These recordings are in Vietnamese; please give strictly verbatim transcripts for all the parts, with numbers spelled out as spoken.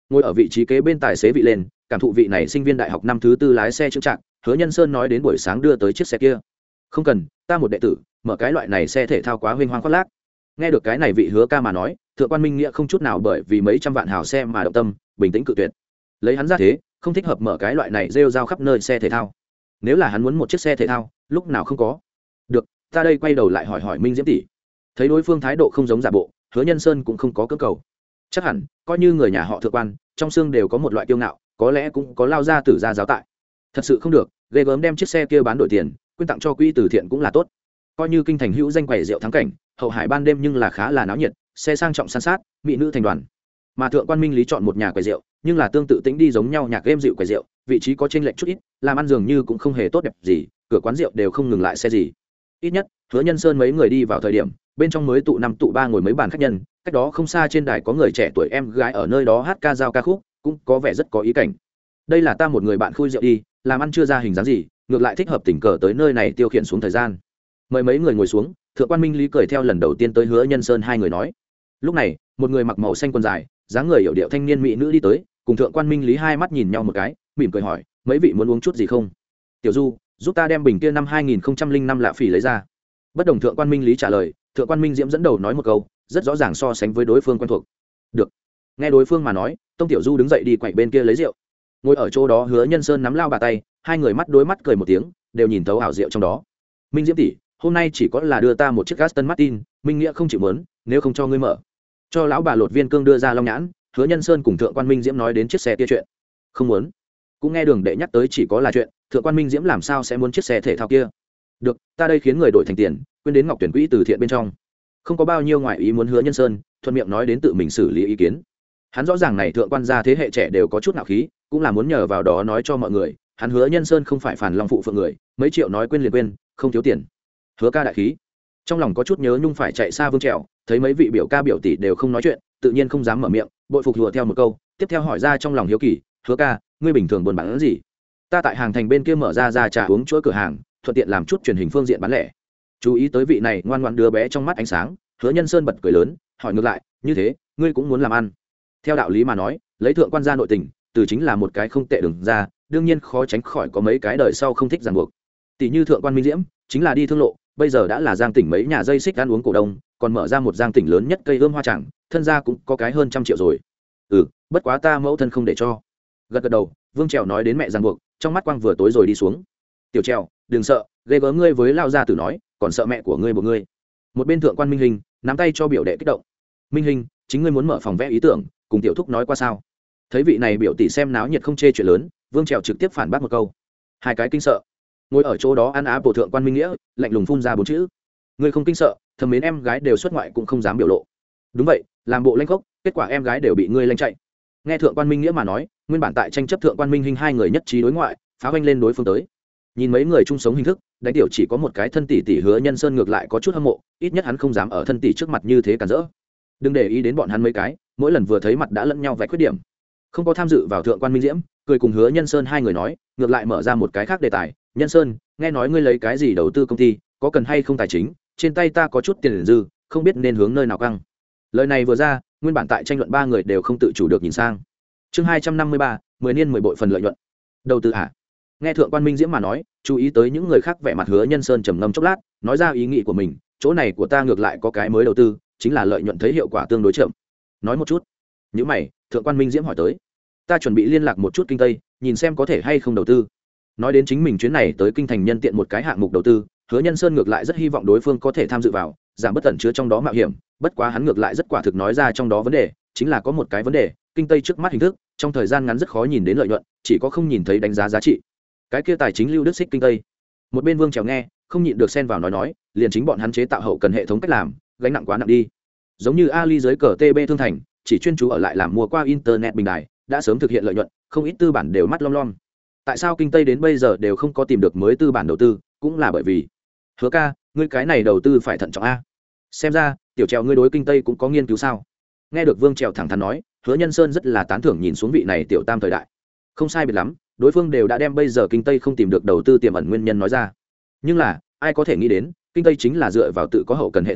ngồi ở vị trí kế bên tài xế vị lên, cảm thụ vị này sinh viên đại học năm thứ tư lái xe chững chạc. Hứa Nhân Sơn nói đến buổi sáng đưa tới chiếc xe kia. Không cần, ta một đệ tử, mở cái loại này xe thể thao quá huênh hoang khoác lác. Nghe được cái này vị Hứa ca mà nói, thượng quan Minh Nghĩa không chút nào bởi vì mấy trăm vạn hào xe mà động tâm, bình tĩnh cự tuyệt. Lấy hắn ra thế, không thích hợp mở cái loại này rêu rao khắp nơi xe thể thao. Nếu là hắn muốn một chiếc xe thể thao, lúc nào không có. Được, ta đây quay đầu lại hỏi hỏi Minh Diễm tỷ. Thấy đối phương thái độ không giống giả bộ, Hứa Nhân Sơn cũng không có cưỡng cầu. Chắc hẳn, coi như người nhà họ thượng quan, trong xương đều có một loại kiêu ngạo, có lẽ cũng có lao ra tử gia giáo tại. Thật sự không được, ghê gớm đem chiếc xe kia bán đổi tiền, quyên tặng cho quỹ từ thiện cũng là tốt. Coi như kinh thành hữu danh quầy rượu thắng cảnh, hậu hải ban đêm nhưng là khá là náo nhiệt, xe sang trọng san sát, mỹ nữ thành đoàn. Mà thượng quan Minh Lý chọn một nhà quầy rượu, nhưng là tương tự tĩnh đi giống nhau nhạc game rượu quầy rượu, vị trí có chênh lệch chút ít, làm ăn dường như cũng không hề tốt đẹp gì, cửa quán rượu đều không ngừng lại xe gì. Ít nhất, Hứa Nhân Sơn mấy người đi vào thời điểm, bên trong mới tụ năm tụ ba ngồi mấy bàn khách nhân, cách đó không xa trên đài có người trẻ tuổi em gái ở nơi đó hát ca giao ca khúc, cũng có vẻ rất có ý cảnh. Đây là ta một người bạn khui rượu đi, làm ăn chưa ra hình dáng gì, ngược lại thích hợp tình cờ tới nơi này tiêu khiển xuống thời gian. Mời mấy người ngồi xuống, thượng quan Minh Lý cười theo lần đầu tiên tới Hứa Nhân Sơn hai người nói. Lúc này, một người mặc màu xanh quần dài, dáng người hiểu điệu thanh niên mỹ nữ đi tới, cùng thượng quan Minh Lý hai mắt nhìn nhau một cái, mỉm cười hỏi, mấy vị muốn uống chút gì không? Tiểu Du, giúp ta đem bình kia năm hai nghìn không trăm linh năm lạ phỉ lấy ra. Bất đồng thượng quan Minh Lý trả lời, thượng quan Minh Diễm dẫn đầu nói một câu, rất rõ ràng so sánh với đối phương quen thuộc. Được. Nghe đối phương mà nói, Tông Tiểu Du đứng dậy đi quậy bên kia lấy rượu. Ngồi ở chỗ đó Hứa Nhân Sơn nắm lao bà tay, hai người mắt đối mắt cười một tiếng, đều nhìn thấu ảo rượu trong đó. Minh Diễm tỷ, hôm nay chỉ có là đưa ta một chiếc Aston Martin, Minh Nghĩa không chịu muốn, nếu không cho ngươi mở. Cho lão bà lột viên cương đưa ra long nhãn, Hứa Nhân Sơn cùng thượng quan Minh Diễm nói đến chiếc xe kia chuyện. Không muốn. Cũng nghe đường đệ nhắc tới chỉ có là chuyện, thượng quan Minh Diễm làm sao sẽ muốn chiếc xe thể thao kia? Được, ta đây khiến người đổi thành tiền, quên đến ngọc tuyển quỹ từ thiện bên trong. Không có bao nhiêu ngoại ý muốn Hứa Nhân Sơn, thuận miệng nói đến tự mình xử lý ý kiến. Hắn rõ ràng này thượng quan gia thế hệ trẻ đều có chút nạo khí, cũng là muốn nhờ vào đó nói cho mọi người, hắn Hứa Nhân Sơn không phải phản long phụ phượng người, mấy triệu nói quên liền quên, không thiếu tiền. Hứa ca đại khí. Trong lòng có chút nhớ nhung phải chạy xa Vương Trèo, thấy mấy vị biểu ca biểu tỷ đều không nói chuyện, tự nhiên không dám mở miệng, bội phục hùa theo một câu, tiếp theo hỏi ra trong lòng hiếu kỳ, Hứa ca, ngươi bình thường buôn bán gì? Ta tại hàng thành bên kia mở ra ra trà uống chuỗi cửa hàng, thuận tiện làm chút truyền hình phương diện bán lẻ. Chú ý tới vị này ngoan ngoãn đứa bé trong mắt ánh sáng, Hứa Nhân Sơn bật cười lớn, hỏi ngược lại, như thế, ngươi cũng muốn làm ăn? Theo đạo lý mà nói, lấy thượng quan gia nội tình, từ chính là một cái không tệ đường ra, đương nhiên khó tránh khỏi có mấy cái đời sau không thích ràng buộc. Tỷ như thượng quan Minh Diễm, chính là đi thương lộ, bây giờ đã là Giang tỉnh mấy nhà dây xích ăn uống cổ đông, còn mở ra một Giang tỉnh lớn nhất cây ươm hoa chẳng, thân gia cũng có cái hơn trăm triệu rồi. Ừ, bất quá ta mẫu thân không để cho. Gật gật đầu, Vương Trèo nói đến mẹ ràng buộc, trong mắt quang vừa tối rồi đi xuống. Tiểu Trèo, đừng sợ, ghê gớm ngươi với lao gia tử nói, còn sợ mẹ của ngươi buộc ngươi. Một bên thượng quan Minh Hình nắm tay cho biểu đệ kích động. Minh Hình, chính ngươi muốn mở phòng vẽ ý tưởng, cùng tiểu thúc nói qua sao? Thấy vị này biểu tỷ xem náo nhiệt không chê chuyện lớn, Vương Trèo trực tiếp phản bác một câu. Hai cái kinh sợ. Ngồi ở chỗ đó ăn á bộ thượng quan Minh Nghĩa, lạnh lùng phun ra bốn chữ. Ngươi không kinh sợ, thầm mến em gái đều xuất ngoại cũng không dám biểu lộ. Đúng vậy, làm bộ lanh khốc, kết quả em gái đều bị ngươi lanh chạy. Nghe thượng quan Minh Nghĩa mà nói, nguyên bản tại tranh chấp thượng quan Minh Hình hai người nhất trí đối ngoại, phá vanh lên đối phương tới. Nhìn mấy người chung sống hình thức, đánh tiểu chỉ có một cái thân tỷ tỷ Hứa Nhân Sơn ngược lại có chút hâm mộ, ít nhất hắn không dám ở thân tỷ trước mặt như thế cản rỡ. Đừng để ý đến bọn hắn mấy cái, mỗi lần vừa thấy mặt đã lẫn nhau vạch khuyết điểm. Không có tham dự vào thượng quan Minh Diễm, cười cùng Hứa Nhân Sơn hai người nói, ngược lại mở ra một cái khác đề tài. Nhân Sơn, nghe nói ngươi lấy cái gì đầu tư công ty, có cần hay không tài chính, trên tay ta có chút tiền dư, không biết nên hướng nơi nào căng. Lời này vừa ra, nguyên bản tại tranh luận ba người đều không tự chủ được nhìn sang. Chương hai trăm năm mươi ba, mười niên mười bội phần lợi nhuận. Đầu tư à? Nghe thượng quan Minh Diễm mà nói, chú ý tới những người khác vẻ mặt Hứa Nhân Sơn trầm ngâm chốc lát, nói ra ý nghĩ của mình, chỗ này của ta ngược lại có cái mới đầu tư, chính là lợi nhuận thấy hiệu quả tương đối chậm. Nói một chút. Những mày, thượng quan Minh Diễm hỏi tới. Ta chuẩn bị liên lạc một chút kinh tây, nhìn xem có thể hay không đầu tư. Nói đến chính mình chuyến này tới kinh thành nhân tiện một cái hạng mục đầu tư, Hứa Nhân Sơn ngược lại rất hy vọng đối phương có thể tham dự vào, giảm bất tẩn chứa trong đó mạo hiểm, bất quá hắn ngược lại rất quả thực nói ra trong đó vấn đề, chính là có một cái vấn đề, kinh tây trước mắt hình thức, trong thời gian ngắn rất khó nhìn đến lợi nhuận, chỉ có không nhìn thấy đánh giá giá trị. Cái kia tài chính lưu đức xích kinh tây. Một bên Vương Trèo nghe, không nhịn được xen vào nói nói, liền chính bọn hắn chế tạo hậu cần hệ thống cách làm, gánh nặng quá nặng đi. Giống như Ali dưới cờ tê bê thương thành, chỉ chuyên chú ở lại làm mua qua internet bình đài, đã sớm thực hiện lợi nhuận, không ít tư bản đều mắt lom lom. Tại sao kinh tây đến bây giờ đều không có tìm được mới tư bản đầu tư, cũng là bởi vì Hứa ca, ngươi cái này đầu tư phải thận trọng a. Xem ra, tiểu Trèo ngươi đối kinh tây cũng có nghiên cứu sao? Nghe được Vương Trèo thẳng thắn nói, Hứa Nhân Sơn rất là tán thưởng nhìn xuống vị này tiểu tam thời đại. Không sai biệt lắm, đối phương đều đã đem bây giờ kinh tây không tìm được đầu tư tiềm ẩn nguyên nhân nói ra. Nhưng là, ai có thể nghĩ đến, kinh tây chính là dựa vào tự có hậu cần hệ thống,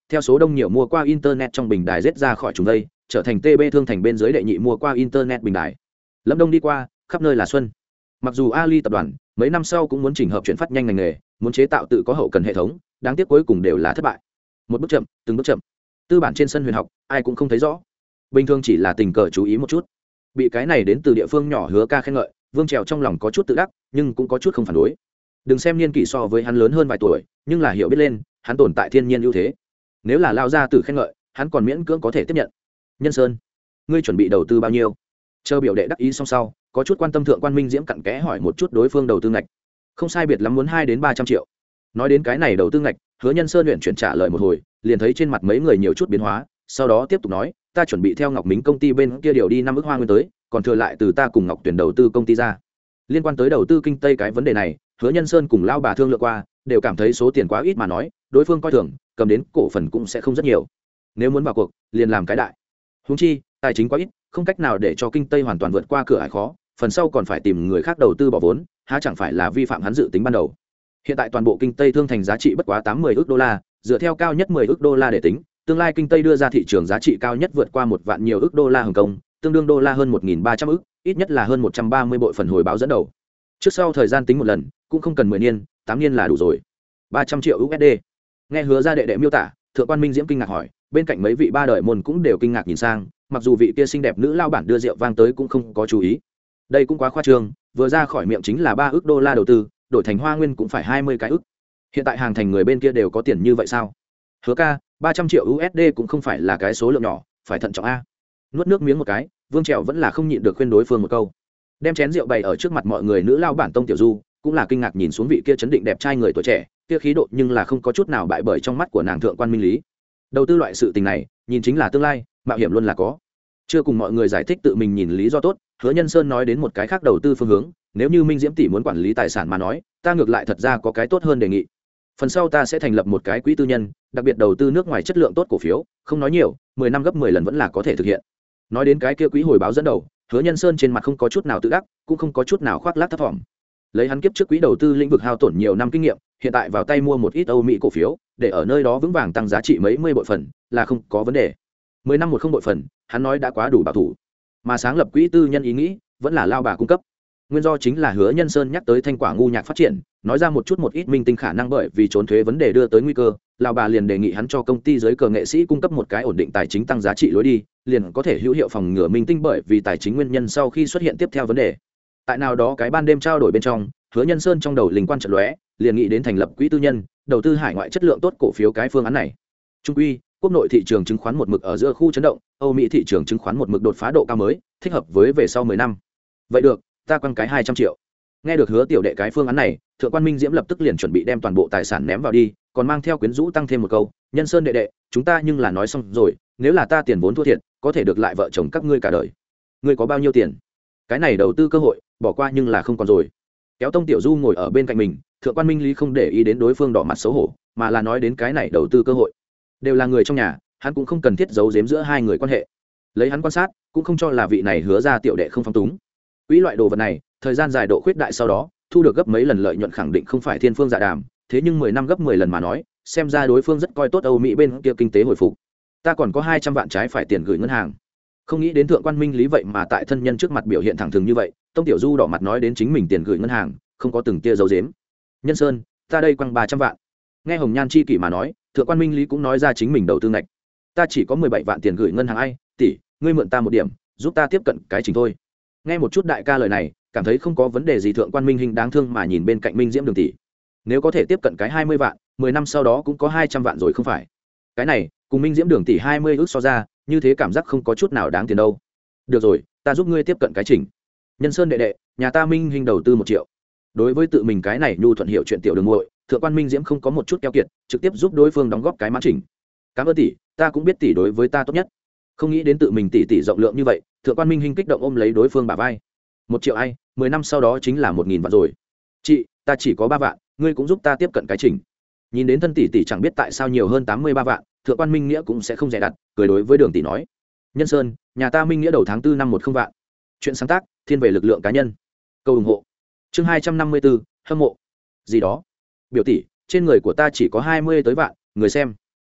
theo số đông nhiều mua qua internet trong bình đài rết ra khỏi chúng đây trở thành tê bê thương thành bên dưới đệ nhị mua qua internet bình đài. Lâm Đông đi qua, khắp nơi là xuân. Mặc dù Ali tập đoàn mấy năm sau cũng muốn chỉnh hợp chuyển phát nhanh ngành nghề, muốn chế tạo tự có hậu cần hệ thống, đáng tiếc cuối cùng đều là thất bại. Một bước chậm, từng bước chậm. Tư bản trên sân huyền học, ai cũng không thấy rõ. Bình thường chỉ là tình cờ chú ý một chút. Bị cái này đến từ địa phương nhỏ Hứa Ca khen ngợi, Vương Trèo trong lòng có chút tự đắc, nhưng cũng có chút không phản đối. Đừng xem niên kỷ so với hắn lớn hơn vài tuổi, nhưng là hiểu biết lên, hắn tồn tại thiên nhiên ưu thế. Nếu là lao ra từ khen ngợi, hắn còn miễn cưỡng có thể tiếp nhận. Nhân Sơn, ngươi chuẩn bị đầu tư bao nhiêu? Chờ biểu đệ đắc ý xong sau, có chút quan tâm thượng quan Minh Diễm cặn kẽ hỏi một chút đối phương đầu tư ngạch. Không sai biệt lắm muốn hai đến ba trăm triệu. Nói đến cái này đầu tư ngạch, Hứa Nhân Sơn luyện chuyển trả lời một hồi, liền thấy trên mặt mấy người nhiều chút biến hóa, sau đó tiếp tục nói, ta chuẩn bị theo Ngọc Mính công ty bên kia điều đi năm ức hoa nguyên tới, còn thừa lại từ ta cùng Ngọc Tuyển đầu tư công ty ra. Liên quan tới đầu tư kinh tây cái vấn đề này, Hứa Nhân Sơn cùng lao bà thương lượng qua, đều cảm thấy số tiền quá ít mà nói, đối phương coi thường, cầm đến cổ phần cũng sẽ không rất nhiều. Nếu muốn vào cuộc, liền làm cái đại. Huống chi, tài chính quá ít, không cách nào để cho kinh tây hoàn toàn vượt qua cửa ải khó, phần sau còn phải tìm người khác đầu tư bỏ vốn, há chẳng phải là vi phạm hắn dự tính ban đầu. Hiện tại toàn bộ kinh tây thương thành giá trị bất quá tám mươi ức đô la, dựa theo cao nhất mười ức đô la để tính, tương lai kinh tây đưa ra thị trường giá trị cao nhất vượt qua một vạn nhiều ức đô la Hồng Kông, tương đương đô la hơn một nghìn ba trăm ức, ít nhất là hơn một trăm ba mươi bội phần hồi báo dẫn đầu. Trước sau thời gian tính một lần, cũng không cần mười niên, tám niên là đủ rồi. ba trăm triệu u ét đê. Nghe Hứa ra đệ đệ miêu tả, thượng quan Minh Diễm kinh ngạc hỏi, bên cạnh mấy vị ba đời môn cũng đều kinh ngạc nhìn sang, mặc dù vị kia xinh đẹp nữ lao bản đưa rượu vang tới cũng không có chú ý. Đây cũng quá khoa trương, vừa ra khỏi miệng chính là ba ức đô la đầu tư, đổi thành hoa nguyên cũng phải hai mươi cái ức. Hiện tại hàng thành người bên kia đều có tiền như vậy sao? Hứa ca, ba trăm triệu u ét đê cũng không phải là cái số lượng nhỏ, phải thận trọng a. Nuốt nước miếng một cái, Vương Trèo vẫn là không nhịn được khuyên đối phương một câu. Đem chén rượu bày ở trước mặt mọi người, nữ lao bản Tông Tiểu Du cũng là kinh ngạc nhìn xuống vị kia chấn định đẹp trai người tuổi trẻ, kia khí độ nhưng là không có chút nào bại bởi trong mắt của nàng thượng quan Minh Lý. Đầu tư loại sự tình này, nhìn chính là tương lai, mạo hiểm luôn là có. Chưa cùng mọi người giải thích tự mình nhìn lý do tốt, Hứa Nhân Sơn nói đến một cái khác đầu tư phương hướng, nếu như Minh Diễm tỷ muốn quản lý tài sản mà nói, ta ngược lại thật ra có cái tốt hơn đề nghị. Phần sau ta sẽ thành lập một cái quỹ tư nhân, đặc biệt đầu tư nước ngoài chất lượng tốt cổ phiếu, không nói nhiều, mười năm gấp mười lần vẫn là có thể thực hiện. Nói đến cái kia quỹ hồi báo dẫn đầu, Hứa Nhân Sơn trên mặt không có chút nào tự đắc, cũng không có chút nào khoác lác thấp thỏm. Lấy hắn kiếp trước quỹ đầu tư lĩnh vực hao tổn nhiều năm kinh nghiệm, hiện tại vào tay mua một ít Âu Mỹ cổ phiếu, để ở nơi đó vững vàng tăng giá trị mấy mươi bội phần, là không có vấn đề. Mười năm một không bội phần, hắn nói đã quá đủ bảo thủ. Mà sáng lập quỹ tư nhân ý nghĩ, vẫn là lao bà cung cấp. Nguyên do chính là Hứa Nhân Sơn nhắc tới Thanh Quả ngu nhạc phát triển, nói ra một chút một ít minh tinh khả năng bởi vì trốn thuế vấn đề đưa tới nguy cơ, lao bà liền đề nghị hắn cho công ty giới cờ nghệ sĩ cung cấp một cái ổn định tài chính tăng giá trị lối đi, liền có thể hữu hiệu phòng ngừa minh tinh bởi vì tài chính nguyên nhân sau khi xuất hiện tiếp theo vấn đề. Tại nào đó cái ban đêm trao đổi bên trong, Hứa Nhân Sơn trong đầu linh quan chợt lóe, liền nghĩ đến thành lập quỹ tư nhân, đầu tư hải ngoại chất lượng tốt cổ phiếu cái phương án này. Trung quy, quốc nội thị trường chứng khoán một mực ở giữa khu chấn động, Âu Mỹ thị trường chứng khoán một mực đột phá độ cao mới, thích hợp với về sau mười năm. Vậy được, ta quăng cái hai trăm triệu. Nghe được Hứa tiểu đệ cái phương án này, thượng quan Minh Diễm lập tức liền chuẩn bị đem toàn bộ tài sản ném vào đi, còn mang theo quyến rũ tăng thêm một câu, Nhân Sơn đệ đệ, chúng ta nhưng là nói xong rồi, nếu là ta tiền vốn thua thiệt, có thể được lại vợ chồng các ngươi cả đời. Ngươi có bao nhiêu tiền? Cái này đầu tư cơ hội, bỏ qua nhưng là không còn rồi. Kéo Tông Tiểu Du ngồi ở bên cạnh mình, thượng quan Minh Lý không để ý đến đối phương đỏ mặt xấu hổ, mà là nói đến cái này đầu tư cơ hội. Đều là người trong nhà, hắn cũng không cần thiết giấu giếm giữa hai người quan hệ. Lấy hắn quan sát, cũng không cho là vị này Hứa ra tiểu đệ không phóng túng. Quỹ loại đồ vật này, thời gian dài độ khuyết đại sau đó, thu được gấp mấy lần lợi nhuận khẳng định không phải thiên phương dạ đàm, thế nhưng mười năm gấp mười lần mà nói, xem ra đối phương rất coi tốt Âu Mỹ bên kia kinh tế hồi phục. Ta còn có hai trăm vạn trái phải tiền gửi ngân hàng. Không nghĩ đến thượng quan Minh Lý vậy mà tại thân nhân trước mặt biểu hiện thẳng thừng như vậy, Tông Tiểu Du đỏ mặt nói đến chính mình tiền gửi ngân hàng, không có từng tia giấu giếm. Nhân Sơn, ta đây quăng ba trăm vạn. Nghe Hồng Nhan chi kỷ mà nói, thượng quan Minh Lý cũng nói ra chính mình đầu tư ngạch. Ta chỉ có mười bảy vạn tiền gửi ngân hàng, ai, tỷ, ngươi mượn ta một điểm, giúp ta tiếp cận cái trình thôi. Nghe một chút đại ca lời này, cảm thấy không có vấn đề gì, thượng quan Minh Hình đáng thương mà nhìn bên cạnh Minh Diễm Đường tỷ. Nếu có thể tiếp cận cái hai mươi vạn, mười năm sau đó cũng có hai trăm vạn rồi không phải? Cái này, cùng Minh Diễm Đường tỷ hai mươi ước so ra, như thế cảm giác không có chút nào đáng tiền đâu. Được rồi, ta giúp ngươi tiếp cận cái trình. Nhân Sơn đệ đệ, nhà ta Minh Hình đầu tư một triệu. Đối với tự mình cái này nhu thuận hiểu chuyện tiểu đường muội, thượng quan Minh Diễm không có một chút keo kiệt, trực tiếp giúp đối phương đóng góp cái mãn chỉnh. Cảm ơn tỷ, ta cũng biết tỷ đối với ta tốt nhất. Không nghĩ đến tự mình tỷ tỷ rộng lượng như vậy, thượng quan Minh Hình kích động ôm lấy đối phương bả vai. Một triệu ai, mười năm sau đó chính là một nghìn vạn rồi. Chị, ta chỉ có ba vạn, ngươi cũng giúp ta tiếp cận cái chỉnh. Nhìn đến thân tỷ tỷ chẳng biết tại sao nhiều hơn tám mươi ba vạn, thượng quan Minh Nghĩa cũng sẽ không dè đặt, cười đối với Đường tỷ nói. Nhân Sơn, nhà ta Minh Nghĩa đầu tháng tư năm một không vạn. Chuyện sáng tác, thiên về lực lượng cá nhân. Câu ủng hộ. Chương hai trăm năm mươi bốn, hâm mộ. Gì đó? Biểu tỷ, trên người của ta chỉ có hai mươi tới vạn, người xem.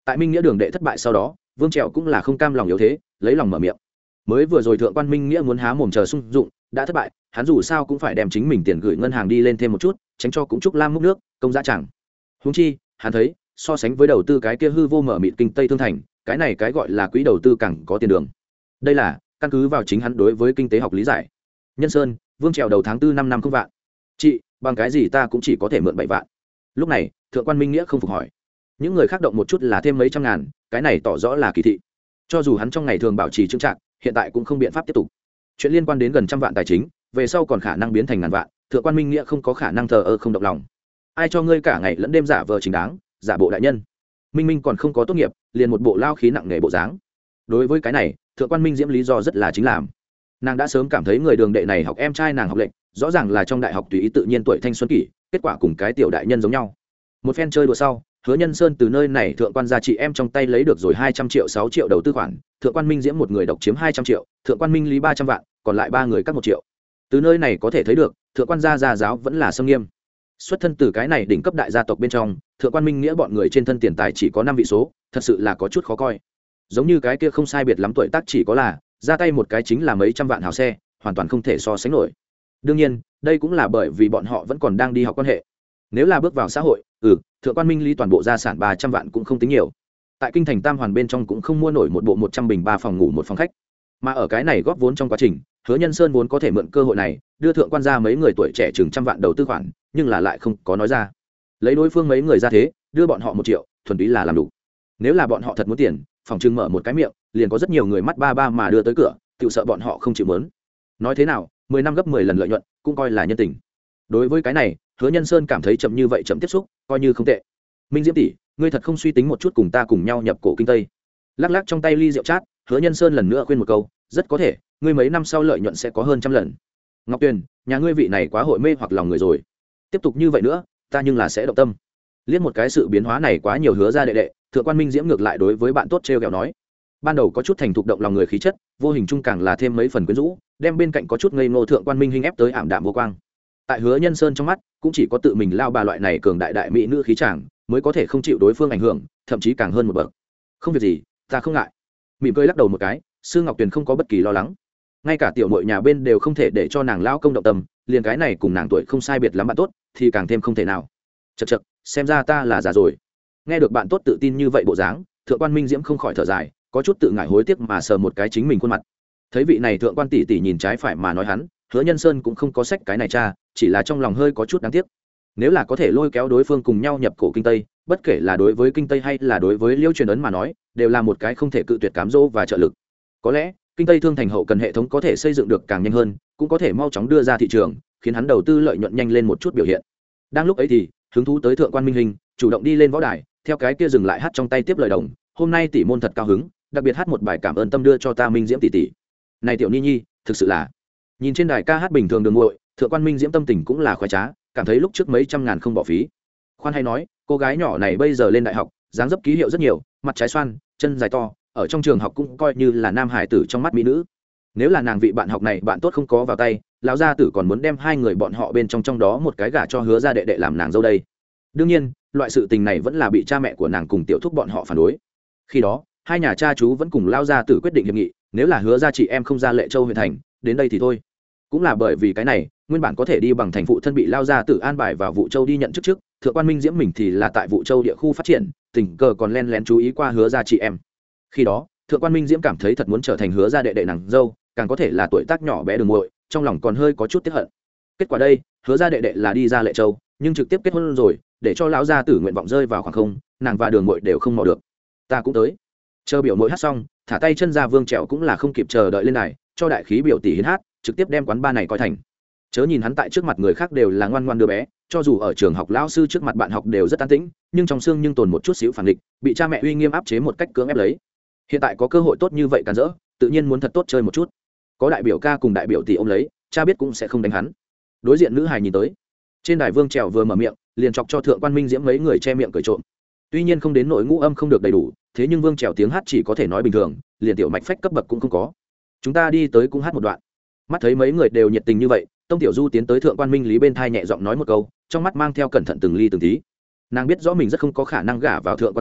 tại minh nghĩa đường đệ thất bại sau đó, vương trèo cũng là không cam lòng yếu thế, lấy lòng mở miệng. Mới vừa rồi thượng quan minh nghĩa muốn há mồm chờ sung dụng, đã thất bại, hắn dù sao cũng phải đem chính mình tiền gửi ngân hàng đi lên thêm một chút, tránh cho cũng trúc lam múc nước công giá chẳng. Huống chi hắn thấy, so sánh với đầu tư cái kia hư vô mở mịt kinh tây thương thành, cái này cái gọi là quỹ đầu tư càng có tiền đường. Đây là căn cứ vào chính hắn đối với kinh tế học lý giải. Nhân Sơn, vương trèo đầu tháng tư năm năm không vạn. Chị, bằng cái gì ta cũng chỉ có thể mượn bảy vạn. Lúc này thượng quan minh nghĩa không phục hỏi. Những người khác động một chút là thêm mấy trăm ngàn, cái này tỏ rõ là kỳ thị. Cho dù hắn trong ngày thường bảo trì trưng trạng, hiện tại cũng không biện pháp tiếp tục. Chuyện liên quan đến gần trăm vạn tài chính, về sau còn khả năng biến thành ngàn vạn, thượng quan minh nghĩa không có khả năng thờ ơ không động lòng. Ai cho ngươi cả ngày lẫn đêm giả vờ chính đáng, giả bộ đại nhân. Minh Minh còn không có tốt nghiệp, liền một bộ lao khí nặng nề bộ dáng. Đối với cái này, thượng quan minh diễm lý do rất là chính làm. Nàng đã sớm cảm thấy người đường đệ này học em trai nàng học lệnh, rõ ràng là trong đại học tùy ý tự nhiên tuổi thanh xuân kỷ, kết quả cùng cái tiểu đại nhân giống nhau. Một phen chơi đùa sau, Hứa Nhân Sơn từ nơi này thượng quan gia chị em trong tay lấy được rồi hai trăm triệu sáu triệu đầu tư khoản, thượng quan minh diễm một người độc chiếm hai trăm triệu, thượng quan minh lý ba trăm vạn, còn lại ba người cắt một triệu. Từ nơi này có thể thấy được, thượng quan gia gia giáo vẫn là sâm nghiêm. Xuất thân từ cái này đỉnh cấp đại gia tộc bên trong, thượng quan minh nghĩa bọn người trên thân tiền tài chỉ có năm vị số, thật sự là có chút khó coi. Giống như cái kia không sai biệt lắm tuổi tác chỉ có là ra tay một cái chính là mấy trăm vạn hào xe, hoàn toàn không thể so sánh nổi. Đương nhiên, đây cũng là bởi vì bọn họ vẫn còn đang đi học quan hệ. Nếu là bước vào xã hội, ừ, thượng quan minh lý toàn bộ gia sản ba trăm vạn cũng không tính nhiều. Tại kinh thành Tam Hoàn bên trong cũng không mua nổi một bộ một trăm bình ba phòng ngủ một phòng khách. Mà ở cái này góp vốn trong quá trình, Hứa Nhân Sơn vốn có thể mượn cơ hội này, đưa thượng quan gia mấy người tuổi trẻ chừng trăm vạn đầu tư khoản, nhưng là lại không có nói ra. Lấy đối phương mấy người ra thế, đưa bọn họ một triệu, thuần túy là làm đủ. Nếu là bọn họ thật muốn tiền, phòng trưng mở một cái miệng, liền có rất nhiều người mắt ba ba mà đưa tới cửa, tự sợ bọn họ không chịu mớn. Nói thế nào, mười năm gấp mười lần lợi nhuận, cũng coi là nhân tình. Đối với cái này, Hứa Nhân Sơn cảm thấy chậm như vậy chậm tiếp xúc, coi như không tệ. Minh Diễm tỷ, ngươi thật không suy tính một chút cùng ta cùng nhau nhập cổ kinh tây. Lắc lắc trong tay ly rượu chát, Hứa Nhân Sơn lần nữa khuyên một câu, rất có thể, ngươi mấy năm sau lợi nhuận sẽ có hơn trăm lần. Ngọc Tuyền, nhà ngươi vị này quá hội mê hoặc lòng người rồi. Tiếp tục như vậy nữa, ta nhưng là sẽ động tâm. Liếc một cái sự biến hóa này quá nhiều Hứa ra đệ đệ, thượng quan Minh Diễm ngược lại đối với bạn tốt trêu ghẹo nói. Ban đầu có chút thành thục động lòng người khí chất, vô hình chung càng là thêm mấy phần quyến rũ, đem bên cạnh có chút ngây ngô thượng quan Minh Hinh ép tới ảm đạm vô quang. Tại Hứa Nhân Sơn trong mắt, cũng chỉ có tự mình lao bà loại này cường đại đại mỹ nữ khí chàng, mới có thể không chịu đối phương ảnh hưởng, thậm chí càng hơn một bậc. Không việc gì, ta không ngại. Mỉm cười lắc đầu một cái, Sư Ngọc Tuyền không có bất kỳ lo lắng. Ngay cả tiểu muội nhà bên đều không thể để cho nàng lao công động tâm, liền cái này cùng nàng tuổi không sai biệt lắm bạn tốt, thì càng thêm không thể nào. Chậc chậc, xem ra ta là già rồi. Nghe được bạn tốt tự tin như vậy bộ dáng, thượng quan Minh Diễm không khỏi thở dài, có chút tự ngại hối tiếc mà sờ một cái chính mình khuôn mặt. Thấy vị này thượng quan tỷ tỷ nhìn trái phải mà nói hắn, Hứa Nhân Sơn cũng không có sách cái này cha, chỉ là trong lòng hơi có chút đáng tiếc. Nếu là có thể lôi kéo đối phương cùng nhau nhập cổ kinh tây, bất kể là đối với kinh tây hay là đối với Liêu Truyền Ấn mà nói, đều là một cái không thể cự tuyệt cám dỗ và trợ lực. Có lẽ kinh tây thương thành hậu cần hệ thống có thể xây dựng được càng nhanh hơn, cũng có thể mau chóng đưa ra thị trường, khiến hắn đầu tư lợi nhuận nhanh lên một chút biểu hiện. Đang lúc ấy thì hứng thú tới thượng quan Minh Hình, chủ động đi lên võ đài, theo cái kia dừng lại hát trong tay tiếp lời đồng, hôm nay tỷ môn thật cao hứng, đặc biệt hát một bài cảm ơn tâm đưa cho ta Minh Diễm tỷ tỷ. Này tiểu Ni Nhi, thực sự là. Nhìn trên đài ca hát bình thường đường muội, thượng quan Minh Diễm tâm tình cũng là khoái trá, cảm thấy lúc trước mấy trăm ngàn không bỏ phí. Khoan hay nói, cô gái nhỏ này bây giờ lên đại học, dáng dấp ký hiệu rất nhiều, mặt trái xoan, chân dài to, ở trong trường học cũng coi như là nam hải tử trong mắt mỹ nữ. Nếu là nàng vị bạn học này bạn tốt không có vào tay, lão gia tử còn muốn đem hai người bọn họ bên trong trong đó một cái gả cho Hứa ra đệ đệ làm nàng dâu đây. Đương nhiên, loại sự tình này vẫn là bị cha mẹ của nàng cùng tiểu thúc bọn họ phản đối. Khi đó, hai nhà cha chú vẫn cùng lão gia tử quyết định hiệp nghị, nếu là Hứa ra chị em không ra Lệ Châu huyện thành, đến đây thì thôi. Cũng là bởi vì cái này, nguyên bản có thể đi bằng thành phụ thân bị lao ra tử an bài vào Vũ Châu đi nhận chức trước, thượng quan Minh Diễm mình thì là tại Vũ Châu địa khu phát triển, tình cờ còn len lén chú ý qua Hứa ra chị em. Khi đó, thượng quan Minh Diễm cảm thấy thật muốn trở thành Hứa ra đệ đệ nàng dâu, càng có thể là tuổi tác nhỏ bé đường muội, trong lòng còn hơi có chút tiếc hận. Kết quả đây, Hứa ra đệ đệ là đi ra Lệ Châu, nhưng trực tiếp kết hôn rồi, để cho lão gia tử nguyện vọng rơi vào khoảng không, nàng và đường muội đều không mò được. Ta cũng tới. Chờ biểu muội hát xong, thả tay chân ra Vương Trẹo cũng là không kịp chờ đợi lên này, cho đại khí biểu tỷ hiến hát, trực tiếp đem quán ba này coi thành. Chớ nhìn hắn tại trước mặt người khác đều là ngoan ngoan đứa bé, cho dù ở trường học lão sư trước mặt bạn học đều rất an tĩnh, nhưng trong xương nhưng tồn một chút xíu phản nghịch, bị cha mẹ uy nghiêm áp chế một cách cưỡng ép lấy. Hiện tại có cơ hội tốt như vậy cản rỡ, tự nhiên muốn thật tốt chơi một chút. Có đại biểu ca cùng đại biểu tỷ ôm lấy, cha biết cũng sẽ không đánh hắn. Đối diện nữ hài nhìn tới, trên đài Vương Trèo vừa mở miệng, liền chọc cho thượng quan Minh Diễm mấy người che miệng cười trộm. Tuy nhiên không đến nỗi ngũ âm không được đầy đủ, thế nhưng Vương Trèo tiếng hát chỉ có thể nói bình thường, liền tiểu mạch phách cấp bậc cũng không có. Chúng ta đi tới cũng hát một đoạn. Mắt thấy mấy người đều nhiệt tình như vậy, Tông Tiểu Du tiến tới thượng quan Minh Lý bên thai nhẹ giọng nói một câu, trong mắt mang theo cẩn thận từng ly từng tí. Nàng biết rõ mình rất không có khả năng gả vào thượng quan gia,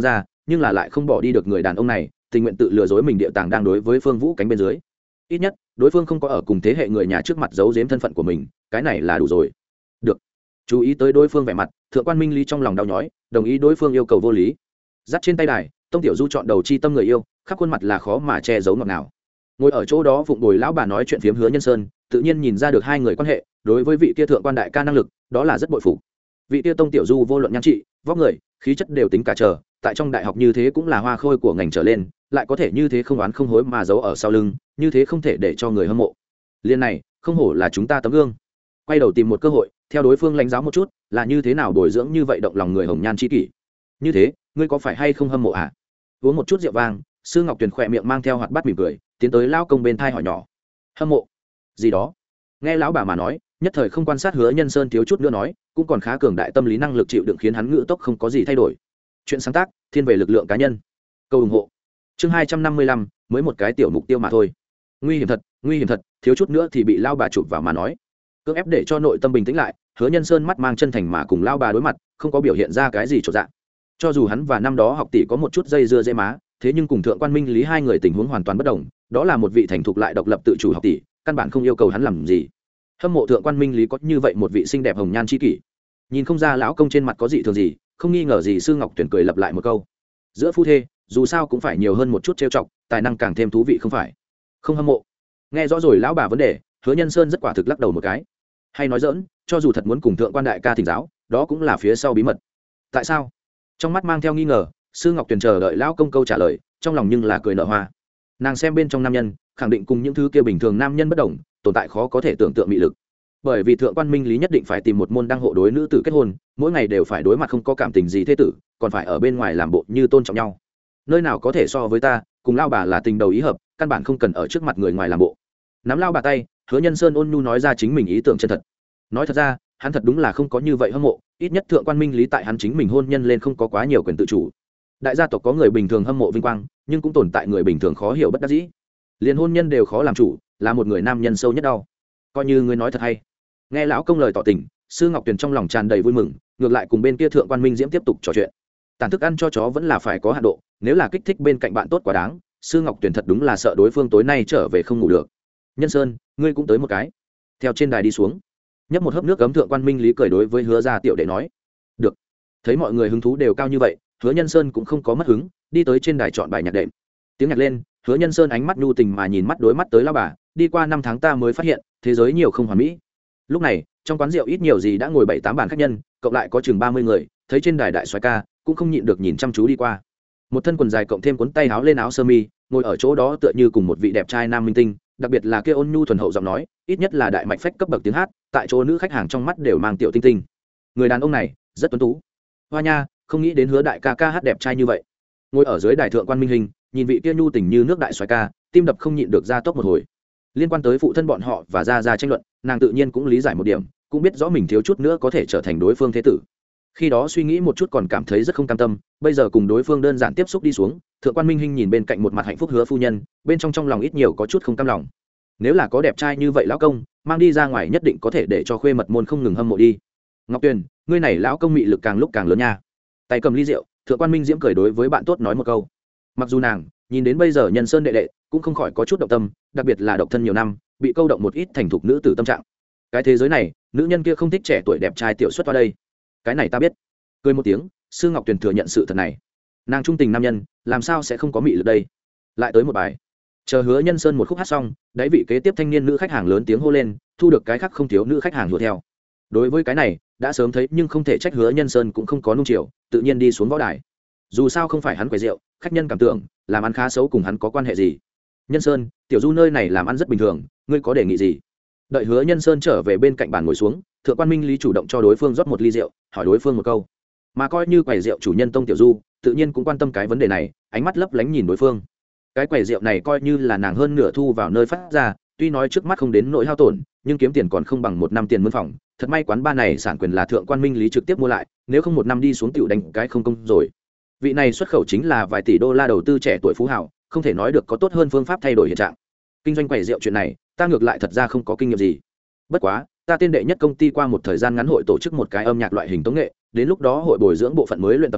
nhưng là lại không bỏ đi được người đàn ông này, tình nguyện tự lừa dối mình địa tàng đang đối với Phương Vũ cánh bên dưới. Ít nhất đối phương không có ở cùng thế hệ người nhà trước mặt giấu giếm thân phận của mình, cái này là đủ rồi. Được. Chú ý tới đối phương vẻ mặt, thượng quan Minh Lý trong lòng đau nhói, đồng ý đối phương yêu cầu vô lý. Dắt trên tay đài, Tông Tiểu Du chọn đầu chi tâm người yêu, khắp khuôn mặt là khó mà che giấu ngọt ngào. Ngồi ở chỗ đó phụng bồi lão bà nói chuyện phiếm Hứa Nhân Sơn, tự nhiên nhìn ra được hai người quan hệ, đối với vị kia thượng quan đại ca năng lực, đó là rất bội phục. Vị kia Tông Tiểu Du vô luận nhan trị, vóc người, khí chất đều tính cả trở, tại trong đại học như thế cũng là hoa khôi của ngành trở lên, lại có thể như thế không oán không hối mà giấu ở sau lưng, như thế không thể để cho người hâm mộ. Liên này, không hổ là chúng ta tấm gương. Quay đầu tìm một cơ hội, theo đối phương lãnh giáo một chút, là như thế nào bồi dưỡng như vậy động lòng người hồng nhan chi kỷ. Như thế, ngươi có phải hay không hâm mộ à? Uống một chút rượu vang, Sư Ngọc Tuyền khỏe miệng mang theo hoạt bát mỉm cười, tiến tới lão công bên thai hỏi nhỏ. Hâm mộ? Gì đó? Nghe lão bà mà nói, nhất thời không quan sát Hứa Nhân Sơn thiếu chút nữa nói, cũng còn khá cường đại tâm lý năng lực chịu đựng khiến hắn ngữ tốc không có gì thay đổi. Chuyện sáng tác, thiên về lực lượng cá nhân. Câu ủng hộ. Chương hai trăm năm mươi lăm, mới một cái tiểu mục tiêu mà thôi. Nguy hiểm thật, nguy hiểm thật, thiếu chút nữa thì bị lão bà chụp vào mà nói. Cưỡng ép để cho nội tâm bình tĩnh lại, Hứa Nhân Sơn mắt mang chân thành mà cùng lão bà đối mặt, không có biểu hiện ra cái gì chột dạ. Cho dù hắn và năm đó học tỷ có một chút dây dưa dễ má, thế nhưng cùng thượng quan Minh Lý hai người tình huống hoàn toàn bất đồng, đó là một vị thành thục lại độc lập tự chủ học tỷ, căn bản không yêu cầu hắn làm gì. Hâm mộ thượng quan Minh Lý có như vậy một vị xinh đẹp hồng nhan chi kỷ. Nhìn không ra lão công trên mặt có gì thường gì, không nghi ngờ gì. Sư Ngọc Tuyển cười lặp lại một câu. Giữa phu thê, dù sao cũng phải nhiều hơn một chút trêu chọc, tài năng càng thêm thú vị không phải? Không hâm mộ. Nghe rõ rồi lão bà vấn đề, Hứa Nhân Sơn rất quả thực lắc đầu một cái. Hay nói dỡn, cho dù thật muốn cùng thượng quan đại ca thỉnh giáo, đó cũng là phía sau bí mật. Tại sao? Trong mắt mang theo nghi ngờ, Sư Ngọc Tuyền chờ đợi lão công câu trả lời, trong lòng nhưng là cười nở hoa. Nàng xem bên trong nam nhân, khẳng định cùng những thứ kia bình thường nam nhân bất đồng, tồn tại khó có thể tưởng tượng mị lực. Bởi vì thượng quan Minh Lý nhất định phải tìm một môn đăng hộ đối nữ tử kết hôn, mỗi ngày đều phải đối mặt không có cảm tình gì thế tử, còn phải ở bên ngoài làm bộ như tôn trọng nhau. Nơi nào có thể so với ta, cùng lao bà là tình đầu ý hợp, căn bản không cần ở trước mặt người ngoài làm bộ. Nắm lao bà tay, Hứa Nhân Sơn ôn nhu nói ra chính mình ý tưởng chân thật. Nói thật ra, hắn thật đúng là không có như vậy hâm mộ, ít nhất thượng quan Minh Lý tại hắn chính mình hôn nhân lên không có quá nhiều quyền tự chủ. Đại gia tộc có người bình thường hâm mộ vinh quang, nhưng cũng tồn tại người bình thường khó hiểu bất đắc dĩ. Liền hôn nhân đều khó làm chủ, là một người nam nhân sâu nhất đau. Coi như ngươi nói thật hay. Nghe lão công lời tỏ tình, Sư Ngọc Tuyền trong lòng tràn đầy vui mừng, ngược lại cùng bên kia thượng quan Minh Diễm tiếp tục trò chuyện. Tàn thức ăn cho chó vẫn là phải có hạn độ, nếu là kích thích bên cạnh bạn tốt quá đáng, Sư Ngọc Tuyền thật đúng là sợ đối phương tối nay trở về không ngủ được. Nhân Sơn, ngươi cũng tới một cái. Theo trên đài đi xuống, nhấp một hớp nước cấm, thượng quan Minh Lý cười đối với Hứa gia tiểu đệ nói. Được. Thấy mọi người hứng thú đều cao như vậy, Hứa Nhân Sơn cũng không có mất hứng, đi tới trên đài chọn bài nhạc đệm. Tiếng nhạc lên, Hứa Nhân Sơn ánh mắt nhu tình mà nhìn mắt đối mắt tới lão bà, đi qua năm tháng ta mới phát hiện, thế giới nhiều không hoàn mỹ. Lúc này, trong quán rượu ít nhiều gì đã ngồi bảy tám bàn khách nhân, cộng lại có chừng ba mươi người, thấy trên đài đại soái ca, cũng không nhịn được nhìn chăm chú đi qua. Một thân quần dài cộng thêm cuốn tay áo lên áo sơ mi, ngồi ở chỗ đó tựa như cùng một vị đẹp trai nam minh tinh, đặc biệt là kia ôn nhu thuần hậu giọng nói, ít nhất là đại mạch phách cấp bậc tiếng hát, tại chỗ nữ khách hàng trong mắt đều mang tiểu tinh tinh. Người đàn ông này, rất tuấn tú. Hoa nha, không nghĩ đến Hứa đại ca ca hát đẹp trai như vậy. Ngồi ở dưới đài thượng quan Minh Hình, nhìn vị kia nhu tình như nước đại soái ca, tim đập không nhịn được ra tốc một hồi. Liên quan tới phụ thân bọn họ và gia gia tranh luận, nàng tự nhiên cũng lý giải một điểm, cũng biết rõ mình thiếu chút nữa có thể trở thành đối phương thế tử. Khi đó suy nghĩ một chút còn cảm thấy rất không cam tâm, bây giờ cùng đối phương đơn giản tiếp xúc đi xuống, thượng quan Minh Hinh nhìn bên cạnh một mặt hạnh phúc Hứa phu nhân, bên trong trong lòng ít nhiều có chút không cam lòng. Nếu là có đẹp trai như vậy lão công, mang đi ra ngoài nhất định có thể để cho khuê mật môn không ngừng hâm mộ đi. Ngọc Tuyền, ngươi này lão công mị lực càng lúc càng lớn nha. Tay cầm ly rượu, thượng quan Minh Diễm cười đối với bạn tốt nói một câu. Mặc dù nàng nhìn đến bây giờ Nhân Sơn đệ đệ cũng không khỏi có chút động tâm, đặc biệt là độc thân nhiều năm, bị câu động một ít thành thục nữ tử tâm trạng. Cái thế giới này, nữ nhân kia không thích trẻ tuổi đẹp trai tiểu xuất vào đây. Cái này ta biết. Cười một tiếng, Sư Ngọc Tuyền thừa nhận sự thật này. Nàng trung tình nam nhân, làm sao sẽ không có mị lực đây? Lại tới một bài. Chờ Hứa Nhân Sơn một khúc hát xong, đáy vị kế tiếp thanh niên nữ khách hàng lớn tiếng hô lên, thu được cái khác không thiếu nữ khách hàng hùa theo. Đối với cái này, đã sớm thấy nhưng không thể trách Hứa Nhân Sơn cũng không có nung chiều, tự nhiên đi xuống võ đài. Dù sao không phải hắn quầy rượu, khách nhân cảm tưởng, làm ăn khá xấu cùng hắn có quan hệ gì? Nhân Sơn, tiểu Du nơi này làm ăn rất bình thường, ngươi có đề nghị gì? Đợi Hứa Nhân Sơn trở về bên cạnh bàn ngồi xuống, thượng quan Minh Lý chủ động cho đối phương rót một ly rượu, hỏi đối phương một câu. Mà coi như quầy rượu chủ nhân Tông Tiểu Du, tự nhiên cũng quan tâm cái vấn đề này, ánh mắt lấp lánh nhìn đối phương. Cái quầy rượu này coi như là nàng hơn nửa thu vào nơi phát ra, tuy nói trước mắt không đến nỗi hao tổn, nhưng kiếm tiền còn không bằng một năm tiền mướn phòng. Thật may quán ba này sản quyền là thượng quan Minh Lý trực tiếp mua lại, nếu không một năm đi xuống tiểu đánh cái không công rồi. Vị này xuất khẩu chính là vài tỷ đô la đầu tư trẻ tuổi phú hào, không thể nói được có tốt hơn phương pháp thay đổi hiện trạng. Kinh doanh quầy rượu chuyện này, ta ngược lại thật ra không có kinh nghiệm gì. Bất quá, ta tên đệ nhất công ty qua một thời gian ngắn hội tổ chức một cái âm nhạc loại hình tống nghệ, đến lúc đó hội bồi dưỡng bộ phận mới luyện tập sinh,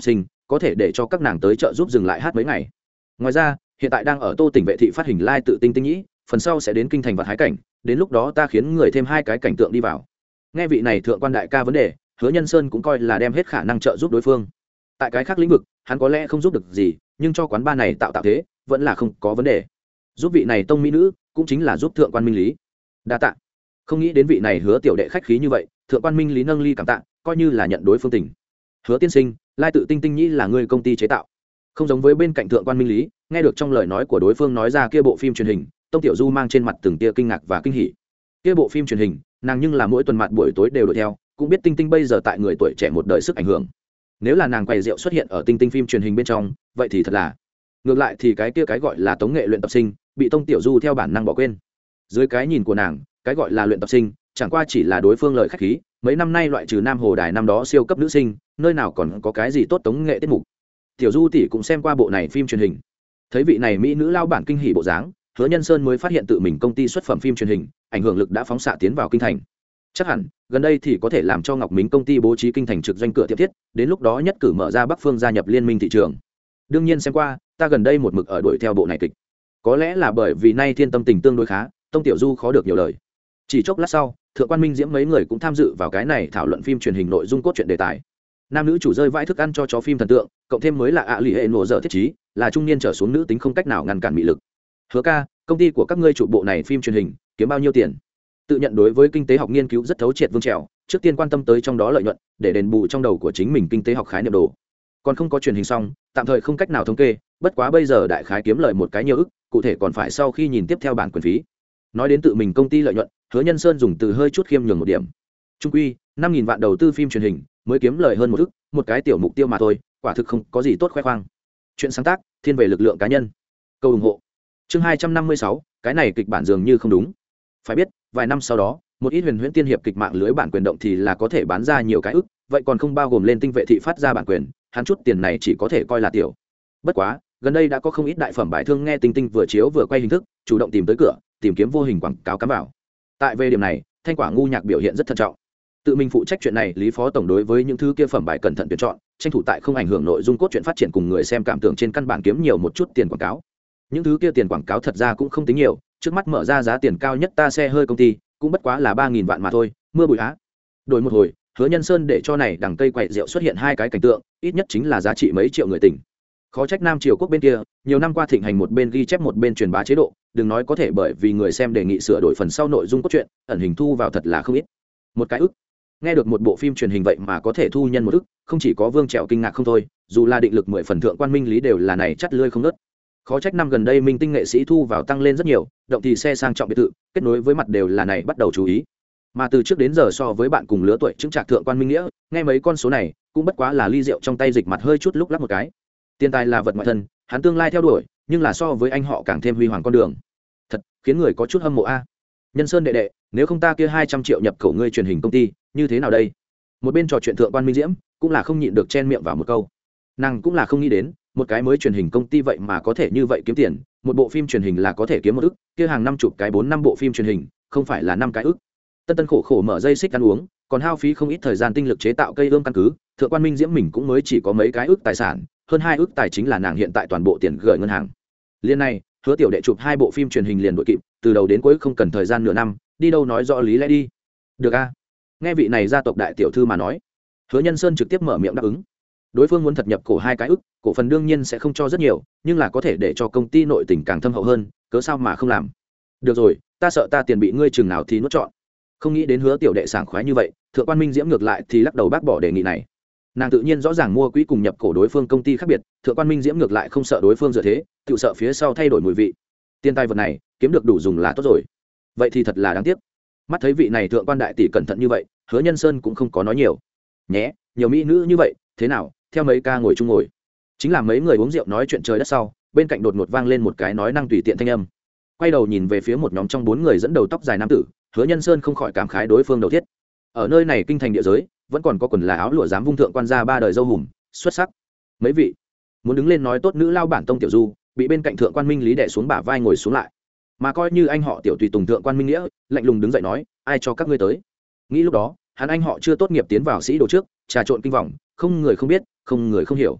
có thể để cho các nàng tới chợ giúp dừng lại hát mấy ngày. Ngoài ra hiện tại đang ở Tô tỉnh vệ thị phát hình lai tự tinh tinh nhĩ, phần sau sẽ đến kinh thành vật hái cảnh, đến lúc đó ta khiến người thêm hai cái cảnh tượng đi vào. Nghe vị này thượng quan đại ca vấn đề, Hứa Nhân Sơn cũng coi là đem hết khả năng trợ giúp đối phương. Tại cái khác lĩnh vực hắn có lẽ không giúp được gì, nhưng cho quán ba này tạo tạo thế vẫn là không có vấn đề. Giúp vị này tông mỹ nữ cũng chính là giúp thượng quan minh lý. Đa tạ. Không nghĩ đến vị này Hứa tiểu đệ khách khí như vậy, thượng quan minh lý nâng ly cảm tạ, coi như là nhận đối phương tình. Hứa tiên sinh, lai tự tinh tinh nhĩ là người công ty chế tạo, không giống với bên cạnh thượng quan minh lý. Nghe được trong lời nói của đối phương nói ra kia bộ phim truyền hình, Tông Tiểu Du mang trên mặt từng tia kinh ngạc và kinh hỉ. Kia bộ phim truyền hình nàng nhưng là mỗi tuần mặt buổi tối đều đuổi theo, cũng biết tinh tinh bây giờ tại người tuổi trẻ một đời sức ảnh hưởng. Nếu là nàng quầy rượu xuất hiện ở tinh tinh phim truyền hình bên trong, vậy thì thật là ngược lại thì cái kia cái gọi là tống nghệ luyện tập sinh bị Tông Tiểu Du theo bản năng bỏ quên. Dưới cái nhìn của nàng, cái gọi là luyện tập sinh chẳng qua chỉ là đối phương lời khách khí, mấy năm nay loại trừ Nam Hồ Đài năm đó siêu cấp nữ sinh, nơi nào còn có cái gì tốt tống nghệ tiết mục. Tiểu Du tỷ cũng xem qua bộ này phim truyền hình, thấy vị này mỹ nữ lao bản kinh hỉ bộ dáng, Hứa Nhân Sơn mới phát hiện tự mình công ty xuất phẩm phim truyền hình ảnh hưởng lực đã phóng xạ tiến vào kinh thành. Chắc hẳn gần đây thì có thể làm cho Ngọc Mính công ty bố trí kinh thành trực doanh cửa tiệm thiết, đến lúc đó nhất cử mở ra Bắc Phương gia nhập liên minh thị trường. Đương nhiên xem qua, ta gần đây một mực ở đuổi theo bộ này kịch. Có lẽ là bởi vì nay thiên tâm tình tương đối khá, Tông Tiểu Du khó được nhiều lời. Chỉ chốc lát sau, thượng quan minh diễm mấy người cũng tham dự vào cái này thảo luận phim truyền hình nội dung cốt truyện đề tài. Nam nữ chủ rơi vãi thức ăn cho chó phim thần tượng, cộng thêm mới là ạ lì hệ nổ dở thiết trí, là trung niên trở xuống nữ tính không cách nào ngăn cản mị lực. Hứa ca, công ty của các ngươi chụp bộ này phim truyền hình kiếm bao nhiêu tiền? Tự nhận đối với kinh tế học nghiên cứu rất thấu triệt Vương Trèo, trước tiên quan tâm tới trong đó lợi nhuận, để đền bù trong đầu của chính mình kinh tế học khái niệm đồ. Còn không có truyền hình xong, tạm thời không cách nào thống kê, bất quá bây giờ đại khái kiếm lợi một cái nhiều ức, cụ thể còn phải sau khi nhìn tiếp theo bản quyền phí. Nói đến tự mình công ty lợi nhuận, Hứa Nhân Sơn dùng từ hơi chút khiêm nhường một điểm. Trung quy, năm nghìn vạn đầu tư phim truyền hình, mới kiếm lời hơn một ức, một cái tiểu mục tiêu mà thôi, quả thực không có gì tốt khoe khoang. Chuyện sáng tác, thiên về lực lượng cá nhân. Câu ủng hộ. Chương hai trăm năm mươi sáu, cái này kịch bản dường như không đúng. Phải biết, vài năm sau đó, một ít huyền huyễn tiên hiệp kịch mạng lưới bản quyền động thì là có thể bán ra nhiều cái ức, vậy còn không bao gồm lên tinh vệ thị phát ra bản quyền, hắn chút tiền này chỉ có thể coi là tiểu. Bất quá, gần đây đã có không ít đại phẩm bài thương nghe Tinh Tinh vừa chiếu vừa quay hình thức, chủ động tìm tới cửa, tìm kiếm vô hình quảng cáo cắm vào. Tại về điểm này, Thanh Quả ngu nhạc biểu hiện rất thận trọng. Tự mình phụ trách chuyện này, Lý Phó tổng đối với những thứ kia phẩm bài cẩn thận tuyển chọn, tranh thủ tại không ảnh hưởng nội dung cốt truyện phát triển cùng người xem cảm tưởng trên căn bản kiếm nhiều một chút tiền quảng cáo. Những thứ kia tiền quảng cáo thật ra cũng không tính nhiều, trước mắt mở ra giá tiền cao nhất ta xe hơi công ty cũng bất quá là ba nghìn vạn mà thôi, mưa bụi á. Đổi một hồi, Hứa Nhân Sơn để cho này đằng cây quậy rượu xuất hiện hai cái cảnh tượng, ít nhất chính là giá trị mấy triệu người tỉnh. Khó trách Nam Triều quốc bên kia, nhiều năm qua thịnh hành một bên ghi chép một bên truyền bá chế độ, đừng nói có thể bởi vì người xem đề nghị sửa đổi phần sau nội dung cốt truyện, ẩn hình thu vào thật là không ít. Một cái ức. Nghe được một bộ phim truyền hình vậy mà có thể thu nhân một ức, không chỉ có Vương Trèo kinh ngạc không thôi, dù là định lực mười phần thượng quan minh lý đều là này chắt lươi không ngớt. Khó trách năm gần đây minh tinh nghệ sĩ thu vào tăng lên rất nhiều, động thì xe sang trọng biệt thự, kết nối với mặt đều là này bắt đầu chú ý. Mà từ trước đến giờ so với bạn cùng lứa tuổi chứng trạc thượng quan minh nghĩa, nghe mấy con số này cũng bất quá là ly rượu trong tay dịch mặt hơi chút lúc lắc một cái. Tiền tài là vật ngoại thân, hắn tương lai theo đuổi, nhưng là so với anh họ càng thêm huy hoàng con đường. Thật khiến người có chút hâm mộ a. Nhân Sơn đệ đệ, nếu không ta kia hai trăm triệu nhập khẩu ngươi truyền hình công ty, như thế nào đây? Một bên trò chuyện thượng quan minh diễm, cũng là không nhịn được chen miệng vào một câu. Nàng cũng là không nghĩ đến, một cái mới truyền hình công ty vậy mà có thể như vậy kiếm tiền, một bộ phim truyền hình là có thể kiếm một ức, kia hàng năm chụp cái bốn năm bộ phim truyền hình, không phải là năm cái ức. Tân Tân khổ khổ mở dây xích ăn uống, còn hao phí không ít thời gian tinh lực chế tạo cây ươm căn cứ, thượng quan minh diễm mình cũng mới chỉ có mấy cái ức tài sản, hơn hai ức tài chính là nàng hiện tại toàn bộ tiền gửi ngân hàng. Liên này, Hứa tiểu đệ chụp hai bộ phim truyền hình liền đội kịp, từ đầu đến cuối không cần thời gian nửa năm, đi đâu nói rõ lý lẽ đi. Được a. Nghe vị này gia tộc đại tiểu thư mà nói, Hứa Nhân Sơn trực tiếp mở miệng đáp ứng. Đối phương muốn thật nhập cổ hai cái ức, cổ phần đương nhiên sẽ không cho rất nhiều, nhưng là có thể để cho công ty nội tình càng thâm hậu hơn, cớ sao mà không làm. Được rồi, ta sợ ta tiền bị ngươi chừng nào thì nuốt trọn. Không nghĩ đến Hứa tiểu đệ sảng khoái như vậy, thượng quan minh diễm ngược lại thì lắc đầu bác bỏ đề nghị này. Nàng tự nhiên rõ ràng mua quỹ cùng nhập cổ đối phương công ty khác biệt, thượng quan minh diễm ngược lại không sợ đối phương dựa thế, tự sợ phía sau thay đổi mùi vị. Tiền tài vật này kiếm được đủ dùng là tốt rồi. Vậy thì thật là đáng tiếc. Mắt thấy vị này thượng quan đại tỷ cẩn thận như vậy, Hứa Nhân Sơn cũng không có nói nhiều. Nhé, nhiều mỹ nữ như vậy, thế nào, theo mấy ca ngồi chung ngồi. Chính là mấy người uống rượu nói chuyện trời đất sau, bên cạnh đột ngột vang lên một cái nói năng tùy tiện thanh âm. Quay đầu nhìn về phía một nhóm trong bốn người dẫn đầu tóc dài nam tử, Hứa Nhân Sơn không khỏi cảm khái đối phương đầu thiết. Ở nơi này kinh thành địa giới, vẫn còn có quần là áo lụa dám vung thượng quan gia ba đời dâu hùm, xuất sắc. Mấy vị muốn đứng lên nói tốt nữ lao bản Tông Tiểu Du, bị bên cạnh thượng quan minh lý đè xuống bả vai ngồi xuống lại. Mà coi như anh họ tiểu tùy tùng thượng quan minh nghĩa, lạnh lùng đứng dậy nói, ai cho các ngươi tới? Nghĩ lúc đó, hắn anh họ chưa tốt nghiệp tiến vào sĩ đồ trước, trà trộn kinh vòng, không người không biết, không người không hiểu.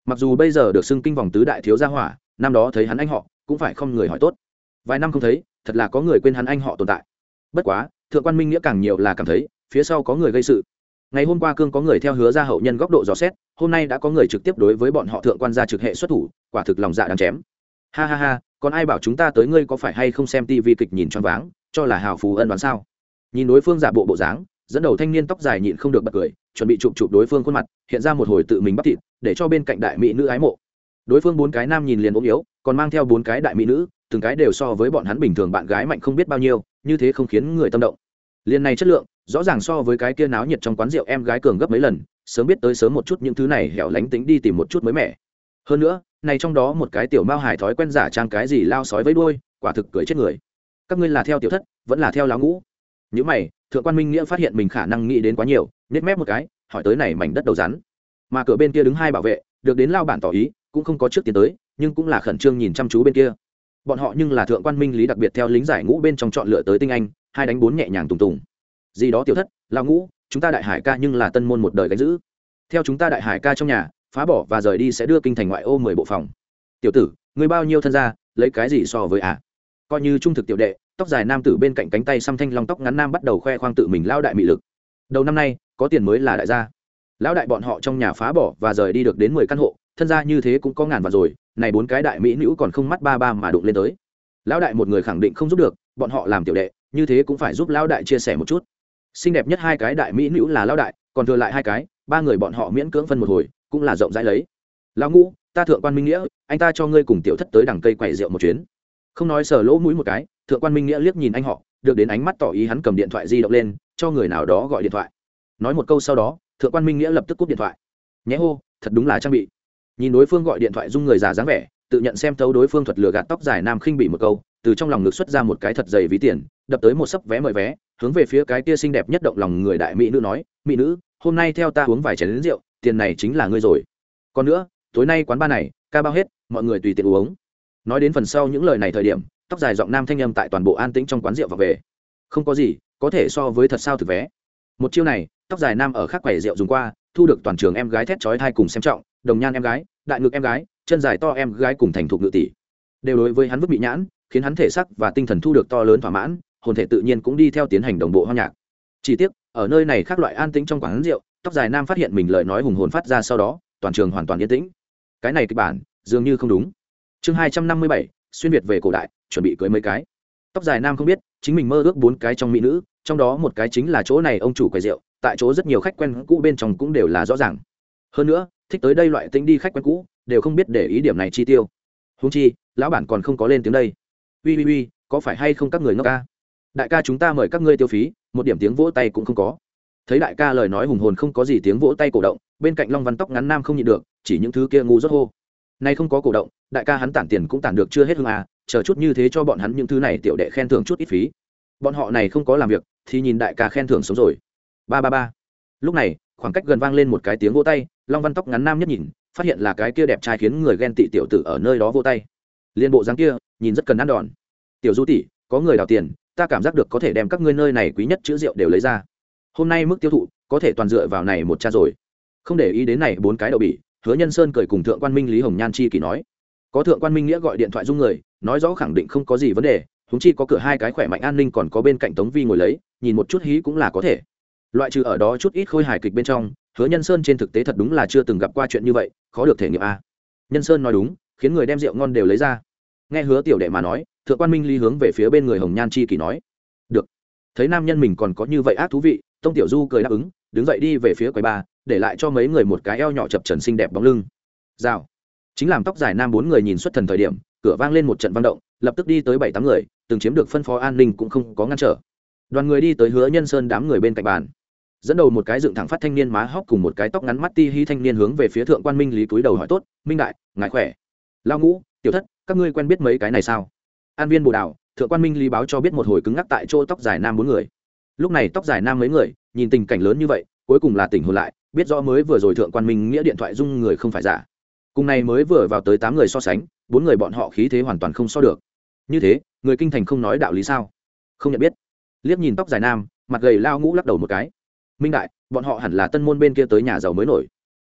mặc dù bây giờ được xưng kinh vòng tứ đại thiếu gia hỏa, năm đó thấy hắn anh họ cũng phải không người hỏi tốt. Vài năm không thấy, thật là có người quên hắn anh họ tồn tại. Bất quá thượng quan minh nghĩa càng nhiều là cảm thấy phía sau có người gây sự. Ngày hôm qua cương có người theo hứa ra hậu nhân góc độ dò xét, hôm nay đã có người trực tiếp đối với bọn họ thượng quan gia trực hệ xuất thủ, quả thực lòng dạ đáng chém. Ha ha ha, còn ai bảo chúng ta tới, ngươi có phải hay không xem tivi kịch nhìn choáng váng, cho là hào phú ân đoán sao? Nhìn đối phương giả bộ bộ dáng, dẫn đầu thanh niên tóc dài nhịn không được bật cười, chuẩn bị chụp chụp đối phương khuôn mặt, hiện ra một hồi tự mình bắp thịt, để cho bên cạnh đại mỹ nữ ái mộ. Đối phương bốn cái nam nhìn liền ốm yếu, còn mang theo bốn cái đại mỹ nữ, từng cái đều so với bọn hắn bình thường bạn gái mạnh không biết bao nhiêu, như thế không khiến người tâm động. Liên này chất lượng, rõ ràng so với cái kia náo nhiệt trong quán rượu em gái cường gấp mấy lần, sớm biết tới sớm một chút những thứ này hẻo lánh tính đi tìm một chút mới mẻ. Hơn nữa, này trong đó một cái tiểu mao hài thói quen giả trang cái gì lao sói với đuôi, quả thực cười chết người. Các ngươi là theo tiểu thất, vẫn là theo lão ngũ? Như mày, thượng quan minh nghĩa phát hiện mình khả năng nghĩ đến quá nhiều, nhếch mép một cái, hỏi tới này mảnh đất đầu rắn. Mà cửa bên kia đứng hai bảo vệ, được đến lao bản tỏ ý, cũng không có trước tiến tới, nhưng cũng là khẩn trương nhìn chăm chú bên kia. Bọn họ nhưng là thượng quan minh lý đặc biệt theo lính giải ngũ bên trong chọn lựa tới tinh anh, hai đánh bốn nhẹ nhàng tùng tùng. Gì đó tiểu thất, lao ngũ, chúng ta đại hải ca nhưng là tân môn một đời gánh giữ. Theo chúng ta đại hải ca trong nhà, phá bỏ và rời đi sẽ đưa kinh thành ngoại ô mười bộ phòng. Tiểu tử, người bao nhiêu thân gia, lấy cái gì so với à? Coi như trung thực tiểu đệ, tóc dài nam tử bên cạnh cánh tay xăm thanh long tóc ngắn nam bắt đầu khoe khoang tự mình lao đại mị lực. Đầu năm nay, có tiền mới là đại gia. Lão đại bọn họ trong nhà phá bỏ và rời đi được đến mười căn hộ, thân gia như thế cũng có ngàn vạn rồi, này bốn cái đại mỹ nữ còn không mắt ba ba mà đụng lên tới. Lão đại một người khẳng định không giúp được, bọn họ làm tiểu đệ, như thế cũng phải giúp lão đại chia sẻ một chút. Xinh đẹp nhất hai cái đại mỹ nữ là lão đại, còn thừa lại hai cái, ba người bọn họ miễn cưỡng phân một hồi, cũng là rộng rãi lấy. Lão ngũ, ta thượng quan minh nghĩa, anh ta cho ngươi cùng tiểu thất tới đằng cây quẩy rượu một chuyến. Không nói sờ lỗ mũi một cái, thượng quan minh nghĩa liếc nhìn anh họ, được đến ánh mắt tỏ ý hắn cầm điện thoại di động lên, cho người nào đó gọi điện thoại. Nói một câu sau đó, thượng quan minh nghĩa lập tức cúp điện thoại. Nhé hô, thật đúng là trang bị. Nhìn đối phương gọi điện thoại dung người già dáng vẻ, tự nhận xem thấu đối phương thuật lừa gạt tóc dài nam khinh bị một câu, từ trong lòng ngực xuất ra một cái thật dày ví tiền, đập tới một sấp vé mời vé, hướng về phía cái kia xinh đẹp nhất động lòng người đại mỹ nữ nói, mỹ nữ, hôm nay theo ta uống vài chén rượu, tiền này chính là ngươi rồi. Còn nữa, tối nay quán bar này ca bao hết, mọi người tùy tiện uống. Nói đến phần sau những lời này thời điểm, tóc dài giọng nam thanh âm tại toàn bộ an tĩnh trong quán rượu và về. Không có gì có thể so với thật sao thực vé. Một chiêu này, tóc dài nam ở khác quầy rượu dùng qua, thu được toàn trường em gái thét chói tai cùng xem trọng, đồng nhan em gái, đại ngực em gái, chân dài to em gái cùng thành thục ngự tỷ, đều đối với hắn vứt bị nhãn, khiến hắn thể xác và tinh thần thu được to lớn thỏa mãn, hồn thể tự nhiên cũng đi theo tiến hành đồng bộ hoang nhạc. Chỉ tiếc, ở nơi này khác loại an tĩnh trong quán rượu, tóc dài nam phát hiện mình lời nói hùng hồn phát ra sau đó, toàn trường hoàn toàn yên tĩnh. Cái này kịch bản dường như không đúng. Chương hai trăm năm mươi bảy, xuyên việt về cổ đại, chuẩn bị cưới mấy cái. Tóc dài nam không biết, chính mình mơ ước bốn cái trong mỹ nữ, trong đó một cái chính là chỗ này ông chủ quầy rượu, tại chỗ rất nhiều khách quen cũ bên trong cũng đều là rõ ràng. Hơn nữa, thích tới đây loại tính đi khách quen cũ, đều không biết để ý điểm này chi tiêu. Huống chi, lão bản còn không có lên tiếng đây. Ui ui ui, có phải hay không các người ngốc ca? Đại ca chúng ta mời các ngươi tiêu phí, một điểm tiếng vỗ tay cũng không có. Thấy đại ca lời nói hùng hồn không có gì tiếng vỗ tay cổ động, bên cạnh long văn tóc ngắn nam không nhịn được, chỉ những thứ kia ngu rốt hô. Nay không có cổ động, đại ca hắn tản tiền cũng tản được chưa hết hương à, chờ chút như thế cho bọn hắn những thứ này tiểu đệ khen thưởng chút ít phí. Bọn họ này không có làm việc, thì nhìn đại ca khen thưởng sống rồi. Ba ba ba. Lúc này, khoảng cách gần vang lên một cái tiếng vỗ tay, long văn tóc ngắn nam nhất nhìn, phát hiện là cái kia đẹp trai khiến người ghen tị tiểu tử ở nơi đó vỗ tay. Liên bộ dáng kia, nhìn rất cần ăn đòn. Tiểu Du tỷ, có người đào tiền, ta cảm giác được có thể đem các ngươi nơi này quý nhất chữ rượu đều lấy ra. Hôm nay mức tiêu thụ có thể toàn dựa vào này một cha rồi. Không để ý đến này bốn cái đậu bỉ, Hứa Nhân Sơn cười cùng thượng quan minh Lý Hồng Nhan chi kỳ nói, có thượng quan minh nghĩa gọi điện thoại dung người, nói rõ khẳng định không có gì vấn đề, huống chi có cửa hai cái khỏe mạnh an ninh còn có bên cạnh Tống Vi ngồi lấy, nhìn một chút hí cũng là có thể. Loại trừ ở đó chút ít khôi hài kịch bên trong, Hứa Nhân Sơn trên thực tế thật đúng là chưa từng gặp qua chuyện như vậy, khó được thể nghiệm a. Nhân Sơn nói đúng, khiến người đem rượu ngon đều lấy ra. Nghe Hứa tiểu đệ mà nói, thượng quan minh Lý hướng về phía bên người Hồng Nhan chi kỳ nói, được. Thấy nam nhân mình còn có như vậy ác thú vị, Tông Tiểu Du cười đáp ứng, đứng dậy đi về phía quầy bar, để lại cho mấy người một cái eo nhỏ chập trần xinh đẹp bóng lưng. Rào. Chính làm tóc dài nam bốn người nhìn xuất thần thời điểm, cửa vang lên một trận vang động, lập tức đi tới bảy tám người, từng chiếm được phân phó an ninh cũng không có ngăn trở. Đoàn người đi tới Hứa Nhân Sơn đám người bên cạnh bàn, dẫn đầu một cái dựng thẳng phát thanh niên má hốc cùng một cái tóc ngắn mắt ti hi thanh niên hướng về phía thượng quan minh Lý cúi đầu hỏi tốt, minh đại, ngài khỏe. Lao ngũ, tiểu thất, các ngươi quen biết mấy cái này sao? An viên bồ đào, thượng quan minh Lý báo cho biết một hồi cứng ngắc tại chỗ tóc dài nam bốn người. Lúc này tóc dài nam mấy người nhìn tình cảnh lớn như vậy, cuối cùng là tỉnh hồn lại, biết rõ mới vừa rồi thượng quan minh nghĩa điện thoại dung người không phải giả. Cùng này mới vừa vào tới tám người so sánh, bốn người bọn họ khí thế hoàn toàn không so được. Như thế, người kinh thành không nói đạo lý sao? Không nhận biết. Liếc nhìn tóc dài nam, mặt gầy lao ngũ lắc đầu một cái. Minh đại, bọn họ hẳn là tân môn bên kia tới nhà giàu mới nổi.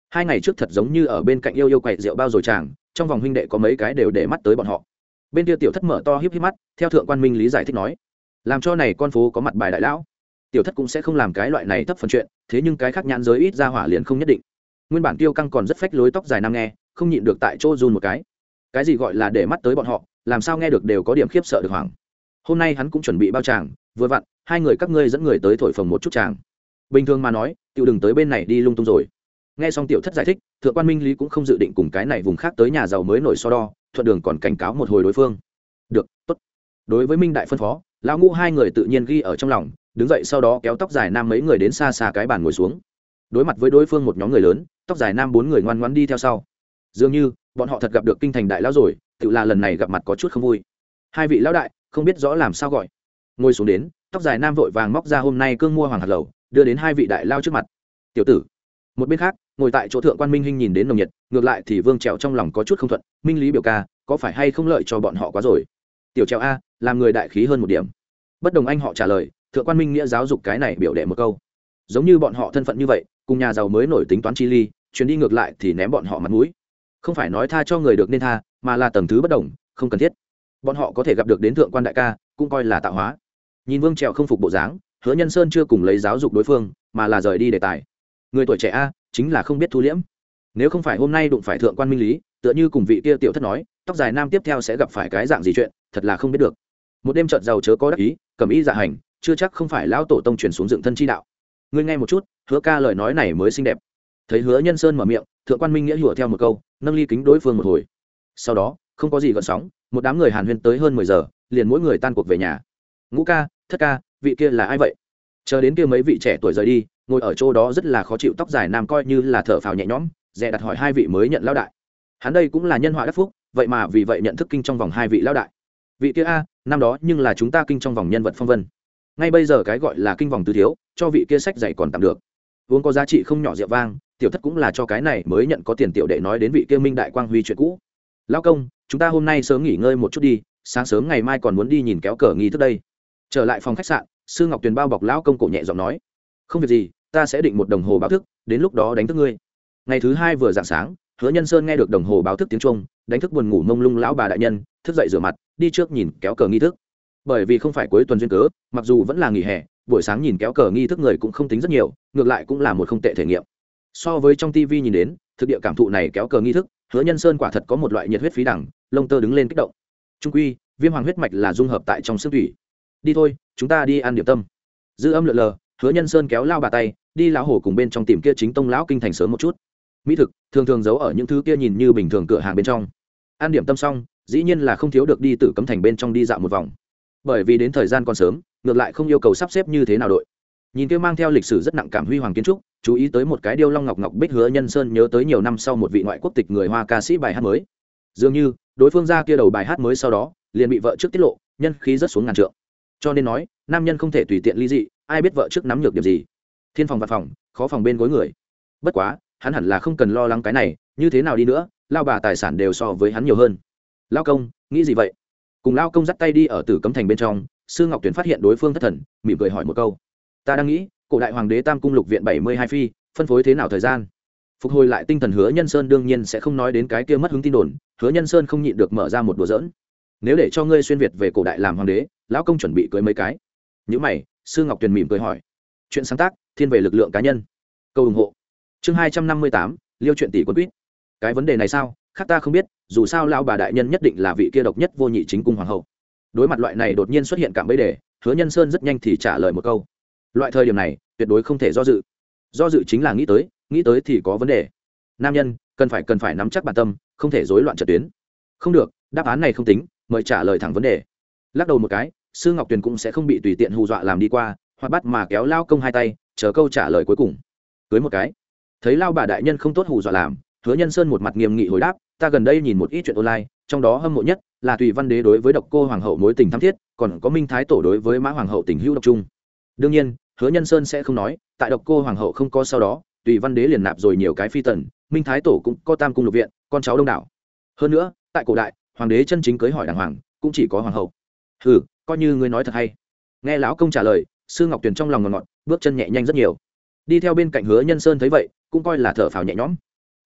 hai ngày trước thật giống như ở bên cạnh yêu yêu quậy rượu bao rồi chàng, trong vòng huynh đệ có mấy cái đều để mắt tới bọn họ. Bên kia tiểu thất mở to híp híp mắt, theo thượng quan minh lý giải thích nói, làm cho này con phố có mặt bài đại lão, tiểu thất cũng sẽ không làm cái loại này thấp phần chuyện, thế nhưng cái khác nhãn giới ít ra hỏa liền không nhất định. Nguyên bản tiêu căng còn rất phách lối tóc dài nam nghe, không nhịn được tại chỗ run một cái. Cái gì gọi là để mắt tới bọn họ, làm sao nghe được đều có điểm khiếp sợ được hoảng. Hôm nay hắn cũng chuẩn bị bao chàng, vừa vặn hai người các ngươi dẫn người tới thổi phồng một chút chàng. Bình thường mà nói, tiểu đừng tới bên này đi lung tung rồi. Nghe xong tiểu thất giải thích, thượng quan minh lý cũng không dự định cùng cái này vùng khác tới nhà giàu mới nổi so đo, thuận đường còn cảnh cáo một hồi đối phương. Được, tốt. Đối với minh đại phân phó, lão ngũ hai người tự nhiên ghi ở trong lòng, đứng dậy sau đó kéo tóc dài nam mấy người đến xa xa cái bàn ngồi xuống. Đối mặt với đối phương một nhóm người lớn, tóc dài nam bốn người ngoan ngoãn đi theo sau. Dường như bọn họ thật gặp được kinh thành đại lão rồi, tự là lần này gặp mặt có chút không vui. Hai vị lão đại không biết rõ làm sao gọi. Ngồi xuống đến, tóc dài nam vội vàng móc ra hôm nay cương mua hoàng hạt lầu, đưa đến hai vị đại lao trước mặt. Tiểu tử. Một bên khác, ngồi tại chỗ thượng quan minh hinh nhìn đến nồng nhiệt, ngược lại thì vương trèo trong lòng có chút không thuận, minh lý biểu ca có phải hay không lợi cho bọn họ quá rồi. Tiểu trèo a, làm người đại khí hơn một điểm. Bất đồng anh họ trả lời, thượng quan minh nghĩa giáo dục cái này biểu đệ một câu, giống như bọn họ thân phận như vậy, cùng nhà giàu mới nổi tính toán chi ly, chuyến đi ngược lại thì ném bọn họ mặt mũi. Không phải nói tha cho người được nên tha, mà là tầng thứ bất đồng, không cần thiết. Bọn họ có thể gặp được đến thượng quan đại ca, cũng coi là tạo hóa. Nhìn vương trèo không phục bộ dáng, Hứa Nhân Sơn chưa cùng lấy giáo dục đối phương, mà là rời đi đề tài. Người tuổi trẻ a, chính là không biết thu liễm. Nếu không phải hôm nay đụng phải thượng quan minh lý, tựa như cùng vị kia tiểu thất nói, tóc dài nam tiếp theo sẽ gặp phải cái dạng gì chuyện, thật là không biết được. Một đêm trợn giàu chớ có đắc ý, cầm ý dạ hành, chưa chắc không phải lão tổ tông truyền xuống dựng thân chi đạo. Ngươi nghe một chút, Hứa ca lời nói này mới xinh đẹp. Thấy Hứa Nhân Sơn mở miệng, thượng quan minh nghĩa hùa theo một câu, nâng ly kính đối phương một hồi. Sau đó, không có gì gợn sóng, một đám người hàn huyên tới hơn mười giờ, liền mỗi người tan cuộc về nhà. Ngũ ca, thất ca, vị kia là ai vậy? Chờ đến kia mấy vị trẻ tuổi rời đi, ngồi ở chỗ đó rất là khó chịu tóc dài nam coi như là thở phào nhẹ nhõm, dè đặt hỏi hai vị mới nhận lão đại. Hắn đây cũng là nhân họa đắc phúc, vậy mà vì vậy nhận thức kinh trong vòng hai vị lão đại. Vị kia a, năm đó nhưng là chúng ta kinh trong vòng nhân vật phong vân. Ngay bây giờ cái gọi là kinh vòng tứ thiếu, cho vị kia sách dạy còn tạm được. Uống có giá trị không nhỏ rượu vang, tiểu thất cũng là cho cái này mới nhận có tiền tiểu đệ nói đến vị kia minh đại quang huy chuyện cũ. Lão công, chúng ta hôm nay sớm nghỉ ngơi một chút đi, sáng sớm ngày mai còn muốn đi nhìn kéo cờ nghi thức đây. Trở lại phòng khách sạn, Sư Ngọc Tuyền bao bọc lão công cổ nhẹ giọng nói, không việc gì, ta sẽ định một đồng hồ báo thức, đến lúc đó đánh thức ngươi. Ngày thứ hai vừa rạng sáng, Hứa Nhân Sơn nghe được đồng hồ báo thức tiếng chuông, đánh thức buồn ngủ mông lung lão bà đại nhân, thức dậy rửa mặt, đi trước nhìn kéo cờ nghi thức. Bởi vì không phải cuối tuần duyên cớ, mặc dù vẫn là nghỉ hè, buổi sáng nhìn kéo cờ nghi thức người cũng không tính rất nhiều, ngược lại cũng là một không tệ thể nghiệm. So với trong tivi nhìn đến, thực địa cảm thụ này kéo cờ nghi thức, Hứa Nhân Sơn quả thật có một loại nhiệt huyết phí đẳng, lông tơ đứng lên kích động. Trung quy, viêm hoàng huyết mạch là dung hợp tại trong xương thủy. Đi thôi, chúng ta đi ăn điểm tâm. Dư âm lượn lờ, Hứa Nhân Sơn kéo lao bà tay, đi lão hổ cùng bên trong tìm kia chính tông lão kinh thành sớm một chút. Mỹ thực thường thường giấu ở những thứ kia nhìn như bình thường cửa hàng bên trong. Ăn điểm tâm xong, dĩ nhiên là không thiếu được đi Tử Cấm thành bên trong đi dạo một vòng. Bởi vì đến thời gian còn sớm, ngược lại không yêu cầu sắp xếp như thế nào đội. Nhìn kia mang theo lịch sử rất nặng cảm huy hoàng kiến trúc, chú ý tới một cái điêu long ngọc ngọc bích, Hứa Nhân Sơn nhớ tới nhiều năm sau một vị ngoại quốc tịch người Hoa ca sĩ bài hát mới. Dường như đối phương ra kia đầu bài hát mới sau đó, liền bị vợ trước tiết lộ, nhân khí rất xuống ngàn trượng. Cho nên nói, nam nhân không thể tùy tiện ly dị, ai biết vợ trước nắm nhược điểm gì. Thiên phòng vạn phòng, khó phòng bên gối người. Bất quá, hắn hẳn là không cần lo lắng cái này, như thế nào đi nữa, lao bà tài sản đều so với hắn nhiều hơn. Lao công, nghĩ gì vậy? Cùng lao công dắt tay đi ở Tử Cấm thành bên trong, Sư Ngọc Tuyển phát hiện đối phương thất thần, mỉm cười hỏi một câu. Ta đang nghĩ, cổ đại hoàng đế Tam cung lục viện bảy mươi hai phi, phân phối thế nào thời gian? Phục hồi lại tinh thần, Hứa Nhân Sơn đương nhiên sẽ không nói đến cái kia mất hứng tin đồn, Hứa Nhân Sơn không nhịn được mở ra một đùa giỡn. Nếu để cho ngươi xuyên việt về cổ đại làm hoàng đế, lão công chuẩn bị cưới mấy cái? Những mày, Sư Ngọc Tuyền mỉm cười hỏi. Chuyện sáng tác, thiên về lực lượng cá nhân. Câu ủng hộ. Chương hai trăm năm mươi tám, Liêu chuyện tỷ quân quýt. Cái vấn đề này sao, khác ta không biết, dù sao lão bà đại nhân nhất định là vị kia độc nhất vô nhị chính cung hoàng hậu. Đối mặt loại này đột nhiên xuất hiện cạm bẫy đề, Hứa Nhân Sơn rất nhanh thì trả lời một câu. Loại thời điểm này, tuyệt đối không thể do dự. Do dự chính là nghĩ tới, nghĩ tới thì có vấn đề. Nam nhân, cần phải cần phải nắm chắc bản tâm, không thể rối loạn trận tuyến. Không được, đáp án này không tính, mời trả lời thẳng vấn đề. Lắc đầu một cái, Sư Ngọc Tuyền cũng sẽ không bị tùy tiện hù dọa làm đi qua, hoặc bắt mà kéo lao công hai tay, chờ câu trả lời cuối cùng. Cưới một cái. Thấy lao bà đại nhân không tốt hù dọa làm, Hứa Nhân Sơn một mặt nghiêm nghị hồi đáp, ta gần đây nhìn một ít chuyện online, trong đó hâm mộ nhất là Tùy Văn Đế đối với Độc Cô hoàng hậu mối tình thắm thiết, còn có Minh Thái Tổ đối với Mã hoàng hậu tình hữu độc trung. Đương nhiên, Hứa Nhân Sơn sẽ không nói, tại Độc Cô hoàng hậu không có sau đó, Tùy Văn Đế liền nạp rồi nhiều cái phi tần, Minh Thái Tổ cũng có Tam cung lục viện, con cháu đông đảo. Hơn nữa, tại cổ đại, hoàng đế chân chính cưới hỏi đàng hoàng, cũng chỉ có hoàng hậu. Hừ, coi như ngươi nói thật hay. Nghe lão công trả lời, Sư Ngọc Tuyền trong lòng ngọt ngọt, bước chân nhẹ nhanh rất nhiều. Đi theo bên cạnh Hứa Nhân Sơn thấy vậy, cũng coi là thở phào nhẹ nhõm.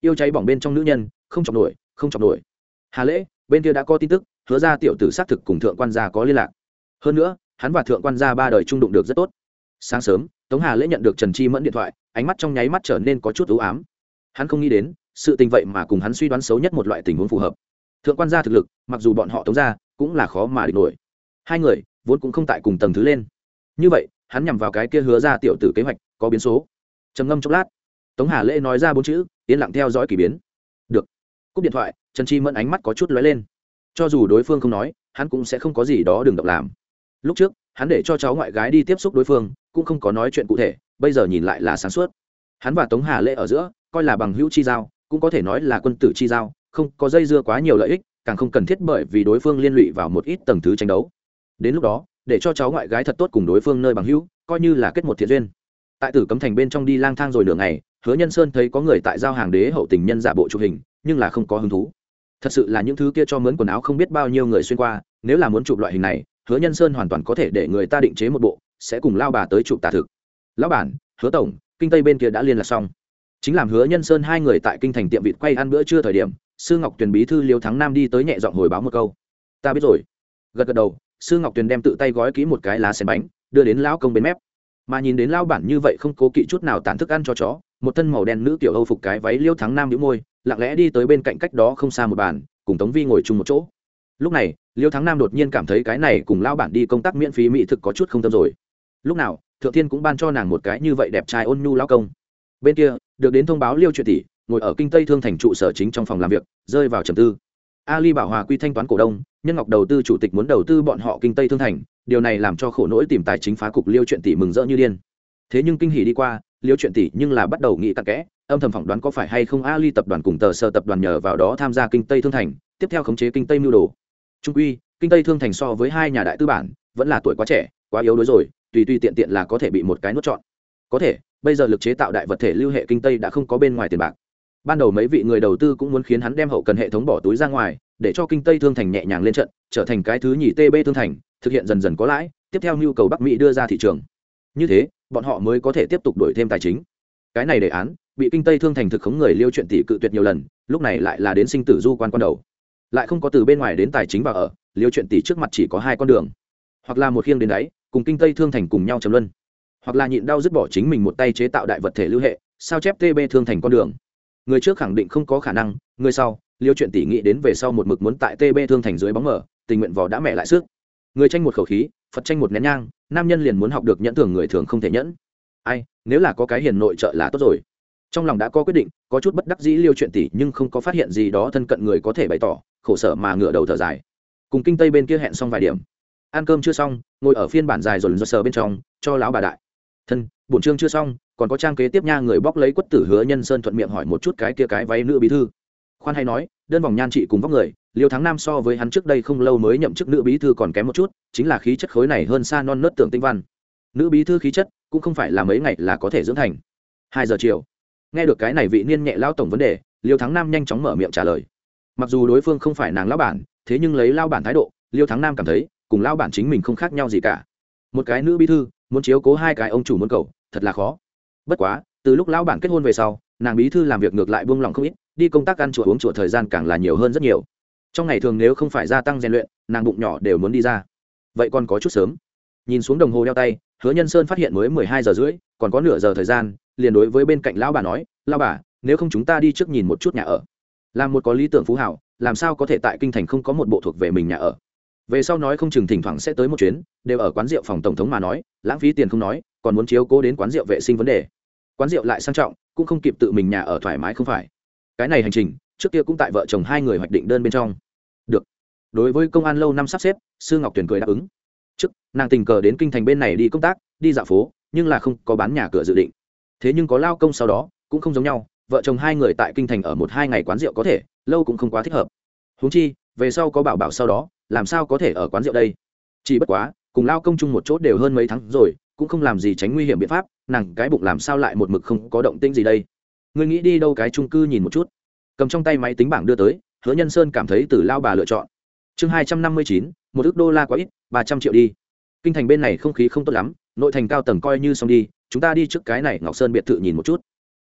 yêu cháy bỏng bên trong nữ nhân không chọc nổi không chọc nổi. Hà Lễ bên kia đã có tin tức, hứa ra tiểu tử xác thực cùng thượng quan gia có liên lạc. Hơn nữa hắn và thượng quan gia ba đời trung đụng được rất tốt. Sáng sớm Tống Hà Lễ nhận được Trần Chi Mẫn điện thoại, ánh mắt trong nháy mắt trở nên có chút u ám. Hắn không nghĩ đến sự tình vậy mà cùng hắn suy đoán xấu nhất một loại tình huống phù hợp. Thượng quan gia thực lực mặc dù bọn họ Tống gia cũng là khó mà địch nổi, hai người vốn cũng không tại cùng tầng thứ lên. Như vậy hắn nhằm vào cái kia hứa ra tiểu tử kế hoạch có biến số. Trầm ngâm chốc lát, Tống Hà Lễ nói ra bốn chữ, yên lặng theo dõi kỳ biến. Được. Cúp điện thoại, Trần Chi Mẫn ánh mắt có chút lóe lên. Cho dù đối phương không nói, hắn cũng sẽ không có gì đó đừng động làm. Lúc trước hắn để cho cháu ngoại gái đi tiếp xúc đối phương cũng không có nói chuyện cụ thể, bây giờ nhìn lại là sáng suốt. Hắn và Tống Hà Lễ ở giữa coi là bằng hữu chi giao, cũng có thể nói là quân tử chi giao, không có dây dưa quá nhiều lợi ích, càng không cần thiết bởi vì đối phương liên lụy vào một ít tầng thứ tranh đấu. Đến lúc đó để cho cháu ngoại gái thật tốt cùng đối phương nơi bằng hữu, coi như là kết một thiện duyên. Tại Tử Cấm Thành bên trong đi lang thang rồi nửa ngày, Hứa Nhân Sơn thấy có người tại giao hàng đế hậu tình nhân giả bộ chụp hình, nhưng là không có hứng thú. Thật sự là những thứ kia cho mướn quần áo không biết bao nhiêu người xuyên qua, nếu là muốn chụp loại hình này, Hứa Nhân Sơn hoàn toàn có thể để người ta định chế một bộ, sẽ cùng lao bà tới chụp tả thực. Lão bản, Hứa tổng, kinh tây bên kia đã liên lạc xong. Chính làm Hứa Nhân Sơn hai người tại kinh thành tiệm vịt quay ăn bữa trưa thời điểm, Sư Ngọc Tuyền bí thư Liêu Thắng Nam đi tới nhẹ giọng hồi báo một câu. Ta biết rồi. Gật gật đầu, Sư Ngọc Tuyền đem tự tay gói kỹ một cái lá sen bánh, đưa đến lão công bên mép. Mà nhìn đến lão bản như vậy không cố kỵ chút nào tản thức ăn cho chó, một thân màu đen nữ tiểu Âu phục cái váy Liêu Thắng Nam nhíu môi, lặng lẽ đi tới bên cạnh cách đó không xa một bàn, cùng Tống Vi ngồi chung một chỗ. Lúc này, Liêu Thắng Nam đột nhiên cảm thấy cái này cùng lão bản đi công tác miễn phí mỹ thực có chút không tâm rồi. Lúc nào, Thượng Thiên cũng ban cho nàng một cái như vậy đẹp trai ôn nhu lão công. Bên kia, được đến thông báo Liêu Chuyện tỷ ngồi ở kinh tây thương thành trụ sở chính trong phòng làm việc, rơi vào trầm tư. Ali Bảo Hòa quy thanh toán cổ đông, Nhân Ngọc đầu tư chủ tịch muốn đầu tư bọn họ kinh tây thương thành, điều này làm cho khổ nỗi tìm tài chính phá cục Liêu Chuyện tỷ mừng rỡ như điên. Thế nhưng kinh hỉ đi qua, Liêu Chuyện tỷ nhưng là bắt đầu nghĩ cặn kẽ, âm thầm phỏng đoán có phải hay không Ali tập đoàn cùng tờ sở tập đoàn nhờ vào đó tham gia kinh tây thương thành, tiếp theo khống chế kinh tây mưu đồ. Trung quy, kinh tây thương thành so với hai nhà đại tư bản, vẫn là tuổi quá trẻ, quá yếu đuối rồi, tùy tùy tiện tiện là có thể bị một cái nuốt trọn. Có thể, bây giờ lực chế tạo đại vật thể lưu hệ kinh tây đã không có bên ngoài tiền bạc. Ban đầu mấy vị người đầu tư cũng muốn khiến hắn đem hậu cần hệ thống bỏ túi ra ngoài, để cho kinh tây thương thành nhẹ nhàng lên trận, trở thành cái thứ nhì tê bê thương thành, thực hiện dần dần có lãi, tiếp theo nhu cầu Bắc Mỹ đưa ra thị trường. Như thế, bọn họ mới có thể tiếp tục đổi thêm tài chính. Cái này đề án bị kinh tây thương thành thực khống người Liêu Chuyện tỷ cự tuyệt nhiều lần, lúc này lại là đến sinh tử du quan quan đầu, lại không có từ bên ngoài đến tài chính vào ở, Liêu Chuyện tỷ trước mặt chỉ có hai con đường, hoặc là một khiêng đến đáy, cùng kinh tây thương thành cùng nhau trầm luân, hoặc là nhịn đau dứt bỏ chính mình một tay chế tạo đại vật thể lưu hệ, sao chép tê bê thương thành con đường. Người trước khẳng định không có khả năng, người sau, Liêu Chuyện tỷ nghĩ đến về sau một mực muốn tại tê bê thương thành dưới bóng mở, tình nguyện vỏ đã mẹ lại sức. Người tranh một khẩu khí, Phật tranh một nén nhang, nam nhân liền muốn học được nhẫn thường người thường không thể nhẫn. Ai, nếu là có cái hiền nội trợ là tốt rồi. Trong lòng đã có quyết định, có chút bất đắc dĩ Liêu Chuyện tỷ nhưng không có phát hiện gì đó thân cận người có thể bày tỏ, khổ sở mà ngửa đầu thở dài. Cùng kinh tây bên kia hẹn xong vài điểm, ăn cơm chưa xong, ngồi ở phiên bản dài rồi rồi sờ bên trong, cho lão bà đại. Thân, bổn chương chưa xong, còn có trang kế tiếp nha. Người bóc lấy quất tử Hứa Nhân Sơn thuận miệng hỏi một chút cái kia cái váy nữ bí thư. Khoan hay nói, đơn vòng nhan trị cùng vóc người, Liêu Thắng Nam so với hắn trước đây không lâu mới nhậm chức nữ bí thư còn kém một chút, chính là khí chất khối này hơn xa non nớt tưởng tinh văn. Nữ bí thư khí chất cũng không phải là mấy ngày là có thể dưỡng thành. Hai giờ chiều, nghe được cái này vị niên nhẹ lao tổng vấn đề, Liêu Thắng Nam nhanh chóng mở miệng trả lời. Mặc dù đối phương không phải nàng lão bản, thế nhưng lấy lao bản thái độ, Liêu Thắng Nam cảm thấy cùng lao bản chính mình không khác nhau gì cả. Một cái nữ bí thư muốn chiếu cố hai cái ông chủ muốn cầu, thật là khó. Bất quá, từ lúc lão bản kết hôn về sau, nàng bí thư làm việc ngược lại buông lòng không ít, đi công tác ăn chùa uống chùa thời gian càng là nhiều hơn rất nhiều. Trong ngày thường nếu không phải gia tăng rèn luyện, nàng bụng nhỏ đều muốn đi ra. Vậy còn có chút sớm. Nhìn xuống đồng hồ đeo tay, Hứa Nhân Sơn phát hiện mới mười hai giờ rưỡi, còn có nửa giờ thời gian, liền đối với bên cạnh lão bà nói, "Lão bà, nếu không chúng ta đi trước nhìn một chút nhà ở." Làm một có lý tưởng phú hảo, làm sao có thể tại kinh thành không có một bộ thuộc về mình nhà ở. Về sau nói không chừng thỉnh thoảng sẽ tới một chuyến, đều ở quán rượu phòng tổng thống mà nói, lãng phí tiền không nói, còn muốn chiếu cố đến quán rượu vệ sinh vấn đề. Quán rượu lại sang trọng, cũng không kịp tự mình nhà ở thoải mái không phải. Cái này hành trình, trước kia cũng tại vợ chồng hai người hoạch định đơn bên trong. Được. Đối với công an lâu năm sắp xếp, Sư Ngọc Tuyền cười đáp ứng. Trước, nàng tình cờ đến kinh thành bên này đi công tác, đi dạo phố, nhưng là không có bán nhà cửa dự định. Thế nhưng có lao công sau đó, cũng không giống nhau, vợ chồng hai người tại kinh thành ở một hai ngày quán rượu có thể, lâu cũng không quá thích hợp. Huống chi, về sau có bảo bảo sau đó, làm sao có thể ở quán rượu đây. Chỉ bất quá, cùng lao công chung một chỗ đều hơn mấy tháng rồi, cũng không làm gì tránh nguy hiểm biện pháp, nàng cái bụng làm sao lại một mực không có động tĩnh gì đây. Ngươi nghĩ đi đâu cái chung cư nhìn một chút. Cầm trong tay máy tính bảng đưa tới, Hứa Nhân Sơn cảm thấy từ lao bà lựa chọn. Chương hai trăm năm mươi chín, một ức đô la quá ít, ba trăm triệu đi. Kinh thành bên này không khí không tốt lắm, nội thành cao tầng coi như xong đi, chúng ta đi trước cái này Ngọc Sơn biệt thự nhìn một chút.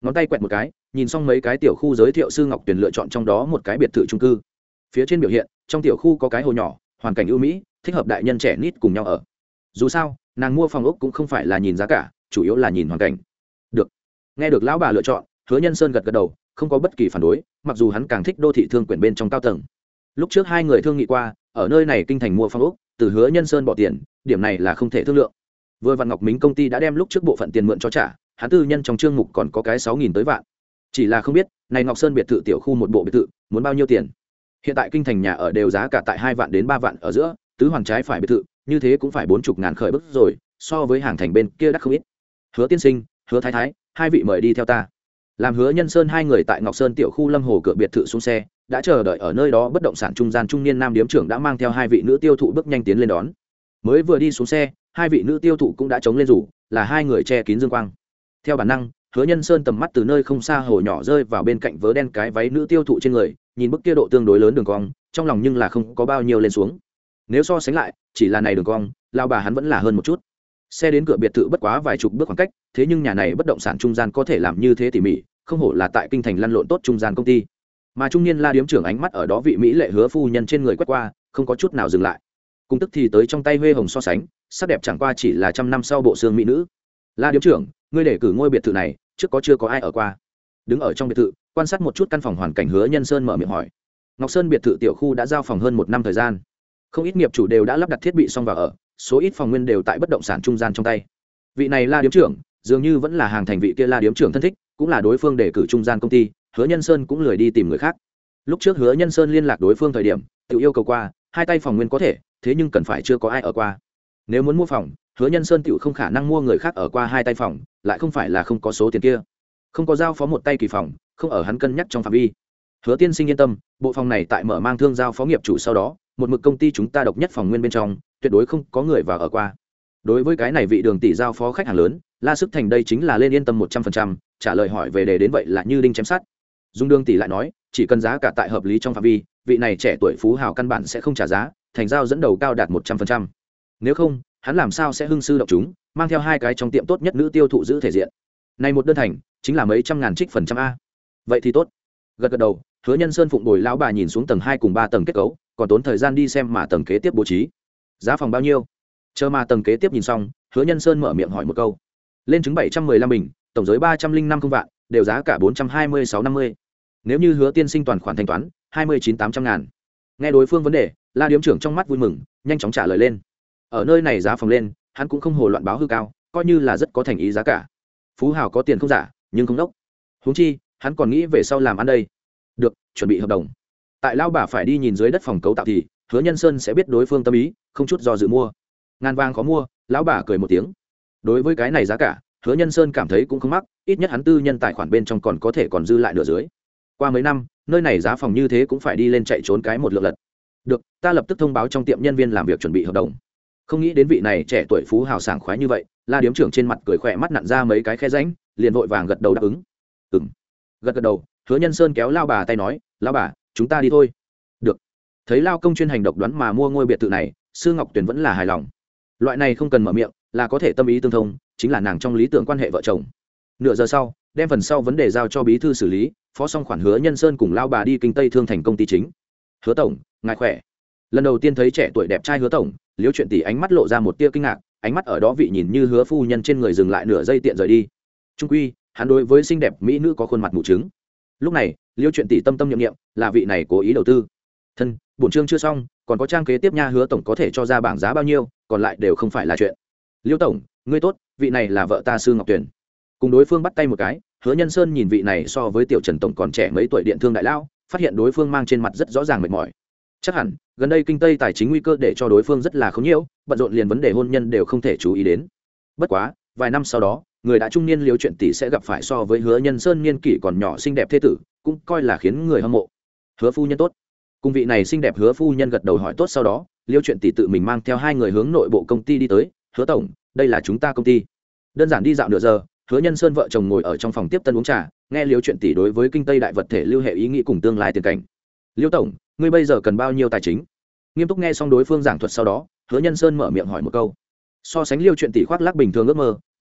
ngón tay quẹt một cái, nhìn xong mấy cái tiểu khu giới thiệu, sư ngọc tuyền lựa chọn trong đó một cái biệt thự trung cư. Phía trên biểu hiện, trong tiểu khu có cái hồ nhỏ, hoàn cảnh ưu mỹ, thích hợp đại nhân trẻ nít cùng nhau ở. Dù sao, nàng mua phòng ốc cũng không phải là nhìn giá cả, chủ yếu là nhìn hoàn cảnh. Được. Nghe được lão bà lựa chọn, Hứa Nhân Sơn gật gật đầu, không có bất kỳ phản đối, mặc dù hắn càng thích đô thị thương quyển bên trong cao tầng. Lúc trước hai người thương nghị qua, ở nơi này kinh thành mua phòng ốc, từ Hứa Nhân Sơn bỏ tiền, điểm này là không thể thương lượng. Vừa Văn Ngọc Mính công ty đã đem lúc trước bộ phận tiền mượn cho trả, hắn tư nhân trong chương mục còn có cái sáu nghìn tới vạn. Chỉ là không biết, này Ngọc Sơn biệt thự tiểu khu một bộ biệt thự, muốn bao nhiêu tiền. Hiện tại kinh thành nhà ở đều giá cả tại hai vạn đến ba vạn ở giữa, tứ hoàn trái phải biệt thự, như thế cũng phải bốn mươi ngàn khởi bước rồi, so với hàng thành bên kia đắt không ít. Hứa tiên sinh, Hứa thái thái, hai vị mời đi theo ta. Làm Hứa Nhân Sơn hai người tại Ngọc Sơn tiểu khu Lâm Hồ cửa biệt thự xuống xe, đã chờ đợi ở nơi đó bất động sản trung gian trung niên nam điếm trưởng đã mang theo hai vị nữ tiêu thụ bước nhanh tiến lên đón. Mới vừa đi xuống xe, hai vị nữ tiêu thụ cũng đã chống lên rủ, là hai người che kín dương quang. Theo bản năng, Hứa Nhân Sơn tầm mắt từ nơi không xa hồ nhỏ rơi vào bên cạnh vớ đen cái váy nữ tiêu thụ trên người, nhìn bức kia độ tương đối lớn đường cong, trong lòng nhưng là không có bao nhiêu lên xuống. Nếu so sánh lại, chỉ là này đường cong, lao bà hắn vẫn là hơn một chút. Xe đến cửa biệt thự bất quá vài chục bước khoảng cách, thế nhưng nhà này bất động sản trung gian có thể làm như thế tỉ mỉ, không hổ là tại kinh thành lăn lộn tốt trung gian công ty. Mà trung niên la điếm trưởng ánh mắt ở đó vị mỹ lệ Hứa phu nhân trên người quét qua, không có chút nào dừng lại. Cùng tức thì tới trong tay huê hồng so sánh, sắc đẹp chẳng qua chỉ là trăm năm sau bộ xương mỹ nữ. La điếm trưởng, ngươi để cử ngôi biệt thự này, trước có chưa có ai ở qua? Đứng ở trong biệt thự, quan sát một chút căn phòng hoàn cảnh, Hứa Nhân Sơn mở miệng hỏi. Ngọc Sơn biệt thự tiểu khu đã giao phòng hơn một năm thời gian, không ít nghiệp chủ đều đã lắp đặt thiết bị xong vào ở, số ít phòng nguyên đều tại bất động sản trung gian trong tay. Vị này La điếm trưởng, dường như vẫn là hàng thành vị kia La điếm trưởng thân thích, cũng là đối phương để cử trung gian công ty, Hứa Nhân Sơn cũng lười đi tìm người khác. Lúc trước Hứa Nhân Sơn liên lạc đối phương thời điểm, tự yêu cầu qua, hai tay phòng nguyên có thể, thế nhưng cần phải chưa có ai ở qua. Nếu muốn mua phòng, Hứa Nhân Sơn tự không khả năng mua người khác ở qua hai tay phòng, lại không phải là không có số tiền kia. Không có giao phó một tay kỳ phòng, không ở hắn cân nhắc trong phạm vi. Hứa tiên sinh yên tâm, bộ phòng này tại mở mang thương giao phó nghiệp chủ sau đó, một mực công ty chúng ta độc nhất phòng nguyên bên trong, tuyệt đối không có người vào ở qua. Đối với cái này vị Đường tỷ giao phó khách hàng lớn, La Sức Thành đây chính là lên yên tâm một trăm phần trăm, trả lời hỏi về đề đến vậy là như đinh chém sắt. Dung Đường tỷ lại nói, chỉ cần giá cả tại hợp lý trong phạm vi, vị này trẻ tuổi phú hào căn bản sẽ không trả giá, thành giao dẫn đầu cao đạt một trăm phần trăm. Nếu không, hắn làm sao sẽ hưng sư động chúng, mang theo hai cái trong tiệm tốt nhất nữ tiêu thụ giữ thể diện. Này một đơn thành, chính là mấy trăm ngàn trích phần trăm a. Vậy thì tốt. Gật gật đầu, Hứa Nhân Sơn phụng bồi lão bà nhìn xuống tầng hai cùng ba tầng kết cấu, còn tốn thời gian đi xem mà tầng kế tiếp bố trí. Giá phòng bao nhiêu? Chờ mà tầng kế tiếp nhìn xong, Hứa Nhân Sơn mở miệng hỏi một câu. Lên chứng bảy trăm mười lăm bình, tổng giới ba trăm linh năm không vạn, đều giá cả bốn trăm hai mươi sáu năm mươi. Nếu như Hứa tiên sinh toàn khoản thanh toán, hai mươi chín tám trăm ngàn. Nghe đối phương vấn đề, La điếm trưởng trong mắt vui mừng, nhanh chóng trả lời lên. Ở nơi này giá phòng lên, hắn cũng không hồ loạn báo hư cao, coi như là rất có thành ý giá cả. Phú hào có tiền không giả, nhưng không đốc. Huống chi, hắn còn nghĩ về sau làm ăn đây. Được, chuẩn bị hợp đồng. Tại lao bà phải đi nhìn dưới đất phòng cấu tạo thì, Hứa Nhân Sơn sẽ biết đối phương tâm ý, không chút do dự mua. Ngàn vàng khó mua, lão bà cười một tiếng. Đối với cái này giá cả, Hứa Nhân Sơn cảm thấy cũng không mắc, ít nhất hắn tư nhân tài khoản bên trong còn có thể còn dư lại nửa dưới. Qua mấy năm, nơi này giá phòng như thế cũng phải đi lên chạy trốn cái một lượng lật. Được, ta lập tức thông báo trong tiệm nhân viên làm việc chuẩn bị hợp đồng. Không nghĩ đến vị này trẻ tuổi phú hào sảng khoái như vậy, La điếm trưởng trên mặt cười khỏe mắt nặn ra mấy cái khe rãnh, liền vội vàng gật đầu đáp ứng. Ừm. Gật gật đầu, Hứa Nhân Sơn kéo lao bà tay nói, lão bà, chúng ta đi thôi. Được. Thấy lao công chuyên hành độc đoán mà mua ngôi biệt thự này, Sư Ngọc Tuyền vẫn là hài lòng. Loại này không cần mở miệng, là có thể tâm ý tương thông, chính là nàng trong lý tưởng quan hệ vợ chồng. Nửa giờ sau, đem phần sau vấn đề giao cho bí thư xử lý, phó xong khoản Hứa Nhân Sơn cùng lao bà đi kinh Tây Thương thành công ty chính. Hứa tổng, ngài khỏe. Lần đầu tiên thấy trẻ tuổi đẹp trai Hứa tổng, Liễu Chuyện tỷ ánh mắt lộ ra một tia kinh ngạc, ánh mắt ở đó vị nhìn như Hứa phu nhân trên người dừng lại nửa giây tiện rời đi. Trung quy, hắn đối với xinh đẹp mỹ nữ có khuôn mặt mù trứng. Lúc này, Liễu Chuyện tỷ tâm tâm niệm niệm, là vị này cố ý đầu tư. Thân, bổn chương chưa xong, còn có trang kế tiếp nha. Hứa tổng có thể cho ra bảng giá bao nhiêu, còn lại đều không phải là chuyện. Liễu tổng, ngươi tốt, vị này là vợ ta Sư Ngọc Tuyền. Cùng đối phương bắt tay một cái, Hứa Nhân Sơn nhìn vị này so với tiểu Trần tổng còn trẻ mấy tuổi điện thương đại lão, phát hiện đối phương mang trên mặt rất rõ ràng mệt mỏi. Chắc hẳn gần đây kinh Tây tài chính nguy cơ để cho đối phương rất là khốn nhiễu, bận rộn liền vấn đề hôn nhân đều không thể chú ý đến. Bất quá, vài năm sau đó, người đã trung niên Liễu Chuyện tỷ sẽ gặp phải so với Hứa Nhân Sơn niên kỷ còn nhỏ xinh đẹp thế tử, cũng coi là khiến người hâm mộ. Hứa phu nhân tốt. Cùng vị này xinh đẹp Hứa phu nhân gật đầu hỏi tốt, sau đó Liễu Chuyện tỷ tự mình mang theo hai người hướng nội bộ công ty đi tới. Hứa tổng, đây là chúng ta công ty. Đơn giản đi dạo nửa giờ, Hứa Nhân Sơn vợ chồng ngồi ở trong phòng tiếp tân uống trà, nghe Liễu Chuyện tỷ đối với kinh Tây đại vật thể lưu hệ ý nghĩ cùng tương lai tiền cảnh. Liễu tổng, ngươi bây giờ cần bao nhiêu tài chính? Nghiêm túc nghe xong đối phương giảng thuật sau đó, Hứa Nhân Sơn mở miệng hỏi một câu. So sánh Liễu Chuyện tỷ khoác lác bình thường ước mơ,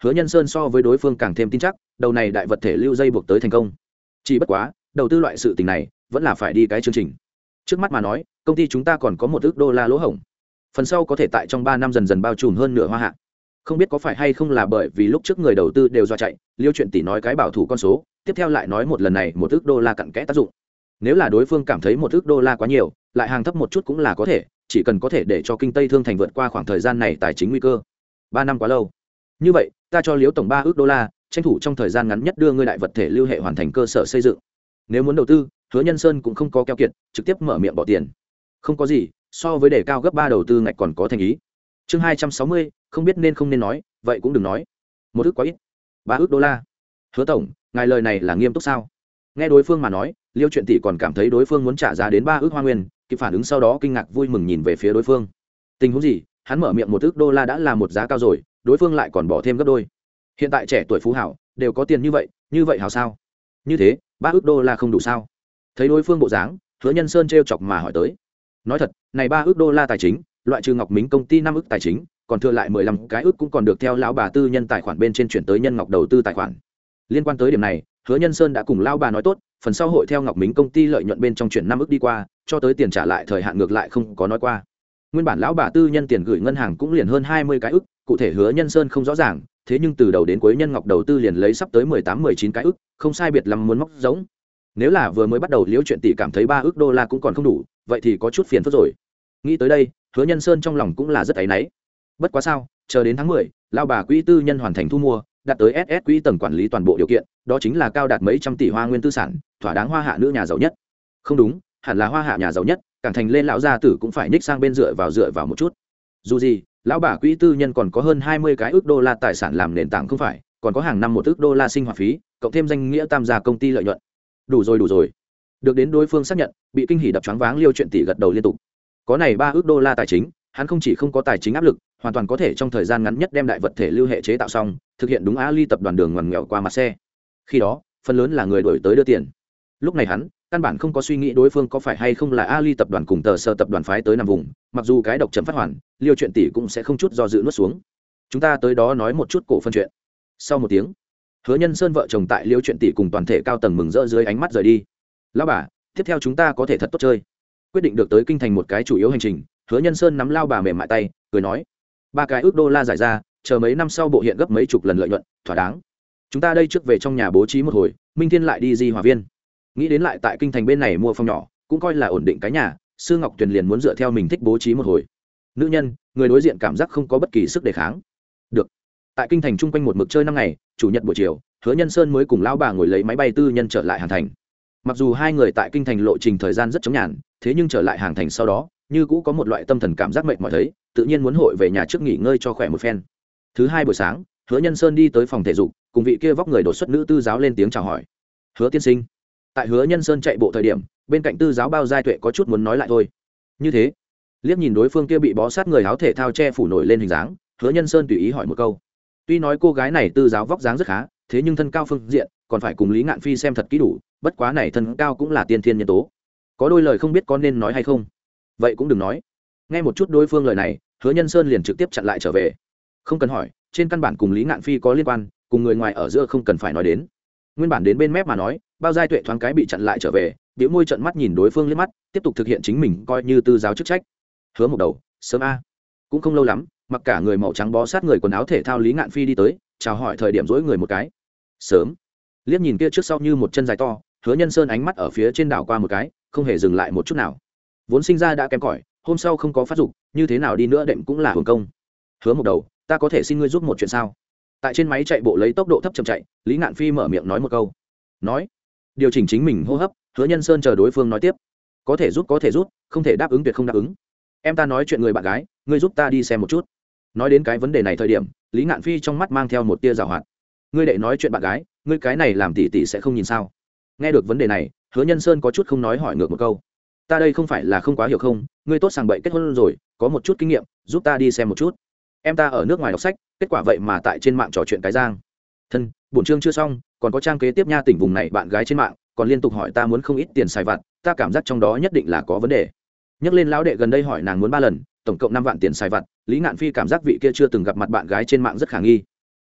Hứa Nhân Sơn so với đối phương càng thêm tin chắc đầu này đại vật thể lưu dây buộc tới thành công. Chỉ bất quá đầu tư loại sự tình này vẫn là phải đi cái chương trình. Trước mắt mà nói, công ty chúng ta còn có một ước đô la lỗ hổng, phần sau có thể tại trong ba năm dần dần bao trùm hơn nửa Hoa Hạ. Không biết có phải hay không là bởi vì lúc trước người đầu tư đều do chạy, Liêu Chuyện Tỷ nói cái bảo thủ con số, tiếp theo lại nói một lần này một ước đô la cặn kẽ tác dụng. Nếu là đối phương cảm thấy một ước đô la quá nhiều, lại hàng thấp một chút cũng là có thể, chỉ cần có thể để cho kinh Tây Thương Thành vượt qua khoảng thời gian này tài chính nguy cơ. Ba năm quá lâu. Như vậy, ta cho Liễu tổng ba ước đô la, tranh thủ trong thời gian ngắn nhất đưa ngươi đại vật thể lưu hệ hoàn thành cơ sở xây dựng. Nếu muốn đầu tư, Hứa Nhân Sơn cũng không có keo kiệt, trực tiếp mở miệng bỏ tiền. Không có gì, so với đề cao gấp ba đầu tư ngạch còn có thành ý. Chương hai trăm sáu mươi, không biết nên không nên nói, vậy cũng đừng nói. Một ước quá ít. Ba ước đô la. Hứa tổng, ngài lời này là nghiêm túc sao? Nghe đối phương mà nói, Liêu Chuyện Tỷ còn cảm thấy đối phương muốn trả giá đến ba ước hoa nguyên, kịp phản ứng sau đó kinh ngạc vui mừng nhìn về phía đối phương. Tình huống gì? Hắn mở miệng một ước đô la đã là một giá cao rồi, đối phương lại còn bỏ thêm gấp đôi. Hiện tại trẻ tuổi phú hảo đều có tiền như vậy, như vậy hảo sao? Như thế, ba ước đô la không đủ sao? Thấy đối phương bộ dáng, Hứa Nhân Sơn trêu chọc mà hỏi tới. Nói thật, này ba ước đô la tài chính, loại trừ Ngọc Mính công ty năm ước tài chính, còn thừa lại mười lăm cái ước cũng còn được theo lão bà tư nhân tài khoản bên trên chuyển tới Nhân Ngọc đầu tư tài khoản. Liên quan tới điểm này, Hứa Nhân Sơn đã cùng lão bà nói tốt, phần sau hội theo Ngọc Mính công ty lợi nhuận bên trong chuyển năm ước đi qua, cho tới tiền trả lại thời hạn ngược lại không có nói qua. Nguyên bản lão bà tư nhân tiền gửi ngân hàng cũng liền hơn hai mươi cái ước, cụ thể Hứa Nhân Sơn không rõ ràng, thế nhưng từ đầu đến cuối Nhân Ngọc đầu tư liền lấy sắp tới mười tám mười chín cái ước, không sai biệt lắm muốn móc giống. Nếu là vừa mới bắt đầu Liễu Chuyện Tỷ cảm thấy ba ước đô la cũng còn không đủ, vậy thì có chút phiền phức rồi. Nghĩ tới đây, Hứa Nhân Sơn trong lòng cũng là rất áy náy. Bất quá sao, chờ đến tháng mười, lão bà quỹ tư nhân hoàn thành thu mua, đạt tới ét ét quỹ tầng quản lý toàn bộ điều kiện, đó chính là cao đạt mấy trăm tỷ hoa nguyên tư sản, thỏa đáng Hoa Hạ nữ nhà giàu nhất. Không đúng, hẳn là Hoa Hạ nhà giàu nhất, Cảng Thành lên lão gia tử cũng phải ních sang bên dựa vào dựa vào một chút. Dù gì, lão bà quỹ tư nhân còn có hơn hai mươi cái ước đô la tài sản làm nền tảng không phải, còn có hàng năm một ước đô la sinh hoạt phí, cộng thêm danh nghĩa tam gia công ty lợi nhuận. Đủ rồi đủ rồi. Được đến đối phương xác nhận, bị kinh hỉ đập choáng váng Liêu Chuyện Tỷ gật đầu liên tục. Có này ba ước đô la tài chính, hắn không chỉ không có tài chính áp lực, hoàn toàn có thể trong thời gian ngắn nhất đem đại vật thể lưu hệ chế tạo xong, thực hiện đúng Ali tập đoàn đường ngoằn nghèo qua mặt xe. Khi đó, phần lớn là người đổi tới đưa tiền. Lúc này hắn căn bản không có suy nghĩ đối phương có phải hay không là Ali tập đoàn cùng tờ sở tập đoàn phái tới nằm vùng, mặc dù cái độc chấm phát hoàn, Liêu Chuyện Tỷ cũng sẽ không chút do dự nuốt xuống. Chúng ta tới đó nói một chút cổ phân chuyện. Sau một tiếng, Hứa Nhân Sơn vợ chồng tại Liêu Chuyện Tỷ cùng toàn thể cao tầng mừng rỡ dưới ánh mắt rời đi. Lão bà, tiếp theo chúng ta có thể thật tốt chơi. Quyết định được tới kinh thành một cái chủ yếu hành trình, Hứa Nhân Sơn nắm lao bà mềm mại tay, cười nói: ba cái ước đô la giải ra, chờ mấy năm sau bộ hiện gấp mấy chục lần lợi nhuận, thỏa đáng. Chúng ta đây trước về trong nhà bố trí một hồi, Minh Thiên lại đi Di Hòa Viên. Nghĩ đến lại tại kinh thành bên này mua phòng nhỏ, cũng coi là ổn định cái nhà, Sư Ngọc Tuyền liền muốn dựa theo mình thích bố trí một hồi. Nữ nhân, người đối diện cảm giác không có bất kỳ sức đề kháng. Được. Tại kinh thành chung quanh một mực chơi năm ngày, chủ nhật buổi chiều, Hứa Nhân Sơn mới cùng lão bà ngồi lấy máy bay tư nhân trở lại Hàng Thành. Mặc dù hai người tại kinh thành lộ trình thời gian rất chống nhàn, thế nhưng trở lại Hàng Thành sau đó, như cũ có một loại tâm thần cảm giác mệt mỏi thấy, tự nhiên muốn hội về nhà trước nghỉ ngơi cho khỏe một phen. Thứ hai buổi sáng, Hứa Nhân Sơn đi tới phòng thể dục, cùng vị kia vóc người đột xuất nữ tư giáo lên tiếng chào hỏi. Hứa tiên sinh. Tại Hứa Nhân Sơn chạy bộ thời điểm, bên cạnh tư giáo Bao Giai Tuệ có chút muốn nói lại thôi. Như thế, liếc nhìn đối phương kia bị bó sát người áo thể thao che phủ nổi lên hình dáng, Hứa Nhân Sơn tùy ý hỏi một câu. Tuy nói cô gái này tư giáo vóc dáng rất khá, thế nhưng thân cao phương diện còn phải cùng Lý Ngạn Phi xem thật kỹ đủ, bất quá này thân cao cũng là tiên thiên nhân tố. Có đôi lời không biết có nên nói hay không, vậy cũng đừng nói. Nghe một chút đối phương lời này, Hứa Nhân Sơn liền trực tiếp chặn lại trở về. Không cần hỏi, trên căn bản cùng Lý Ngạn Phi có liên quan, cùng người ngoài ở giữa không cần phải nói đến. Nguyên bản đến bên mép mà nói, Bao Giai Tuệ thoáng cái bị chặn lại trở về, bĩu môi trợn mắt nhìn đối phương liếc mắt, tiếp tục thực hiện chính mình coi như tư giáo chức trách. Hứa một đầu, sớm a. Cũng không lâu lắm, mặc cả người màu trắng bó sát người quần áo thể thao Lý Ngạn Phi đi tới, chào hỏi thời điểm dỗi người một cái. Sớm. Liếc nhìn kia trước sau như một chân dài to, Hứa Nhân Sơn ánh mắt ở phía trên đảo qua một cái, không hề dừng lại một chút nào. Vốn sinh ra đã kém cỏi, hôm sau không có phát dục, như thế nào đi nữa đệm cũng là hưởng công. Hứa một đầu, ta có thể xin ngươi giúp một chuyện sao? Tại trên máy chạy bộ lấy tốc độ thấp chậm chạy, Lý Ngạn Phi mở miệng nói một câu. Nói, điều chỉnh chính mình hô hấp, Hứa Nhân Sơn chờ đối phương nói tiếp. Có thể giúp có thể giúp, không thể đáp ứng tuyệt không đáp ứng. Em ta nói chuyện người bạn gái, ngươi giúp ta đi xem một chút. Nói đến cái vấn đề này thời điểm, Lý Ngạn Phi trong mắt mang theo một tia giảo hoạt. Ngươi đệ nói chuyện bạn gái, ngươi cái này làm tỷ tỷ sẽ không nhìn sao? Nghe được vấn đề này, Hứa Nhân Sơn có chút không nói hỏi ngược một câu. Ta đây không phải là không quá hiểu không, ngươi tốt sàng bậy kết hôn rồi, có một chút kinh nghiệm, giúp ta đi xem một chút. Em ta ở nước ngoài đọc sách, kết quả vậy mà tại trên mạng trò chuyện cái giang. Thân, bổn chương chưa xong, còn có trang kế tiếp nha, tỉnh vùng này bạn gái trên mạng, còn liên tục hỏi ta muốn không ít tiền xài vặt, ta cảm giác trong đó nhất định là có vấn đề. Nhắc lên lão đệ gần đây hỏi nàng muốn ba lần, tổng cộng năm vạn tiền xài vặt, Lý Ngạn Phi cảm giác vị kia chưa từng gặp mặt bạn gái trên mạng rất khả nghi.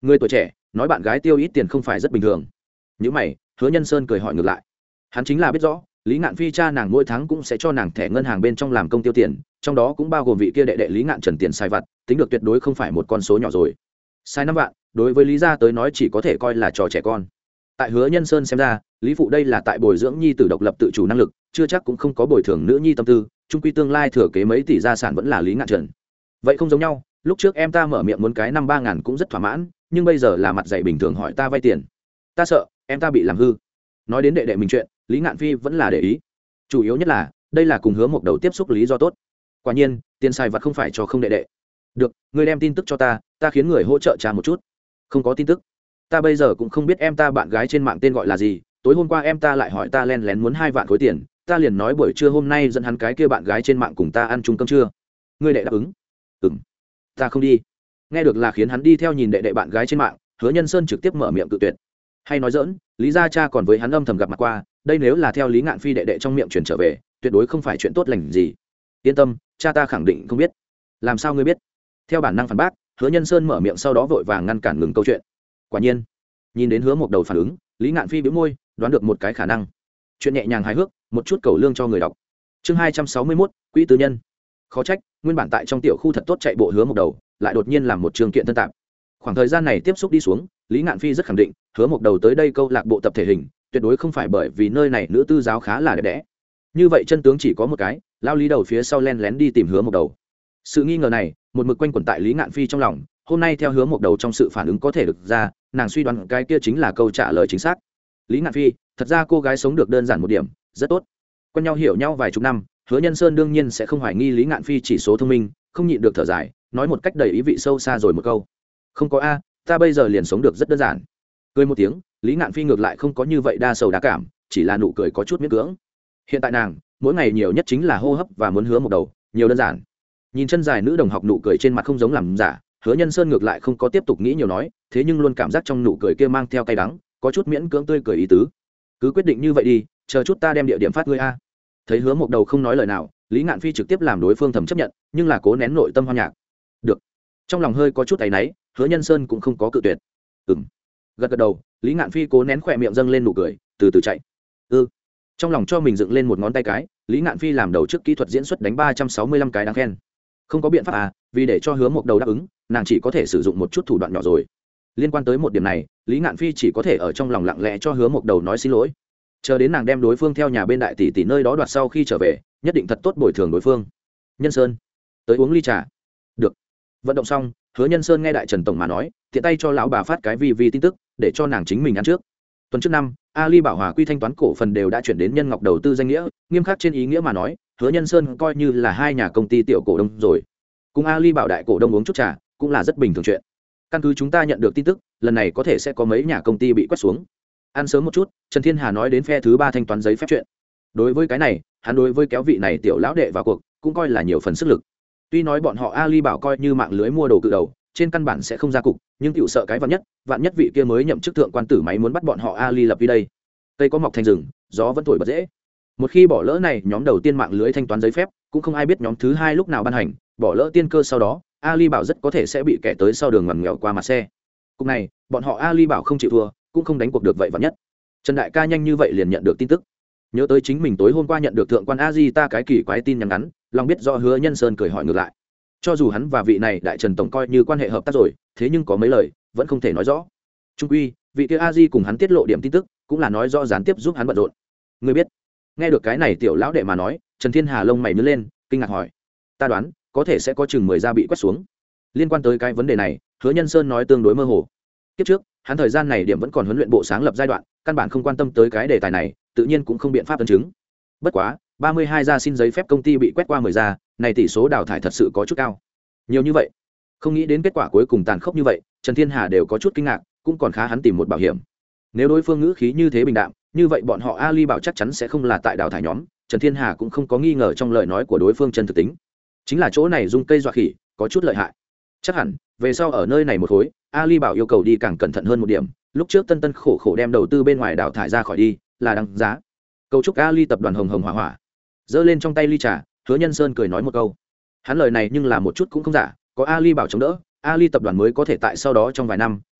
người tuổi trẻ nói bạn gái tiêu ít tiền không phải rất bình thường. Những mày, Hứa Nhân Sơn cười hỏi ngược lại. Hắn chính là biết rõ Lý Ngạn Phi cha nàng mỗi tháng cũng sẽ cho nàng thẻ ngân hàng bên trong làm công tiêu tiền, trong đó cũng bao gồm vị kia đệ đệ Lý Ngạn Trần tiền sai vặt, tính được tuyệt đối không phải một con số nhỏ rồi. Sai năm vạn, đối với Lý gia tới nói chỉ có thể coi là trò trẻ con. Tại Hứa Nhân Sơn xem ra, Lý phụ đây là tại bồi dưỡng nhi tử độc lập tự chủ năng lực, chưa chắc cũng không có bồi thường nữ nhi tâm tư, chung quy tương lai thừa kế mấy tỷ gia sản vẫn là Lý Ngạn Trần. Vậy không giống nhau, lúc trước em ta mở miệng muốn cái năm ba ngàn cũng rất thỏa mãn, nhưng bây giờ là mặt dày bình thường hỏi ta vay tiền. Ta sợ em ta bị làm hư. Nói đến đệ đệ mình chuyện, Lý Ngạn Phi vẫn là để ý. Chủ yếu nhất là, đây là cùng Hứa Mộc Đầu tiếp xúc lý do tốt. Quả nhiên, tiền xài vặt không phải cho không đệ đệ. Được, ngươi đem tin tức cho ta, ta khiến người hỗ trợ trả một chút. Không có tin tức. Ta bây giờ cũng không biết em ta bạn gái trên mạng tên gọi là gì, tối hôm qua em ta lại hỏi ta len lén muốn hai vạn khối tiền, ta liền nói buổi trưa hôm nay dẫn hắn cái kia bạn gái trên mạng cùng ta ăn chung cơm trưa. Ngươi đệ đáp ứng? Ừm. Ta không đi. Nghe được là khiến hắn đi theo nhìn đệ đệ bạn gái trên mạng, Hứa Nhân Sơn trực tiếp mở miệng cự tuyệt. Hay nói dỡn, Lý gia cha còn với hắn âm thầm gặp mặt qua, đây nếu là theo Lý Ngạn Phi đệ đệ trong miệng truyền trở về, tuyệt đối không phải chuyện tốt lành gì. Yên tâm, cha ta khẳng định không biết. Làm sao ngươi biết? Theo bản năng phản bác, Hứa Nhân Sơn mở miệng sau đó vội vàng ngăn cản ngừng câu chuyện. Quả nhiên, nhìn đến Hứa Mộc Đầu phản ứng, Lý Ngạn Phi bĩu môi, đoán được một cái khả năng. Chuyện nhẹ nhàng hài hước, một chút cầu lương cho người đọc. Chương hai trăm sáu mươi mốt, quỹ tư nhân. Khó trách, nguyên bản tại trong tiểu khu thật tốt chạy bộ Hứa Mộc Đầu, lại đột nhiên làm một trường kiện thân tạp. Khoảng thời gian này tiếp xúc đi xuống, Lý Ngạn Phi rất khẳng định, Hứa Mộc Đầu tới đây câu lạc bộ tập thể hình, tuyệt đối không phải bởi vì nơi này nữ tư giáo khá là đẹp đẽ. Như vậy chân tướng chỉ có một cái, lao Lý Đầu phía sau len lén đi tìm Hứa Mộc Đầu. Sự nghi ngờ này, một mực quanh quẩn tại Lý Ngạn Phi trong lòng, hôm nay theo Hứa Mộc Đầu trong sự phản ứng có thể được ra, nàng suy đoán cái kia chính là câu trả lời chính xác. Lý Ngạn Phi, thật ra cô gái sống được đơn giản một điểm, rất tốt. Quen nhau hiểu nhau vài chục năm, Hứa Nhân Sơn đương nhiên sẽ không hoài nghi Lý Ngạn Phi chỉ số thông minh, không nhịn được thở dài, nói một cách đầy ý vị sâu xa rồi một câu. Không có a, ta bây giờ liền sống được rất đơn giản. Cười một tiếng, Lý Ngạn Phi ngược lại không có như vậy đa sầu đa cảm, chỉ là nụ cười có chút miễn cưỡng. Hiện tại nàng, mỗi ngày nhiều nhất chính là hô hấp và muốn Hứa Mộc Đầu, nhiều đơn giản. Nhìn chân dài nữ đồng học nụ cười trên mặt không giống làm giả, Hứa Nhân Sơn ngược lại không có tiếp tục nghĩ nhiều nói, thế nhưng luôn cảm giác trong nụ cười kia mang theo cay đắng, có chút miễn cưỡng tươi cười ý tứ. Cứ quyết định như vậy đi, chờ chút ta đem địa điểm phát ngươi a. Thấy Hứa Mộc Đầu không nói lời nào, Lý Ngạn Phi trực tiếp làm đối phương thầm chấp nhận, nhưng là cố nén nội tâm hoang nhạc. Được. Trong lòng hơi có chút áy náy, Hứa Nhân Sơn cũng không có cự tuyệt. Ừm. Gật gật đầu, Lý Ngạn Phi cố nén khỏe miệng dâng lên nụ cười, từ từ chạy. Ừ. Trong lòng cho mình dựng lên một ngón tay cái, Lý Ngạn Phi làm đầu trước kỹ thuật diễn xuất đánh ba trăm sáu mươi lăm cái đáng khen. Không có biện pháp à, vì để cho Hứa Mộc Đầu đáp ứng, nàng chỉ có thể sử dụng một chút thủ đoạn nhỏ rồi. Liên quan tới một điểm này, Lý Ngạn Phi chỉ có thể ở trong lòng lặng lẽ cho Hứa Mộc Đầu nói xin lỗi. Chờ đến nàng đem đối phương theo nhà bên đại tỷ tỷ nơi đó đoạt sau khi trở về, nhất định thật tốt bồi thường đối phương. Nhân Sơn, tới uống ly trà. Được. Vận động xong, Hứa Nhân Sơn nghe đại Trần tổng mà nói, tiện tay cho lão bà phát cái vi vi tin tức, để cho nàng chính mình ăn trước. Tuần trước năm, Ali Bảo Hòa quy thanh toán cổ phần đều đã chuyển đến Nhân Ngọc đầu tư danh nghĩa, nghiêm khắc trên ý nghĩa mà nói, Hứa Nhân Sơn coi như là hai nhà công ty tiểu cổ đông rồi. Cùng Ali Bảo đại cổ đông uống chút trà, cũng là rất bình thường chuyện. Căn cứ chúng ta nhận được tin tức, lần này có thể sẽ có mấy nhà công ty bị quét xuống. Ăn sớm một chút, Trần Thiên Hà nói đến phe thứ ba thanh toán giấy phép chuyện. Đối với cái này, hắn đối với kéo vị này tiểu lão đệ vào cuộc, cũng coi là nhiều phần sức lực. Tuy nói bọn họ Ali Bảo coi như mạng lưới mua đồ cự đầu, trên căn bản sẽ không ra cục, nhưng tiểu sợ cái vạn nhất, vạn nhất vị kia mới nhậm chức thượng quan tử máy muốn bắt bọn họ Ali lập đi đây. Cây có mọc thành rừng, gió vẫn thổi bật dễ. Một khi bỏ lỡ này, nhóm đầu tiên mạng lưới thanh toán giấy phép, cũng không ai biết nhóm thứ hai lúc nào ban hành, bỏ lỡ tiên cơ sau đó, Ali Bảo rất có thể sẽ bị kẻ tới sau đường ngoằn nghèo qua mặt xe. Cục này, bọn họ Ali Bảo không chịu thua, cũng không đánh cuộc được vậy vạn nhất. Trần đại ca nhanh như vậy liền nhận được tin tức. Nhớ tới chính mình tối hôm qua nhận được thượng quan A Di ta cái kỳ quái tin nhắn ngắn, lòng biết do Hứa Nhân Sơn cười hỏi ngược lại. Cho dù hắn và vị này đại Trần tổng coi như quan hệ hợp tác rồi, thế nhưng có mấy lời vẫn không thể nói rõ. Trung quy, vị kia A Di cùng hắn tiết lộ điểm tin tức, cũng là nói rõ gián tiếp giúp hắn bận rộn. Ngươi biết? Nghe được cái này tiểu lão đệ mà nói, Trần Thiên Hà lông mày nhướng lên, kinh ngạc hỏi. Ta đoán, có thể sẽ có chừng mười gia bị quét xuống. Liên quan tới cái vấn đề này, Hứa Nhân Sơn nói tương đối mơ hồ. Kiếp trước, hắn thời gian này điểm vẫn còn huấn luyện bộ sáng lập giai đoạn, căn bản không quan tâm tới cái đề tài này, tự nhiên cũng không biện pháp ấn chứng. Bất quá, ba mươi hai gia xin giấy phép công ty bị quét qua mười gia, này tỷ số đào thải thật sự có chút cao. Nhiều như vậy, không nghĩ đến kết quả cuối cùng tàn khốc như vậy, Trần Thiên Hà đều có chút kinh ngạc, cũng còn khá hắn tìm một bảo hiểm. Nếu đối phương ngữ khí như thế bình đạm, như vậy bọn họ Ali Bảo chắc chắn sẽ không là tại đào thải nhóm, Trần Thiên Hà cũng không có nghi ngờ trong lời nói của đối phương chân thực tính. Chính là chỗ này dung cây dọa khỉ, có chút lợi hại. Chắc hẳn, về sau ở nơi này một khối, Ali Bảo yêu cầu đi càng cẩn thận hơn một điểm, lúc trước Tân Tân khổ khổ đem đầu tư bên ngoài đào thải ra khỏi đi, là đáng giá. Cầu chúc Ali tập đoàn hồng hồng hỏa hỏa. Giơ lên trong tay ly trà, Hứa Nhân Sơn cười nói một câu. Hắn lời này nhưng là một chút cũng không giả, có Ali Bảo chống đỡ, Ali tập đoàn mới có thể tại sau đó trong vài năm,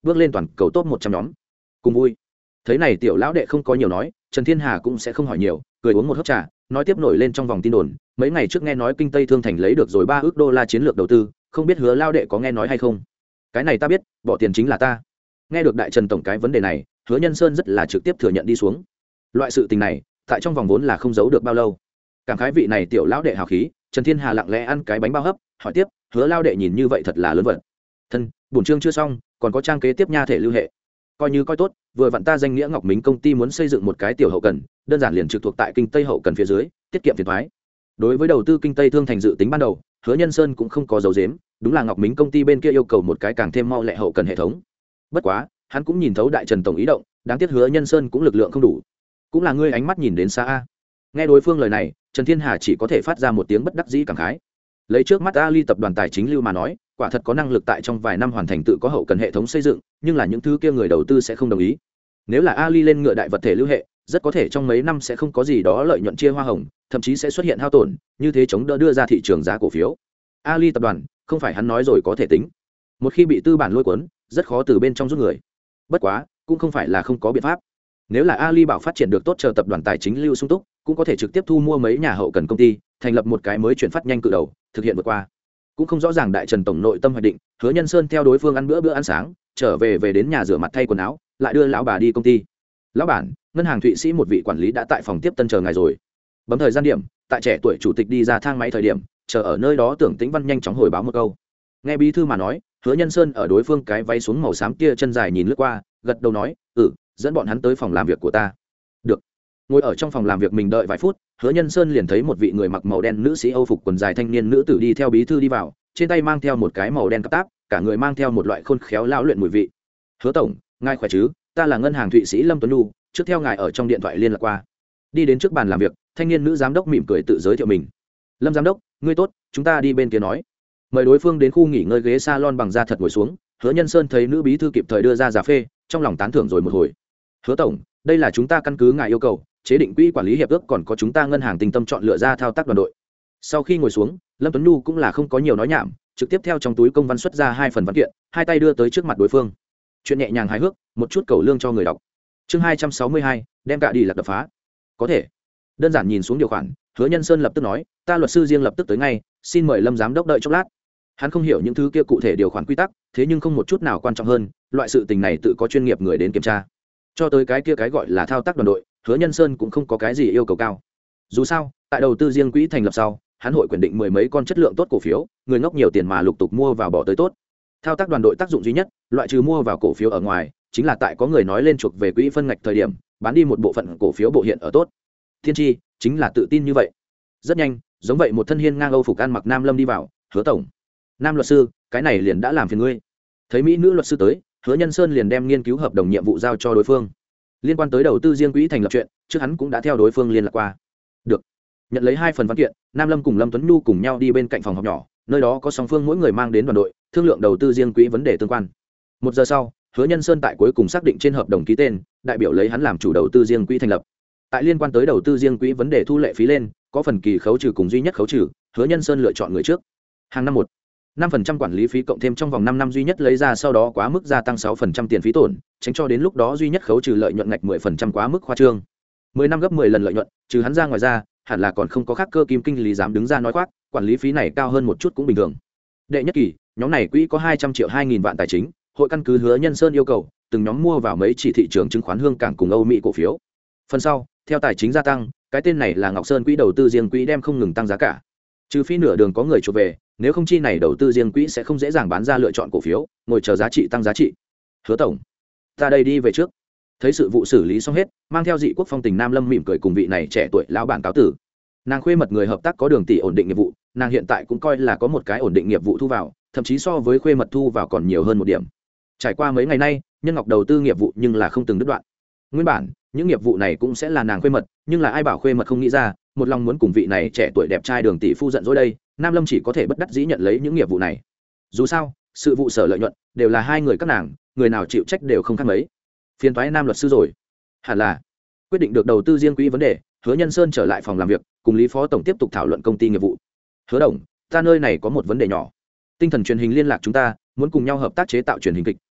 bước lên toàn cầu top một trăm nhóm. Cùng vui. Thấy này tiểu lão đệ không có nhiều nói, Trần Thiên Hà cũng sẽ không hỏi nhiều, cười uống một hớp trà, nói tiếp nổi lên trong vòng tin đồn, mấy ngày trước nghe nói Kinh Tây Thương Thành lấy được rồi ba ức đô la chiến lược đầu tư, không biết Hứa lão đệ có nghe nói hay không? Cái này ta biết, bỏ tiền chính là ta. Nghe được đại Trần tổng cái vấn đề này, Hứa Nhân Sơn rất là trực tiếp thừa nhận đi xuống. Loại sự tình này, tại trong vòng vốn là không giấu được bao lâu. Cảm khái vị này tiểu lão đệ hào khí, Trần Thiên Hà lặng lẽ ăn cái bánh bao hấp, hỏi tiếp, Hứa lão đệ nhìn như vậy thật là lớn vật. Thân, bổn chương chưa xong, còn có trang kế tiếp nha thể lưu hệ. Coi như coi tốt, vừa vặn ta danh nghĩa Ngọc Mính công ty muốn xây dựng một cái tiểu hậu cần, đơn giản liền trực thuộc tại Kinh Tây hậu cần phía dưới, tiết kiệm phiền toái. Đối với đầu tư Kinh Tây Thương Thành dự tính ban đầu, Hứa Nhân Sơn cũng không có dấu dếm, đúng là Ngọc Mính công ty bên kia yêu cầu một cái càng thêm mau lẹ hậu cần hệ thống. Bất quá, hắn cũng nhìn thấu đại Trần tổng ý động, đáng tiếc Hứa Nhân Sơn cũng lực lượng không đủ. Cũng là ngươi ánh mắt nhìn đến xa a. Nghe đối phương lời này, Trần Thiên Hà chỉ có thể phát ra một tiếng bất đắc dĩ cảm khái. Lấy trước mắt Ali tập đoàn tài chính lưu mà nói, quả thật có năng lực tại trong vài năm hoàn thành tự có hậu cần hệ thống xây dựng, nhưng là những thứ kia người đầu tư sẽ không đồng ý. Nếu là Ali lên ngựa đại vật thể lưu hệ, rất có thể trong mấy năm sẽ không có gì đó lợi nhuận chia hoa hồng, thậm chí sẽ xuất hiện hao tổn, như thế chống đỡ đưa ra thị trường giá cổ phiếu. Ali tập đoàn, không phải hắn nói rồi có thể tính. Một khi bị tư bản lôi cuốn, rất khó từ bên trong rút người. Bất quá, cũng không phải là không có biện pháp. Nếu là Ali bảo phát triển được tốt, chờ tập đoàn tài chính lưu sung túc, cũng có thể trực tiếp thu mua mấy nhà hậu cần công ty, thành lập một cái mới chuyển phát nhanh cự đầu, thực hiện vượt qua. Cũng không rõ ràng đại Trần tổng nội tâm hoạch định, Hứa Nhân Sơn theo đối phương ăn bữa bữa ăn sáng, trở về về đến nhà rửa mặt thay quần áo, lại đưa lão bà đi công ty. Lão bản, ngân hàng Thụy Sĩ một vị quản lý đã tại phòng tiếp tân chờ ngài rồi. Bấm thời gian điểm, tại trẻ tuổi chủ tịch đi ra thang máy thời điểm, chờ ở nơi đó Tưởng Tĩnh Văn nhanh chóng hồi báo một câu. Nghe bí thư mà nói, Hứa Nhân Sơn ở đối phương cái váy xuống màu xám kia chân dài nhìn lướt qua, gật đầu nói, "Ừ, dẫn bọn hắn tới phòng làm việc của ta." Được. Ngồi ở trong phòng làm việc mình đợi vài phút, Hứa Nhân Sơn liền thấy một vị người mặc màu đen nữ sĩ Âu phục quần dài thanh niên nữ tử đi theo bí thư đi vào, trên tay mang theo một cái màu đen cặp táp, cả người mang theo một loại khôn khéo lão luyện mùi vị. "Hứa tổng, ngài khỏe chứ? Ta là ngân hàng Thụy Sĩ Lâm Tuấn Nhu, trước theo ngài ở trong điện thoại liên lạc qua." Đi đến trước bàn làm việc, thanh niên nữ giám đốc mỉm cười tự giới thiệu mình. "Lâm giám đốc, ngươi tốt, chúng ta đi bên kia nói." Mời đối phương đến khu nghỉ ngơi ghế salon bằng da thật ngồi xuống, Hứa Nhân Sơn thấy nữ bí thư kịp thời đưa ra cà phê, trong lòng tán thưởng rồi một hồi. "Hứa tổng, đây là chúng ta căn cứ ngài yêu cầu, chế định quỹ quản lý hiệp ước, còn có chúng ta ngân hàng tinh tâm chọn lựa ra thao tác đoàn đội." Sau khi ngồi xuống, Lâm Tuấn Nhu cũng là không có nhiều nói nhảm, trực tiếp theo trong túi công văn xuất ra hai phần văn kiện, hai tay đưa tới trước mặt đối phương. Chuyện nhẹ nhàng hài hước, một chút cầu lương cho người đọc. Chương hai trăm sáu mươi hai, đem cả đi lạc đập phá. Có thể. Đơn giản nhìn xuống điều khoản, Hứa Nhân Sơn lập tức nói, "Ta luật sư riêng lập tức tới ngay, xin mời Lâm giám đốc đợi chốc lát." Hắn không hiểu những thứ kia cụ thể điều khoản quy tắc, thế nhưng không một chút nào quan trọng hơn, loại sự tình này tự có chuyên nghiệp người đến kiểm tra. Cho tới cái kia cái gọi là thao tác đoàn đội, Hứa Nhân Sơn cũng không có cái gì yêu cầu cao. Dù sao, tại đầu tư riêng quỹ thành lập sau, hắn hội quyền định mười mấy con chất lượng tốt cổ phiếu, người ngốc nhiều tiền mà lục tục mua vào bỏ tới tốt. Thao tác đoàn đội tác dụng duy nhất, loại trừ mua vào cổ phiếu ở ngoài, chính là tại có người nói lên chuộc về quỹ phân ngạch thời điểm, bán đi một bộ phận cổ phiếu bộ hiện ở tốt. Thiên tri, chính là tự tin như vậy. Rất nhanh, giống vậy một thân hiên ngang Âu phục ăn mặc nam lâm đi vào, "Hứa tổng." "Nam luật sư, cái này liền đã làm phiền ngươi." Thấy mỹ nữ luật sư tới, Hứa Nhân Sơn liền đem nghiên cứu hợp đồng nhiệm vụ giao cho đối phương. Liên quan tới đầu tư riêng quỹ thành lập chuyện, trước hắn cũng đã theo đối phương liên lạc qua. Được. Nhận lấy hai phần văn kiện, Nam Lâm cùng Lâm Tuấn Nhu cùng nhau đi bên cạnh phòng họp nhỏ, nơi đó có song phương mỗi người mang đến đoàn đội, thương lượng đầu tư riêng quỹ vấn đề tương quan. Một giờ sau, Hứa Nhân Sơn tại cuối cùng xác định trên hợp đồng ký tên, đại biểu lấy hắn làm chủ đầu tư riêng quỹ thành lập. Tại liên quan tới đầu tư riêng quỹ vấn đề thu lệ phí lên, có phần kỳ khấu trừ cùng duy nhất khấu trừ, Hứa Nhân Sơn lựa chọn người trước. Hàng năm một năm phần trăm quản lý phí cộng thêm trong vòng năm năm duy nhất lấy ra, sau đó quá mức gia tăng sáu phần trăm tiền phí tổn, tránh cho đến lúc đó duy nhất khấu trừ lợi nhuận ngạch mười phần trăm quá mức khoa trương. mười năm gấp mười lần lợi nhuận, trừ hắn ra ngoài ra, hẳn là còn không có khác cơ kim kinh lý dám đứng ra nói khoác, quản lý phí này cao hơn một chút cũng bình thường. Đệ nhất kỳ, nhóm này quỹ có hai trăm triệu hai nghìn vạn tài chính, hội căn cứ Hứa Nhân Sơn yêu cầu, từng nhóm mua vào mấy chỉ thị trường chứng khoán Hương Cảng cùng Âu Mỹ cổ phiếu. Phần sau, theo tài chính gia tăng, cái tên này là Ngọc Sơn quỹ đầu tư riêng quỹ đem không ngừng tăng giá cả. Trừ phi nửa đường có người chuộc về, nếu không chi này đầu tư riêng quỹ sẽ không dễ dàng bán ra lựa chọn cổ phiếu, ngồi chờ giá trị tăng giá trị. "Hứa tổng, ta đây đi về trước." Thấy sự vụ xử lý xong hết, mang theo dị quốc phong tình Nam Lâm mỉm cười cùng vị này trẻ tuổi lão bản cáo tử. Nàng khuê mật người hợp tác có Đường tỷ ổn định nghiệp vụ, nàng hiện tại cũng coi là có một cái ổn định nghiệp vụ thu vào, thậm chí so với khuê mật thu vào còn nhiều hơn một điểm. Trải qua mấy ngày nay, Nhân Ngọc đầu tư nghiệp vụ nhưng là không từng đứt đoạn. Nguyên bản, những nghiệp vụ này cũng sẽ là nàng khuê mật, nhưng là ai bảo khuê mật không nghĩ ra, một lòng muốn cùng vị này trẻ tuổi đẹp trai Đường tỷ phu giận dỗi đây, Nam Lâm chỉ có thể bất đắc dĩ nhận lấy những nghiệp vụ này. Dù sao, sự vụ sở lợi nhuận đều là hai người các nàng, người nào chịu trách đều không khác mấy. Phiền toái Nam luật sư rồi. Hẳn là quyết định được đầu tư riêng quỹ vấn đề, Hứa Nhân Sơn trở lại phòng làm việc, cùng Lý phó tổng tiếp tục thảo luận công ty nghiệp vụ. "Hứa đồng, ta nơi này có một vấn đề nhỏ. Tinh thần truyền hình liên lạc chúng ta, muốn cùng nhau hợp tác chế tạo truyền hình kịch,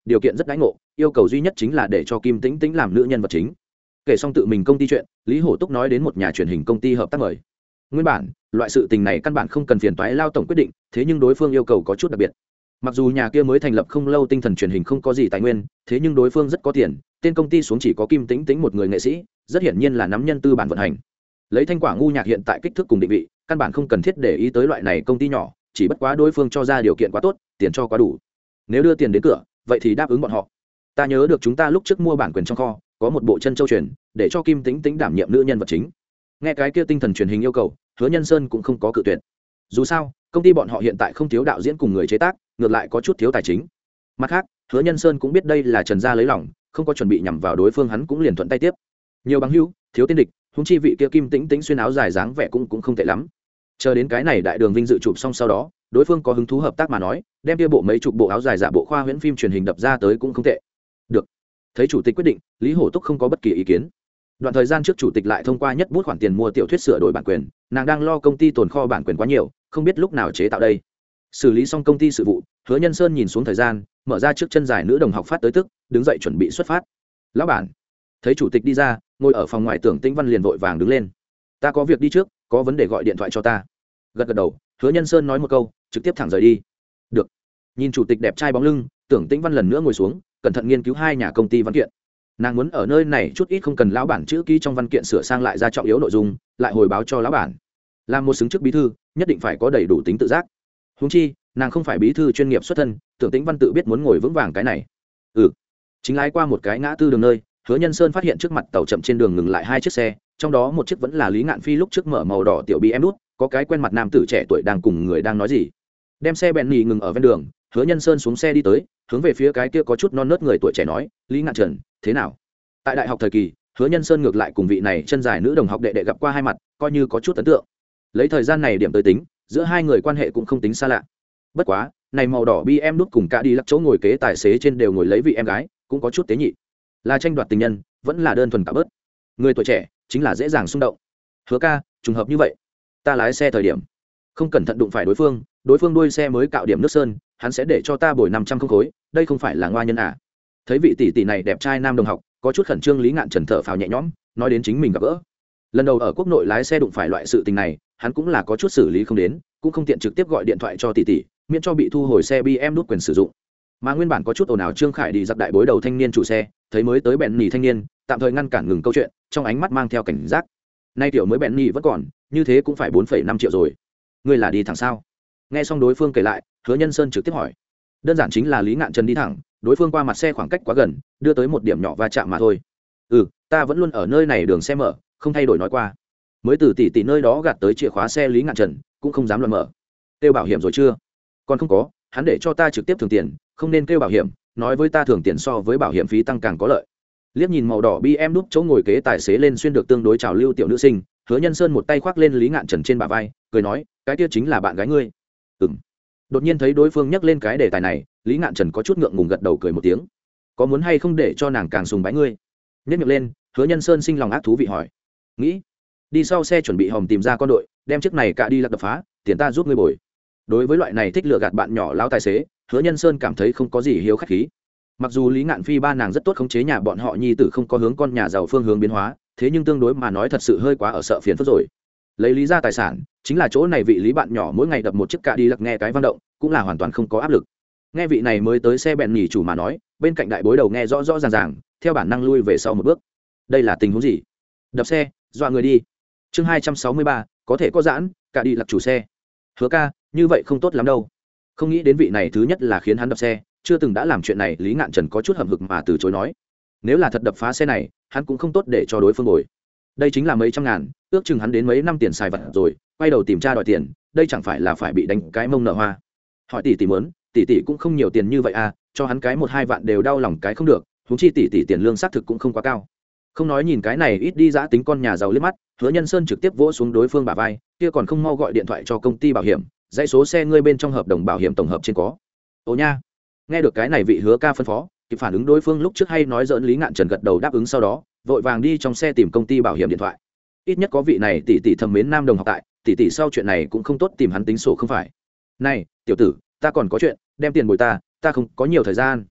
điều kiện rất đãi ngộ, yêu cầu duy nhất chính là để cho Kim Tĩnh Tĩnh làm nữ nhân vật chính. Kể xong tự mình công ty chuyện, Lý Hổ Túc nói đến một nhà truyền hình công ty hợp tác mời. Nguyên bản loại sự tình này căn bản không cần phiền toái lao tổng quyết định, thế nhưng đối phương yêu cầu có chút đặc biệt. Mặc dù nhà kia mới thành lập không lâu, tinh thần truyền hình không có gì tài nguyên, thế nhưng đối phương rất có tiền, tên công ty xuống chỉ có Kim Tĩnh Tĩnh một người nghệ sĩ, rất hiển nhiên là nắm nhân tư bản vận hành. Lấy Thanh Quả ngu nhạc hiện tại kích thước cùng định vị, căn bản không cần thiết để ý tới loại này công ty nhỏ, chỉ bất quá đối phương cho ra điều kiện quá tốt, tiền cho quá đủ. Nếu đưa tiền đến cửa, vậy thì đáp ứng bọn họ. Ta nhớ được chúng ta lúc trước mua bản quyền trong kho, có một bộ chân châu truyền, để cho Kim Tĩnh Tĩnh đảm nhiệm nữ nhân vật chính. Nghe cái kia tinh thần truyền hình yêu cầu, Hứa Nhân Sơn cũng không có cự tuyệt. Dù sao, công ty bọn họ hiện tại không thiếu đạo diễn cùng người chế tác, ngược lại có chút thiếu tài chính. Mặt khác, Hứa Nhân Sơn cũng biết đây là Trần gia lấy lòng, không có chuẩn bị nhằm vào đối phương, hắn cũng liền thuận tay tiếp. Nhiều bằng hữu, thiếu tên địch, huống chi vị kia Kim Tĩnh Tĩnh xuyên áo dài dáng vẻ cũng cũng không tệ lắm. Chờ đến cái này đại đường vinh dự chụp xong sau đó, đối phương có hứng thú hợp tác mà nói, đem kia bộ mấy chục bộ áo dài giả bộ khoa huyễn phim truyền hình đập ra tới cũng không tệ. Được. Thấy chủ tịch quyết định, Lý Hổ Túc không có bất kỳ ý kiến. Đoạn thời gian trước chủ tịch lại thông qua nhất bút khoản tiền mua tiểu thuyết sửa đổi bản quyền, nàng đang lo công ty tồn kho bản quyền quá nhiều, không biết lúc nào chế tạo đây. Xử lý xong công ty sự vụ, Hứa Nhân Sơn nhìn xuống thời gian, mở ra trước chân dài nữ đồng học phát tới tức, đứng dậy chuẩn bị xuất phát. Lão bản. Thấy chủ tịch đi ra, ngồi ở phòng ngoài Tưởng Tĩnh Văn liền vội vàng đứng lên. Ta có việc đi trước, có vấn đề gọi điện thoại cho ta. Gật gật đầu, Hứa Nhân Sơn nói một câu, trực tiếp thẳng rời đi. Được. Nhìn chủ tịch đẹp trai bóng lưng, Tưởng Tĩnh Văn lần nữa ngồi xuống, cẩn thận nghiên cứu hai nhà công ty văn kiện. Nàng muốn ở nơi này chút ít không cần lão bản chữ ký trong văn kiện sửa sang lại ra trọng yếu nội dung, lại hồi báo cho lão bản. Làm một xứng chức bí thư, nhất định phải có đầy đủ tính tự giác. Huống chi, nàng không phải bí thư chuyên nghiệp xuất thân, Tưởng Tĩnh Văn tự biết muốn ngồi vững vàng cái này. Ừ. Chính lái qua một cái ngã tư đường nơi, Hứa Nhân Sơn phát hiện trước mặt tàu chậm trên đường ngừng lại hai chiếc xe, trong đó một chiếc vẫn là Lý Ngạn Phi lúc trước mở màu đỏ tiểu bê em đút, có cái quen mặt nam tử trẻ tuổi đang cùng người đang nói gì. Đem xe bèn nhì ngừng ở ven đường, Hứa Nhân Sơn xuống xe đi tới, hướng về phía cái kia có chút non nớt người tuổi trẻ nói, Lý Ngạn Trần, thế nào? Tại đại học thời kỳ, Hứa Nhân Sơn ngược lại cùng vị này chân dài nữ đồng học đệ đệ gặp qua hai mặt, coi như có chút ấn tượng. Lấy thời gian này điểm tới tính, giữa hai người quan hệ cũng không tính xa lạ. Bất quá, này màu đỏ bê em đút cùng cả đi lắc chỗ ngồi kế tài xế trên đều ngồi lấy vị em gái, cũng có chút tế nhị. Là tranh đoạt tình nhân, vẫn là đơn thuần cả bớt. Người tuổi trẻ chính là dễ dàng xung động. Hứa ca, trùng hợp như vậy, ta lái xe thời điểm không cẩn thận đụng phải đối phương, đối phương đuôi xe mới cạo điểm nước sơn, hắn sẽ để cho ta bồi năm trăm không khối, đây không phải là ngoa nhân à? Thấy vị tỷ tỷ này đẹp trai nam đồng học, có chút khẩn trương, Lý Ngạn Trần thở phào nhẹ nhõm, nói đến chính mình gặp gỡ. Lần đầu ở quốc nội lái xe đụng phải loại sự tình này, hắn cũng là có chút xử lý không đến, cũng không tiện trực tiếp gọi điện thoại cho tỷ tỷ, miễn cho bị thu hồi xe bê em đút quyền sử dụng. Mà nguyên bản có chút ồn ào Trương Khải đi giặc đại bối đầu thanh niên chủ xe, thấy mới tới bẹn nhì thanh niên, tạm thời ngăn cản ngừng câu chuyện, trong ánh mắt mang theo cảnh giác. Nay tiểu mới bẹn nhì vẫn còn, như thế cũng phải bốn phẩy năm triệu rồi. Ngươi là đi thẳng sao? Nghe xong đối phương kể lại, Hứa Nhân Sơn trực tiếp hỏi. Đơn giản chính là Lý Ngạn Trần đi thẳng, đối phương qua mặt xe khoảng cách quá gần, đưa tới một điểm nhỏ va chạm mà thôi. Ừ, ta vẫn luôn ở nơi này đường xe mở, không thay đổi nói qua. Mới từ tỷ tỷ nơi đó gạt tới chìa khóa xe Lý Ngạn Trần, cũng không dám luận mở. Kêu bảo hiểm rồi chưa? Còn không có, hắn để cho ta trực tiếp thường tiền, không nên kêu bảo hiểm, nói với ta thường tiền so với bảo hiểm phí tăng càng có lợi. Liếc nhìn màu đỏ bê em đút chỗ ngồi kế tài xế lên xuyên được tương đối trào lưu tiểu nữ sinh, Hứa Nhân Sơn một tay khoác lên Lý Ngạn Trần trên bả vai, cười nói, cái kia chính là bạn gái ngươi. Ừm. Đột nhiên thấy đối phương nhắc lên cái đề tài này, Lý Ngạn Trần có chút ngượng ngùng gật đầu cười một tiếng. Có muốn hay không để cho nàng càng sùng bái ngươi? Nhếch miệng lên, Hứa Nhân Sơn sinh lòng ác thú vị hỏi. Nghĩ. Đi sau xe chuẩn bị hòm tìm ra con đội, đem chiếc này cả đi lật đập phá, tiền ta giúp ngươi bồi. Đối với loại này thích lừa gạt bạn nhỏ lão tài xế, Hứa Nhân Sơn cảm thấy không có gì hiếu khách khí. Mặc dù Lý Ngạn Phi ba nàng rất tốt khống chế nhà bọn họ nhi tử không có hướng con nhà giàu phương hướng biến hóa, thế nhưng tương đối mà nói thật sự hơi quá ở sợ phiền phức rồi. Lấy lý ra tài sản, chính là chỗ này vị Lý bạn nhỏ mỗi ngày đập một chiếc cạ đi lặc nghe cái vang động, cũng là hoàn toàn không có áp lực. Nghe vị này mới tới xe bèn nhỉ chủ mà nói, bên cạnh đại bối đầu nghe rõ rõ ràng ràng, theo bản năng lui về sau một bước. Đây là tình huống gì? Đập xe, dọa người đi. Chương hai trăm sáu mươi ba, có thể có giãn, cạ đi lặc chủ xe. Hứa ca, như vậy không tốt lắm đâu. Không nghĩ đến vị này thứ nhất là khiến hắn đập xe, chưa từng đã làm chuyện này, Lý Ngạn Trần có chút hậm hực mà từ chối nói. Nếu là thật đập phá xe này, hắn cũng không tốt để cho đối phương bồi. Đây chính là mấy trăm ngàn, ước chừng hắn đến mấy năm tiền xài vật rồi, quay đầu tìm cha đòi tiền, đây chẳng phải là phải bị đánh cái mông nợ hoa. Hỏi tỷ tỷ muốn, tỷ tỷ cũng không nhiều tiền như vậy à, cho hắn cái một hai vạn đều đau lòng cái không được, huống chi tỷ tỷ tiền lương xác thực cũng không quá cao. Không nói nhìn cái này ít đi giã tính con nhà giàu liếc mắt, Hứa Nhân Sơn trực tiếp vỗ xuống đối phương bả vai, kia còn không mau gọi điện thoại cho công ty bảo hiểm, dãy số xe ngươi bên trong hợp đồng bảo hiểm tổng hợp trên có. Ồ nha. Nghe được cái này vị Hứa ca phân phó, kịp phản ứng đối phương lúc trước hay nói giỡn Lý Ngạn Trần gật đầu đáp ứng, sau đó vội vàng đi trong xe tìm công ty bảo hiểm điện thoại. Ít nhất có vị này tỷ tỷ thầm mến nam đồng học tại, tỷ tỷ sau chuyện này cũng không tốt tìm hắn tính sổ không phải. Này tiểu tử, ta còn có chuyện, đem tiền bồi ta, ta không có nhiều thời gian.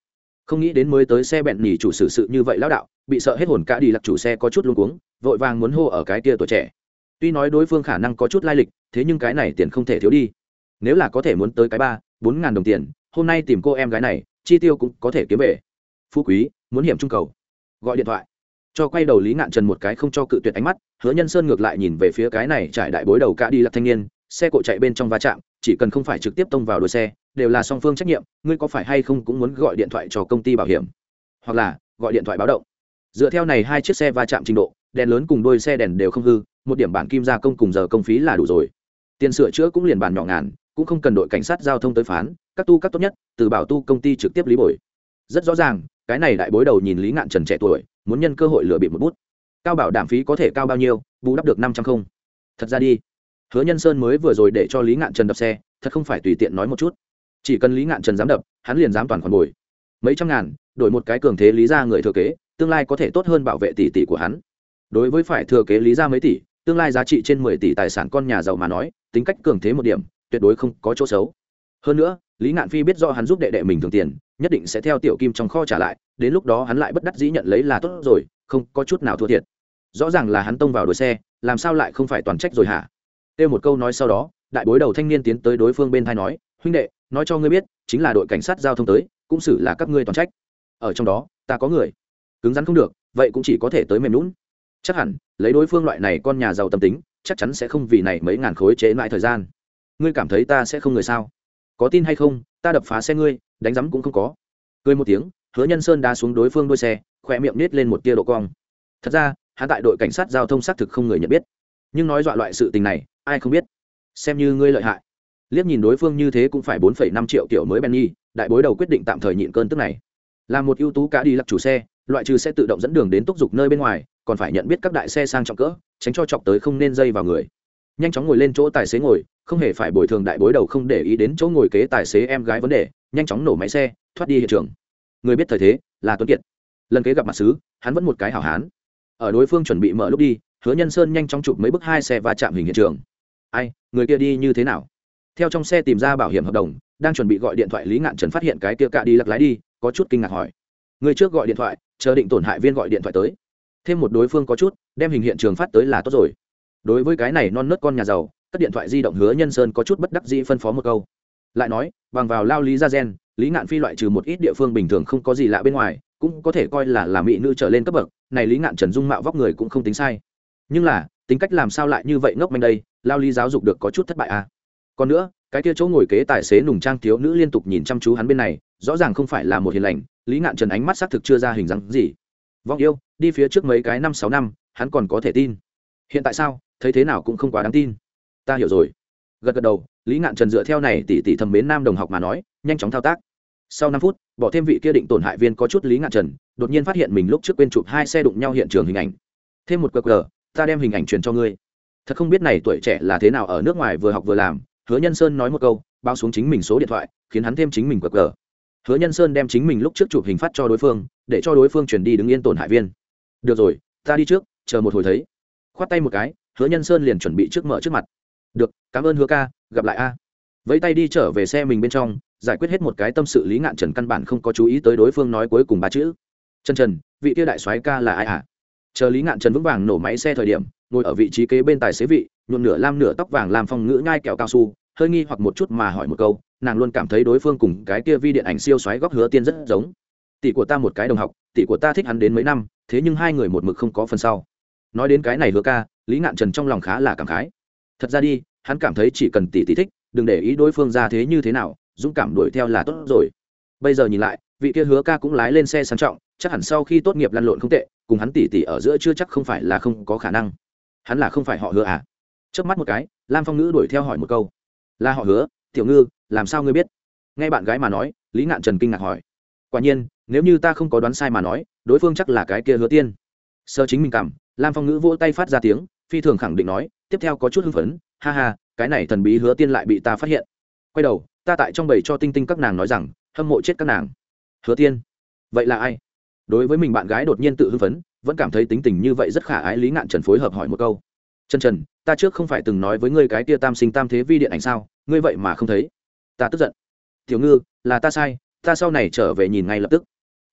không nghĩ đến mới tới xe bẹn nhỉ chủ xử sự như vậy lão đạo, bị sợ hết hồn cả đi lặc chủ xe có chút luống cuống, vội vàng muốn hô ở cái kia tuổi trẻ. Tuy nói đối phương khả năng có chút lai lịch, thế nhưng cái này tiền không thể thiếu đi. Nếu là có thể muốn tới cái ba bốn ngàn đồng tiền, hôm nay tìm cô em gái này, chi tiêu cũng có thể kiếm về. Phú quý muốn hiểm trung cầu, gọi điện thoại cho. Quay đầu Lý Ngạn Trần một cái không cho cự tuyệt ánh mắt, Hứa Nhân Sơn ngược lại nhìn về phía cái này trải đại bối đầu cả đi lặc thanh niên, xe cộ chạy bên trong va chạm, chỉ cần không phải trực tiếp tông vào đuôi xe, đều là song phương trách nhiệm, ngươi có phải hay không cũng muốn gọi điện thoại cho công ty bảo hiểm, hoặc là gọi điện thoại báo động. Dựa theo này hai chiếc xe va chạm trình độ, đèn lớn cùng đuôi xe đèn đều không hư, một điểm bản kim gia công cùng giờ công phí là đủ rồi. Tiền sửa chữa cũng liền bản nhỏ ngàn, cũng không cần đội cảnh sát giao thông tới phán, các tu các tốt nhất, từ bảo tu công ty trực tiếp lý bồi. Rất rõ ràng, cái này đại bối đầu nhìn Lý Ngạn Trần trẻ tuổi, muốn nhân cơ hội lừa bịp một bút. Cao bảo đảm phí có thể cao bao nhiêu, bù đắp được năm trăm không. Thật ra đi, Hứa Nhân Sơn mới vừa rồi để cho Lý Ngạn Trần đập xe, thật không phải tùy tiện nói một chút. Chỉ cần Lý Ngạn Trần dám đập, hắn liền dám toàn khoản bồi. Mấy trăm ngàn, đổi một cái cường thế Lý gia người thừa kế, tương lai có thể tốt hơn bảo vệ tỷ tỷ của hắn. Đối với phải thừa kế Lý gia mấy tỷ, tương lai giá trị trên mười tỷ tài sản con nhà giàu mà nói, tính cách cường thế một điểm, tuyệt đối không có chỗ xấu. Hơn nữa, Lý Ngạn Phi biết rõ hắn giúp đệ đệ mình thường tiền, nhất định sẽ theo tiểu kim trong kho trả lại, đến lúc đó hắn lại bất đắc dĩ nhận lấy là tốt rồi, không có chút nào thua thiệt. Rõ ràng là hắn tông vào đuôi xe, làm sao lại không phải toàn trách rồi hả? Kêu một câu nói sau đó, đại bối đầu thanh niên tiến tới đối phương bên thai nói, huynh đệ, nói cho ngươi biết, chính là đội cảnh sát giao thông tới, cũng xử là các ngươi toàn trách. Ở trong đó, ta có người. Cứng rắn không được, vậy cũng chỉ có thể tới mềm nhũn. Chắc hẳn, lấy đối phương loại này con nhà giàu tâm tính, chắc chắn sẽ không vì này mấy ngàn khối chế lại thời gian. Ngươi cảm thấy ta sẽ không người sao? Có tin hay không, ta đập phá xe ngươi, đánh rắm cũng không có. Cười một tiếng, Hứa Nhân Sơn đá xuống đối phương đuôi xe, khóe miệng nít lên một tia độ cong. Thật ra, hắn tại đội cảnh sát giao thông xác thực không người nhận biết, nhưng nói dọa loại sự tình này, ai không biết. Xem như ngươi lợi hại. Liếc nhìn đối phương như thế cũng phải bốn phẩy năm triệu kiểu mới Benny, đại bối đầu quyết định tạm thời nhịn cơn tức này. Là một ưu tú cá đi lặc chủ xe, loại trừ sẽ tự động dẫn đường đến túc dục nơi bên ngoài, còn phải nhận biết các đại xe sang trọng cỡ, tránh cho chọc tới không nên dây vào người. Nhanh chóng ngồi lên chỗ tài xế ngồi, không hề phải bồi thường đại bối đầu không để ý đến chỗ ngồi kế tài xế em gái vấn đề, nhanh chóng nổ máy xe, thoát đi hiện trường. Người biết thời thế là Tuấn Kiệt. Lần kế gặp mặt xứ, hắn vẫn một cái hảo hán. Ở đối phương chuẩn bị mở lúc đi, Hứa Nhân Sơn nhanh chóng chụp mấy bức hai xe va chạm hình hiện trường. Ai, người kia đi như thế nào? Theo trong xe tìm ra bảo hiểm hợp đồng, đang chuẩn bị gọi điện thoại, Lý Ngạn Trần phát hiện cái kia cạ đi lắc lái đi, có chút kinh ngạc hỏi. Người trước gọi điện thoại, chờ định tổn hại viên gọi điện thoại tới. Thêm một đối phương có chút, đem hình hiện trường phát tới là tốt rồi. Đối với cái này non nớt con nhà giàu, cất điện thoại di động, Hứa Nhân Sơn có chút bất đắc dĩ phân phó một câu. Lại nói, bằng vào lao lý ra gen, Lý Ngạn Phi loại trừ một ít địa phương bình thường không có gì lạ bên ngoài, cũng có thể coi là là mỹ nữ trở lên cấp bậc, này Lý Ngạn Trần dung mạo vóc người cũng không tính sai. Nhưng là, tính cách làm sao lại như vậy ngốc manh đây, lao lý giáo dục được có chút thất bại à. Còn nữa, cái kia chỗ ngồi kế tài xế nùng trang thiếu nữ liên tục nhìn chăm chú hắn bên này, rõ ràng không phải là một hiền lành. Lý Ngạn Trần ánh mắt xác thực chưa ra hình dáng gì. Vong yêu, đi phía trước mấy cái năm sáu năm, hắn còn có thể tin. Hiện tại sao, thấy thế nào cũng không quá đáng tin. Ta hiểu rồi. Gật gật đầu, Lý Ngạn Trần dựa theo này tỷ tỷ thầm mến nam đồng học mà nói, nhanh chóng thao tác. Sau năm phút, bỏ thêm vị kia định tổn hại viên có chút Lý Ngạn Trần, đột nhiên phát hiện mình lúc trước quên chụp hai xe đụng nhau hiện trường hình ảnh. Thêm một qr, ta đem hình ảnh truyền cho ngươi. Thật không biết này tuổi trẻ là thế nào ở nước ngoài vừa học vừa làm. Hứa Nhân Sơn nói một câu, báo xuống chính mình số điện thoại, khiến hắn thêm chính mình qr. Hứa Nhân Sơn đem chính mình lúc trước chụp hình phát cho đối phương, để cho đối phương chuyển đi đứng yên tổn hại viên. Được rồi, ta đi trước, chờ một hồi thấy. Khoát tay một cái, Hứa Nhân Sơn liền chuẩn bị trước mở trước mặt. Được, cảm ơn Hứa ca, gặp lại a. Vẫy tay đi trở về xe mình bên trong, giải quyết hết một cái tâm sự, Lý Ngạn Trần căn bản không có chú ý tới đối phương nói cuối cùng ba chữ. Trần Trần, vị kia đại soái ca là ai hả? Chờ Lý Ngạn Trần vững vàng nổ máy xe thời điểm, ngồi ở vị trí kế bên tài xế vị, nhuộm nửa lam nửa tóc vàng làm phong ngữ nhai kẹo cao su, hơi nghi hoặc một chút mà hỏi một câu, nàng luôn cảm thấy đối phương cùng cái kia vi điện ảnh siêu soái góc Hứa Tiên rất giống. Tỷ của ta một cái đồng học, tỷ của ta thích hắn đến mấy năm, thế nhưng hai người một mực không có phần sau. Nói đến cái này Hứa ca, Lý Ngạn Trần trong lòng khá là cảm khái. Thật ra đi, hắn cảm thấy chỉ cần tỷ tỷ thích, đừng để ý đối phương ra thế như thế nào, dũng cảm đuổi theo là tốt rồi. Bây giờ nhìn lại, vị kia Hứa ca cũng lái lên xe sang trọng, chắc hẳn sau khi tốt nghiệp lăn lộn không tệ, cùng hắn tỷ tỷ ở giữa chưa chắc không phải là không có khả năng. Hắn là không phải họ Hứa à? Chớp mắt một cái, Lam Phong Ngữ đuổi theo hỏi một câu. Là họ Hứa, tiểu ngư, làm sao ngươi biết? Nghe bạn gái mà nói, Lý Ngạn Trần kinh ngạc hỏi. Quả nhiên, nếu như ta không có đoán sai mà nói, đối phương chắc là cái kia Hứa Tiên. Sơ chính mình cảm, Lam Phong Ngữ vỗ tay phát ra tiếng, phi thường khẳng định nói, tiếp theo có chút hưng phấn, ha ha, cái này thần bí Hứa Tiên lại bị ta phát hiện. Quay đầu, ta tại trong bầy cho tinh tinh các nàng nói rằng, hâm mộ chết các nàng. Hứa Tiên, vậy là ai? Đối với mình bạn gái đột nhiên tự hưng phấn, vẫn cảm thấy tính tình như vậy rất khả ái, Lý Ngạn Trần phối hợp hỏi một câu. Trần Trần, ta trước không phải từng nói với ngươi cái kia tam sinh tam thế vi điện ảnh sao, ngươi vậy mà không thấy? Ta tức giận. Tiểu ngư, là ta sai, ta sau này trở về nhìn ngay lập tức.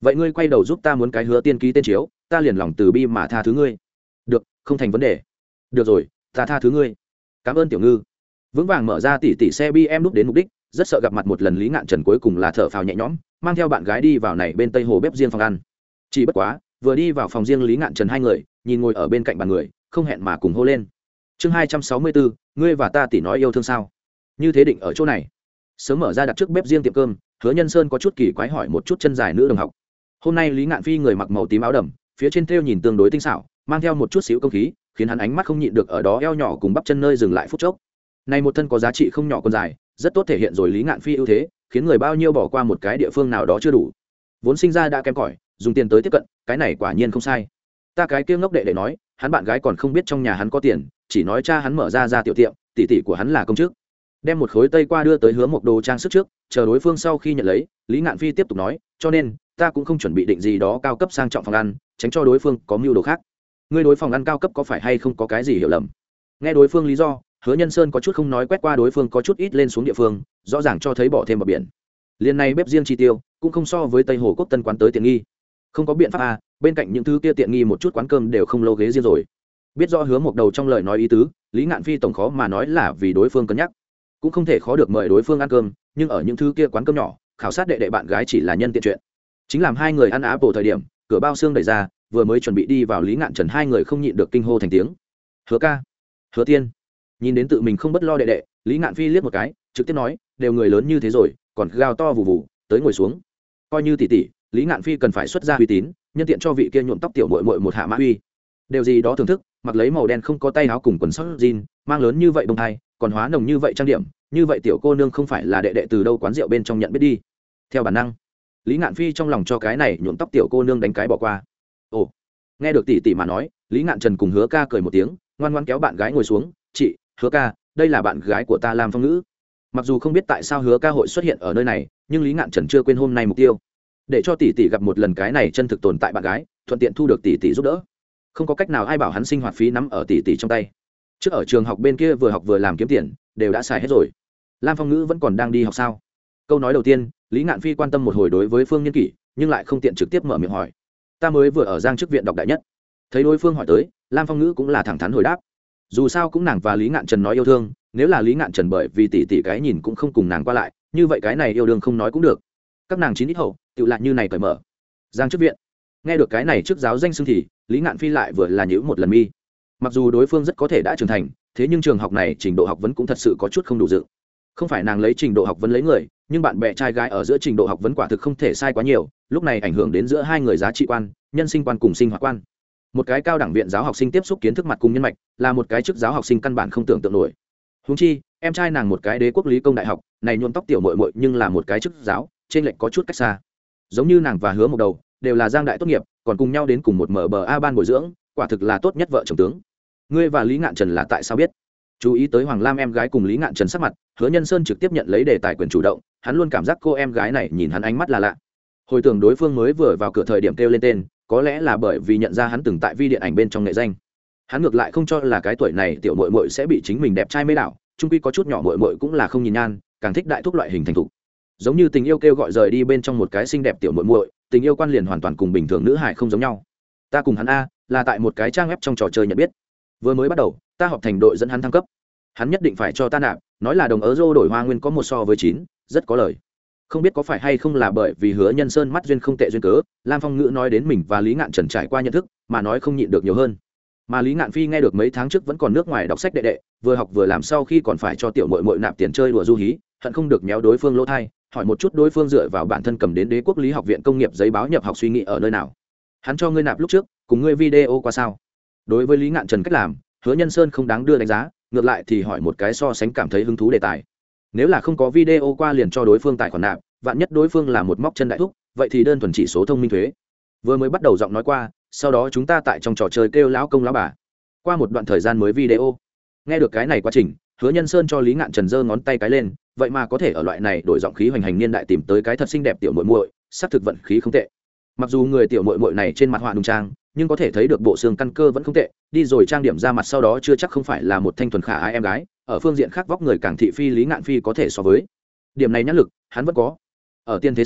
vậy ngươi quay đầu giúp ta muốn cái hứa tiên ký tên chiếu, ta liền lòng từ bi mà tha thứ ngươi. Được, không thành vấn đề. Được rồi, ta tha thứ ngươi. Cảm ơn tiểu ngư. Vững vàng mở ra tỉ tỉ xe bi em đúc đến mục đích, rất sợ gặp mặt một lần Lý Ngạn Trần cuối cùng là thở phào nhẹ nhõm, mang theo bạn gái đi vào này bên tây hồ bếp riêng phòng ăn. Chỉ bất quá, vừa đi vào phòng riêng Lý Ngạn Trần hai người, nhìn ngồi ở bên cạnh bàn người, không hẹn mà cùng hô lên. Chương hai trăm sáu mươi bốn, ngươi và ta tỉ nói yêu thương sao? Như thế định ở chỗ này. Sớm mở ra đặt trước bếp riêng tiệm cơm, Hứa Nhân Sơn có chút kỳ quái hỏi một chút chân dài nữ đồng học. Hôm nay Lý Ngạn Phi người mặc màu tím áo đầm, phía trên thêu nhìn tương đối tinh xảo, mang theo một chút xíu công khí, khiến hắn ánh mắt không nhịn được ở đó eo nhỏ cùng bắp chân nơi dừng lại phút chốc. Này một thân có giá trị không nhỏ quần dài, rất tốt thể hiện rồi Lý Ngạn Phi ưu thế, khiến người bao nhiêu bỏ qua một cái địa phương nào đó chưa đủ. Vốn sinh ra đã kém cỏi, dùng tiền tới tiếp cận, cái này quả nhiên không sai. Ta cái kia ngốc đệ đệ nói, hắn bạn gái còn không biết trong nhà hắn có tiền, chỉ nói cha hắn mở ra ra tiểu tiệm, tỷ tỷ của hắn là công chức. Đem một khối tây qua đưa tới Hứa Mộc Đồ trang sức trước, chờ đối phương sau khi nhận lấy, Lý Ngạn Phi tiếp tục nói, cho nên ta cũng không chuẩn bị định gì đó cao cấp sang trọng phòng ăn, tránh cho đối phương có mưu đồ khác. Ngươi đối phòng ăn cao cấp có phải hay không có cái gì hiểu lầm? Nghe đối phương lý do, Hứa Nhân Sơn có chút không nói, quét qua đối phương có chút ít lên xuống địa phương, rõ ràng cho thấy bỏ thêm vào biển. Liên này bếp riêng chi tiêu, cũng không so với Tây Hồ Quốc Tân quán tới tiện nghi. Không có biện pháp à, bên cạnh những thứ kia tiện nghi một chút quán cơm đều không lô ghế riêng rồi. Biết rõ Hứa Mộc Đầu trong lời nói ý tứ, Lý Ngạn Phi tổng khó mà nói là vì đối phương cân nhắc, cũng không thể khó được mời đối phương ăn cơm, nhưng ở những thứ kia quán cơm nhỏ, khảo sát đệ đệ bạn gái chỉ là nhân tiện chuyện. Chính làm hai người ăn áp bổ thời điểm, cửa bao xương đẩy ra, vừa mới chuẩn bị đi vào Lý Ngạn Trần hai người không nhịn được kinh hô thành tiếng. Hứa ca, Hứa Tiên. Nhìn đến tự mình không bất lo đệ đệ, Lý Ngạn Phi liếc một cái, trực tiếp nói, đều người lớn như thế rồi, còn gào to vù vù, tới ngồi xuống. Coi như tỷ tỷ, Lý Ngạn Phi cần phải xuất ra uy tín, nhân tiện cho vị kia nhuộm tóc tiểu muội muội một hạ mã uy. Đều gì đó thưởng thức, mặc lấy màu đen không có tay áo cùng quần sóc jean, mang lớn như vậy bông hai, còn hóa nồng như vậy trang điểm, như vậy tiểu cô nương không phải là đệ đệ từ đâu quán rượu bên trong nhận biết đi. Theo bản năng, Lý Ngạn Phi trong lòng cho cái này nhuộm tóc tiểu cô nương đánh cái bỏ qua. Ồ, nghe được tỷ tỷ mà nói, Lý Ngạn Trần cùng Hứa ca cười một tiếng, ngoan ngoãn kéo bạn gái ngồi xuống. Chị, Hứa ca, đây là bạn gái của ta Lam Phong Ngữ. Mặc dù không biết tại sao Hứa ca hội xuất hiện ở nơi này, nhưng Lý Ngạn Trần chưa quên hôm nay mục tiêu, để cho tỷ tỷ gặp một lần cái này chân thực tồn tại bạn gái, thuận tiện thu được tỷ tỷ giúp đỡ. Không có cách nào ai bảo hắn sinh hoạt phí nắm ở tỷ tỷ trong tay. Trước ở trường học bên kia vừa học vừa làm kiếm tiền, đều đã xài hết rồi. Lam Phong Ngữ vẫn còn đang đi học sao? Câu nói đầu tiên, Lý Ngạn Phi quan tâm một hồi đối với Phương Nhiên Kỷ, nhưng lại không tiện trực tiếp mở miệng hỏi. Ta mới vừa ở Giang Chức viện đọc đại nhất. Thấy đối phương hỏi tới, Lam Phong Ngữ cũng là thẳng thắn hồi đáp. Dù sao cũng nàng và Lý Ngạn Trần nói yêu thương, nếu là Lý Ngạn Trần bởi vì tỷ tỷ cái nhìn cũng không cùng nàng qua lại, như vậy cái này yêu đương không nói cũng được. Các nàng chín ít hậu, tự lại như này cởi mở. Giang Chức viện. Nghe được cái này trước giáo danh xưng thì, Lý Ngạn Phi lại vừa là nhíu một lần mi. Mặc dù đối phương rất có thể đã trưởng thành, thế nhưng trường học này trình độ học vấn cũng thật sự có chút không đủ dự. Không phải nàng lấy trình độ học vấn lấy người, nhưng bạn bè trai gái ở giữa trình độ học vấn quả thực không thể sai quá nhiều, lúc này ảnh hưởng đến giữa hai người giá trị quan, nhân sinh quan cùng sinh hoạt quan. Một cái cao đẳng viện giáo học sinh tiếp xúc kiến thức mặt cùng nhân mạch, là một cái chức giáo học sinh căn bản không tưởng tượng nổi. Huống chi, em trai nàng một cái đế quốc lý công đại học, này nhuộm tóc tiểu muội muội nhưng là một cái chức giáo, trên lệch có chút cách xa. Giống như nàng và Hứa Mộc Đầu, đều là Giang đại tốt nghiệp, còn cùng nhau đến cùng một mở bờ a ban bồi dưỡng, quả thực là tốt nhất vợ chồng tướng. Ngươi và Lý Ngạn Trần là tại sao biết? Chú ý tới Hoàng Lam em gái cùng Lý Ngạn Trần sắc mặt, Hứa Nhân Sơn trực tiếp nhận lấy đề tài quyền chủ động, hắn luôn cảm giác cô em gái này nhìn hắn ánh mắt là lạ. Hồi tưởng đối phương mới vừa vào cửa thời điểm kêu lên tên, có lẽ là bởi vì nhận ra hắn từng tại vi điện ảnh bên trong nghệ danh. Hắn ngược lại không cho là cái tuổi này tiểu muội muội sẽ bị chính mình đẹp trai mê đảo, chung quy có chút nhỏ muội muội cũng là không nhìn nhan, càng thích đại thúc loại hình thành thục. Giống như tình yêu kêu gọi rời đi bên trong một cái xinh đẹp tiểu muội muội, tình yêu quan liền hoàn toàn cùng bình thường nữ hải không giống nhau. Ta cùng hắn a là tại một cái trang web trong trò chơi nhận biết. Vừa mới bắt đầu, ta họp thành đội dẫn hắn thăng cấp. Hắn nhất định phải cho ta nạp, nói là đồng euro đổi hoa nguyên có một so với chín, rất có lời. Không biết có phải hay không là bởi vì Hứa Nhân Sơn mắt duyên không tệ duyên cớ, Lam Phong Ngữ nói đến mình và Lý Ngạn Trần trải qua nhận thức, mà nói không nhịn được nhiều hơn. Mà Lý Ngạn Phi nghe được mấy tháng trước vẫn còn nước ngoài đọc sách đệ đệ, vừa học vừa làm sau khi còn phải cho tiểu muội muội nạp tiền chơi đùa du hí, hận không được méo đối phương lỗ thai, hỏi một chút đối phương dựa vào bản thân cầm đến Đế quốc Lý học viện công nghiệp giấy báo nhập học suy nghĩ ở nơi nào. Hắn cho ngươi nạp lúc trước, cùng ngươi video qua sao? Đối với Lý Ngạn Trần cách làm, Hứa Nhân Sơn không đáng đưa đánh giá, ngược lại thì hỏi một cái so sánh cảm thấy hứng thú đề tài. Nếu là không có video qua liền cho đối phương tài khoản nạp, vạn nhất đối phương là một móc chân đại thúc, vậy thì đơn thuần chỉ số thông minh thuế. Vừa mới bắt đầu giọng nói qua, sau đó chúng ta tại trong trò chơi kêu lão công lão bà. Qua một đoạn thời gian mới video. Nghe được cái này quá trình, Hứa Nhân Sơn cho Lý Ngạn Trần giơ ngón tay cái lên, vậy mà có thể ở loại này đổi giọng khí hoành hành niên đại tìm tới cái thật xinh đẹp tiểu muội muội, xác thực vận khí không tệ. Mặc dù người tiểu muội muội này trên mặt họa nung trang, nhưng có thể thấy được bộ xương căn cơ vẫn không tệ, đi rồi trang điểm ra mặt sau đó chưa chắc không phải là một thanh thuần khả ái em gái, ở phương diện khác vóc người càng thị phi Lý Ngạn Phi có thể so với. Điểm này nhãn lực, hắn vẫn có. Ở tiên thế sau,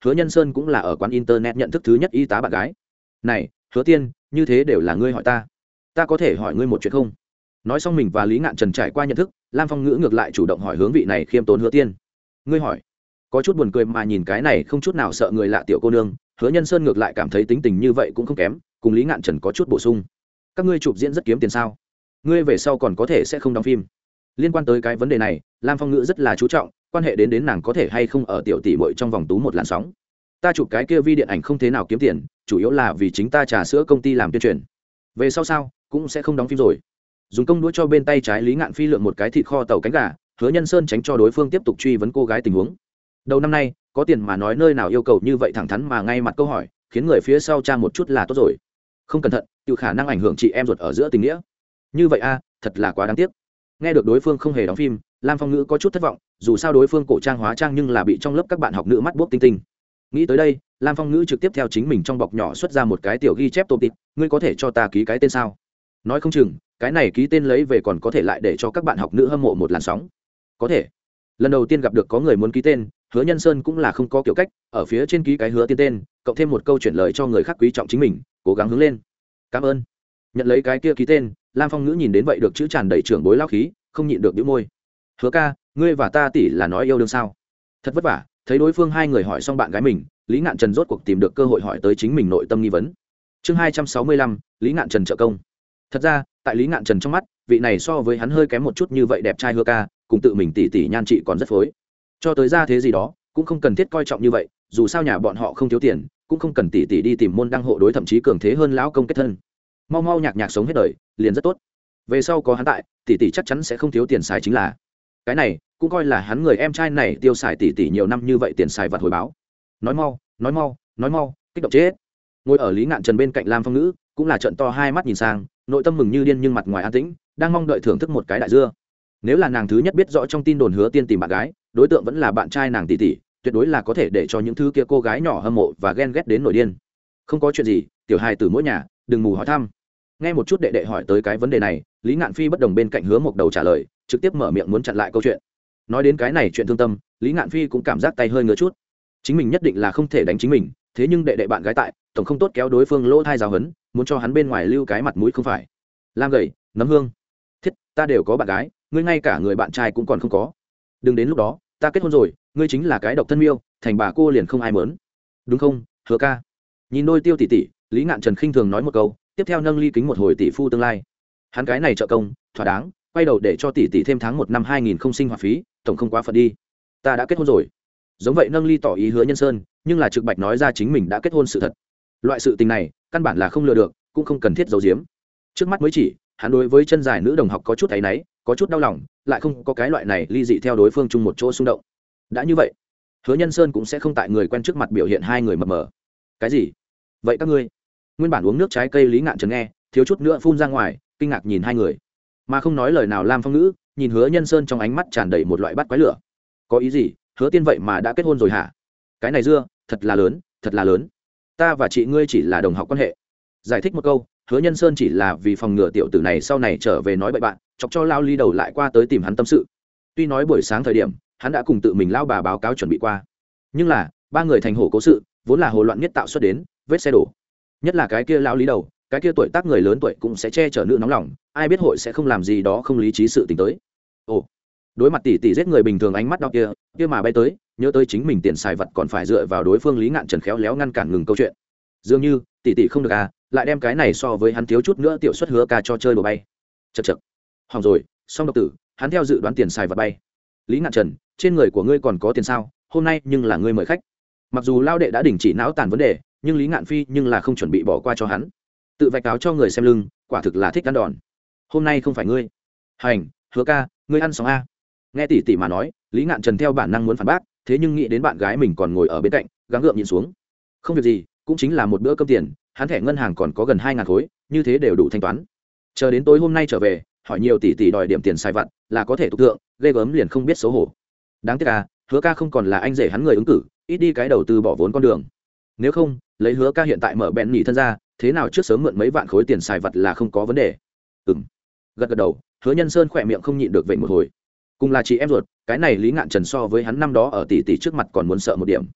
hứa nhân sơn cũng là ở quán internet nhận thức thứ nhất y tá bạn gái. Này hứa tiên, như thế đều là ngươi hỏi ta, ta có thể hỏi ngươi một chuyện không? Nói xong mình và Lý Ngạn Trần trải qua nhận thức, Lam Phong Ngữ ngược lại chủ động hỏi hướng vị này khiêm tốn hứa tiên. Ngươi hỏi? Có chút buồn cười mà nhìn cái này không chút nào sợ người lạ tiểu cô nương, hứa nhân sơn ngược lại cảm thấy tính tình như vậy cũng không kém, cùng Lý Ngạn Trần có chút bổ sung. Các ngươi chụp diễn rất kiếm tiền sao? Ngươi về sau còn có thể sẽ không đóng phim? Liên quan tới cái vấn đề này, Lam Phong Ngữ rất là chú trọng, quan hệ đến đến nàng có thể hay không ở tiểu tỷ muội trong vòng tú một làn sóng. Ta chụp cái kia vi điện ảnh không thế nào kiếm tiền, chủ yếu là vì chính ta trà sữa công ty làm tuyên truyền. Về sau sao cũng sẽ không đóng phim rồi. Dùng công đũa cho bên tay trái Lý Ngạn Phi lượng một cái thịt kho tàu cánh gà, hứa nhân sơn tránh cho đối phương tiếp tục truy vấn cô gái tình huống. Đầu năm nay có tiền mà nói nơi nào yêu cầu như vậy thẳng thắn mà ngay mặt câu hỏi, khiến người phía sau tra một chút là tốt rồi. Không cẩn thận tự khả năng ảnh hưởng chị em ruột ở giữa tình nghĩa. Như vậy a, thật là quá đáng tiếc. Nghe được đối phương không hề đóng phim, Lam Phong Ngữ có chút thất vọng, dù sao đối phương cổ trang hóa trang nhưng là bị trong lớp các bạn học nữ mắt buốc tinh tinh. Nghĩ tới đây, Lam Phong Ngữ trực tiếp theo chính mình trong bọc nhỏ xuất ra một cái tiểu ghi chép tôm tịt, ngươi có thể cho ta ký cái tên sao? Nói không chừng cái này ký tên lấy về còn có thể lại để cho các bạn học nữ hâm mộ một làn sóng. Có thể. Lần đầu tiên gặp được có người muốn ký tên, hứa nhân sơn cũng là không có kiểu cách, ở phía trên ký cái hứa tiên tên, cộng thêm một câu chuyển lời cho người khác quý trọng chính mình, cố gắng hướng lên. Cảm ơn. Nhận lấy cái kia ký tên, Lam Phong Ngữ nhìn đến vậy được chữ tràn đầy trưởng bối lao khí, không nhịn được bĩu môi. Hứa ca, ngươi và ta tỷ là nói yêu đương sao? Thật vất vả thấy đối phương hai người hỏi xong bạn gái mình, Lý Ngạn Trần rốt cuộc tìm được cơ hội hỏi tới chính mình nội tâm nghi vấn. Chương hai trăm sáu mươi lăm, Lý Ngạn Trần trợ công. Thật ra tại Lý Ngạn Trần trong mắt, vị này so với hắn hơi kém một chút như vậy đẹp trai hứa ca, cùng tự mình tỷ tỷ nhan trị còn rất phối. Cho tới ra thế gì đó cũng không cần thiết coi trọng như vậy, dù sao nhà bọn họ không thiếu tiền, cũng không cần tỷ tỷ đi tìm môn đăng hộ đối, thậm chí cường thế hơn lão công kết thân. Mau mau nhạc nhạc sống hết đời liền rất tốt. Về sau có hắn tại, tỷ tỷ chắc chắn sẽ không thiếu tiền xài chính là. Cái này cũng coi là hắn người em trai này tiêu xài tỷ tỷ nhiều năm như vậy tiền xài vật hồi báo. Nói mau, nói mau, nói mau, kích động chết. Ngồi ở Lý Ngạn Trần bên cạnh Lam Phong Ngữ cũng là trợn to hai mắt nhìn sang, nội tâm mừng như điên nhưng mặt ngoài an tĩnh, đang mong đợi thưởng thức một cái đại dưa. Nếu là nàng thứ nhất biết rõ trong tin đồn hứa tiên tìm bạn gái, đối tượng vẫn là bạn trai nàng tỷ tỷ, tuyệt đối là có thể để cho những thứ kia cô gái nhỏ hâm mộ và ghen ghét đến nổi điên. Không có chuyện gì, tiểu hài từ mỗi nhà, đừng mù hỏi thăm. Nghe một chút đệ đệ hỏi tới cái vấn đề này, Lý Ngạn Phi bất đồng bên cạnh hứa một đầu trả lời, trực tiếp mở miệng muốn chặn lại câu chuyện. Nói đến cái này chuyện thương tâm, Lý Ngạn Phi cũng cảm giác tay hơi ngứa chút. Chính mình nhất định là không thể đánh chính mình, thế nhưng đệ đệ bạn gái tại, tổng không tốt kéo đối phương lỗ thai giáo hấn, muốn cho hắn bên ngoài lưu cái mặt mũi không phải. Lam gầy, nấm hương. Thiết, ta đều có bạn gái, ngươi ngay cả người bạn trai cũng còn không có. Đừng đến lúc đó, ta kết hôn rồi, ngươi chính là cái độc thân miêu, thành bà cô liền không ai mớn. Đúng không, hứa ca? Nhìn đôi tiêu tỷ tỷ, Lý Ngạn Trần khinh thường nói một câu, tiếp theo nâng ly kính một hồi tỷ phu tương lai. Hắn cái này trợ công, thỏa đáng, quay đầu để cho tỷ tỷ thêm tháng một năm hai nghìn không sinh hoạt phí, tổng không quá phận đi. Ta đã kết hôn rồi. Giống vậy nâng ly tỏ ý hứa nhân sơn, nhưng là trực bạch nói ra chính mình đã kết hôn sự thật. Loại sự tình này, căn bản là không lừa được, cũng không cần thiết giấu giếm. Trước mắt mới chỉ, hắn đối với chân dài nữ đồng học có chút áy náy, có chút đau lòng, lại không có cái loại này ly dị theo đối phương chung một chỗ xung động. Đã như vậy, hứa nhân sơn cũng sẽ không tại người quen trước mặt biểu hiện hai người mập mờ. Cái gì? Vậy các ngươi? Nguyên bản uống nước trái cây Lý Ngạn Trần nghe, thiếu chút nữa phun ra ngoài, kinh ngạc nhìn hai người, mà không nói lời nào. Lam Phong Ngữ nhìn hứa nhân sơn trong ánh mắt tràn đầy một loại bắt quái lửa. Có ý gì? Hứa tiên vậy mà đã kết hôn rồi hả? Cái này dưa thật là lớn, thật là lớn. Ta và chị ngươi chỉ là đồng học quan hệ. Giải thích một câu, hứa nhân sơn chỉ là vì phòng ngừa tiểu tử này sau này trở về nói bậy bạn, chọc cho lao ly đầu lại qua tới tìm hắn tâm sự. Tuy nói buổi sáng thời điểm hắn đã cùng tự mình lao bà báo cáo chuẩn bị qua, nhưng là ba người thành hổ cố sự vốn là hồ loạn nhất tạo xuất đến vết xe đổ. Nhất là cái kia lao lý đầu, cái kia tuổi tác người lớn tuổi cũng sẽ che chở nữ nóng lòng, ai biết hội sẽ không làm gì đó không lý trí sự tình tới. Ồ, đối mặt tỷ tỷ giết người bình thường ánh mắt đau kia kia mà bay tới, nhớ tới chính mình tiền xài vật còn phải dựa vào đối phương. Lý Ngạn Trần khéo léo ngăn cản ngừng câu chuyện. Dường như tỷ tỷ không được à, lại đem cái này so với hắn thiếu chút nữa tiểu suất hứa ca cho chơi đồ bay. Chật chật, hỏng rồi, xong độc tử, hắn theo dự đoán tiền xài vật bay. Lý Ngạn Trần, trên người của ngươi còn có tiền sao? Hôm nay nhưng là ngươi mời khách. Mặc dù lao đệ đã đình chỉ não tàn vấn đề, nhưng Lý Ngạn Phi nhưng là không chuẩn bị bỏ qua cho hắn. Tự vạch áo cho người xem lưng, quả thực là thích ăn đòn. Hôm nay không phải ngươi. Hành, hứa ca, ngươi ăn sóng a. Nghe tỷ tỷ mà nói, Lý Ngạn Trần theo bản năng muốn phản bác, thế nhưng nghĩ đến bạn gái mình còn ngồi ở bên cạnh, gắng gượng nhìn xuống. Không việc gì, cũng chính là một bữa cơm tiền, hắn thẻ ngân hàng còn có gần hai ngàn khối, như thế đều đủ thanh toán. Chờ đến tối hôm nay trở về, hỏi nhiều tỷ tỷ đòi điểm tiền xài vặt, là có thể tục thượng, ghê gớm liền không biết xấu hổ. Đáng tiếc à, hứa ca không còn là anh rể hắn người ứng cử, ít đi cái đầu tư bỏ vốn con đường. Nếu không, lấy hứa ca hiện tại mở bẹn nhị thân ra, thế nào trước sớm mượn mấy vạn khối tiền xài vặt là không có vấn đề. Ừm. Gật gật đầu, hứa nhân sơn khỏe miệng không nhịn được vậy một hồi. Cùng là chị em ruột, cái này Lý Ngạn Trần so với hắn năm đó ở tỷ tỷ trước mặt còn muốn sợ một điểm.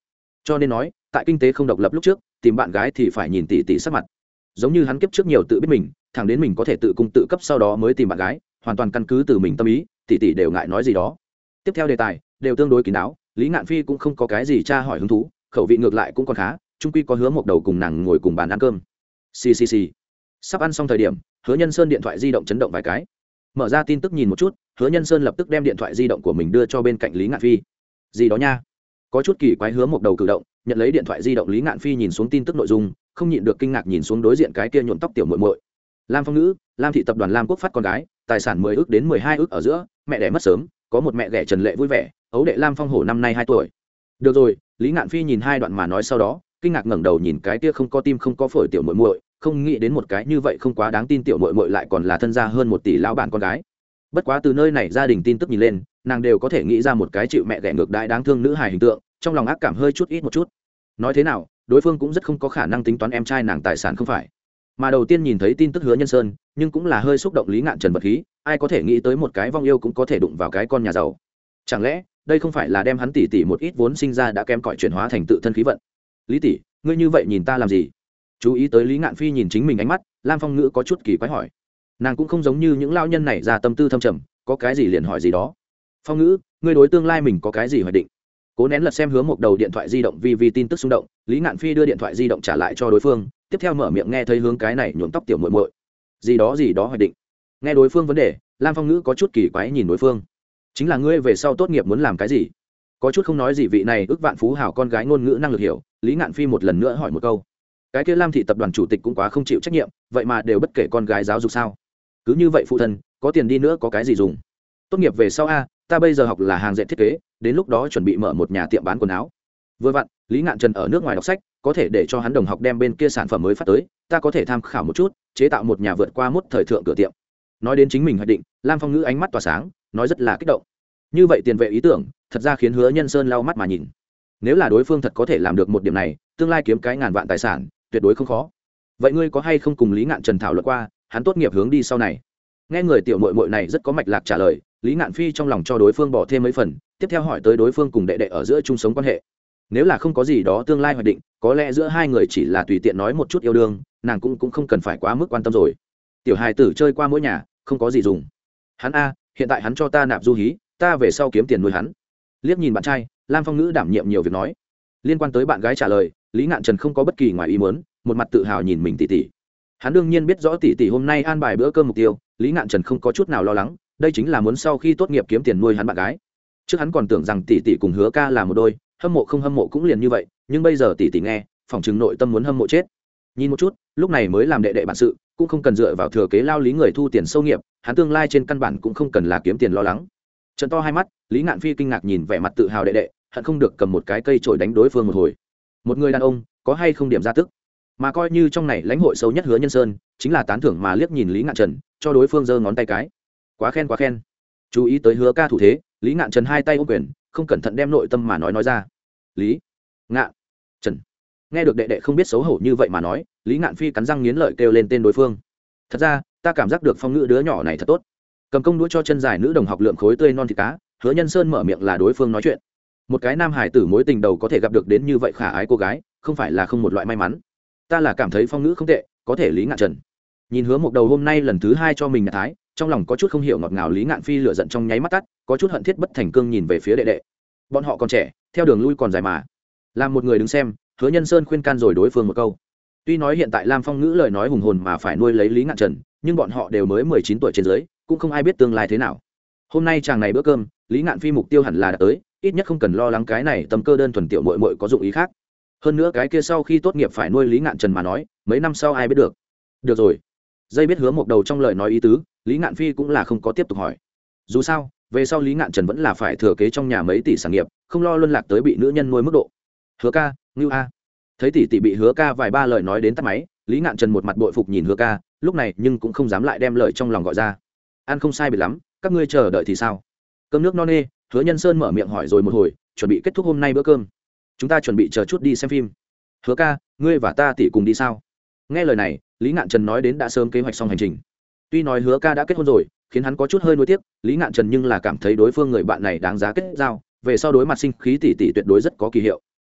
cho nên nói tại kinh tế không độc lập lúc trước tìm bạn gái thì phải nhìn tỷ tỷ sắc mặt, giống như hắn kiếp trước nhiều tự biết mình, thẳng đến mình có thể tự cung tự cấp sau đó mới tìm bạn gái, hoàn toàn căn cứ từ mình tâm ý, tỷ tỷ đều ngại nói gì đó. Tiếp theo đề tài đều tương đối kín đáo, Lý Ngạn Phi cũng không có cái gì tra hỏi hứng thú, khẩu vị ngược lại cũng còn khá, chung quy có Hứa Mộc Đầu cùng nàng ngồi cùng bàn ăn cơm. Xì xì xì. Sắp ăn xong thời điểm, Hứa Nhân Sơn điện thoại di động chấn động vài cái. Mở ra tin tức nhìn một chút, Hứa Nhân Sơn lập tức đem điện thoại di động của mình đưa cho bên cạnh Lý Ngạn Phi. Gì đó nha? Có chút kỳ quái Hứa Mộc Đầu cử động, nhận lấy điện thoại di động Lý Ngạn Phi nhìn xuống tin tức nội dung, không nhịn được kinh ngạc nhìn xuống đối diện cái kia nhuộm tóc tiểu muội muội. Lam Phong Ngữ, Lam thị tập đoàn Lam Quốc phát con gái, tài sản mười ức đến mười hai ức ở giữa, mẹ đẻ mất sớm, có một mẹ ghẻ Trần Lệ vui vẻ, ấu đệ Lam Phong Hổ năm nay hai tuổi. Được rồi, Lý Ngạn Phi nhìn hai đoạn mà nói sau đó, kinh ngạc ngẩng đầu nhìn cái kia không có tim không có phổi tiểu muội muội, không nghĩ đến một cái như vậy không quá đáng tin tiểu muội muội lại còn là thân gia hơn một tỷ lão bản con gái. Bất quá từ nơi này gia đình tin tức nhìn lên, nàng đều có thể nghĩ ra một cái chịu mẹ ghẻ ngược đãi đáng thương nữ hài hình tượng, trong lòng ác cảm hơi chút ít một chút. Nói thế nào, đối phương cũng rất không có khả năng tính toán em trai nàng tài sản không phải. Mà đầu tiên nhìn thấy tin tức Hứa Nhân Sơn, nhưng cũng là hơi xúc động Lý Ngạn Trần vật khí, ai có thể nghĩ tới một cái vong yêu cũng có thể đụng vào cái con nhà giàu. Chẳng lẽ đây không phải là đem hắn tỷ tỷ một ít vốn sinh ra đã kém cỏi chuyển hóa thành tự thân khí vận? Lý tỷ, ngươi như vậy nhìn ta làm gì? Chú ý tới Lý Ngạn Phi nhìn chính mình ánh mắt, Lam Phong Ngữ có chút kỳ quái hỏi. Nàng cũng không giống như những lao nhân này ra tâm tư thâm trầm, có cái gì liền hỏi gì đó. Phong Ngữ, ngươi đối tương lai mình có cái gì hoạch định? Cố nén lật xem Hứa Mộc Đầu điện thoại di động vi vi tin tức xung động, Lý Ngạn Phi đưa điện thoại di động trả lại cho đối phương, tiếp theo mở miệng nghe thấy hướng cái này nhuộm tóc tiểu muội muội. Gì đó gì đó hoạch định. Nghe đối phương vấn đề, Lam Phong Ngữ có chút kỳ quái nhìn đối phương. Chính là ngươi về sau tốt nghiệp muốn làm cái gì? Có chút không nói gì vị này ước vạn phú hào con gái ngôn ngữ năng lực hiểu, Lý Ngạn Phi một lần nữa hỏi một câu. Cái kia Lam thị tập đoàn chủ tịch cũng quá không chịu trách nhiệm, vậy mà đều bất kể con gái giáo dục sao? Cứ như vậy phụ thân, có tiền đi nữa có cái gì dùng? Tốt nghiệp về sau a, ta bây giờ học là hàng dệt thiết kế, đến lúc đó chuẩn bị mở một nhà tiệm bán quần áo. Vừa vặn, Lý Ngạn Trần ở nước ngoài đọc sách, có thể để cho hắn đồng học đem bên kia sản phẩm mới phát tới, ta có thể tham khảo một chút, chế tạo một nhà vượt qua mốt thời thượng cửa tiệm. Nói đến chính mình hoạch định, Lam Phong Ngữ ánh mắt tỏa sáng, nói rất là kích động. Như vậy tiền vệ ý tưởng, thật ra khiến Hứa Nhân Sơn lau mắt mà nhìn. Nếu là đối phương thật có thể làm được một điểm này, tương lai kiếm cái ngàn vạn tài sản, tuyệt đối không khó. Vậy ngươi có hay không cùng Lý Ngạn Trần thảo luận qua, hắn tốt nghiệp hướng đi sau này? Nghe người tiểu muội muội này rất có mạch lạc trả lời, Lý Ngạn Phi trong lòng cho đối phương bỏ thêm mấy phần, tiếp theo hỏi tới đối phương cùng đệ đệ ở giữa chung sống quan hệ. Nếu là không có gì đó tương lai hoạch định, có lẽ giữa hai người chỉ là tùy tiện nói một chút yêu đương, nàng cũng cũng không cần phải quá mức quan tâm rồi. Tiểu hài tử chơi qua mỗi nhà, không có gì dùng. Hắn a, hiện tại hắn cho ta nạp du hí, ta về sau kiếm tiền nuôi hắn. Liếc nhìn bạn trai, Lam Phong Ngữ đảm nhiệm nhiều việc nói. Liên quan tới bạn gái trả lời, Lý Ngạn Trần không có bất kỳ ngoài ý muốn, một mặt tự hào nhìn mình tỷ tỷ. Hắn đương nhiên biết rõ tỷ tỷ hôm nay an bài bữa cơm mục tiêu, Lý Ngạn Trần không có chút nào lo lắng, đây chính là muốn sau khi tốt nghiệp kiếm tiền nuôi hắn bạn gái. Trước hắn còn tưởng rằng tỷ tỷ cùng Hứa ca là một đôi, hâm mộ không hâm mộ cũng liền như vậy, nhưng bây giờ tỷ tỷ nghe, phỏng chừng nội tâm muốn hâm mộ chết. Nhìn một chút, lúc này mới làm đệ đệ bản sự, cũng không cần dựa vào thừa kế lao lý người thu tiền sâu nghiệp, hắn tương lai trên căn bản cũng không cần là kiếm tiền lo lắng. Trợn to hai mắt, Lý Ngạn Phi kinh ngạc nhìn vẻ mặt tự hào đệ đệ, hận không được cầm một cái cây chổi đánh đối phương một hồi. Một người đàn ông, có hay không điểm ra tức? Mà coi như trong này lãnh hội sâu nhất Hứa Nhân Sơn, chính là tán thưởng mà liếc nhìn Lý Ngạn Trần, cho đối phương giơ ngón tay cái. Quá khen quá khen. Chú ý tới Hứa ca thủ thế, Lý Ngạn Trần hai tay ôm quyền, không cẩn thận đem nội tâm mà nói nói ra. Lý Ngạn Trần. Nghe được đệ đệ không biết xấu hổ như vậy mà nói, Lý Ngạn Phi cắn răng nghiến lợi kêu lên tên đối phương. Thật ra, ta cảm giác được Phong Ngữ đứa nhỏ này thật tốt. Cầm công đũa cho chân dài nữ đồng học lượng khối tươi non thịt cá, Hứa Nhân Sơn mở miệng là đối phương nói chuyện. Một cái nam hải tử mối tình đầu có thể gặp được đến như vậy khả ái cô gái, không phải là không một loại may mắn. Ta là cảm thấy Phong Ngữ không tệ, có thể Lý Ngạn Trần. Nhìn Hứa Mộc Đầu hôm nay lần thứ hai cho mình thái, trong lòng có chút không hiểu ngọt ngào, Lý Ngạn Phi lửa giận trong nháy mắt tắt, có chút hận thiết bất thành cương nhìn về phía đệ đệ. Bọn họ còn trẻ, theo đường lui còn dài mà. Làm một người đứng xem, Hứa Nhân Sơn khuyên can rồi đối phương một câu. Tuy nói hiện tại Lam Phong Ngữ lời nói hùng hồn mà phải nuôi lấy Lý Ngạn Trần, nhưng bọn họ đều mới mười chín tuổi trên dưới, cũng không ai biết tương lai thế nào. Hôm nay chàng này bữa cơm, Lý Ngạn Phi mục tiêu hẳn là đã tới, ít nhất không cần lo lắng cái này tâm cơ đơn thuần tiểu muội muội có dụng ý khác. Hơn nữa cái kia sau khi tốt nghiệp phải nuôi Lý Ngạn Trần mà nói, mấy năm sau ai biết được. Được rồi. Dây biết Hứa Mộc Đầu trong lời nói ý tứ, Lý Ngạn Phi cũng là không có tiếp tục hỏi. Dù sao, về sau Lý Ngạn Trần vẫn là phải thừa kế trong nhà mấy tỷ sản nghiệp, không lo luân lạc tới bị nữ nhân nuôi mức độ. Hứa ca, ngưu a. Thấy tỷ tỷ bị Hứa ca vài ba lời nói đến tắt máy, Lý Ngạn Trần một mặt bội phục nhìn Hứa ca, lúc này nhưng cũng không dám lại đem lời trong lòng gọi ra. Ăn không sai biệt lắm, các ngươi chờ đợi thì sao? Cơm nước no nê, Hứa Nhân Sơn mở miệng hỏi rồi một hồi, chuẩn bị kết thúc hôm nay bữa cơm. Chúng ta chuẩn bị chờ chút đi xem phim. Hứa ca, ngươi và ta tỷ cùng đi sao? Nghe lời này, Lý Ngạn Trần nói đến đã sớm kế hoạch xong hành trình. Tuy nói Hứa ca đã kết hôn rồi, khiến hắn có chút hơi nuối tiếc, Lý Ngạn Trần nhưng là cảm thấy đối phương người bạn này đáng giá kết giao, về sau đối mặt sinh khí tỷ tỷ tuyệt đối rất có kỳ hiệu.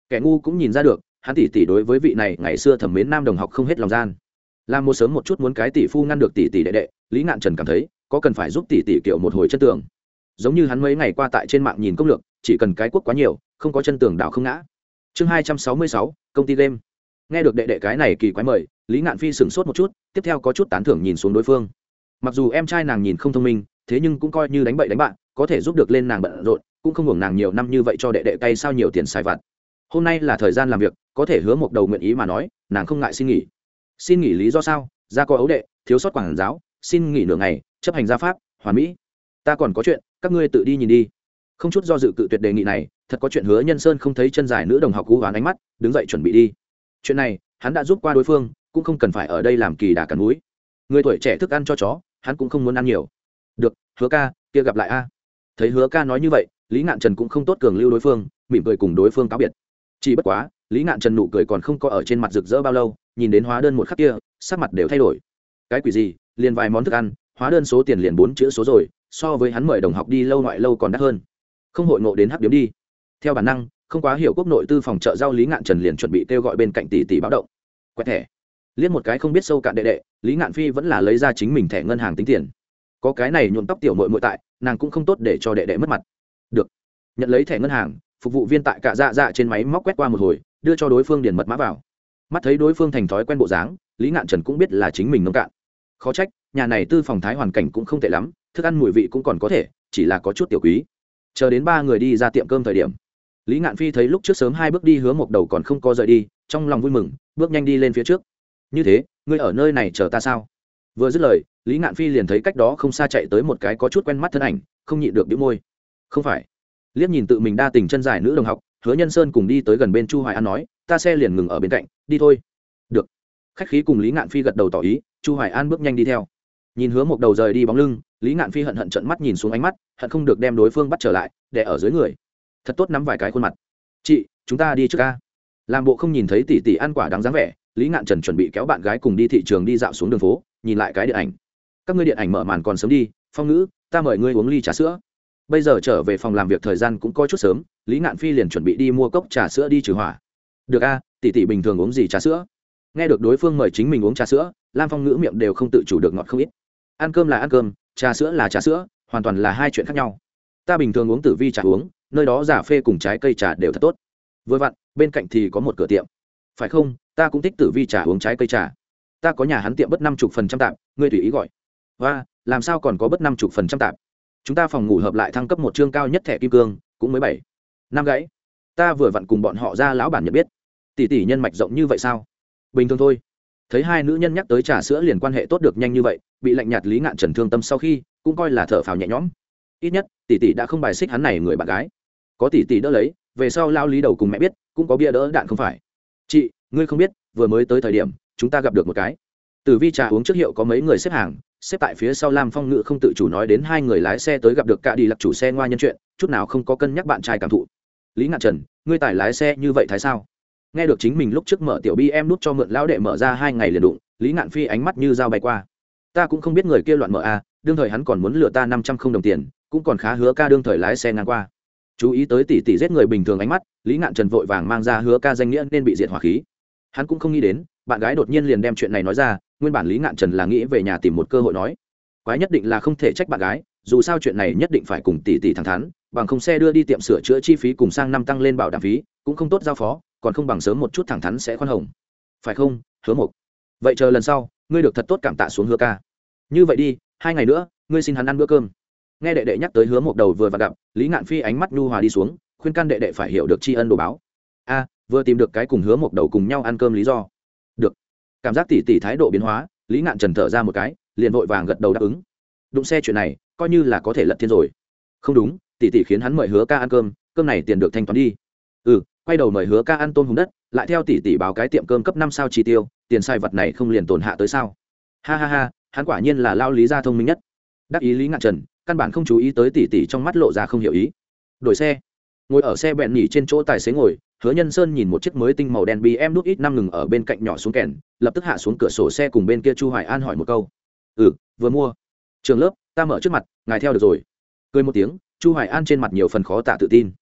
kẻ ngu cũng nhìn ra được hắn tỷ tỷ đối với vị này ngày xưa thẩm mến nam đồng học không hết lòng gian. Làm một sớm một chút muốn cái tỷ phu ngăn được tỷ tỷ đệ đệ, Lý Ngạn Trần cảm thấy có cần phải giúp tỷ tỷ kiểu một hồi chân tường. Giống như hắn mấy ngày qua tại trên mạng nhìn công lược, chỉ cần cái quốc quá nhiều, không có chân tường đảo không ngã. Chương hai trăm sáu mươi sáu, công ty game. Nghe được đệ đệ cái này kỳ quái mời, Lý Ngạn Phi sửng sốt một chút, tiếp theo có chút tán thưởng nhìn xuống đối phương. Mặc dù em trai nàng nhìn không thông minh, thế nhưng cũng coi như đánh bậy đánh bạn, có thể giúp được lên nàng bận rộn, cũng không hưởng nàng nhiều năm như vậy cho đệ đệ cay sao nhiều tiền xài vặt. Hôm nay là thời gian làm việc, có thể hứa một đầu nguyện ý mà nói, nàng không ngại xin nghỉ. Xin nghỉ lý do sao? Gia có ấu đệ, thiếu sót quản giáo, xin nghỉ nửa ngày, chấp hành gia pháp, hoàn mỹ. Ta còn có chuyện, các ngươi tự đi nhìn đi. Không chút do dự cự tuyệt đề nghị này, thật có chuyện Hứa Nhân Sơn không thấy chân dài nữ đồng học cú hoán ánh mắt, đứng dậy chuẩn bị đi. Chuyện này, hắn đã giúp qua đối phương, cũng không cần phải ở đây làm kỳ đà cắn núi. Người tuổi trẻ thức ăn cho chó, hắn cũng không muốn ăn nhiều. Được, Hứa ca, kia gặp lại a. Thấy Hứa ca nói như vậy, Lý Ngạn Trần cũng không tốt cường lưu đối phương, mỉm cười cùng đối phương cáo biệt. Chỉ bất quá, Lý Ngạn Trần nụ cười còn không có ở trên mặt rực rỡ bao lâu, nhìn đến hóa đơn một khắc kia, sắc mặt đều thay đổi. Cái quỷ gì, liền vài món thức ăn, hóa đơn số tiền liền bốn chữ số rồi, so với hắn mời đồng học đi lâu ngoại lâu còn đắt hơn. Không hội ngộ đến hắc điếm đi. Theo bản năng, không quá hiểu quốc nội tư phòng chợ rau, Lý Ngạn Trần liền chuẩn bị kêu gọi bên cạnh tỷ tỷ báo động. Quẹt thẻ. Liếc một cái không biết sâu cạn đệ đệ, Lý Ngạn Phi vẫn là lấy ra chính mình thẻ ngân hàng tính tiền. Có cái này nhuộm tóc tiểu muội muội tại, nàng cũng không tốt để cho đệ đệ mất mặt. Được. Nhận lấy thẻ ngân hàng, phục vụ viên tại cả dạ dạ trên máy móc quét qua một hồi, đưa cho đối phương điền mật mã vào. Mắt thấy đối phương thành thói quen bộ dáng, Lý Ngạn Trần cũng biết là chính mình nông cạn. Khó trách, nhà này tư phòng thái hoàn cảnh cũng không tệ lắm, thức ăn mùi vị cũng còn có thể, chỉ là có chút tiểu quý. Chờ đến ba người đi ra tiệm cơm thời điểm, Lý Ngạn Phi thấy lúc trước sớm hai bước đi Hứa một đầu còn không có rời đi, trong lòng vui mừng, bước nhanh đi lên phía trước. Như thế, ngươi ở nơi này chờ ta sao? Vừa dứt lời, Lý Ngạn Phi liền thấy cách đó không xa chạy tới một cái có chút quen mắt thân ảnh, không nhịn được bĩu môi. Không phải. Liếc nhìn tự mình đa tình chân dài nữ đồng học, Hứa Nhân Sơn cùng đi tới gần bên Chu Hoài An nói, ta xe liền ngừng ở bên cạnh, đi thôi. Được. Khách khí cùng Lý Ngạn Phi gật đầu tỏ ý, Chu Hoài An bước nhanh đi theo. Nhìn Hứa một đầu rời đi bóng lưng, Lý Ngạn Phi hận hận trợn mắt nhìn xuống ánh mắt, hận không được đem đối phương bắt trở lại, để ở dưới người. Thật tốt nắm vài cái khuôn mặt. Chị, chúng ta đi trước ca. Làm bộ không nhìn thấy tỷ tỷ ăn quả đáng dáng vẻ, Lý Ngạn Trần chuẩn bị kéo bạn gái cùng đi thị trường đi dạo xuống đường phố, nhìn lại cái điện ảnh. Các ngươi điện ảnh mở màn còn sớm đi, Phong Ngữ, ta mời ngươi uống ly trà sữa. Bây giờ trở về phòng làm việc thời gian cũng có chút sớm, Lý Ngạn Phi liền chuẩn bị đi mua cốc trà sữa đi trừ hỏa. Được a, tỷ tỷ bình thường uống gì trà sữa? Nghe được đối phương mời chính mình uống trà sữa, Lam Phong Ngữ miệng đều không tự chủ được ngọt không ít. Ăn cơm là ăn cơm, trà sữa là trà sữa, hoàn toàn là hai chuyện khác nhau. Ta bình thường uống tử vi trà uống, nơi đó giả phê cùng trái cây trà đều thật tốt. Vừa vặn, bên cạnh thì có một cửa tiệm. Phải không? Ta cũng thích tử vi trà uống trái cây trà. Ta có nhà hắn tiệm bất năm chục phần trăm tạm, ngươi tùy ý gọi. Và, làm sao còn có bất năm chục phần trăm tạm? Chúng ta phòng ngủ hợp lại thăng cấp một chương cao nhất thẻ kim cương, cũng mới bảy năm gãy. Ta vừa vặn cùng bọn họ ra lão bản nhận biết. Tỷ tỷ nhân mạch rộng như vậy sao? Bình thường thôi. Thấy hai nữ nhân nhắc tới trà sữa liền quan hệ tốt được nhanh như vậy, bị lạnh nhạt Lý Ngạn Trần thương tâm sau khi, cũng coi là thở phào nhẹ nhõm. Ít nhất, tỷ tỷ đã không bài xích hắn này người bạn gái. Có tỷ tỷ đỡ lấy, về sau lao Lý đầu cùng mẹ biết, cũng có bia đỡ đạn không phải. Chị, ngươi không biết, vừa mới tới thời điểm, chúng ta gặp được một cái. Tử vi trà uống trước hiệu có mấy người xếp hàng, xếp tại phía sau Lam Phong Ngữ không tự chủ nói đến hai người lái xe tới gặp được cả đi lặc chủ xe ngoa nhân chuyện, chút nào không có cân nhắc bạn trai cảm thụ. Lý Ngạn Trần, ngươi tài lái xe như vậy thái sao? Nghe được chính mình lúc trước mở tiểu bi em nút cho mượn lão đệ mở ra hai ngày liền đụng, Lý Ngạn Phi ánh mắt như dao bay qua. Ta cũng không biết người kia loạn mở a, đương thời hắn còn muốn lừa ta năm trăm không đồng tiền, cũng còn khá Hứa ca đương thời lái xe ngang qua. Chú ý tới tỷ tỷ giết người bình thường ánh mắt, Lý Ngạn Trần vội vàng mang ra Hứa ca danh nghĩa nên bị diệt hỏa khí. Hắn cũng không nghĩ đến, bạn gái đột nhiên liền đem chuyện này nói ra, nguyên bản Lý Ngạn Trần là nghĩ về nhà tìm một cơ hội nói. Quái nhất định là không thể trách bạn gái, dù sao chuyện này nhất định phải cùng tỷ tỷ thẳng thắn, bằng không xe đưa đi tiệm sửa chữa chi phí cùng sang năm tăng lên bảo đảm phí, cũng không tốt giao phó, còn không bằng sớm một chút thẳng thắn sẽ khoan hồng. Phải không, Hứa Mộc? Vậy chờ lần sau, ngươi được thật tốt cảm tạ xuống Hứa ca. Như vậy đi, hai ngày nữa, ngươi xin hắn ăn bữa cơm. Nghe đệ đệ nhắc tới Hứa Mộc đầu vừa vặn gặp, Lý Ngạn Phi ánh mắt nhu hòa đi xuống, khuyên can đệ đệ phải hiểu được tri ân đồ báo. A, vừa tìm được cái cùng Hứa Mộc đầu cùng nhau ăn cơm lý do. Được. Cảm giác tỷ tỷ thái độ biến hóa, Lý Ngạn Trần thở ra một cái, liền vội vàng gật đầu đáp ứng. Đụng xe chuyện này, coi như là có thể lật thiên rồi. Không đúng, tỷ tỷ khiến hắn mời Hứa ca ăn cơm, cơm này tiền được thanh toán đi. Ừ, quay đầu mời Hứa ca ăn tôm hùm đất, lại theo tỷ tỷ báo cái tiệm cơm cấp năm sao chi tiêu, tiền sai vật này không liền tổn hạ tới sao? Ha ha ha, hắn quả nhiên là lao Lý gia thông minh nhất. Đắc ý Lý Ngạn Trần, căn bản không chú ý tới tỷ tỷ trong mắt lộ ra không hiểu ý. Đổi xe. Ngồi ở xe bẹn nhỉ trên chỗ tài xế ngồi, Hứa Nhân Sơn nhìn một chiếc mới tinh màu đen bê em đút ít năm ngừng ở bên cạnh nhỏ xuống kèn, lập tức hạ xuống cửa sổ xe cùng bên kia Chu Hoài An hỏi một câu. Ừ, vừa mua. Trường lớp, ta mở trước mặt, ngài theo được rồi. Cười một tiếng, Chu Hoài An trên mặt nhiều phần khó tả tự tin.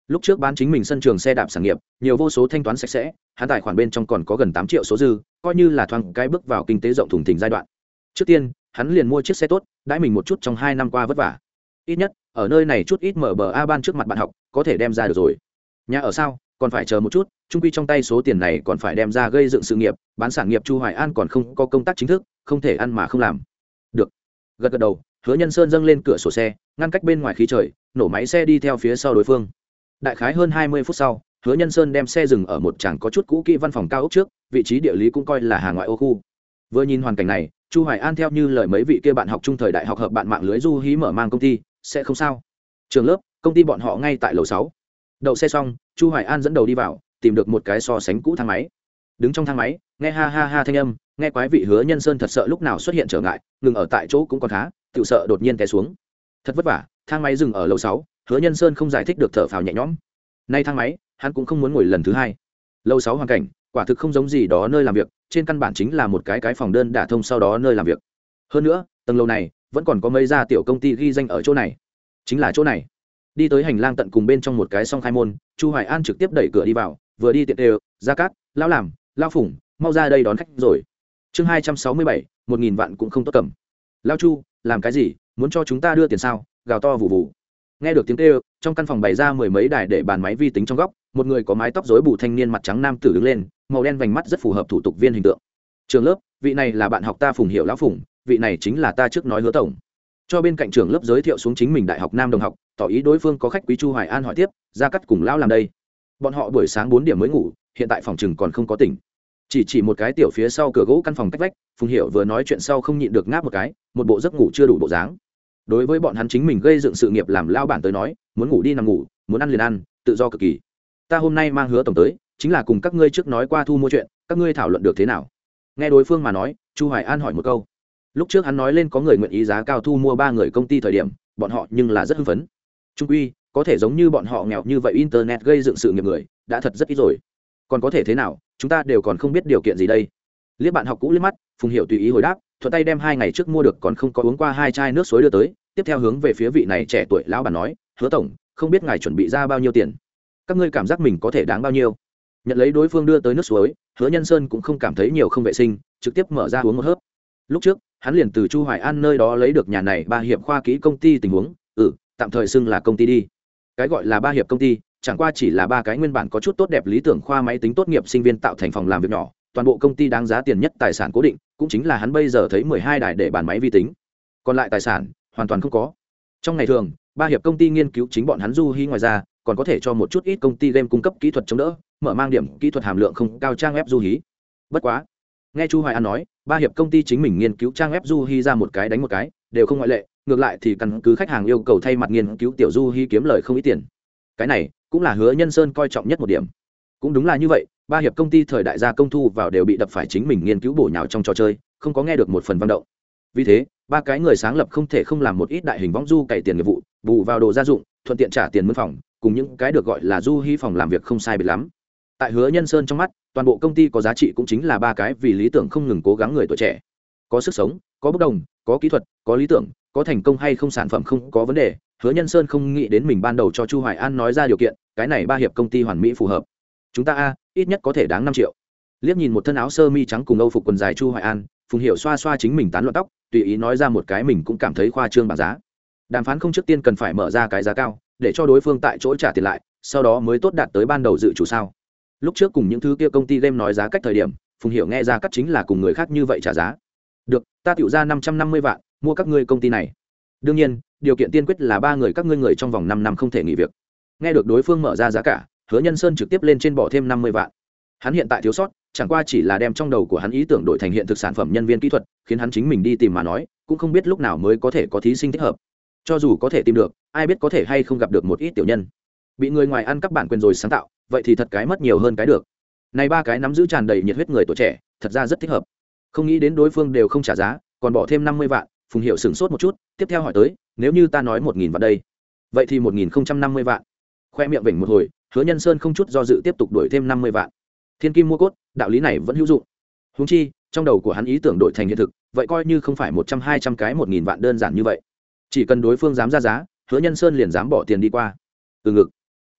lúc trước bán chính mình sân trường xe đạp sản nghiệp nhiều vô số thanh toán sạch sẽ, hắn tài khoản bên trong còn có gần tám triệu số dư, coi như là thoáng cái bước vào kinh tế rộng thùng thình giai đoạn. Trước tiên hắn liền mua chiếc xe tốt, đãi mình một chút trong hai năm qua vất vả, ít nhất ở nơi này chút ít mở bờ a ban trước mặt bạn học có thể đem ra được rồi. Nhà ở sao còn phải chờ một chút, trung quy trong tay số tiền này còn phải đem ra gây dựng sự nghiệp, bán sản nghiệp Chu Hoài An còn không có công tác chính thức, không thể ăn mà không làm được. Gật gật đầu, Hứa Nhân Sơn dâng lên cửa sổ xe, ngăn cách bên ngoài khí trời, nổ máy xe đi theo phía sau đối phương. Đại khái hơn hai mươi phút sau, Hứa Nhân Sơn đem xe dừng ở một tràng có chút cũ kỹ văn phòng cao ốc trước, vị trí địa lý cũng coi là hàng ngoại ô khu. Vừa nhìn hoàn cảnh này, Chu Hoài An theo như lời mấy vị kia bạn học trung thời đại học hợp bạn mạng lưới du hí mở mang công ty, sẽ không sao. Trường lớp, công ty bọn họ ngay tại lầu sáu. Đậu xe xong, Chu Hoài An dẫn đầu đi vào, tìm được một cái so sánh cũ thang máy. Đứng trong thang máy, nghe ha ha ha thanh âm, nghe quái vị Hứa Nhân Sơn thật sợ lúc nào xuất hiện trở ngại, ngừng ở tại chỗ cũng còn khá, tự sợ đột nhiên té xuống. Thật vất vả, thang máy dừng ở lầu sáu, Hứa Nhân Sơn không giải thích được thở phào nhẹ nhõm. Nay thang máy, hắn cũng không muốn ngồi lần thứ hai. Lầu sáu hoàn cảnh, quả thực không giống gì đó nơi làm việc, trên căn bản chính là một cái cái phòng đơn đả thông sau đó nơi làm việc. Hơn nữa, tầng lầu này vẫn còn có mấy gia tiểu công ty ghi danh ở chỗ này. Chính là chỗ này. Đi tới hành lang tận cùng bên trong một cái song khai môn, Chu Hoài An trực tiếp đẩy cửa đi vào, vừa đi tiện đều, Gia Cát, lão làm, lão phủng, mau ra đây đón khách rồi. Chương hai trăm sáu mươi bảy, một nghìn vạn cũng không tốt cầm. Lão Chu, làm cái gì, muốn cho chúng ta đưa tiền sao? Gào to vụ vụ. Nghe được tiếng kêu, trong căn phòng bày ra mười mấy đài để bàn máy vi tính trong góc, một người có mái tóc rối bù thanh niên mặt trắng nam tử đứng lên, màu đen vành mắt rất phù hợp thủ tục viên hình tượng. Trường lớp, vị này là bạn học ta Phùng Hiểu lão Phùng, vị này chính là ta trước nói Hứa tổng. Cho bên cạnh trường lớp giới thiệu xuống chính mình đại học nam đồng học, tỏ ý đối phương có khách quý. Chu Hoài An hỏi tiếp, Gia Cát cùng lão làm đây. Bọn họ buổi sáng bốn điểm mới ngủ, hiện tại phòng trừng còn không có tỉnh. Chỉ chỉ một cái tiểu phía sau cửa gỗ căn phòng cách vách, Phùng Hiểu vừa nói chuyện sau không nhịn được ngáp một cái, một bộ giấc ngủ chưa đủ bộ dáng. Đối với bọn hắn chính mình gây dựng sự nghiệp làm lao bản tới nói, muốn ngủ đi nằm ngủ, muốn ăn liền ăn, tự do cực kỳ. Ta hôm nay mang Hứa tổng tới, chính là cùng các ngươi trước nói qua thu mua chuyện, các ngươi thảo luận được thế nào? Nghe đối phương mà nói, Chu Hoài An hỏi một câu. Lúc trước hắn nói lên có người nguyện ý giá cao thu mua ba người công ty thời điểm, bọn họ nhưng là rất hưng phấn. Trung quy, có thể giống như bọn họ nghèo như vậy internet gây dựng sự nghiệp người, đã thật rất ít rồi. Còn có thể thế nào, chúng ta đều còn không biết điều kiện gì đây. Liếc bạn học cũ liếc mắt, Phùng Hiểu tùy ý hồi đáp, thuận tay đem hai ngày trước mua được còn không có uống qua hai chai nước suối đưa tới, tiếp theo hướng về phía vị này trẻ tuổi lão bản nói, Hứa tổng, không biết ngài chuẩn bị ra bao nhiêu tiền, các ngươi cảm giác mình có thể đáng bao nhiêu. Nhận lấy đối phương đưa tới nước suối, Hứa Nhân Sơn cũng không cảm thấy nhiều không vệ sinh, trực tiếp mở ra uống một hớp. Lúc trước hắn liền từ Chu Hoài An nơi đó lấy được nhà này ba hiệp khoa kỹ công ty tình huống, ừ tạm thời xưng là công ty đi. Cái gọi là ba hiệp công ty chẳng qua chỉ là ba cái nguyên bản có chút tốt đẹp lý tưởng khoa máy tính tốt nghiệp sinh viên tạo thành phòng làm việc nhỏ, toàn bộ công ty đáng giá tiền nhất tài sản cố định cũng chính là hắn bây giờ thấy mười hai đài để bàn máy vi tính, còn lại tài sản hoàn toàn không có. Trong ngày thường ba hiệp công ty nghiên cứu chính bọn hắn du hy, ngoài ra còn có thể cho một chút ít công ty game cung cấp kỹ thuật chống đỡ, mở mang điểm kỹ thuật hàm lượng không cao trang web du hí. Bất quá nghe Chu Hoài An nói, ba hiệp công ty chính mình nghiên cứu trang web du hy ra một cái đánh một cái đều không ngoại lệ, ngược lại thì căn cứ khách hàng yêu cầu thay mặt nghiên cứu tiểu du hy kiếm lời không ít tiền. Cái này cũng là Hứa Nhân Sơn coi trọng nhất một điểm. Cũng đúng là như vậy, ba hiệp công ty thời đại gia công thu vào đều bị đập phải chính mình nghiên cứu bổ nhào trong trò chơi, không có nghe được một phần văn động. Vì thế ba cái người sáng lập không thể không làm một ít đại hình võng du cày tiền nghiệp vụ, bù vào đồ gia dụng, thuận tiện trả tiền mướn phòng, cùng những cái được gọi là du hy phòng làm việc không sai biệt lắm. Tại Hứa Nhân Sơn trong mắt, toàn bộ công ty có giá trị cũng chính là ba cái vì lý tưởng không ngừng cố gắng người tuổi trẻ, có sức sống, có bất đồng, có kỹ thuật, có lý tưởng, có thành công hay không sản phẩm không có vấn đề. Hứa Nhân Sơn không nghĩ đến mình ban đầu cho Chu Hoài An nói ra điều kiện, cái này ba hiệp công ty hoàn mỹ phù hợp. Chúng ta a ít nhất có thể đáng năm triệu. Liếc nhìn một thân áo sơ mi trắng cùng âu phục quần dài Chu Hoài An, Phùng Hiểu xoa xoa chính mình tán loạn tóc, tùy ý nói ra một cái mình cũng cảm thấy khoa trương bảng giá. Đàm phán không trước tiên cần phải mở ra cái giá cao, để cho đối phương tại chỗ trả tiền lại, sau đó mới tốt đạt tới ban đầu dự chủ sao. Lúc trước cùng những thứ kia công ty game nói giá cách thời điểm, Phùng Hiểu nghe ra cắt chính là cùng người khác như vậy trả giá. Được, ta tiểu ra năm trăm năm mươi vạn, mua các ngươi công ty này. Đương nhiên, điều kiện tiên quyết là ba người các ngươi người trong vòng năm năm không thể nghỉ việc. Nghe được đối phương mở ra giá cả, Hứa Nhân Sơn trực tiếp lên trên bỏ thêm năm mươi vạn. Hắn hiện tại thiếu sót, chẳng qua chỉ là đem trong đầu của hắn ý tưởng đổi thành hiện thực sản phẩm nhân viên kỹ thuật, khiến hắn chính mình đi tìm mà nói, cũng không biết lúc nào mới có thể có thí sinh thích hợp. Cho dù có thể tìm được, ai biết có thể hay không gặp được một ít tiểu nhân. Bị người ngoài ăn cắp bản quyền rồi sáng tạo, vậy thì thật cái mất nhiều hơn cái được. Này ba cái nắm giữ tràn đầy nhiệt huyết người tuổi trẻ, thật ra rất thích hợp. Không nghĩ đến đối phương đều không trả giá, còn bỏ thêm năm mươi vạn, Phùng Hiểu sửng sốt một chút, tiếp theo hỏi tới, nếu như ta nói một nghìn vạn đây, vậy thì một nghìn không trăm năm mươi vạn. Khoe miệng vểnh một hồi, Hứa Nhân Sơn không chút do dự tiếp tục đổi thêm năm mươi vạn. Thiên kim mua cốt, đạo lý này vẫn hữu dụng. Huống chi, trong đầu của hắn ý tưởng đổi thành hiện thực, vậy coi như không phải một trăm hai trăm cái một nghìn vạn đơn giản như vậy. Chỉ cần đối phương dám ra giá, Hứa Nhân Sơn liền dám bỏ tiền đi qua. Từ ngực.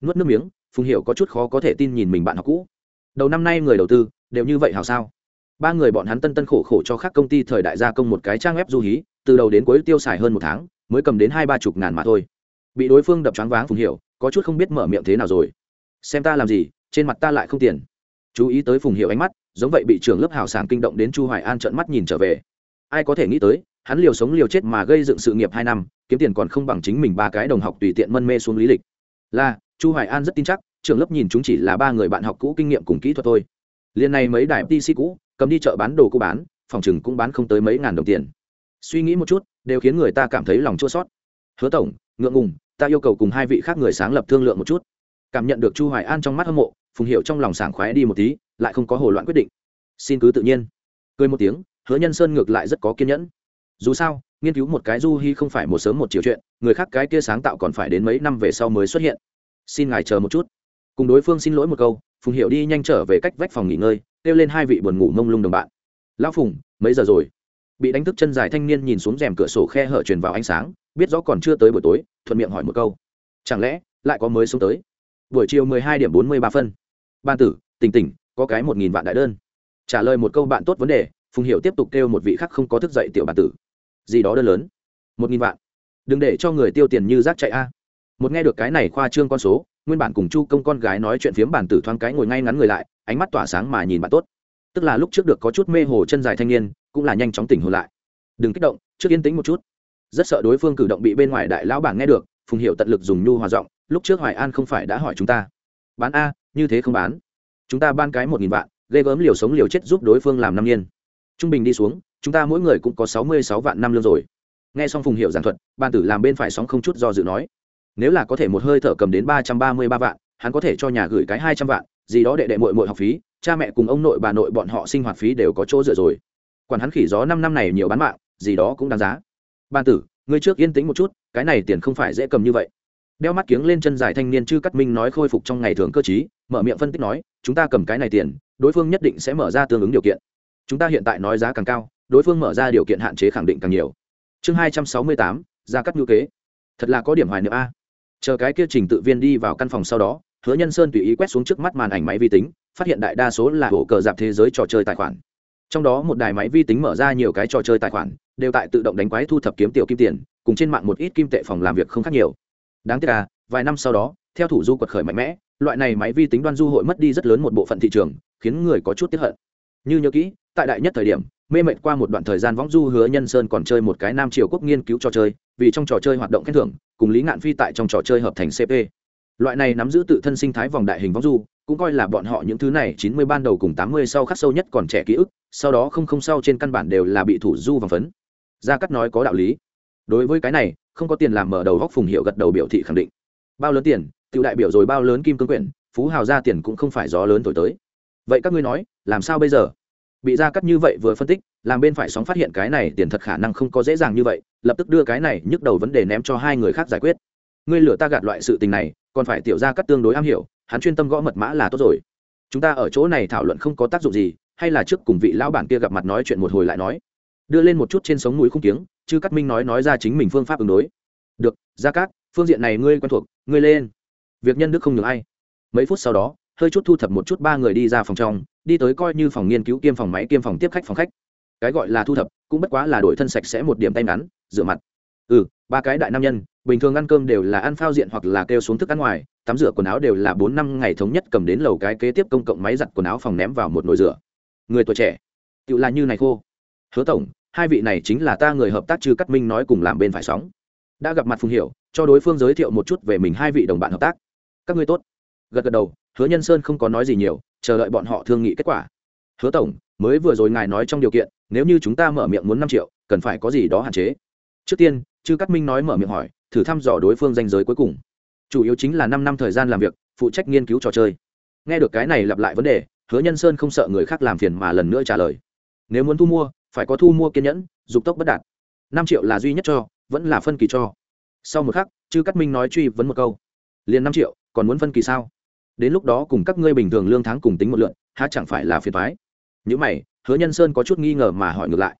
nuốt nước miếng, Phùng Hiểu có chút khó có thể tin nhìn mình bạn học cũ. Đầu năm nay người đầu tư đều như vậy hảo sao? Ba người bọn hắn tân tân khổ khổ cho các công ty thời đại gia công một cái trang web du hí, từ đầu đến cuối tiêu xài hơn một tháng, mới cầm đến hai ba chục ngàn mà thôi. Bị đối phương đập choáng váng, Phùng Hiểu có chút không biết mở miệng thế nào rồi. Xem ta làm gì, trên mặt ta lại không tiền. Chú ý tới Phùng Hiểu ánh mắt, giống vậy bị trưởng lớp hào sảng kinh động đến Chu Hoài An trợn mắt nhìn trở về. Ai có thể nghĩ tới, hắn liều sống liều chết mà gây dựng sự nghiệp hai năm, kiếm tiền còn không bằng chính mình ba cái đồng học tùy tiện mân mê xuống lý lịch. Là, Chu Hoài An rất tin chắc, trưởng lớp nhìn chúng chỉ là ba người bạn học cũ kinh nghiệm cùng kỹ thuật thôi. Liên này mấy đài pê xê cũ, cầm đi chợ bán đồ cũ bán, phòng chừng cũng bán không tới mấy ngàn đồng tiền. Suy nghĩ một chút, đều khiến người ta cảm thấy lòng chua xót. Hứa tổng, ngượng ngùng, ta yêu cầu cùng hai vị khác người sáng lập thương lượng một chút. Cảm nhận được Chu Hoài An trong mắt hâm mộ, Phùng Hiểu trong lòng sảng khoái đi một tí, lại không có hồ loạn quyết định. Xin cứ tự nhiên. Cười một tiếng, Hứa Nhân Sơn ngược lại rất có kiên nhẫn. Dù sao, nghiên cứu một cái du hy không phải một sớm một chiều chuyện, người khác cái kia sáng tạo còn phải đến mấy năm về sau mới xuất hiện. Xin ngài chờ một chút. Cùng đối phương xin lỗi một câu, Phùng Hiểu đi nhanh trở về cách vách phòng nghỉ ngơi, kêu lên hai vị buồn ngủ mông lung đồng bạn. Lão Phùng, mấy giờ rồi? Bị đánh thức chân dài thanh niên nhìn xuống rèm cửa sổ khe hở truyền vào ánh sáng, biết rõ còn chưa tới buổi tối, thuận miệng hỏi một câu. Chẳng lẽ lại có mới xuống tới? Buổi chiều mười hai điểm bốn mươi ba phân. Ban tử, tỉnh tỉnh, có cái một nghìn vạn đại đơn. Trả lời một câu bạn tốt vấn đề, Phùng Hiểu tiếp tục kêu một vị khác không có thức dậy tiểu bản tử. Gì đó đơn lớn? Một nghìn vạn. Đừng để cho người tiêu tiền như rác chạy a. Một nghe được cái này khoa trương con số, nguyên bản cùng Chu Công con gái nói chuyện phiếm bản tử thoáng cái ngồi ngay ngắn người lại, ánh mắt tỏa sáng mà nhìn bạn tốt. Tức là lúc trước được có chút mê hồ chân dài thanh niên, cũng là nhanh chóng tỉnh hồn lại. Đừng kích động, trước yên tĩnh một chút. Rất sợ đối phương cử động bị bên ngoài đại lão bản nghe được, Phùng Hiểu tận lực dùng nhu hòa giọng, lúc trước Hoài An không phải đã hỏi chúng ta, bán a, như thế không bán. Chúng ta ban cái một nghìn vạn, ghê gớm liều sống liều chết giúp đối phương làm năm niên. Trung bình đi xuống, chúng ta mỗi người cũng có sáu mươi sáu vạn năm lương rồi. Nghe xong Phùng Hiểu giảng thuật, ban tử làm bên phải sóng không chút do dự nói, nếu là có thể một hơi thở cầm đến ba trăm ba mươi ba vạn, hắn có thể cho nhà gửi cái hai trăm vạn, gì đó đệ đệ muội muội học phí, cha mẹ cùng ông nội bà nội bọn họ sinh hoạt phí đều có chỗ dựa rồi. Quản hắn khỉ gió năm năm này nhiều bán mạng, gì đó cũng đáng giá. Ban tử, ngươi trước yên tĩnh một chút, cái này tiền không phải dễ cầm như vậy. Đeo mắt kiếng lên chân dài thanh niên Chư Cát Minh nói khôi phục trong ngày thường cơ trí, mở miệng phân tích nói, chúng ta cầm cái này tiền, đối phương nhất định sẽ mở ra tương ứng điều kiện. Chúng ta hiện tại nói giá càng cao, đối phương mở ra điều kiện hạn chế khẳng định càng nhiều. Chương hai trăm sáu mươi tám, gia cắt nhu kế. Thật là có điểm hoài niệm a. Chờ cái kia trình tự viên đi vào căn phòng sau đó, Hứa Nhân Sơn tùy ý quét xuống trước mắt màn ảnh máy vi tính, phát hiện đại đa số là bộ cờ dạp thế giới trò chơi tài khoản. Trong đó một đài máy vi tính mở ra nhiều cái trò chơi tài khoản, đều tại tự động đánh quái thu thập kiếm tiểu kim tiền, cùng trên mạng một ít kim tệ phòng làm việc không khác nhiều. Đáng tiếc à, vài năm sau đó, theo thủ du quật khởi mạnh mẽ, loại này máy vi tính đoan du hội mất đi rất lớn một bộ phận thị trường, khiến người có chút tiếc hận. Như nhớ kỹ, tại đại nhất thời điểm, mê mệt qua một đoạn thời gian võng du Hứa Nhân Sơn còn chơi một cái Nam Triều quốc nghiên cứu trò chơi, vì trong trò chơi hoạt động khen thưởng, cùng Lý Ngạn Phi tại trong trò chơi hợp thành xê pê. Loại này nắm giữ tự thân sinh thái vòng đại hình võng du, cũng coi là bọn họ những thứ này chín mươi ban đầu cùng tám mươi sau khắc sâu nhất còn trẻ ký ức, sau đó không không sau trên căn bản đều là bị thủ du vòng phấn. Gia Cát nói có đạo lý. Đối với cái này, không có tiền làm mở đầu góc Phùng Hiểu gật đầu biểu thị khẳng định. Bao lớn tiền, tiểu đại biểu rồi bao lớn kim cương quyển, phú hào ra tiền cũng không phải gió lớn thổi tới. Vậy các ngươi nói, làm sao bây giờ? Bị Gia Cát như vậy vừa phân tích, làm bên phải sóng phát hiện cái này tiền thật khả năng không có dễ dàng như vậy, lập tức đưa cái này nhức đầu vấn đề ném cho hai người khác giải quyết. Ngươi lừa ta gạt loại sự tình này, còn phải tiểu Gia Cát tương đối am hiểu, hắn chuyên tâm gõ mật mã là tốt rồi. Chúng ta ở chỗ này thảo luận không có tác dụng gì, hay là trước cùng vị lão bản kia gặp mặt nói chuyện một hồi lại nói. Đưa lên một chút trên sống núi khung kiếng, Chư Cát Minh nói nói ra chính mình phương pháp ứng đối. Được, Gia Cát, phương diện này ngươi quen thuộc, ngươi lên. Việc nhân đức không nhường ai. Mấy phút sau đó, hơi chút thu thập một chút ba người đi ra phòng trong, đi tới coi như phòng nghiên cứu kiêm phòng máy kiêm phòng tiếp khách phòng khách. Cái gọi là thu thập, cũng bất quá là đổi thân sạch sẽ một điểm tay ngắn, rửa mặt. Ừ, ba cái đại nam nhân, bình thường ăn cơm đều là ăn phao diện hoặc là kêu xuống thức ăn ngoài, tắm rửa quần áo đều là bốn năm ngày thống nhất cầm đến lầu cái kế tiếp công cộng máy giặt quần áo phòng ném vào một nồi rửa. Người tuổi trẻ, tựu là như này khô. Hứa tổng, hai vị này chính là ta người hợp tác Chư Cát Minh nói cùng làm bên phải sóng. Đã gặp mặt Phùng Hiểu, cho đối phương giới thiệu một chút về mình hai vị đồng bạn hợp tác. Các ngươi tốt. Gật gật đầu, Hứa Nhân Sơn không có nói gì nhiều, chờ đợi bọn họ thương nghị kết quả. Hứa tổng, mới vừa rồi ngài nói trong điều kiện, nếu như chúng ta mở miệng muốn năm triệu, cần phải có gì đó hạn chế. Trước tiên, Chư Cát Minh nói mở miệng hỏi, thử thăm dò đối phương danh giới cuối cùng. Chủ yếu chính là năm năm thời gian làm việc, phụ trách nghiên cứu trò chơi. Nghe được cái này lặp lại vấn đề, Hứa Nhân Sơn không sợ người khác làm phiền mà lần nữa trả lời. Nếu muốn thu mua, phải có thu mua kiên nhẫn, dục tốc bất đạt. Năm triệu là duy nhất cho, vẫn là phân kỳ cho. Sau một khắc, Chư Cát Minh nói truy vấn một câu. Liền năm triệu, còn muốn phân kỳ sao? Đến lúc đó cùng các ngươi bình thường lương tháng cùng tính một lượt, há chẳng phải là phiền toái. Những mày, Hứa Nhân Sơn có chút nghi ngờ mà hỏi ngược lại.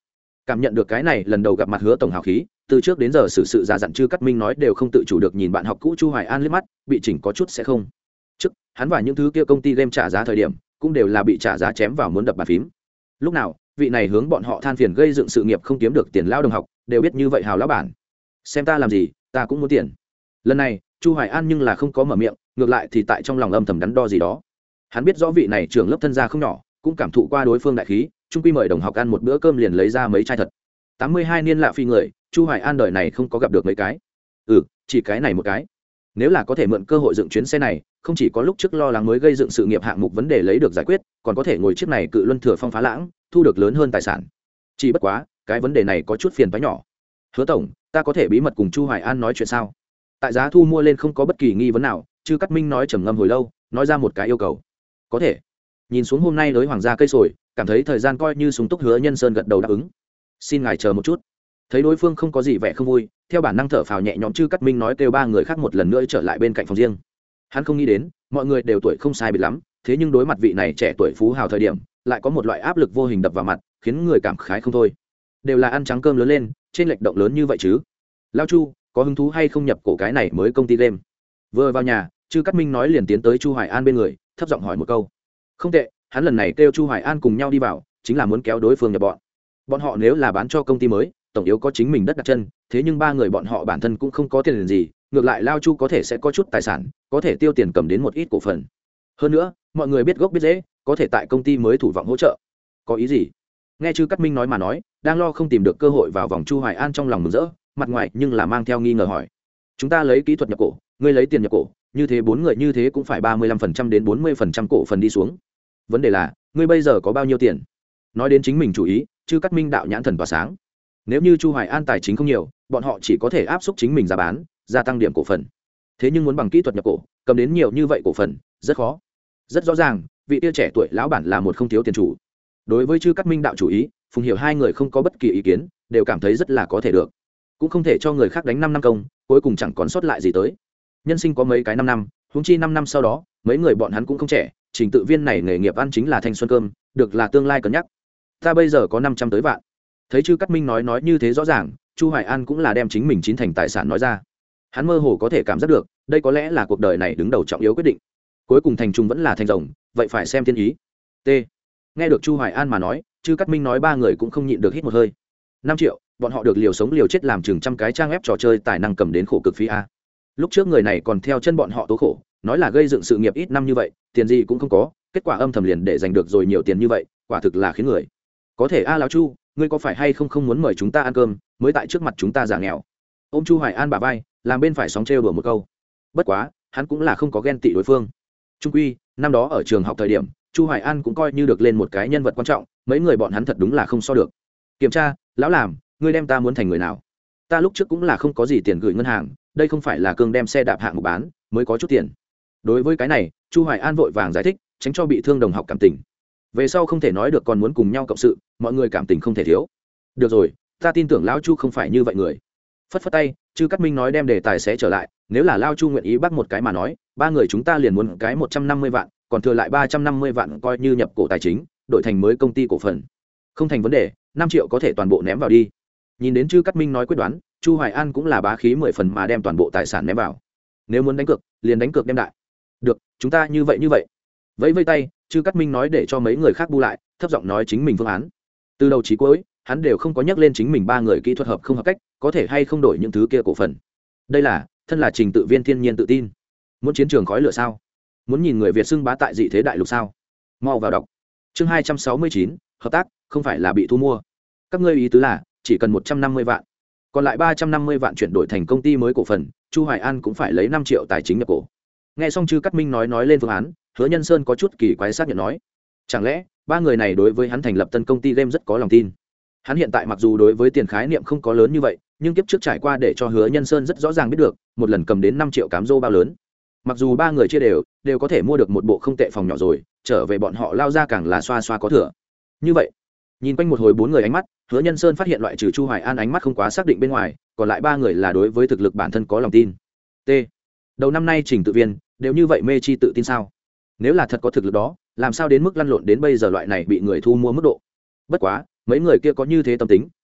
Cảm nhận được cái này lần đầu gặp mặt Hứa tổng hào khí, từ trước đến giờ xử sự già dặn Chư Cát Minh nói đều không tự chủ được nhìn bạn học cũ Chu Hoài An liếc mắt, bị chỉnh có chút sẽ không. Trước, hắn và những thứ kia công ty game trả giá thời điểm, cũng đều là bị trả giá chém vào muốn đập bàn phím. Lúc nào, vị này hướng bọn họ than phiền gây dựng sự nghiệp không kiếm được tiền lao đồng học, đều biết như vậy hào lão bản. Xem ta làm gì, ta cũng muốn tiền. Lần này, Chu Hoài An nhưng là không có mở miệng, ngược lại thì tại trong lòng âm thầm đắn đo gì đó. Hắn biết rõ vị này trưởng lớp thân gia không nhỏ, cũng cảm thụ qua đối phương đại khí, chung quy mời đồng học ăn một bữa cơm liền lấy ra mấy chai thật. tám mươi hai niên lạ phi người, Chu Hoài An đời này không có gặp được mấy cái. Ừ, chỉ cái này một cái. Nếu là có thể mượn cơ hội dựng chuyến xe này, không chỉ có lúc trước lo lắng mới gây dựng sự nghiệp hạng mục vấn đề lấy được giải quyết, còn có thể ngồi chiếc này cự luân thừa phong phá lãng, thu được lớn hơn tài sản. Chỉ bất quá, cái vấn đề này có chút phiền toái nhỏ. Hứa tổng, ta có thể bí mật cùng Chu Hoài An nói chuyện sao? Tại giá thu mua lên không có bất kỳ nghi vấn nào, Chư Cát Minh nói trầm ngâm hồi lâu, nói ra một cái yêu cầu. Có thể. Nhìn xuống hôm nay đối hoàng gia cây sồi, cảm thấy thời gian coi như súng túc Hứa Nhân Sơn gật đầu đáp ứng. Xin ngài chờ một chút. Thấy đối phương không có gì vẻ không vui, theo bản năng thở phào nhẹ nhõm, Chư Cát Minh nói kêu ba người khác một lần nữa trở lại bên cạnh phòng riêng. Hắn không nghĩ đến, mọi người đều tuổi không sai biệt lắm, thế nhưng đối mặt vị này trẻ tuổi phú hào thời điểm, lại có một loại áp lực vô hình đập vào mặt, khiến người cảm khái không thôi. Đều là ăn trắng cơm lớn lên, trên lệch động lớn như vậy chứ? Lao Chu, có hứng thú hay không nhập cổ cái này mới công ty game? Vừa vào nhà, Chư Cát Minh nói liền tiến tới Chu Hoài An bên người, thấp giọng hỏi một câu. Không tệ, hắn lần này kêu Chu Hoài An cùng nhau đi vào, chính là muốn kéo đối phương nhập bọn. Bọn họ nếu là bán cho công ty mới, tổng yếu có chính mình đất đặt chân, thế nhưng ba người bọn họ bản thân cũng không có tiền gì, ngược lại Lao Chu có thể sẽ có chút tài sản, có thể tiêu tiền cầm đến một ít cổ phần. Hơn nữa, mọi người biết gốc biết rễ, có thể tại công ty mới thủ vọng hỗ trợ. Có ý gì? Nghe Chư Cát Minh nói mà nói, đang lo không tìm được cơ hội vào vòng Chu Hoài An trong lòng mừng rỡ, mặt ngoài nhưng là mang theo nghi ngờ hỏi. Chúng ta lấy kỹ thuật nhập cổ, ngươi lấy tiền nhập cổ, như thế bốn người như thế cũng phải ba mươi lăm phần trăm đến bốn mươi phần trăm cổ phần đi xuống. Vấn đề là, ngươi bây giờ có bao nhiêu tiền? Nói đến chính mình chủ ý, Chư Cát Minh đạo nhãn thần tỏa sáng. Nếu như Chu Hoài An tài chính không nhiều, bọn họ chỉ có thể áp suất chính mình giá bán, gia tăng điểm cổ phần. Thế nhưng muốn bằng kỹ thuật nhập cổ, cầm đến nhiều như vậy cổ phần, rất khó. Rất rõ ràng, vị tia trẻ tuổi lão bản là một không thiếu tiền chủ. Đối với Chư Cát Minh đạo chủ ý, Phùng Hiểu hai người không có bất kỳ ý kiến, đều cảm thấy rất là có thể được. Cũng không thể cho người khác đánh năm năm công, cuối cùng chẳng còn sót lại gì tới. Nhân sinh có mấy cái năm năm, huống chi năm năm sau đó, mấy người bọn hắn cũng không trẻ, trình tự viên này nghề nghiệp ăn chính là thanh xuân cơm, được là tương lai cân nhắc. Ta bây giờ có năm trăm tới vạn. Thấy Chư Cát Minh nói nói như thế rõ ràng, Chu Hoài An cũng là đem chính mình chín thành tài sản nói ra. Hắn mơ hồ có thể cảm giác được, đây có lẽ là cuộc đời này đứng đầu trọng yếu quyết định. Cuối cùng thành trung vẫn là thành rồng, vậy phải xem thiên ý. T. Nghe được Chu Hoài An mà nói, Chư Cát Minh nói ba người cũng không nhịn được hít một hơi. năm triệu, bọn họ được liều sống liều chết làm chừng trăm cái trang web trò chơi tài năng cầm đến khổ cực phí a. Lúc trước người này còn theo chân bọn họ tố khổ, nói là gây dựng sự nghiệp ít năm như vậy, tiền gì cũng không có, kết quả âm thầm liền để giành được rồi nhiều tiền như vậy, quả thực là khiến người. Có thể a lão Chu, ngươi có phải hay không không muốn mời chúng ta ăn cơm, mới tại trước mặt chúng ta giả nghèo. Ôm Chu Hoài An bả vai, làm bên phải sóng trêu đùa một câu. Bất quá, hắn cũng là không có ghen tị đối phương. Trung quy, năm đó ở trường học thời điểm, Chu Hoài An cũng coi như được lên một cái nhân vật quan trọng, mấy người bọn hắn thật đúng là không so được. Kiểm tra, lão làm, ngươi đem ta muốn thành người nào? Ta lúc trước cũng là không có gì tiền gửi ngân hàng, đây không phải là cương đem xe đạp hạng mục bán, mới có chút tiền. Đối với cái này, Chu Hoài An vội vàng giải thích, tránh cho bị thương đồng học cảm tình. Về sau không thể nói được còn muốn cùng nhau cộng sự, mọi người cảm tình không thể thiếu. Được rồi, ta tin tưởng lão Chu không phải như vậy người. Phất phất tay, Chư Cát Minh nói đem đề tài sẽ trở lại, nếu là Lao Chu nguyện ý bắt một cái mà nói, ba người chúng ta liền muốn cái một trăm năm mươi vạn, còn thừa lại ba trăm năm mươi vạn coi như nhập cổ tài chính, đổi thành mới công ty cổ phần. Không thành vấn đề, năm triệu có thể toàn bộ ném vào đi. Nhìn đến Chư Cát Minh nói quyết đoán, Chu Hoài An cũng là bá khí mười phần mà đem toàn bộ tài sản ném vào. Nếu muốn đánh cược, liền đánh cược đem đại. Được, chúng ta như vậy như vậy. Vẫy vẫy tay, Chư Cát Minh nói để cho mấy người khác bu lại, thấp giọng nói chính mình phương án. Từ đầu chí cuối, hắn đều không có nhắc lên chính mình ba người kỹ thuật hợp không hợp cách, có thể hay không đổi những thứ kia cổ phần. Đây là, thân là trình tự viên thiên nhiên tự tin. Muốn chiến trường khói lửa sao? Muốn nhìn người Việt xưng bá tại dị thế đại lục sao? Mau vào đọc. Chương hai trăm sáu mươi chín, hợp tác, không phải là bị thu mua. Các ngươi ý tứ là, chỉ cần một trăm năm mươi vạn, còn lại ba trăm năm mươi vạn chuyển đổi thành công ty mới cổ phần, Chu Hoài An cũng phải lấy năm triệu tài chính nhập cổ. Nghe xong Chư Cát Minh nói nói lên phương án, Hứa Nhân Sơn có chút kỳ quái xác nhận nói, chẳng lẽ ba người này đối với hắn thành lập tân công ty game rất có lòng tin? Hắn hiện tại mặc dù đối với tiền khái niệm không có lớn như vậy, nhưng kiếp trước trải qua để cho Hứa Nhân Sơn rất rõ ràng biết được, một lần cầm đến năm triệu cám dô bao lớn. Mặc dù ba người chia đều, đều có thể mua được một bộ không tệ phòng nhỏ rồi, trở về bọn họ lao ra càng là xoa xoa có thừa. Như vậy, nhìn quanh một hồi bốn người ánh mắt, Hứa Nhân Sơn phát hiện loại trừ Chu Hoài An ánh mắt không quá xác định bên ngoài, còn lại ba người là đối với thực lực bản thân có lòng tin. T. Đầu năm nay Trình tự viên đều như vậy mê chi tự tin sao? Nếu là thật có thực lực đó, làm sao đến mức lăn lộn đến bây giờ loại này bị người thu mua mức độ? Bất quá, mấy người kia có như thế tâm tính,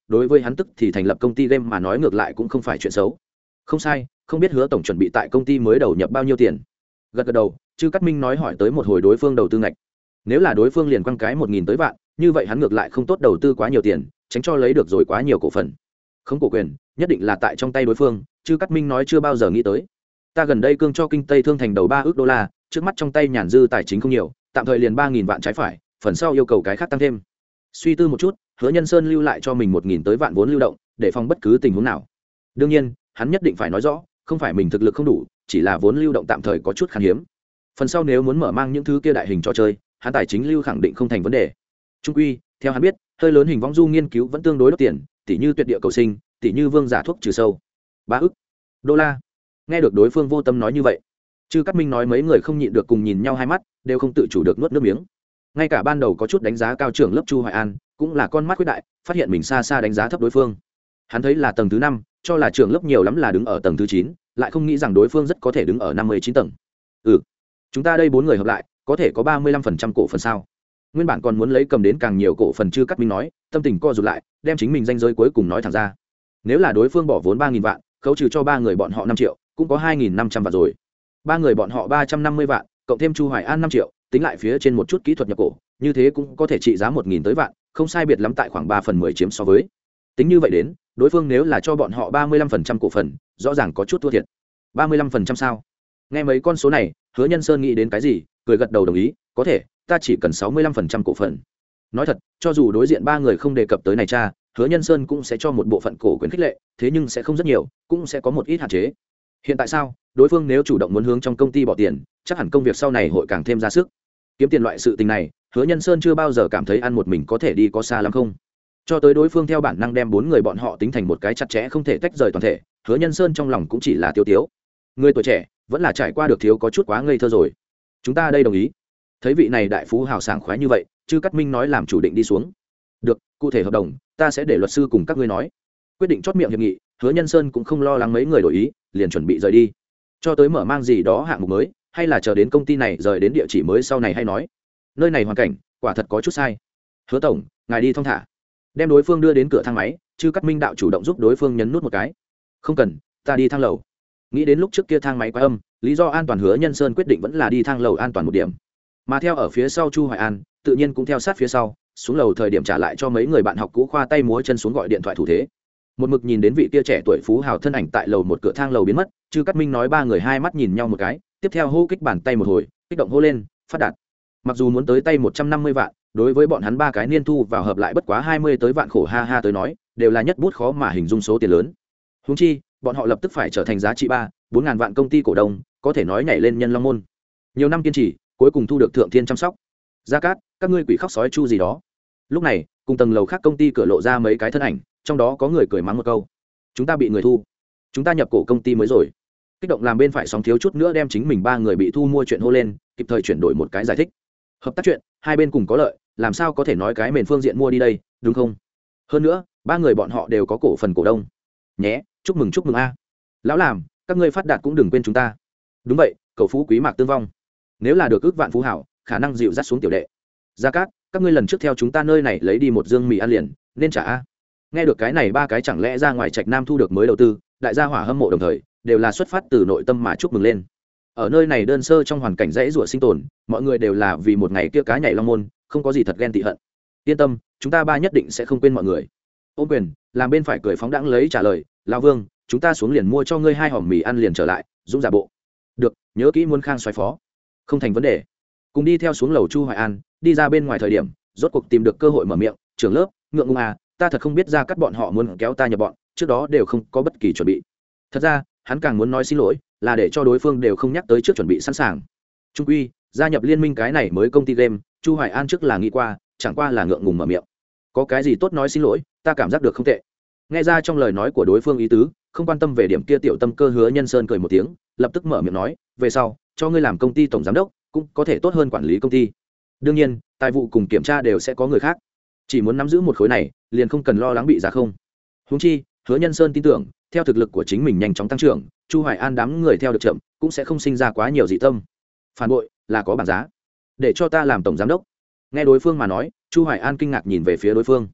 đối với hắn tức thì thành lập công ty game mà nói ngược lại cũng không phải chuyện xấu. Không sai, không biết Hứa tổng chuẩn bị tại công ty mới đầu nhập bao nhiêu tiền. Gật gật đầu, Chư Cát Minh nói hỏi tới một hồi đối phương đầu tư ngạch. Nếu là đối phương liền quăng cái một nghìn tới vạn, như vậy hắn ngược lại không tốt đầu tư quá nhiều tiền, tránh cho lấy được rồi quá nhiều cổ phần. Không cổ quyền, nhất định là tại trong tay đối phương, Chư Cát Minh nói chưa bao giờ nghĩ tới. Ta gần đây cương cho kinh Tây Thương thành đầu ba ước đô la, trước mắt trong tay nhàn dư tài chính không nhiều, tạm thời liền ba nghìn vạn trái phải, phần sau yêu cầu cái khác tăng thêm. Suy tư một chút, Hứa Nhân Sơn lưu lại cho mình một nghìn tới vạn vốn lưu động, để phòng bất cứ tình huống nào. Đương nhiên, hắn nhất định phải nói rõ, không phải mình thực lực không đủ, chỉ là vốn lưu động tạm thời có chút khan hiếm. Phần sau nếu muốn mở mang những thứ kia đại hình trò chơi, hắn tài chính lưu khẳng định không thành vấn đề. Trung quy, theo hắn biết, hơi lớn hình võng du nghiên cứu vẫn tương đối đốt tiền, tỷ như tuyệt địa cầu sinh, tỷ như vương giả thuốc trừ sâu. Ba ức đô la. Nghe được đối phương vô tâm nói như vậy, Chư Cát Minh nói mấy người không nhịn được cùng nhìn nhau hai mắt, đều không tự chủ được nuốt nước miếng. Ngay cả ban đầu có chút đánh giá cao trưởng lớp Chu Hoài An, cũng là con mắt khuyết đại, phát hiện mình xa xa đánh giá thấp đối phương. Hắn thấy là tầng thứ năm, cho là trưởng lớp nhiều lắm là đứng ở tầng thứ chín, lại không nghĩ rằng đối phương rất có thể đứng ở năm mươi chín tầng. Ừ, chúng ta đây bốn người hợp lại, có thể có ba mươi lăm phần trăm cổ phần sao? Nguyên bản còn muốn lấy cầm đến càng nhiều cổ phần. Chư Cát Minh nói, tâm tình co rụt lại, đem chính mình danh giới cuối cùng nói thẳng ra. Nếu là đối phương bỏ vốn ba nghìn vạn, khấu trừ cho ba người bọn họ năm triệu, cũng có hai nghìn năm trăm vạn rồi. Ba người bọn họ ba trăm năm mươi vạn, cộng thêm Chu Hoài An năm triệu, tính lại phía trên một chút kỹ thuật nhập cổ, như thế cũng có thể trị giá một nghìn tới vạn, không sai biệt lắm tại khoảng ba phần mười chiếm so với. Tính như vậy đến, đối phương nếu là cho bọn họ ba mươi lăm phần trăm cổ phần, rõ ràng có chút thua thiệt. ba mươi lăm phần trăm sao? Nghe mấy con số này, Hứa Nhân Sơn nghĩ đến cái gì, cười gật đầu đồng ý, có thể, ta chỉ cần sáu mươi lăm phần trăm cổ phần. Nói thật, cho dù đối diện ba người không đề cập tới này cha, Hứa Nhân Sơn cũng sẽ cho một bộ phận cổ quyền khích lệ, thế nhưng sẽ không rất nhiều, cũng sẽ có một ít hạn chế. Hiện tại sao? Đối phương nếu chủ động muốn hướng trong công ty bỏ tiền, chắc hẳn công việc sau này hội càng thêm ra sức. Kiếm tiền loại sự tình này, Hứa Nhân Sơn chưa bao giờ cảm thấy ăn một mình có thể đi có xa lắm không. Cho tới đối phương theo bản năng đem bốn người bọn họ tính thành một cái chặt chẽ không thể tách rời toàn thể, Hứa Nhân Sơn trong lòng cũng chỉ là tiêu tiếu. Người tuổi trẻ, vẫn là trải qua được thiếu có chút quá ngây thơ rồi. Chúng ta đây đồng ý. Thấy vị này đại phú hào sảng khoái như vậy, Chư Cát Minh nói làm chủ định đi xuống. Được, cụ thể hợp đồng, ta sẽ để luật sư cùng các ngươi nói. Quyết định chốt miệng hiệp nghị, Hứa Nhân Sơn cũng không lo lắng mấy người đổi ý, liền chuẩn bị rời đi. Cho tới mở mang gì đó hạng mục mới, hay là chờ đến công ty này rời đến địa chỉ mới sau này hay nói. Nơi này hoàn cảnh, quả thật có chút sai. Hứa tổng, ngài đi thong thả. Đem đối phương đưa đến cửa thang máy, Chư Cát Minh đạo chủ động giúp đối phương nhấn nút một cái. Không cần, ta đi thang lầu. Nghĩ đến lúc trước kia thang máy quá âm, lý do an toàn, Hứa Nhân Sơn quyết định vẫn là đi thang lầu an toàn một điểm. Mà theo ở phía sau Chu Hoài An, tự nhiên cũng theo sát phía sau, xuống lầu thời điểm trả lại cho mấy người bạn học cũ khoa tay múa chân xuống gọi điện thoại thủ thế. Một mực nhìn đến vị kia trẻ tuổi phú hào thân ảnh tại lầu một cửa thang lầu biến mất, Chư Cát Minh nói ba người hai mắt nhìn nhau một cái, tiếp theo hô kích bàn tay một hồi, kích động hô lên, phát đạt. Mặc dù muốn tới tay một trăm năm mươi vạn, đối với bọn hắn ba cái niên thu vào hợp lại bất quá hai mươi tới vạn khổ ha ha tới nói, đều là nhất bút khó mà hình dung số tiền lớn. Huống chi, bọn họ lập tức phải trở thành giá trị ba, bốn ngàn vạn công ty cổ đông, có thể nói nhảy lên nhân long môn. Nhiều năm kiên trì, cuối cùng thu được thượng thiên chăm sóc. Gia Cát, các ngươi quỷ khóc sói chu gì đó. Lúc này, cùng tầng lầu khác công ty cửa lộ ra mấy cái thân ảnh, trong đó có người cười mắng một câu. Chúng ta bị người thu. Chúng ta nhập cổ công ty mới rồi. Kích động làm bên phải sóng thiếu chút nữa đem chính mình ba người bị thu mua chuyện hô lên, kịp thời chuyển đổi một cái giải thích. Hợp tác chuyện, hai bên cùng có lợi, làm sao có thể nói cái mền phương diện mua đi đây, đúng không? Hơn nữa, ba người bọn họ đều có cổ phần cổ đông. Nhé, chúc mừng chúc mừng a. Lão làm, các ngươi phát đạt cũng đừng quên chúng ta. Đúng vậy, cầu phú quý mạc tương vong. Nếu là được ước vạn phú hảo, khả năng dịu dắt xuống tiểu đệ. Gia Cát, các ngươi lần trước theo chúng ta nơi này lấy đi một dương mì ăn liền, nên trả a. Nghe được cái này ba cái chẳng lẽ ra ngoài Trạch Nam thu được mới đầu tư, đại gia hỏa hâm mộ đồng thời, đều là xuất phát từ nội tâm mà chúc mừng lên. Ở nơi này đơn sơ trong hoàn cảnh dễ rủa sinh tồn, mọi người đều là vì một ngày kia cá nhảy long môn, không có gì thật ghen tị hận. Yên tâm, chúng ta ba nhất định sẽ không quên mọi người. Ôm quyền, làm bên phải cười phóng đãng lấy trả lời, lão Vương, chúng ta xuống liền mua cho ngươi hai hòm mì ăn liền trở lại, dũng giả bộ. Được, nhớ kỹ muốn khang xoáy phó. Không thành vấn đề. Cùng đi theo xuống lầu Chu Hoài An, đi ra bên ngoài thời điểm, rốt cuộc tìm được cơ hội mở miệng, trưởng lớp, ngượng ngùng à, ta thật không biết Ra Cát bọn họ muốn kéo ta nhập bọn, trước đó đều không có bất kỳ chuẩn bị. Thật ra, hắn càng muốn nói xin lỗi, là để cho đối phương đều không nhắc tới trước chuẩn bị sẵn sàng. Trung quy, gia nhập liên minh cái này mới công ty game, Chu Hoài An trước là nghĩ qua, chẳng qua là ngượng ngùng mở miệng. Có cái gì tốt nói xin lỗi, ta cảm giác được không tệ. Nghe ra trong lời nói của đối phương ý tứ, không quan tâm về điểm kia tiểu tâm cơ, Hứa Nhân Sơn cười một tiếng, lập tức mở miệng nói, về sau, cho ngươi làm công ty tổng giám đốc, cũng có thể tốt hơn quản lý công ty. Đương nhiên, tài vụ cùng kiểm tra đều sẽ có người khác. Chỉ muốn nắm giữ một khối này, liền không cần lo lắng bị giá không. Huống chi, Hứa Nhân Sơn tin tưởng, theo thực lực của chính mình nhanh chóng tăng trưởng, Chu Hoài An đám người theo được chậm, cũng sẽ không sinh ra quá nhiều dị tâm. Phản bội là có bảng giá. Để cho ta làm tổng giám đốc. Nghe đối phương mà nói, Chu Hoài An kinh ngạc nhìn về phía đối phương.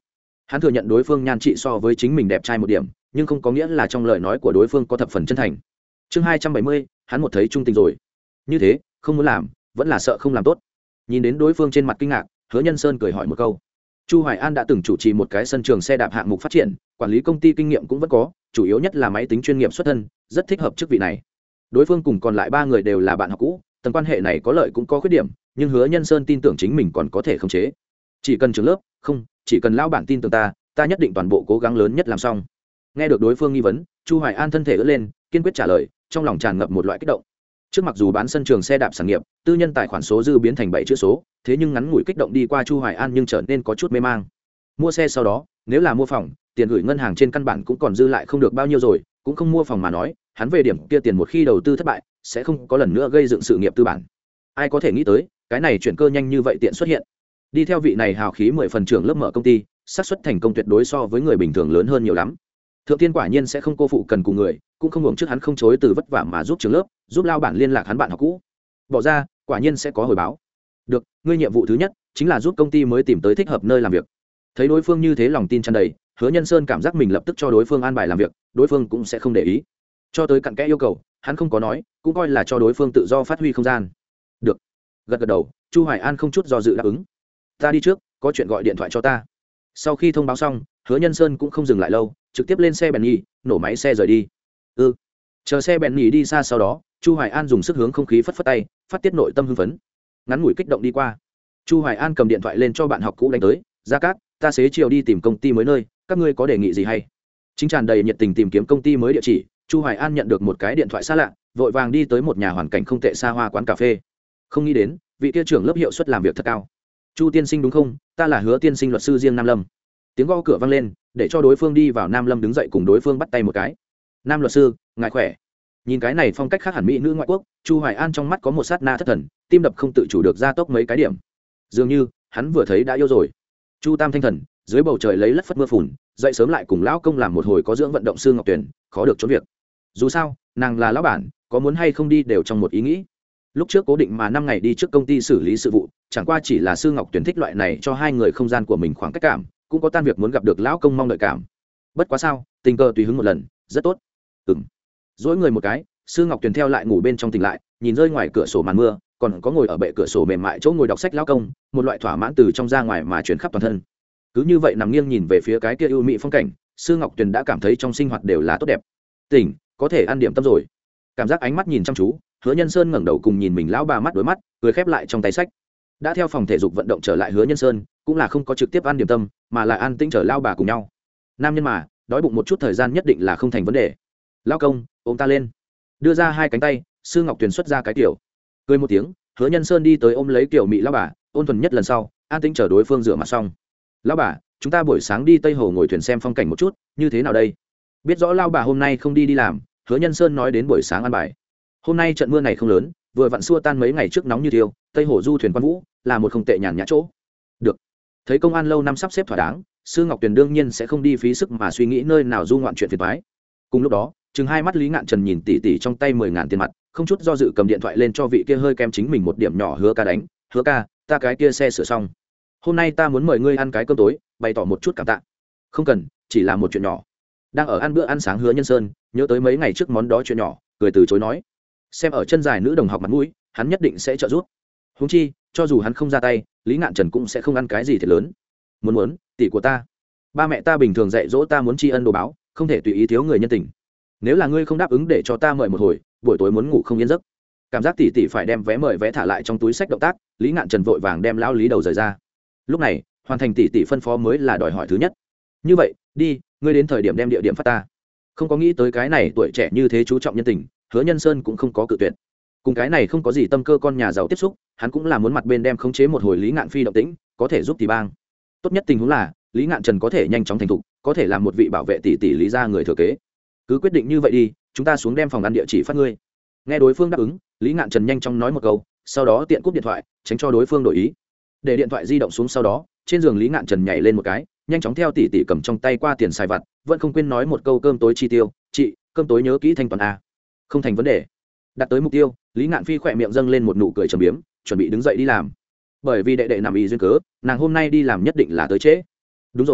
Hắn thừa nhận đối phương nhan trị so với chính mình đẹp trai một điểm, nhưng không có nghĩa là trong lời nói của đối phương có thập phần chân thành. Chương hai trăm bảy mươi, hắn một thấy trung tình rồi. Như thế, không muốn làm, vẫn là sợ không làm tốt. Nhìn đến đối phương trên mặt kinh ngạc, Hứa Nhân Sơn cười hỏi một câu. Chu Hoài An đã từng chủ trì một cái sân trường xe đạp hạng mục phát triển, quản lý công ty kinh nghiệm cũng vẫn có, chủ yếu nhất là máy tính chuyên nghiệp xuất thân, rất thích hợp chức vị này. Đối phương cùng còn lại ba người đều là bạn học cũ, tầng quan hệ này có lợi cũng có khuyết điểm, nhưng Hứa Nhân Sơn tin tưởng chính mình còn có thể khống chế. Chỉ cần trường lớp, không, chỉ cần lão bản tin tưởng ta, ta nhất định toàn bộ cố gắng lớn nhất làm xong. Nghe được đối phương nghi vấn, Chu Hoài An thân thể ưỡn lên, kiên quyết trả lời, trong lòng tràn ngập một loại kích động. Trước mặc dù bán sân trường xe đạp sản nghiệp, tư nhân tài khoản số dư biến thành bảy chữ số, thế nhưng ngắn ngủi kích động đi qua Chu Hoài An nhưng trở nên có chút mê mang. Mua xe sau đó, nếu là mua phòng, tiền gửi ngân hàng trên căn bản cũng còn dư lại không được bao nhiêu rồi, cũng không mua phòng mà nói, hắn về điểm kia tiền một khi đầu tư thất bại, sẽ không có lần nữa gây dựng sự nghiệp tư bản. Ai có thể nghĩ tới, cái này chuyển cơ nhanh như vậy tiện xuất hiện. Đi theo vị này hào khí mười phần trưởng lớp mở công ty, xác suất thành công tuyệt đối so với người bình thường lớn hơn nhiều lắm. Thượng Tiên quả nhiên sẽ không cô phụ cần cù người, cũng không hưởng trước hắn không chối từ vất vả mà giúp trường lớp, giúp lao bản liên lạc hắn bạn học cũ. Bỏ ra, quả nhiên sẽ có hồi báo. Được, ngươi nhiệm vụ thứ nhất chính là giúp công ty mới tìm tới thích hợp nơi làm việc. Thấy đối phương như thế lòng tin tràn đầy, Hứa Nhân Sơn cảm giác mình lập tức cho đối phương an bài làm việc, đối phương cũng sẽ không để ý. Cho tới cặn kẽ yêu cầu, hắn không có nói, cũng coi là cho đối phương tự do phát huy không gian. Được. Gật gật đầu, Chu Hoài An không chút do dự đáp ứng. Ta đi trước, có chuyện gọi điện thoại cho ta. Sau khi thông báo xong, Hứa Nhân Sơn cũng không dừng lại lâu, trực tiếp lên xe Bentley, nổ máy xe rời đi. Ừ. Chờ xe Bentley đi xa sau đó, Chu Hoài An dùng sức hướng không khí phất phất tay, phát tiết nội tâm hưng phấn. Ngắn ngủi kích động đi qua. Chu Hoài An cầm điện thoại lên cho bạn học cũ đánh tới, "Gia Cát, ta xế chiều đi tìm công ty mới nơi, các ngươi có đề nghị gì hay?" Chính tràn đầy nhiệt tình tìm kiếm công ty mới địa chỉ, Chu Hoài An nhận được một cái điện thoại xa lạ, vội vàng đi tới một nhà hoàn cảnh không tệ xa hoa quán cà phê. Không nghĩ đến, vị kia trưởng lớp hiệu suất làm việc thật cao. "Chu tiên sinh đúng không? Ta là Hứa tiên sinh luật sư riêng Nam Lâm." Tiếng gõ cửa vang lên, để cho đối phương đi vào. Nam Lâm đứng dậy cùng đối phương bắt tay một cái. "Nam luật sư, ngài khỏe." Nhìn cái này phong cách khác hẳn mỹ nữ ngoại quốc, Chu Hoài An trong mắt có một sát na thất thần, tim đập không tự chủ được gia tốc mấy cái điểm. Dường như hắn vừa thấy đã yêu rồi. Chu Tam thanh thần, dưới bầu trời lấy lất phất mưa phùn, dậy sớm lại cùng lão công làm một hồi có dưỡng vận động sư Ngọc Tuyền, khó được trốn việc. Dù sao, nàng là lão bản, có muốn hay không đi đều trong một ý nghĩ. Lúc trước cố định mà năm ngày đi trước công ty xử lý sự vụ, chẳng qua chỉ là sư Ngọc Tuyền thích loại này cho hai người không gian của mình khoảng cách cảm, cũng có tan việc muốn gặp được lão công mong đợi cảm. Bất quá sao, tình cờ tùy hứng một lần, rất tốt. Ừm. Dỗi người một cái, sư Ngọc Tuyền theo lại ngủ bên trong tỉnh lại, nhìn rơi ngoài cửa sổ màn mưa, còn có ngồi ở bệ cửa sổ mềm mại chỗ ngồi đọc sách lão công, một loại thỏa mãn từ trong ra ngoài mà truyền khắp toàn thân. Cứ như vậy nằm nghiêng nhìn về phía cái kia ưu mỹ phong cảnh, sư Ngọc Tuyền đã cảm thấy trong sinh hoạt đều là tốt đẹp. Tỉnh, có thể ăn điểm tâm rồi. Cảm giác ánh mắt nhìn chăm chú, Hứa Nhân Sơn ngẩng đầu cùng nhìn mình lão bà mắt đối mắt, cười khép lại trong tay sách. Đã theo phòng thể dục vận động trở lại Hứa Nhân Sơn, cũng là không có trực tiếp ăn điểm tâm, mà là ăn tĩnh trở lao bà cùng nhau. Nam nhân mà, đói bụng một chút thời gian nhất định là không thành vấn đề. Lão công, ôm ta lên. Đưa ra hai cánh tay, sư Ngọc Tuyền xuất ra cái tiểu. Cười một tiếng, Hứa Nhân Sơn đi tới ôm lấy kiểu mỹ lão bà, ôn thuần nhất lần sau, an tĩnh chờ đối phương rửa mặt xong. Lão bà, chúng ta buổi sáng đi Tây Hồ ngồi thuyền xem phong cảnh một chút, như thế nào đây? Biết rõ lão bà hôm nay không đi đi làm, Hứa Nhân Sơn nói đến buổi sáng ăn bài. Hôm nay trận mưa này không lớn, vừa vặn xua tan mấy ngày trước nóng như thiêu, Tây Hồ du thuyền quan vũ, là một không tệ nhàn nhã chỗ. Được. Thấy công an lâu năm sắp xếp thỏa đáng, sư Ngọc Tuyền đương nhiên sẽ không đi phí sức mà suy nghĩ nơi nào du ngoạn chuyện phiền toái. Cùng lúc đó, chừng hai mắt Lý Ngạn Trần nhìn tỉ tỉ trong tay mười ngàn tiền mặt, không chút do dự cầm điện thoại lên cho vị kia hơi kém chính mình một điểm nhỏ. Hứa ca đánh, Hứa ca, ta cái kia xe sửa xong, hôm nay ta muốn mời ngươi ăn cái cơm tối, bày tỏ một chút cảm tạ. Không cần, chỉ là một chuyện nhỏ. Đang ở ăn bữa ăn sáng Hứa Nhân Sơn nhớ tới mấy ngày trước món đó chuyện nhỏ, cười từ chối nói. Xem ở chân dài nữ đồng học mặt mũi, hắn nhất định sẽ trợ giúp. Huống chi, cho dù hắn không ra tay, Lý Ngạn Trần cũng sẽ không ăn cái gì thiệt lớn. Muốn muốn, tỷ của ta, ba mẹ ta bình thường dạy dỗ ta muốn tri ân đồ báo, không thể tùy ý thiếu người nhân tình. Nếu là ngươi không đáp ứng để cho ta mời một hồi, buổi tối muốn ngủ không yên giấc. Cảm giác tỷ tỷ phải đem vé mời vé thả lại trong túi sách động tác, Lý Ngạn Trần vội vàng đem lão Lý đầu rời ra. Lúc này, hoàn thành tỷ tỷ phân phó mới là đòi hỏi thứ nhất. Như vậy, đi, ngươi đến thời điểm đem địa điểm phát ta. Không có nghĩ tới cái này tuổi trẻ như thế chú trọng nhân tình, Hứa Nhân Sơn cũng không có cự tuyệt. Cùng cái này không có gì tâm cơ con nhà giàu tiếp xúc, hắn cũng là muốn mặt bên đem khống chế một hồi Lý Ngạn Phi động tĩnh, có thể giúp tỷ bang. Tốt nhất tình huống là Lý Ngạn Trần có thể nhanh chóng thành thục, có thể làm một vị bảo vệ tỷ tỷ Lý gia người thừa kế. Cứ quyết định như vậy đi, chúng ta xuống đem phòng ăn địa chỉ phát ngươi. Nghe đối phương đáp ứng, Lý Ngạn Trần nhanh chóng nói một câu, sau đó tiện cúp điện thoại, tránh cho đối phương đổi ý. Để điện thoại di động xuống sau đó, trên giường Lý Ngạn Trần nhảy lên một cái, nhanh chóng theo tỷ tỷ cầm trong tay qua tiền xài vặt, vẫn không quên nói một câu cơm tối chi tiêu, "Chị, cơm tối nhớ kỹ thanh toán a." Không thành vấn đề. Đặt tới mục tiêu, Lý Ngạn Phi khỏe miệng dâng lên một nụ cười trầm biếm, chuẩn bị đứng dậy đi làm. Bởi vì đệ đệ nằm y duyên cớ, nàng hôm nay đi làm nhất định là tới trễ. Đúng rồi,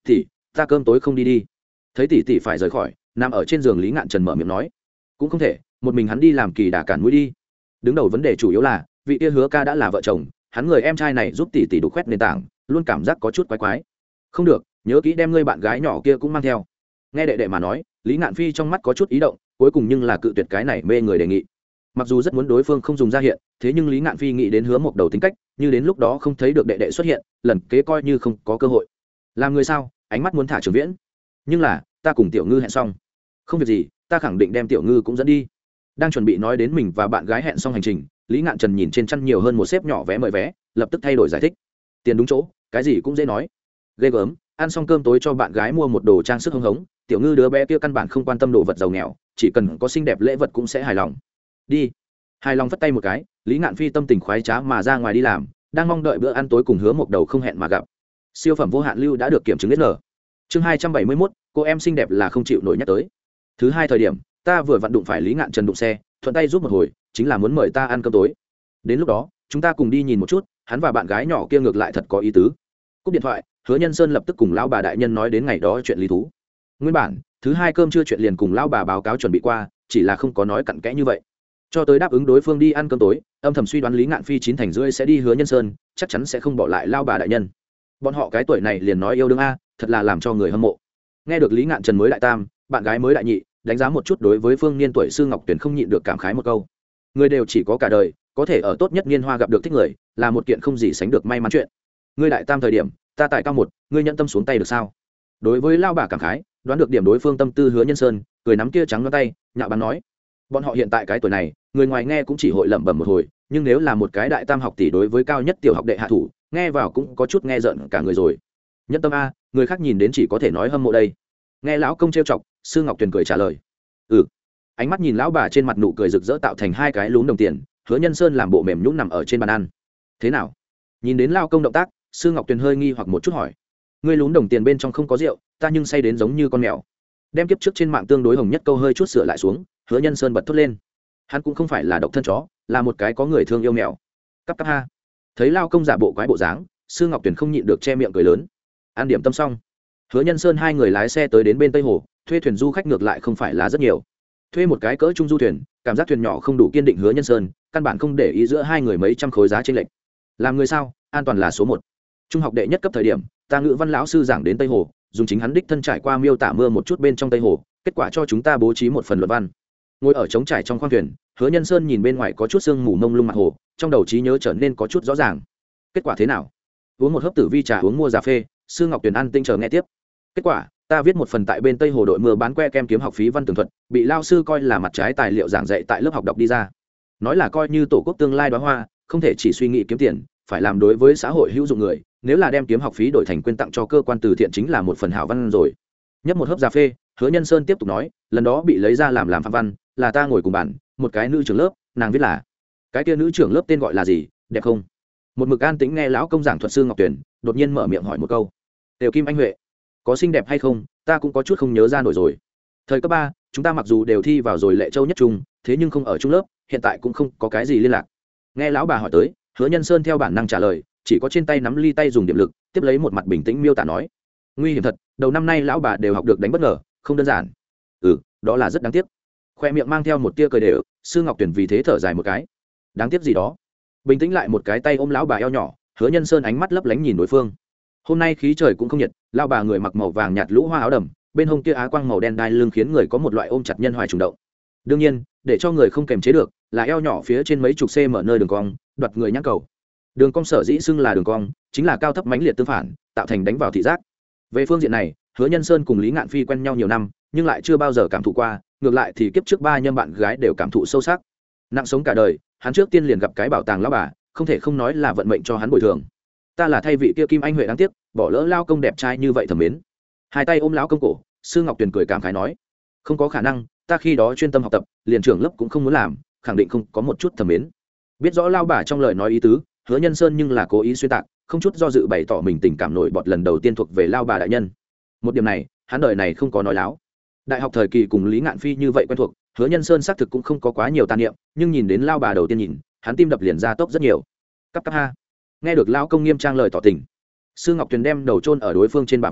tỷ ta cơm tối không đi đi. Thấy tỷ tỷ phải rời khỏi, nằm ở trên giường Lý Ngạn Trần mở miệng nói, cũng không thể, một mình hắn đi làm kỳ đà cản mũi đi. Đứng đầu vấn đề chủ yếu là vị kia Hứa ca đã là vợ chồng, hắn người em trai này giúp tỷ tỷ đục khoét nền tảng, luôn cảm giác có chút quái quái. Không được, nhớ kỹ đem ngươi bạn gái nhỏ kia cũng mang theo. Nghe đệ đệ mà nói, Lý Ngạn Phi trong mắt có chút ý động, cuối cùng nhưng là cự tuyệt cái này mê người đề nghị. Mặc dù rất muốn đối phương không dùng ra hiện, thế nhưng Lý Ngạn Phi nghĩ đến Hứa Mộc Đầu tính cách, như đến lúc đó không thấy được đệ đệ xuất hiện, lần kế coi như không có cơ hội. Làm người sao, ánh mắt muốn thả Trường Viễn. Nhưng là, ta cùng Tiểu Ngư hẹn xong. Không việc gì, ta khẳng định đem Tiểu Ngư cũng dẫn đi. Đang chuẩn bị nói đến mình và bạn gái hẹn xong hành trình, Lý Ngạn Trần nhìn trên chăn nhiều hơn một xếp nhỏ vé mời vé, lập tức thay đổi giải thích. Tiền đúng chỗ, cái gì cũng dễ nói. Ghê gớm, ăn xong cơm tối cho bạn gái mua một đồ trang sức hưng hống, Tiểu Ngư đứa bé kia căn bản không quan tâm đồ vật giàu nghèo, chỉ cần có xinh đẹp lễ vật cũng sẽ hài lòng. Đi. Hài lòng phất tay một cái, Lý Ngạn Phi tâm tình khoái trá mà ra ngoài đi làm, đang mong đợi bữa ăn tối cùng Hứa Mộc Đầu không hẹn mà gặp. Siêu phẩm vô hạn lưu đã được kiểm chứng đến nở. Chương hai trăm bảy mươi mốt, cô em xinh đẹp là không chịu nổi nhắc tới. Thứ hai thời điểm, ta vừa vặn đụng phải Lý Ngạn Trần đụng xe, thuận tay giúp một hồi, chính là muốn mời ta ăn cơm tối. Đến lúc đó, chúng ta cùng đi nhìn một chút, hắn và bạn gái nhỏ kia ngược lại thật có ý tứ. Cúp điện thoại, Hứa Nhân Sơn lập tức cùng lão bà đại nhân nói đến ngày đó chuyện lý thú. Nguyên bản, thứ hai cơm trưa chuyện liền cùng lão bà báo cáo chuẩn bị qua, chỉ là không có nói cặn kẽ như vậy. Cho tới đáp ứng đối phương đi ăn cơm tối, âm thầm suy đoán Lý Ngạn Phi chín thành rưỡi sẽ đi Hứa Nhân Sơn, chắc chắn sẽ không bỏ lại lão bà đại nhân. Bọn họ cái tuổi này liền nói yêu đương a, thật là làm cho người hâm mộ. Nghe được Lý Ngạn Trần mới đại tam, bạn gái mới đại nhị, đánh giá một chút đối với phương niên tuổi Sư Ngọc Tuyển không nhịn được cảm khái một câu. Người đều chỉ có cả đời, có thể ở tốt nhất niên hoa gặp được thích người, là một kiện không gì sánh được may mắn chuyện. Ngươi đại tam thời điểm, ta tại cao một, ngươi nhận tâm xuống tay được sao? Đối với lao bà cảm khái, đoán được điểm đối phương tâm tư Hứa Nhân Sơn, cười nắm kia trắng ngón tay, nhạo báng nói: bọn họ hiện tại cái tuổi này, người ngoài nghe cũng chỉ hội lẩm bẩm một hồi, nhưng nếu là một cái đại tam học tỷ đối với cao nhất tiểu học đệ hạ thủ, nghe vào cũng có chút nghe giận cả người rồi. Nhân tâm a, người khác nhìn đến chỉ có thể nói hâm mộ đây. Nghe lão công trêu chọc, Sư Ngọc Tuyền cười trả lời: ừ. Ánh mắt nhìn lão bà trên mặt nụ cười rực rỡ tạo thành hai cái lún đồng tiền. Hứa Nhân Sơn làm bộ mềm nhũn nằm ở trên bàn ăn. Thế nào? Nhìn đến lao công động tác, Sư Ngọc Tuyền hơi nghi hoặc một chút hỏi: ngươi lún đồng tiền bên trong không có rượu, ta nhưng say đến giống như con mèo. Đem kiếp trước trên mạng tương đối hồng nhất câu hơi chút sửa lại xuống, Hứa Nhân Sơn bật thốt lên: hắn cũng không phải là độc thân chó, là một cái có người thương yêu mèo. Cắp cắp ha. Thấy lao công giả bộ quái bộ dáng, Sư Ngọc Tuyền không nhịn được che miệng cười lớn. Ăn điểm tâm xong, Hứa Nhân Sơn hai người lái xe tới đến bên Tây Hồ, thuê thuyền du khách ngược lại không phải là rất nhiều. Thuê một cái cỡ trung du thuyền, cảm giác thuyền nhỏ không đủ kiên định Hứa Nhân Sơn, căn bản không để ý giữa hai người mấy trăm khối giá chênh lệch. Làm người sao, an toàn là số một. Trung học đệ nhất cấp thời điểm, ta ngữ văn lão sư giảng đến Tây Hồ, dùng chính hắn đích thân trải qua miêu tả mưa một chút bên trong Tây Hồ, kết quả cho chúng ta bố trí một phần luận văn. Ngồi ở trống trải trong khoang thuyền, Hứa Nhân Sơn nhìn bên ngoài có chút sương mù mông lung mặt hồ, trong đầu trí nhớ trở nên có chút rõ ràng. Kết quả thế nào? Uống một hớp tử vi trà, uống mua cà phê, Sư Ngọc Tuyền ăn tinh chờ nghe tiếp. Kết quả, ta viết một phần tại bên Tây Hồ đội mưa bán que kem kiếm học phí văn tường thuật, bị lao sư coi là mặt trái tài liệu giảng dạy tại lớp học đọc đi ra. Nói là coi như tổ quốc tương lai đóa hoa, không thể chỉ suy nghĩ kiếm tiền, phải làm đối với xã hội hữu dụng người, nếu là đem kiếm học phí đổi thành quyên tặng cho cơ quan từ thiện chính là một phần hảo văn rồi. Nhấp một hớp cà phê, Hứa Nhân Sơn tiếp tục nói, lần đó bị lấy ra làm làm phạm văn, là ta ngồi cùng bàn, một cái nữ trưởng lớp, nàng viết là, cái kia nữ trưởng lớp tên gọi là gì, đẹp không? Một mực an tĩnh nghe lão công giảng thuật Sư Ngọc Tuyền, đột nhiên mở miệng hỏi một câu. Tiểu Kim Anh Huệ, có xinh đẹp hay không, ta cũng có chút không nhớ ra nổi rồi. Thời cấp ba, chúng ta mặc dù đều thi vào rồi Lệ Châu nhất trung, thế nhưng không ở trung lớp, hiện tại cũng không có cái gì liên lạc. Nghe lão bà hỏi tới, Hứa Nhân Sơn theo bản năng trả lời, chỉ có trên tay nắm ly tay dùng điểm lực, tiếp lấy một mặt bình tĩnh miêu tả nói, nguy hiểm thật, đầu năm nay lão bà đều học được đánh bất ngờ, không đơn giản. Ừ, đó là rất đáng tiếc. Khoe miệng mang theo một tia cười đều, Sư Ngọc Tuyền vì thế thở dài một cái. Đáng tiếc gì đó? Bình tĩnh lại một cái tay ôm lão bà eo nhỏ, Hứa Nhân Sơn ánh mắt lấp lánh nhìn đối phương. Hôm nay khí trời cũng không nhiệt, lão bà người mặc màu vàng nhạt lũ hoa áo đầm, bên hông kia á quang màu đen đai lưng khiến người có một loại ôm chặt nhân hoài trùng động. Đương nhiên, để cho người không kềm chế được, là eo nhỏ phía trên mấy chục cm nơi đường cong, đoạt người nhãn cầu. Đường cong sở dĩ xưng là đường cong, chính là cao thấp mãnh liệt tương phản, tạo thành đánh vào thị giác. Về phương diện này, Hứa Nhân Sơn cùng Lý Ngạn Phi quen nhau nhiều năm, nhưng lại chưa bao giờ cảm thụ qua, ngược lại thì kiếp trước ba nhâm bạn gái đều cảm thụ sâu sắc. Nặng sống cả đời, hắn trước tiên liền gặp cái bảo tàng lão bà, không thể không nói là vận mệnh cho hắn bồi thường. Ta là thay vị kia Kim Anh Huệ đáng tiếc, bỏ lỡ lao công đẹp trai như vậy thầm mến. Hai tay ôm lão công cổ, Sư Ngọc Tuyền cười cảm khái nói, không có khả năng, ta khi đó chuyên tâm học tập, liền trưởng lớp cũng không muốn làm, khẳng định không có một chút thầm mến. Biết rõ lao bà trong lời nói ý tứ, Hứa Nhân Sơn nhưng là cố ý xuyên tạc, không chút do dự bày tỏ mình tình cảm nổi bọt lần đầu tiên thuộc về lao bà đại nhân. Một điểm này, hắn đời này không có nói láo. Đại học thời kỳ cùng Lý Ngạn Phi như vậy quen thuộc, Hứa Nhân Sơn xác thực cũng không có quá nhiều tàn niệm, nhưng nhìn đến lao bà đầu tiên nhìn, hắn tim đập liền ra tốc rất nhiều. Cắp cắp ha. Nghe được lao công nghiêm trang lời tỏ tình, Sư Ngọc Tuyền đem đầu chôn ở đối phương trên bả vai,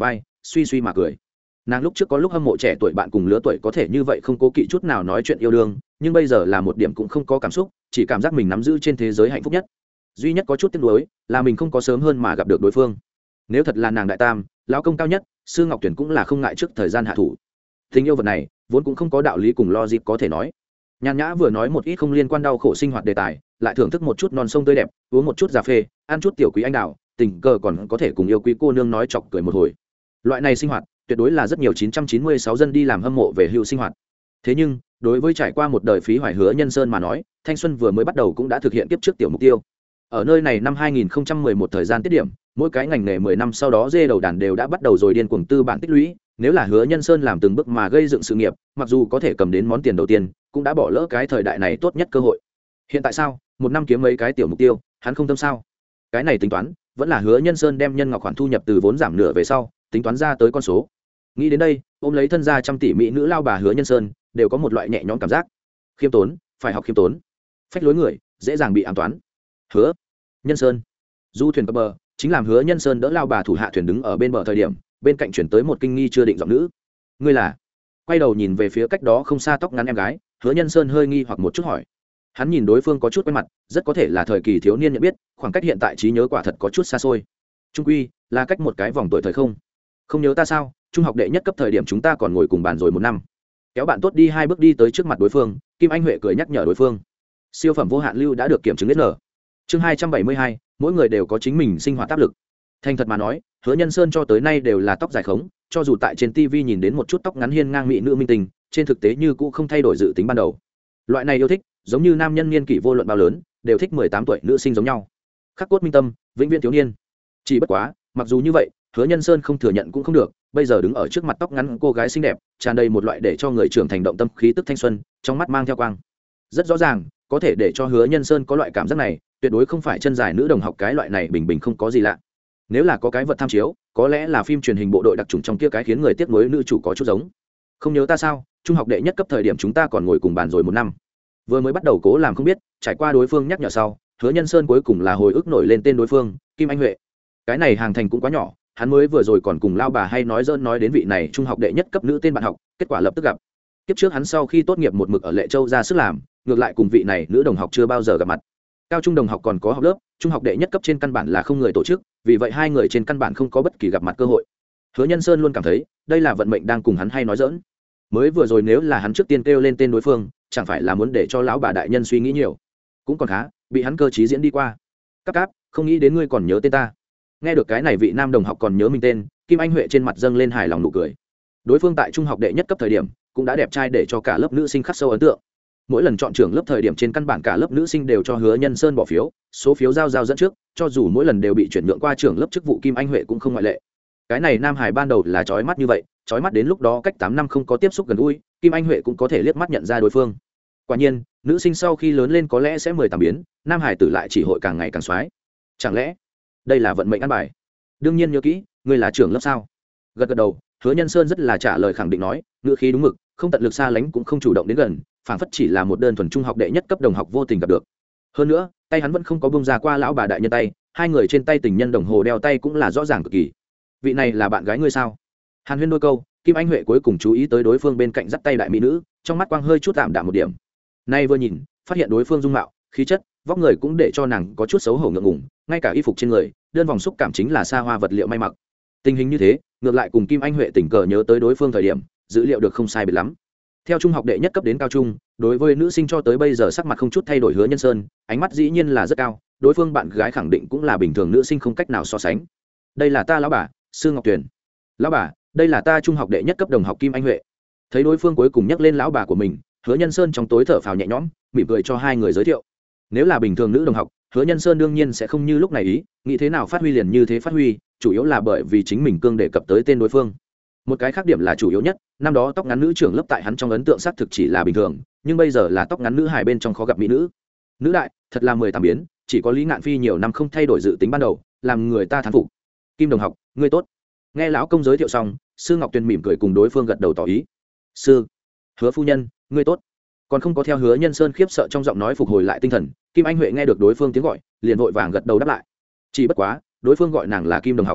suy suy mà cười. Nàng lúc trước có lúc hâm mộ trẻ tuổi bạn cùng lứa tuổi có thể như vậy không cố kỵ chút nào nói chuyện yêu đương, nhưng bây giờ là một điểm cũng không có cảm xúc, chỉ cảm giác mình nắm giữ trên thế giới hạnh phúc nhất. Duy nhất có chút tiếc nuối là mình không có sớm hơn mà gặp được đối phương. Nếu thật là nàng đại tam, lão công cao nhất, Sư Ngọc Tuyển cũng là không ngại trước thời gian hạ thủ. Tình yêu vật này vốn cũng không có đạo lý cùng logic có thể nói. Nhàn Nhã vừa nói một ít không liên quan đau khổ sinh hoạt đề tài, lại thưởng thức một chút non sông tươi đẹp, uống một chút cà phê, ăn chút tiểu quý anh đào, tình cờ còn có thể cùng yêu quý cô nương nói chọc cười một hồi. Loại này sinh hoạt tuyệt đối là rất nhiều chín trăm chín mươi sáu dân đi làm hâm mộ về hưu sinh hoạt. Thế nhưng đối với trải qua một đời phí hoài Hứa Nhân Sơn mà nói, thanh xuân vừa mới bắt đầu cũng đã thực hiện kiếp trước tiểu mục tiêu. Ở nơi này năm hai nghìn không trăm mười một thời gian tiết điểm, mỗi cái ngành nghề mười năm sau đó dê đầu đàn đều đã bắt đầu rồi điên cuồng tư bản tích lũy. Nếu là Hứa Nhân Sơn làm từng bước mà gây dựng sự nghiệp, mặc dù có thể cầm đến món tiền đầu tiên, cũng đã bỏ lỡ cái thời đại này tốt nhất cơ hội. Hiện tại sao, một năm kiếm mấy cái tiểu mục tiêu, hắn không tâm sao? Cái này tính toán, vẫn là Hứa Nhân Sơn đem nhân ngọc khoản thu nhập từ vốn giảm nửa về sau, tính toán ra tới con số. Nghĩ đến đây, ôm lấy thân gia trăm tỷ mỹ nữ lao bà Hứa Nhân Sơn, đều có một loại nhẹ nhõm cảm giác. Khiêm tốn, phải học khiêm tốn. Phách lối người, dễ dàng bị ám toán. Hứa Nhân Sơn, du thuyền cập bờ, chính làm Hứa Nhân Sơn đỡ lao bà thủ hạ thuyền đứng ở bên bờ thời điểm, bên cạnh chuyển tới một kinh nghi chưa định giọng nữ. Ngươi là? Quay đầu nhìn về phía cách đó không xa tóc ngắn em gái, Hứa Nhân Sơn hơi nghi hoặc một chút hỏi. Hắn nhìn đối phương có chút quen mặt, rất có thể là thời kỳ thiếu niên nhận biết, khoảng cách hiện tại trí nhớ quả thật có chút xa xôi. Trung quy là cách một cái vòng tuổi thời không. Không nhớ ta sao? Trung học đệ nhất cấp thời điểm chúng ta còn ngồi cùng bàn rồi một năm. Kéo bạn tốt đi hai bước đi tới trước mặt đối phương, Kim Anh Huệ cười nhắc nhở đối phương. Siêu phẩm vô hạn lưu đã được kiểm chứng nở. Chương hai trăm bảy mươi hai, mỗi người đều có chính mình sinh hoạt áp lực. Thành thật mà nói, Hứa Nhân Sơn cho tới nay đều là tóc dài khống, cho dù tại trên ti vi nhìn đến một chút tóc ngắn hiên ngang mỹ nữ minh tình, trên thực tế như cũ không thay đổi dự tính ban đầu. Loại này yêu thích, giống như nam nhân niên kỷ vô luận bao lớn, đều thích mười tám tuổi nữ sinh giống nhau. Khắc cốt minh tâm, vĩnh viễn thiếu niên. Chỉ bất quá, mặc dù như vậy, Hứa Nhân Sơn không thừa nhận cũng không được, bây giờ đứng ở trước mặt tóc ngắn cô gái xinh đẹp, tràn đầy một loại để cho người trưởng thành động tâm khí tức thanh xuân, trong mắt mang theo quang. Rất rõ ràng, có thể để cho Hứa Nhân Sơn có loại cảm giác này, tuyệt đối không phải chân dài nữ đồng học cái loại này bình bình không có gì lạ. Nếu là có cái vật tham chiếu, có lẽ là phim truyền hình bộ đội đặc trùng trong kia cái khiến người tiếc nuối nữ chủ có chút giống. Không nhớ ta sao? Trung học đệ nhất cấp thời điểm chúng ta còn ngồi cùng bàn rồi một năm. Vừa mới bắt đầu cố làm không biết, trải qua đối phương nhắc nhở sau, Hứa Nhân Sơn cuối cùng là hồi ức nổi lên tên đối phương, Kim Anh Huệ. Cái này hàng thành cũng quá nhỏ, hắn mới vừa rồi còn cùng lao bà hay nói dỡn nói đến vị này trung học đệ nhất cấp nữ tên bạn học, kết quả lập tức gặp. Kiếp trước hắn sau khi tốt nghiệp một mực ở Lệ Châu ra sức làm, ngược lại cùng vị này nữ đồng học chưa bao giờ gặp mặt. Cao trung đồng học còn có học lớp, trung học đệ nhất cấp trên căn bản là không người tổ chức, vì vậy hai người trên căn bản không có bất kỳ gặp mặt cơ hội. Hứa Nhân Sơn luôn cảm thấy, đây là vận mệnh đang cùng hắn hay nói dỡn. Mới vừa rồi nếu là hắn trước tiên kêu lên tên đối phương, chẳng phải là muốn để cho lão bà đại nhân suy nghĩ nhiều. Cũng còn khá, bị hắn cơ trí diễn đi qua. Cáp cáp, không nghĩ đến ngươi còn nhớ tên ta. Nghe được cái này vị nam đồng học còn nhớ mình tên, Kim Anh Huệ trên mặt dâng lên hài lòng nụ cười. Đối phương tại trung học đệ nhất cấp thời điểm cũng đã đẹp trai để cho cả lớp nữ sinh khắc sâu ấn tượng. Mỗi lần chọn trưởng lớp thời điểm trên căn bản cả lớp nữ sinh đều cho Hứa Nhân Sơn bỏ phiếu, số phiếu giao giao dẫn trước, cho dù mỗi lần đều bị chuyển nhượng qua trưởng lớp chức vụ, Kim Anh Huệ cũng không ngoại lệ. Cái này nam hải ban đầu là chói mắt như vậy, chói mắt đến lúc đó cách tám năm không có tiếp xúc gần gũi, Kim Anh Huệ cũng có thể liếc mắt nhận ra đối phương. Quả nhiên, nữ sinh sau khi lớn lên có lẽ sẽ mười tám biến, nam hải tử lại chỉ hội càng ngày càng xoái. Chẳng lẽ đây là vận mệnh ăn bài? Đương nhiên nhớ kỹ, ngươi là trưởng lớp sao? Gật gật đầu, Hứa Nhân Sơn rất là trả lời khẳng định nói, ngữ khí đúng mực, không tận lực xa lánh cũng không chủ động đến gần, phảng phất chỉ là một đơn thuần trung học đệ nhất cấp đồng học vô tình gặp được. Hơn nữa, tay hắn vẫn không có bông ra qua lão bà đại nhân tay, hai người trên tay tình nhân đồng hồ đeo tay cũng là rõ ràng cực kỳ. Vị này là bạn gái ngươi sao? Hàn huyên đôi câu, Kim Anh Huệ cuối cùng chú ý tới đối phương bên cạnh dắt tay đại mỹ nữ, trong mắt quang hơi chút tạm đạm một điểm. Nay vừa nhìn, phát hiện đối phương dung mạo, khí chất, vóc người cũng để cho nàng có chút xấu hổ ngượng ngùng, ngay cả y phục trên người, đơn vòng xúc cảm chính là xa hoa vật liệu may mặc. Tình hình như thế, ngược lại cùng Kim Anh Huệ tình cờ nhớ tới đối phương thời điểm, dữ liệu được không sai biệt lắm. Theo trung học đệ nhất cấp đến cao trung, đối với nữ sinh cho tới bây giờ sắc mặt không chút thay đổi Hứa Nhân Sơn, ánh mắt dĩ nhiên là rất cao, đối phương bạn gái khẳng định cũng là bình thường nữ sinh không cách nào so sánh. Đây là ta lão bà, Sư Ngọc Tuyền. Lão bà, đây là ta trung học đệ nhất cấp đồng học Kim Anh Huệ. Thấy đối phương cuối cùng nhắc lên lão bà của mình, Hứa Nhân Sơn trong tối thở phào nhẹ nhõm, mỉm cười cho hai người giới thiệu. Nếu là bình thường nữ đồng học, Hứa Nhân Sơn đương nhiên sẽ không như lúc này ý, nghĩ thế nào phát huy liền như thế phát huy, chủ yếu là bởi vì chính mình cương đề cập tới tên đối phương. Một cái khác điểm là chủ yếu nhất, năm đó tóc ngắn nữ trưởng lớp tại hắn trong ấn tượng xác thực chỉ là bình thường, nhưng bây giờ là tóc ngắn nữ hài bên trong khó gặp mỹ nữ. Nữ đại, thật là mười tám biến, chỉ có Lý Ngạn Phi nhiều năm không thay đổi dự tính ban đầu, làm người ta thán phục. Kim đồng học, ngươi tốt. Nghe lão công giới thiệu xong, Sư Ngọc Tuyền mỉm cười cùng đối phương gật đầu tỏ ý. Sư, Hứa phu nhân, ngươi tốt. Còn không có theo Hứa Nhân Sơn khiếp sợ trong giọng nói phục hồi lại tinh thần, Kim Anh Huệ nghe được đối phương tiếng gọi, liền vội vàng gật đầu đáp lại. Chỉ bất quá, đối phương gọi nàng là Kim đồng học.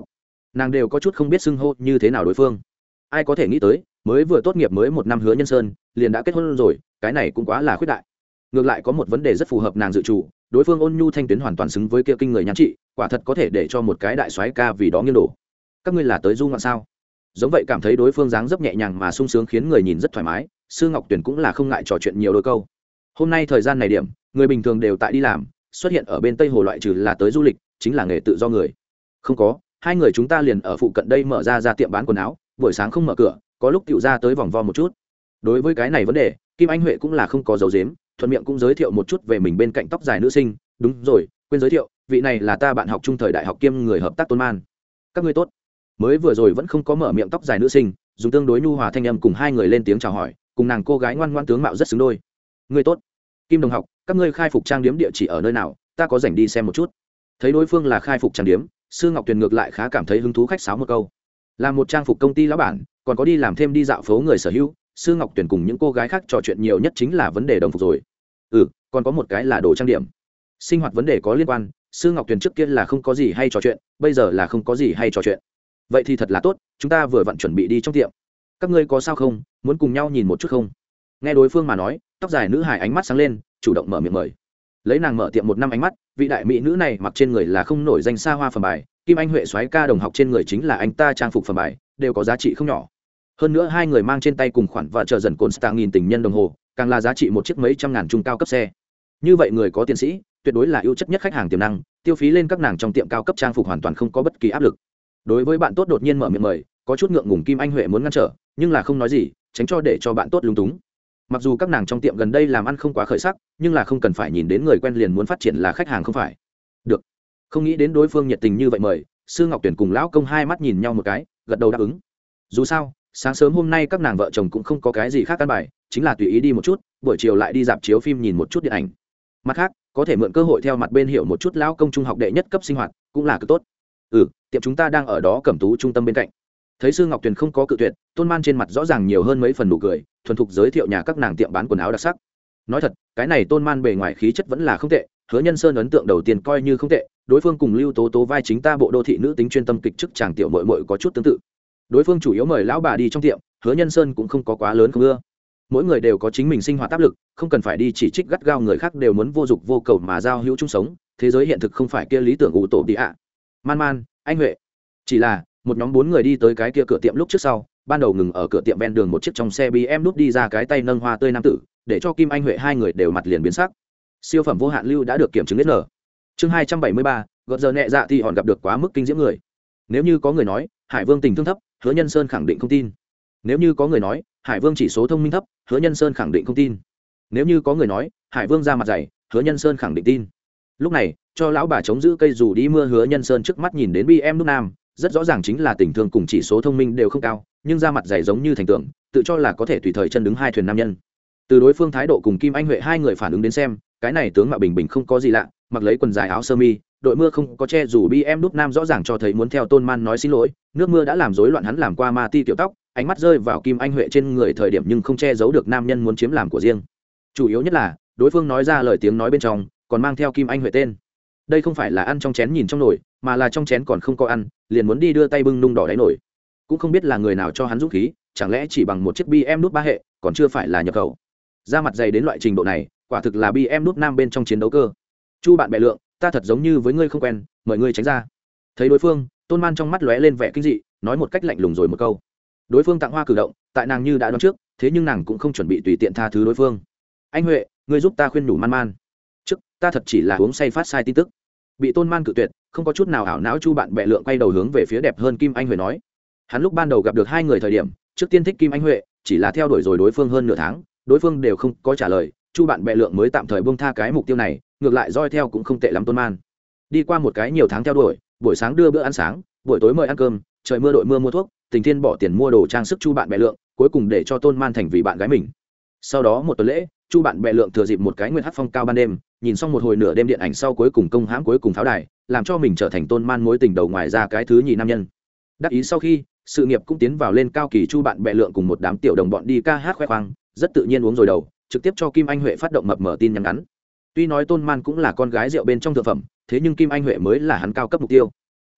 nàng đều có chút không biết xưng hô như thế nào đối phương. Ai có thể nghĩ tới mới vừa tốt nghiệp mới một năm Hứa Nhân Sơn liền đã kết hôn rồi, cái này cũng quá là khuyết đại. Ngược lại có một vấn đề rất phù hợp nàng dự chủ, đối phương ôn nhu thanh tuyến hoàn toàn xứng với kia kinh người nhan trị, quả thật có thể để cho một cái đại soái ca vì đó nghiêng đổ. Các ngươi là tới du ngoạn sao? Giống vậy cảm thấy đối phương dáng dấp nhẹ nhàng mà sung sướng khiến người nhìn rất thoải mái, Sư Ngọc Tuyển cũng là không ngại trò chuyện nhiều đôi câu. Hôm nay thời gian này điểm, người bình thường đều tại đi làm, xuất hiện ở bên Tây Hồ loại trừ là tới du lịch, chính là nghề tự do người. Không có, hai người chúng ta liền ở phụ cận đây mở ra ra tiệm bán quần áo, buổi sáng không mở cửa, có lúc tiểu ra tới vòng vo một chút. Đối với cái này vấn đề, Kim Anh Huệ cũng là không có giấu giếm, thuận miệng cũng giới thiệu một chút về mình bên cạnh tóc dài nữ sinh. Đúng rồi, quên giới thiệu, vị này là ta bạn học chung thời đại học kiêm người hợp tác Tôn Man. Các ngươi tốt. Mới vừa rồi vẫn không có mở miệng tóc dài nữ sinh, dùng tương đối nhu hòa thanh âm cùng hai người lên tiếng chào hỏi, cùng nàng cô gái ngoan ngoãn tướng mạo rất xứng đôi. Ngươi tốt. Kim đồng học, các ngươi khai phục trang điểm địa chỉ ở nơi nào, ta có rảnh đi xem một chút. Thấy đối phương là khai phục trang điểm, Sư Ngọc Tuyền ngược lại khá cảm thấy hứng thú khách sáo một câu. Là một trang phục công ty lão bản, còn có đi làm thêm đi dạo phố người sở hữu, Sư Ngọc Tuyền cùng những cô gái khác trò chuyện nhiều nhất chính là vấn đề đồng phục rồi. Ừ, còn có một cái là đồ trang điểm. Sinh hoạt vấn đề có liên quan, Sư Ngọc Tuyền trước kia là không có gì hay trò chuyện, bây giờ là không có gì hay trò chuyện. Vậy thì thật là tốt, chúng ta vừa vặn chuẩn bị đi trong tiệm. Các ngươi có sao không, muốn cùng nhau nhìn một chút không? Nghe đối phương mà nói, tóc dài nữ hài ánh mắt sáng lên, chủ động mở miệng mời. Lấy nàng mở tiệm một năm ánh mắt, vị đại mỹ nữ này mặc trên người là không nổi danh xa hoa phẩm bài, Kim Anh Huệ soái ca đồng học trên người chính là anh ta trang phục phẩm bài, đều có giá trị không nhỏ. Hơn nữa hai người mang trên tay cùng khoản và chờ dần cồn star nghìn tình nhân đồng hồ, càng là giá trị một chiếc mấy trăm ngàn trung cao cấp xe. Như vậy người có tiền sĩ, tuyệt đối là ưu chất nhất khách hàng tiềm năng, tiêu phí lên các nàng trong tiệm cao cấp trang phục hoàn toàn không có bất kỳ áp lực. Đối với bạn tốt đột nhiên mở miệng mời, có chút ngượng ngùng Kim Anh Huệ muốn ngăn trở, nhưng là không nói gì, tránh cho để cho bạn tốt lúng túng. Mặc dù các nàng trong tiệm gần đây làm ăn không quá khởi sắc, nhưng là không cần phải nhìn đến người quen liền muốn phát triển là khách hàng không phải. Được. Không nghĩ đến đối phương nhiệt tình như vậy mời, Sư Ngọc Tuyển cùng lão công hai mắt nhìn nhau một cái, gật đầu đáp ứng. Dù sao, sáng sớm hôm nay các nàng vợ chồng cũng không có cái gì khác căn bài, chính là tùy ý đi một chút, buổi chiều lại đi dạp chiếu phim nhìn một chút điện ảnh. Mặt khác, có thể mượn cơ hội theo mặt bên hiểu một chút lão công trung học đệ nhất cấp sinh hoạt, cũng là cực tốt. Ừ, tiệm chúng ta đang ở đó Cẩm Tú trung tâm bên cạnh. Thấy Sư Ngọc Tuyền không có cự tuyệt, Tôn Man trên mặt rõ ràng nhiều hơn mấy phần nụ cười, thuần thục giới thiệu nhà các nàng tiệm bán quần áo đặc sắc. Nói thật, cái này Tôn Man bề ngoài khí chất vẫn là không tệ, Hứa Nhân Sơn ấn tượng đầu tiên coi như không tệ, đối phương cùng Lưu Tố Tố vai chính ta bộ đô thị nữ tính chuyên tâm kịch chức chàng tiểu muội muội có chút tương tự. Đối phương chủ yếu mời lão bà đi trong tiệm, Hứa Nhân Sơn cũng không có quá lớn không ưa. Mỗi người đều có chính mình sinh hoạt áp lực, không cần phải đi chỉ trích gắt gao người khác đều muốn vô dục vô cầu mà giao hữu chung sống, thế giới hiện thực không phải kia lý tưởng ủ tổ đi ạ. Man Man, anh Huệ. Chỉ là một nhóm bốn người đi tới cái kia cửa tiệm lúc trước sau, ban đầu ngừng ở cửa tiệm ven đường một chiếc trong xe bê em đút đi ra cái tay nâng hoa tươi nam tử, để cho Kim Anh Huệ hai người đều mặt liền biến sắc. Siêu phẩm vô hạn lưu đã được kiểm chứng N. Chương hai trăm bảy mươi ba, gợt giờ nhẹ dạ thì hòn gặp được quá mức kinh diễm người. Nếu như có người nói, Hải Vương tình thương thấp, Hứa Nhân Sơn khẳng định không tin. Nếu như có người nói, Hải Vương chỉ số thông minh thấp, Hứa Nhân Sơn khẳng định không tin. Nếu như có người nói, Hải Vương ra mặt dày, Hứa Nhân Sơn khẳng định tin. Lúc này, cho lão bà chống giữ cây dù đi mưa Hứa Nhân Sơn trước mắt nhìn đến bê em đút nam, rất rõ ràng chính là tình thương cùng chỉ số thông minh đều không cao, nhưng ra mặt dày giống như thành tượng, tự cho là có thể tùy thời chân đứng hai thuyền nam nhân. Từ đối phương thái độ cùng Kim Anh Huệ hai người phản ứng đến xem, cái này tướng mạo bình bình không có gì lạ, mặc lấy quần dài áo sơ mi, đội mưa không có che dù bê em đút nam rõ ràng cho thấy muốn theo Tôn Man nói xin lỗi, nước mưa đã làm rối loạn hắn làm qua ma ti tiểu tóc, ánh mắt rơi vào Kim Anh Huệ trên người thời điểm nhưng không che giấu được nam nhân muốn chiếm làm của riêng. Chủ yếu nhất là, đối phương nói ra lời tiếng nói bên trong, còn mang theo Kim Anh Huệ tên. Đây không phải là ăn trong chén nhìn trong nồi, mà là trong chén còn không có ăn, liền muốn đi đưa tay bưng nung đỏ đáy nồi. Cũng không biết là người nào cho hắn dũng khí, chẳng lẽ chỉ bằng một chiếc bê em nút ba hệ, còn chưa phải là nhập khẩu. Ra mặt dày đến loại trình độ này, quả thực là bê em nút nam bên trong chiến đấu cơ. Chu bạn bè lượng, ta thật giống như với ngươi không quen, mời ngươi tránh ra. Thấy đối phương, Tôn Man trong mắt lóe lên vẻ kinh dị, nói một cách lạnh lùng rồi một câu. Đối phương tặng hoa cử động, tại nàng như đã đoán trước, thế nhưng nàng cũng không chuẩn bị tùy tiện tha thứ đối phương. Anh Huệ, ngươi giúp ta khuyên nhủ Man Man. Trước, ta thật chỉ là uống say phát sai tin tức. Bị Tôn Man cự tuyệt, không có chút nào ảo não Chu bạn bè lượng quay đầu hướng về phía đẹp hơn Kim Anh Huệ nói. Hắn lúc ban đầu gặp được hai người thời điểm, trước tiên thích Kim Anh Huệ, chỉ là theo đuổi rồi đối phương hơn nửa tháng, đối phương đều không có trả lời, Chu bạn bè lượng mới tạm thời buông tha cái mục tiêu này, ngược lại roi theo cũng không tệ lắm Tôn Man. Đi qua một cái nhiều tháng theo đuổi, buổi sáng đưa bữa ăn sáng, buổi tối mời ăn cơm, trời mưa đội mưa mua thuốc, Tình Thiên bỏ tiền mua đồ trang sức Chu bạn bè lượng, cuối cùng để cho Tôn Man thành vì bạn gái mình. Sau đó một tuần lễ, Chu bạn bè lượng thừa dịp một cái nguyệt hắc phong cao ban đêm, nhìn xong một hồi nửa đêm điện ảnh sau cuối cùng công hãm cuối cùng pháo đài, làm cho mình trở thành Tôn Man mối tình đầu ngoài ra cái thứ nhì nam nhân. Đắc ý sau khi, sự nghiệp cũng tiến vào lên cao kỳ, Chu bạn bè lượng cùng một đám tiểu đồng bọn đi ca hát khoe khoang, rất tự nhiên uống rồi đầu, trực tiếp cho Kim Anh Huệ phát động mập mờ tin nhắn ngắn. Tuy nói Tôn Man cũng là con gái rượu bên trong thượng phẩm, thế nhưng Kim Anh Huệ mới là hắn cao cấp mục tiêu.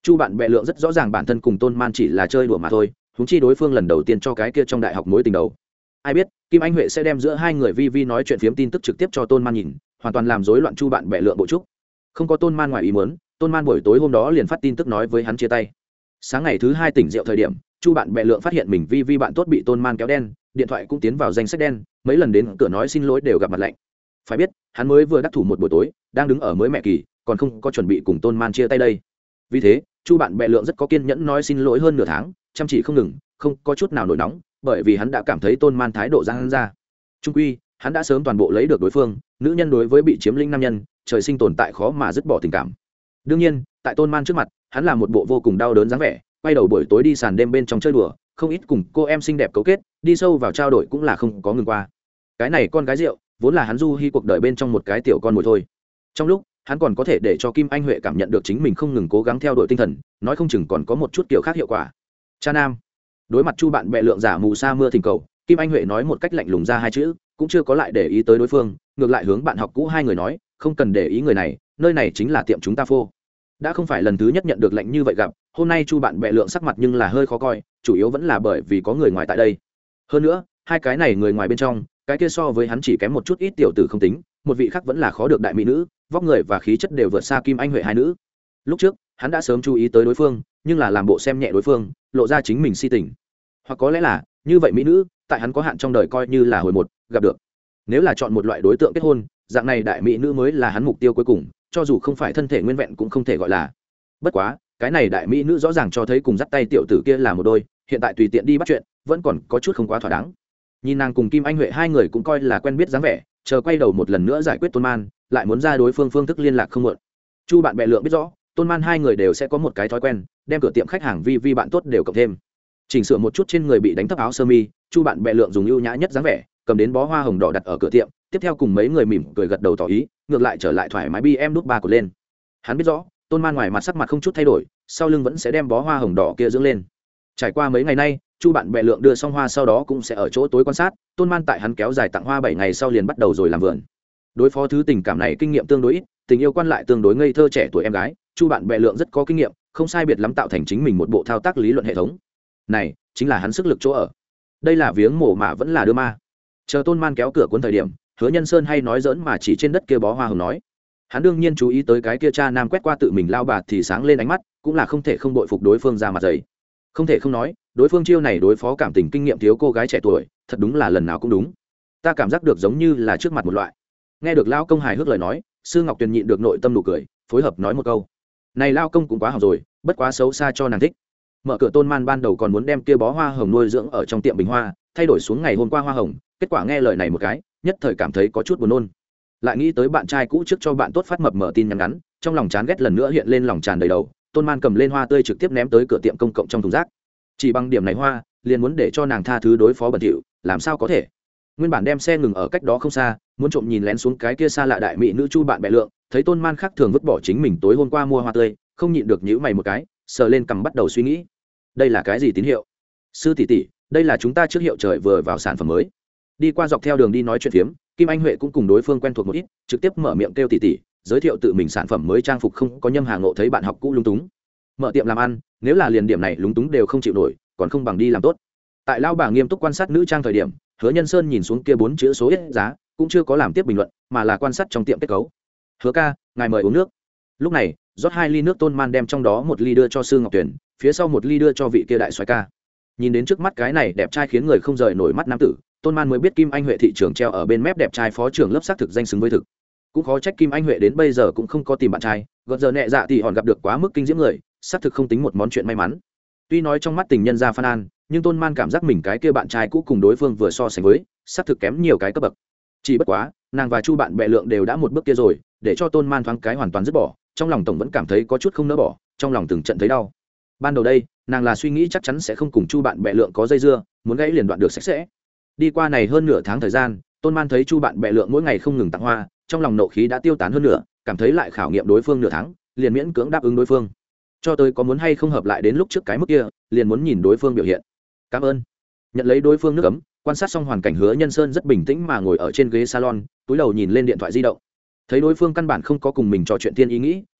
Chu bạn bè lượng rất rõ ràng bản thân cùng tôn man chỉ là chơi đùa mà thôi, huống chi đối phương lần đầu tiên cho cái kia trong đại học mối tình đầu. Ai biết Kim Anh Huệ sẽ đem giữa hai người vi vi nói chuyện phiếm tin tức trực tiếp cho tôn man nhìn, hoàn toàn làm rối loạn Chu bạn bè lượng bộ trúc. Không có tôn man ngoài ý muốn, tôn man buổi tối hôm đó liền phát tin tức nói với hắn chia tay. Sáng ngày thứ hai tỉnh rượu thời điểm, Chu bạn bè lượng phát hiện mình vi vi bạn tốt bị tôn man kéo đen, điện thoại cũng tiến vào danh sách đen, mấy lần đến cửa nói xin lỗi đều gặp mặt lạnh. Phải biết hắn mới vừa đắc thủ một buổi tối, đang đứng ở mới mẹ kỳ, còn không có chuẩn bị cùng tôn man chia tay đây. Vì thế Chu bạn bè lượng rất có kiên nhẫn nói xin lỗi hơn nửa tháng, chăm chỉ không ngừng, không có chút nào nổi nóng, bởi vì hắn đã cảm thấy tôn man thái độ ra hắn ra. Trung quy hắn đã sớm toàn bộ lấy được đối phương, nữ nhân đối với bị chiếm lĩnh nam nhân, trời sinh tồn tại khó mà dứt bỏ tình cảm. Đương nhiên tại tôn man trước mặt, hắn là một bộ vô cùng đau đớn dáng vẻ, quay đầu buổi tối đi sàn đêm bên trong chơi đùa, không ít cùng cô em xinh đẹp cấu kết, đi sâu vào trao đổi cũng là không có ngừng qua. Cái này con gái rượu vốn là hắn du hi cuộc đời bên trong một cái tiểu con mồi thôi. Trong lúc hắn còn có thể để cho Kim Anh Huệ cảm nhận được chính mình không ngừng cố gắng theo đuổi tinh thần, nói không chừng còn có một chút kiểu khác hiệu quả. Cha nam. Đối mặt Chu bạn bè lượng giả mù sa mưa thỉnh cầu, Kim Anh Huệ nói một cách lạnh lùng ra hai chữ, cũng chưa có lại để ý tới đối phương, ngược lại hướng bạn học cũ hai người nói, không cần để ý người này, nơi này chính là tiệm chúng ta phô. Đã không phải lần thứ nhất nhận được lệnh như vậy gặp, hôm nay Chu bạn bè lượng sắc mặt nhưng là hơi khó coi, chủ yếu vẫn là bởi vì có người ngoài tại đây. Hơn nữa hai cái này người ngoài bên trong, cái kia so với hắn chỉ kém một chút ít tiểu tử không tính, một vị khác vẫn là khó được đại mỹ nữ, vóc người và khí chất đều vượt xa Kim Anh Huệ hai nữ. Lúc trước hắn đã sớm chú ý tới đối phương, nhưng là làm bộ xem nhẹ đối phương, lộ ra chính mình si tình. Hoặc có lẽ là như vậy mỹ nữ tại hắn có hạn trong đời coi như là hồi một gặp được. Nếu là chọn một loại đối tượng kết hôn, dạng này đại mỹ nữ mới là hắn mục tiêu cuối cùng, cho dù không phải thân thể nguyên vẹn cũng không thể gọi là. Bất quá cái này đại mỹ nữ rõ ràng cho thấy cùng dắt tay tiểu tử kia là một đôi, hiện tại tùy tiện đi bắt chuyện vẫn còn có chút không quá thỏa đáng. Nhìn nàng cùng Kim Anh Huệ hai người cũng coi là quen biết dáng vẻ, chờ quay đầu một lần nữa giải quyết tôn man, lại muốn ra đối phương phương thức liên lạc không muộn. Chu bạn bè lượng biết rõ tôn man hai người đều sẽ có một cái thói quen, đem cửa tiệm khách hàng vi vi bạn tốt đều cộng thêm, chỉnh sửa một chút trên người bị đánh thấp áo sơ mi. Chu bạn bè lượng dùng ưu nhã nhất dáng vẻ, cầm đến bó hoa hồng đỏ đặt ở cửa tiệm, tiếp theo cùng mấy người mỉm cười gật đầu tỏ ý, ngược lại trở lại thoải mái bi em nút ba của lên. Hắn biết rõ tôn man ngoài mặt sắc mặt không chút thay đổi, sau lưng vẫn sẽ đem bó hoa hồng đỏ kia dưỡng lên. Trải qua mấy ngày nay, Chu bạn bè lượng đưa xong hoa sau đó cũng sẽ ở chỗ tối quan sát, tôn man tại hắn kéo dài tặng hoa bảy ngày sau liền bắt đầu rồi làm vườn. Đối phó thứ tình cảm này kinh nghiệm tương đối ít, tình yêu quan lại tương đối ngây thơ trẻ tuổi em gái, Chu bạn bè lượng rất có kinh nghiệm, không sai biệt lắm tạo thành chính mình một bộ thao tác lý luận hệ thống. Này chính là hắn sức lực chỗ ở. Đây là viếng mổ mà vẫn là đưa ma. Chờ tôn man kéo cửa cuốn thời điểm, Hứa Nhân Sơn hay nói giỡn mà chỉ trên đất kia bó hoa hồng nói. Hắn đương nhiên chú ý tới cái kia cha nam quét qua tự mình lao bà thì sáng lên ánh mắt, cũng là không thể không bội phục đối phương ra mặt dày. Không thể không nói, đối phương chiêu này đối phó cảm tình kinh nghiệm thiếu cô gái trẻ tuổi, thật đúng là lần nào cũng đúng. Ta cảm giác được giống như là trước mặt một loại. Nghe được lao công hài hước lời nói, Sư Ngọc Tuyền nhịn được nội tâm nụ cười, phối hợp nói một câu. Này lao công cũng quá học rồi, bất quá xấu xa cho nàng thích. Mở cửa tôn man ban đầu còn muốn đem kia bó hoa hồng nuôi dưỡng ở trong tiệm bình hoa, thay đổi xuống ngày hôm qua hoa hồng, kết quả nghe lời này một cái, nhất thời cảm thấy có chút buồn nôn. Lại nghĩ tới bạn trai cũ trước cho bạn tốt phát mập mở tin nhắn ngắn, trong lòng chán ghét lần nữa hiện lên lòng tràn đầy đầu. Tôn man cầm lên hoa tươi trực tiếp ném tới cửa tiệm công cộng trong thùng rác. Chỉ bằng điểm này hoa liền muốn để cho nàng tha thứ đối phó bẩn thỉu, làm sao có thể. Nguyên bản đem xe ngừng ở cách đó không xa, muốn trộm nhìn lén xuống cái kia xa lạ đại mỹ nữ Chu bạn bè lượng, thấy tôn man khác thường vứt bỏ chính mình tối hôm qua mua hoa tươi, không nhịn được nhíu mày một cái, sờ lên cằm bắt đầu suy nghĩ, đây là cái gì tín hiệu? Sư tỷ tỷ, đây là chúng ta trước hiệu trời vừa vào sản phẩm mới. Đi qua dọc theo đường đi nói chuyện phiếm, Kim Anh Huệ cũng cùng đối phương quen thuộc một ít, trực tiếp mở miệng kêu tỷ tỷ, giới thiệu tự mình sản phẩm mới trang phục không có nhâm hà ngộ thấy bạn học cũ lung túng. Mở tiệm làm ăn, nếu là liền điểm này lúng túng đều không chịu nổi, còn không bằng đi làm tốt. Tại lao bà nghiêm túc quan sát nữ trang thời điểm, Hứa Nhân Sơn nhìn xuống kia bốn chữ số ít giá, cũng chưa có làm tiếp bình luận, mà là quan sát trong tiệm kết cấu. Hứa ca, ngài mời uống nước. Lúc này rót hai ly nước tôn man đem trong đó một ly đưa cho Sư Ngọc Tuyền, phía sau một ly đưa cho vị kia đại soái ca. Nhìn đến trước mắt cái này đẹp trai khiến người không rời nổi mắt nam tử, tôn man mới biết Kim Anh Huệ thị trường treo ở bên mép đẹp trai phó trưởng lớp xác thực danh xứng với thực. Cũng khó trách Kim Anh Huệ đến bây giờ cũng không có tìm bạn trai, gợt giờ nhẹ dạ thì hòn gặp được quá mức kinh diễm người, xác thực không tính một món chuyện may mắn. Tuy nói trong mắt tình nhân ra Phan An, nhưng tôn man cảm giác mình cái kia bạn trai cũ cùng đối phương vừa so sánh với, xác thực kém nhiều cái cấp bậc. Chỉ bất quá nàng và Chu bạn bè lượng đều đã một bước kia rồi, để cho tôn man thoáng cái hoàn toàn dứt bỏ, trong lòng tổng vẫn cảm thấy có chút không nỡ bỏ, trong lòng từng trận thấy đau. Ban đầu đây nàng là suy nghĩ chắc chắn sẽ không cùng Chu bạn bè lượng có dây dưa, muốn gãy liền đoạn được sạch sẽ. Đi qua này hơn nửa tháng thời gian, tôn man thấy Chu bạn bè lượng mỗi ngày không ngừng tặng hoa, trong lòng nộ khí đã tiêu tán hơn nửa, cảm thấy lại khảo nghiệm đối phương nửa tháng, liền miễn cưỡng đáp ứng đối phương. Cho tới có muốn hay không hợp lại đến lúc trước cái mức kia, liền muốn nhìn đối phương biểu hiện. Cảm ơn. Nhận lấy đối phương nước ấm, quan sát xong hoàn cảnh, Hứa Nhân Sơn rất bình tĩnh mà ngồi ở trên ghế salon, túi đầu nhìn lên điện thoại di động. Thấy đối phương căn bản không có cùng mình trò chuyện tiên ý nghĩ,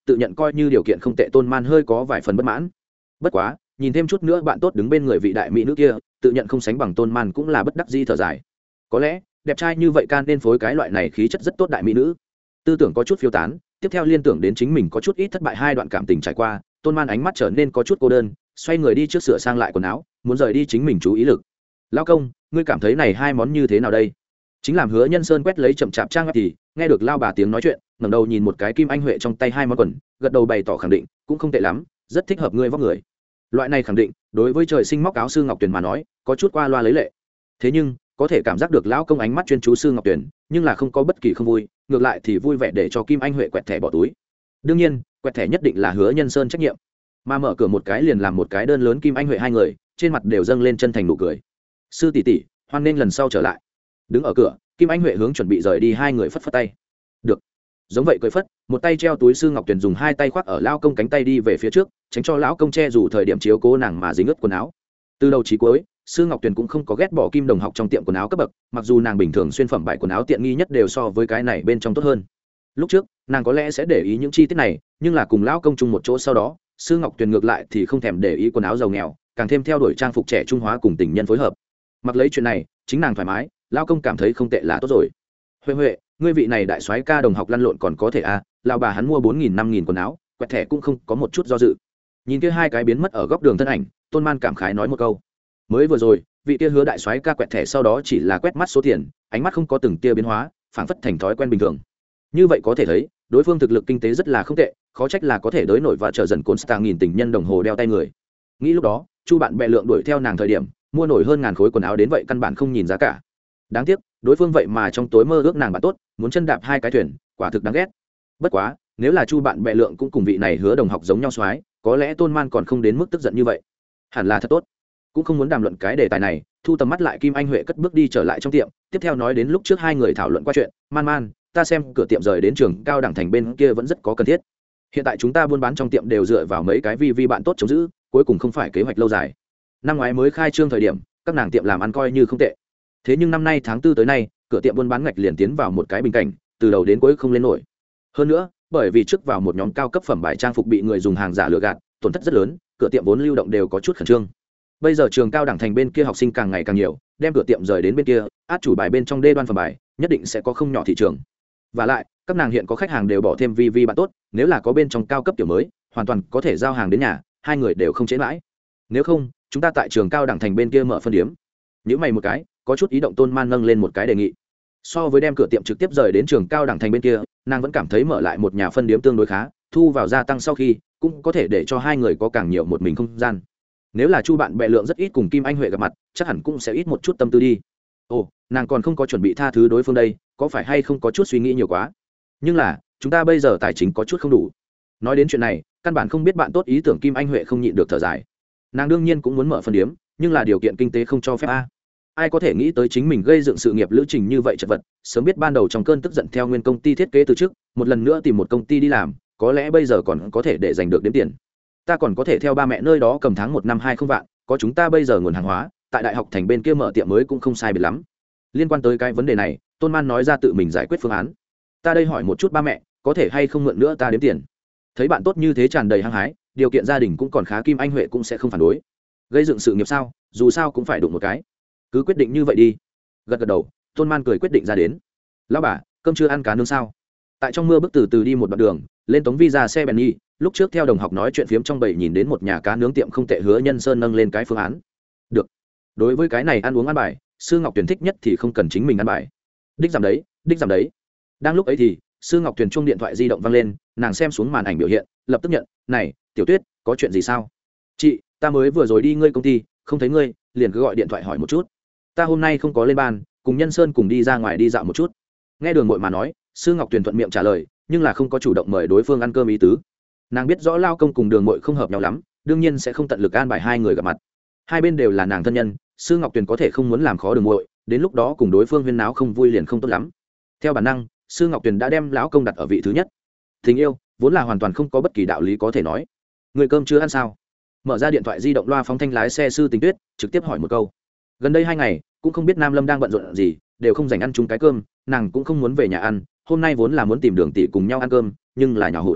tự nhận coi như điều kiện không tệ tôn man hơi có vài phần bất mãn. Bất quá nhìn thêm chút nữa bạn tốt đứng bên người vị đại mỹ nữ kia, tự nhận không sánh bằng tôn man cũng là bất đắc dĩ thở dài. Có lẽ đẹp trai như vậy can nên phối cái loại này khí chất rất tốt đại mỹ nữ. Tư tưởng có chút phiêu tán, tiếp theo liên tưởng đến chính mình có chút ít thất bại hai đoạn cảm tình trải qua, tôn man ánh mắt trở nên có chút cô đơn, xoay người đi trước sửa sang lại quần áo, muốn rời đi chính mình chú ý lực. Lão công, ngươi cảm thấy này hai món như thế nào đây? Chính làm Hứa Nhân Sơn quét lấy chậm chạp trang web thì nghe được lao bà tiếng nói chuyện, ngẩng đầu nhìn một cái kim anh huệ trong tay hai món quần, gật đầu bày tỏ khẳng định, cũng không tệ lắm, rất thích hợp ngươi vóc người. Loại này khẳng định, đối với trời sinh móc áo sư Ngọc Tuyền mà nói, có chút qua loa lấy lệ. Thế nhưng, có thể cảm giác được lão công ánh mắt chuyên chú sư Ngọc Tuyền, nhưng là không có bất kỳ không vui, ngược lại thì vui vẻ để cho kim anh huệ quẹt thẻ bỏ túi. Đương nhiên, quẹt thẻ nhất định là Hứa Nhân Sơn trách nhiệm. Mà mở cửa một cái liền làm một cái đơn lớn kim anh huệ hai người, trên mặt đều dâng lên chân thành nụ cười. Sư tỷ tỷ, hoan nên lần sau trở lại. Đứng ở cửa, kim anh huệ hướng chuẩn bị rời đi hai người phất phất tay. Được. Giống vậy cười phất, một tay treo túi sư Ngọc Tuyền dùng hai tay khoác ở lão công cánh tay đi về phía trước, tránh cho lão công che dù thời điểm chiếu cố nàng mà dính ướt quần áo. Từ đầu chí cuối, sư Ngọc Tuyền cũng không có ghét bỏ kim đồng học trong tiệm quần áo cấp bậc, mặc dù nàng bình thường xuyên phẩm bài quần áo tiện nghi nhất đều so với cái này bên trong tốt hơn. Lúc trước, nàng có lẽ sẽ để ý những chi tiết này, nhưng là cùng lão công chung một chỗ sau đó, sư Ngọc Tuyền ngược lại thì không thèm để ý quần áo giàu nghèo, càng thêm theo đuổi trang phục trẻ trung hóa cùng tình nhân phối hợp. Mặc lấy chuyện này, chính nàng thoải mái, lão công cảm thấy không tệ là tốt rồi. Huệ Huệ, ngươi vị này đại soái ca đồng học lăn lộn còn có thể à, lão bà hắn mua bốn nghìn năm nghìn quần áo, quẹt thẻ cũng không có một chút do dự. Nhìn kia hai cái biến mất ở góc đường thân ảnh, Tôn Man cảm khái nói một câu. Mới vừa rồi, vị kia Hứa đại soái ca quẹt thẻ sau đó chỉ là quét mắt số tiền, ánh mắt không có từng tia biến hóa, phảng phất thành thói quen bình thường. Như vậy có thể thấy, đối phương thực lực kinh tế rất là không tệ, khó trách là có thể đối nổi và trở dần cồn star nghìn tình nhân đồng hồ đeo tay người. Nghĩ lúc đó, Chu bạn bè lượng đuổi theo nàng thời điểm, mua nổi hơn ngàn khối quần áo đến vậy căn bản không nhìn giá cả. Đáng tiếc, đối phương vậy mà trong tối mơ ước nàng bạn tốt, muốn chân đạp hai cái thuyền, quả thực đáng ghét. Bất quá, nếu là Chu bạn bè lượng cũng cùng vị này Hứa đồng học giống nhau soái, có lẽ Tôn Man còn không đến mức tức giận như vậy. Hẳn là thật tốt. Cũng không muốn đàm luận cái đề tài này, thu tầm mắt lại Kim Anh Huệ cất bước đi trở lại trong tiệm, tiếp theo nói đến lúc trước hai người thảo luận qua chuyện, Man Man, ta xem cửa tiệm rời đến trường cao đẳng thành bên kia vẫn rất có cần thiết. Hiện tại chúng ta buôn bán trong tiệm đều dựa vào mấy cái vi vi bạn tốt chống giữ, cuối cùng không phải kế hoạch lâu dài. Năm ngoái mới khai trương thời điểm, các nàng tiệm làm ăn coi như không tệ. Thế nhưng năm nay tháng tư tới nay, cửa tiệm buôn bán ngạch liền tiến vào một cái bình cảnh, từ đầu đến cuối không lên nổi. Hơn nữa, bởi vì trước vào một nhóm cao cấp phẩm bài trang phục bị người dùng hàng giả lừa gạt, tổn thất rất lớn, cửa tiệm vốn lưu động đều có chút khẩn trương. Bây giờ trường cao đẳng thành bên kia học sinh càng ngày càng nhiều, đem cửa tiệm rời đến bên kia, át chủ bài bên trong đê đoan phẩm bài, nhất định sẽ có không nhỏ thị trường. Và lại, các nàng hiện có khách hàng đều bỏ thêm vi vi bạn tốt, nếu là có bên trong cao cấp kiểu mới, hoàn toàn có thể giao hàng đến nhà, hai người đều không chế lãi. Nếu không, chúng ta tại trường cao đẳng thành bên kia mở phân điếm. Nếu mày một cái, có chút ý động Tôn Man nâng lên một cái đề nghị. So với đem cửa tiệm trực tiếp rời đến trường cao đẳng thành bên kia, nàng vẫn cảm thấy mở lại một nhà phân điếm tương đối khá, thu vào gia tăng sau khi, cũng có thể để cho hai người có càng nhiều một mình không gian. Nếu là Chu bạn bè lượng rất ít cùng Kim Anh Huệ gặp mặt, chắc hẳn cũng sẽ ít một chút tâm tư đi. Ồ, nàng còn không có chuẩn bị tha thứ đối phương đây, có phải hay không có chút suy nghĩ nhiều quá? Nhưng là, chúng ta bây giờ tài chính có chút không đủ. Nói đến chuyện này, căn bản không biết bạn tốt ý tưởng Kim Anh Huệ không nhịn được thở dài. Nàng đương nhiên cũng muốn mở phân điếm, nhưng là điều kiện kinh tế không cho phép a. Ai có thể nghĩ tới chính mình gây dựng sự nghiệp lữ trình như vậy chật vật, sớm biết ban đầu trong cơn tức giận theo nguyên công ty thiết kế từ trước, một lần nữa tìm một công ty đi làm, có lẽ bây giờ còn có thể để giành được đếm tiền. Ta còn có thể theo ba mẹ nơi đó cầm tháng một năm hai không vạn, có chúng ta bây giờ nguồn hàng hóa, tại đại học thành bên kia mở tiệm mới cũng không sai biệt lắm. Liên quan tới cái vấn đề này, Tôn Man nói ra tự mình giải quyết phương án. Ta đây hỏi một chút ba mẹ, có thể hay không mượn nữa ta đếm tiền. Thấy bạn tốt như thế tràn đầy hăng hái, điều kiện gia đình cũng còn khá, Kim Anh Huệ cũng sẽ không phản đối. Gây dựng sự nghiệp sao, dù sao cũng phải đụng một cái, cứ quyết định như vậy đi. Gật gật đầu, Tôn Man cười quyết định ra đến. Lão bà, cơm chưa ăn cá nướng sao? Tại trong mưa bước từ từ đi một đoạn đường, lên tống visa xe Benny, lúc trước theo đồng học nói chuyện phiếm trong bầy nhìn đến một nhà cá nướng tiệm không tệ, Hứa Nhân Sơn nâng lên cái phương án. Được. Đối với cái này ăn uống ăn bài, Sư Ngọc Tuyền thích nhất thì không cần chính mình ăn bài. Đích giảm đấy, đích giảm đấy. Đang lúc ấy thì, Sư Ngọc Tuyền chuông điện thoại di động vang lên, nàng xem xuống màn ảnh biểu hiện, lập tức nhận, "Này, Tiểu Tuyết, có chuyện gì sao?" "Chị, ta mới vừa rồi đi ngươi công ty, không thấy ngươi, liền cứ gọi điện thoại hỏi một chút. Ta hôm nay không có lên ban, cùng Nhân Sơn cùng đi ra ngoài đi dạo một chút." Nghe Đường Mội mà nói, Sư Ngọc Tuyền thuận miệng trả lời, nhưng là không có chủ động mời đối phương ăn cơm ý tứ. Nàng biết rõ lao công cùng Đường Mội không hợp nhau lắm, đương nhiên sẽ không tận lực an bài hai người gặp mặt. Hai bên đều là nàng thân nhân, Sư Ngọc Tuyền có thể không muốn làm khó Đường Mội, đến lúc đó cùng đối phương huyên náo không vui liền không tốt lắm. Theo bản năng, Sư Ngọc Tuyền đã đem lão công đặt ở vị thứ nhất. Tình yêu vốn là hoàn toàn không có bất kỳ đạo lý có thể nói. Người cơm chưa ăn sao? Mở ra điện thoại di động loa phóng thanh lái xe Sư Tình Tuyết, trực tiếp hỏi một câu. Gần đây hai ngày, cũng không biết Nam Lâm đang bận rộn gì, đều không dành ăn chung cái cơm, nàng cũng không muốn về nhà ăn, hôm nay vốn là muốn tìm Đường tỷ cùng nhau ăn cơm, nhưng là nhỏ hụt.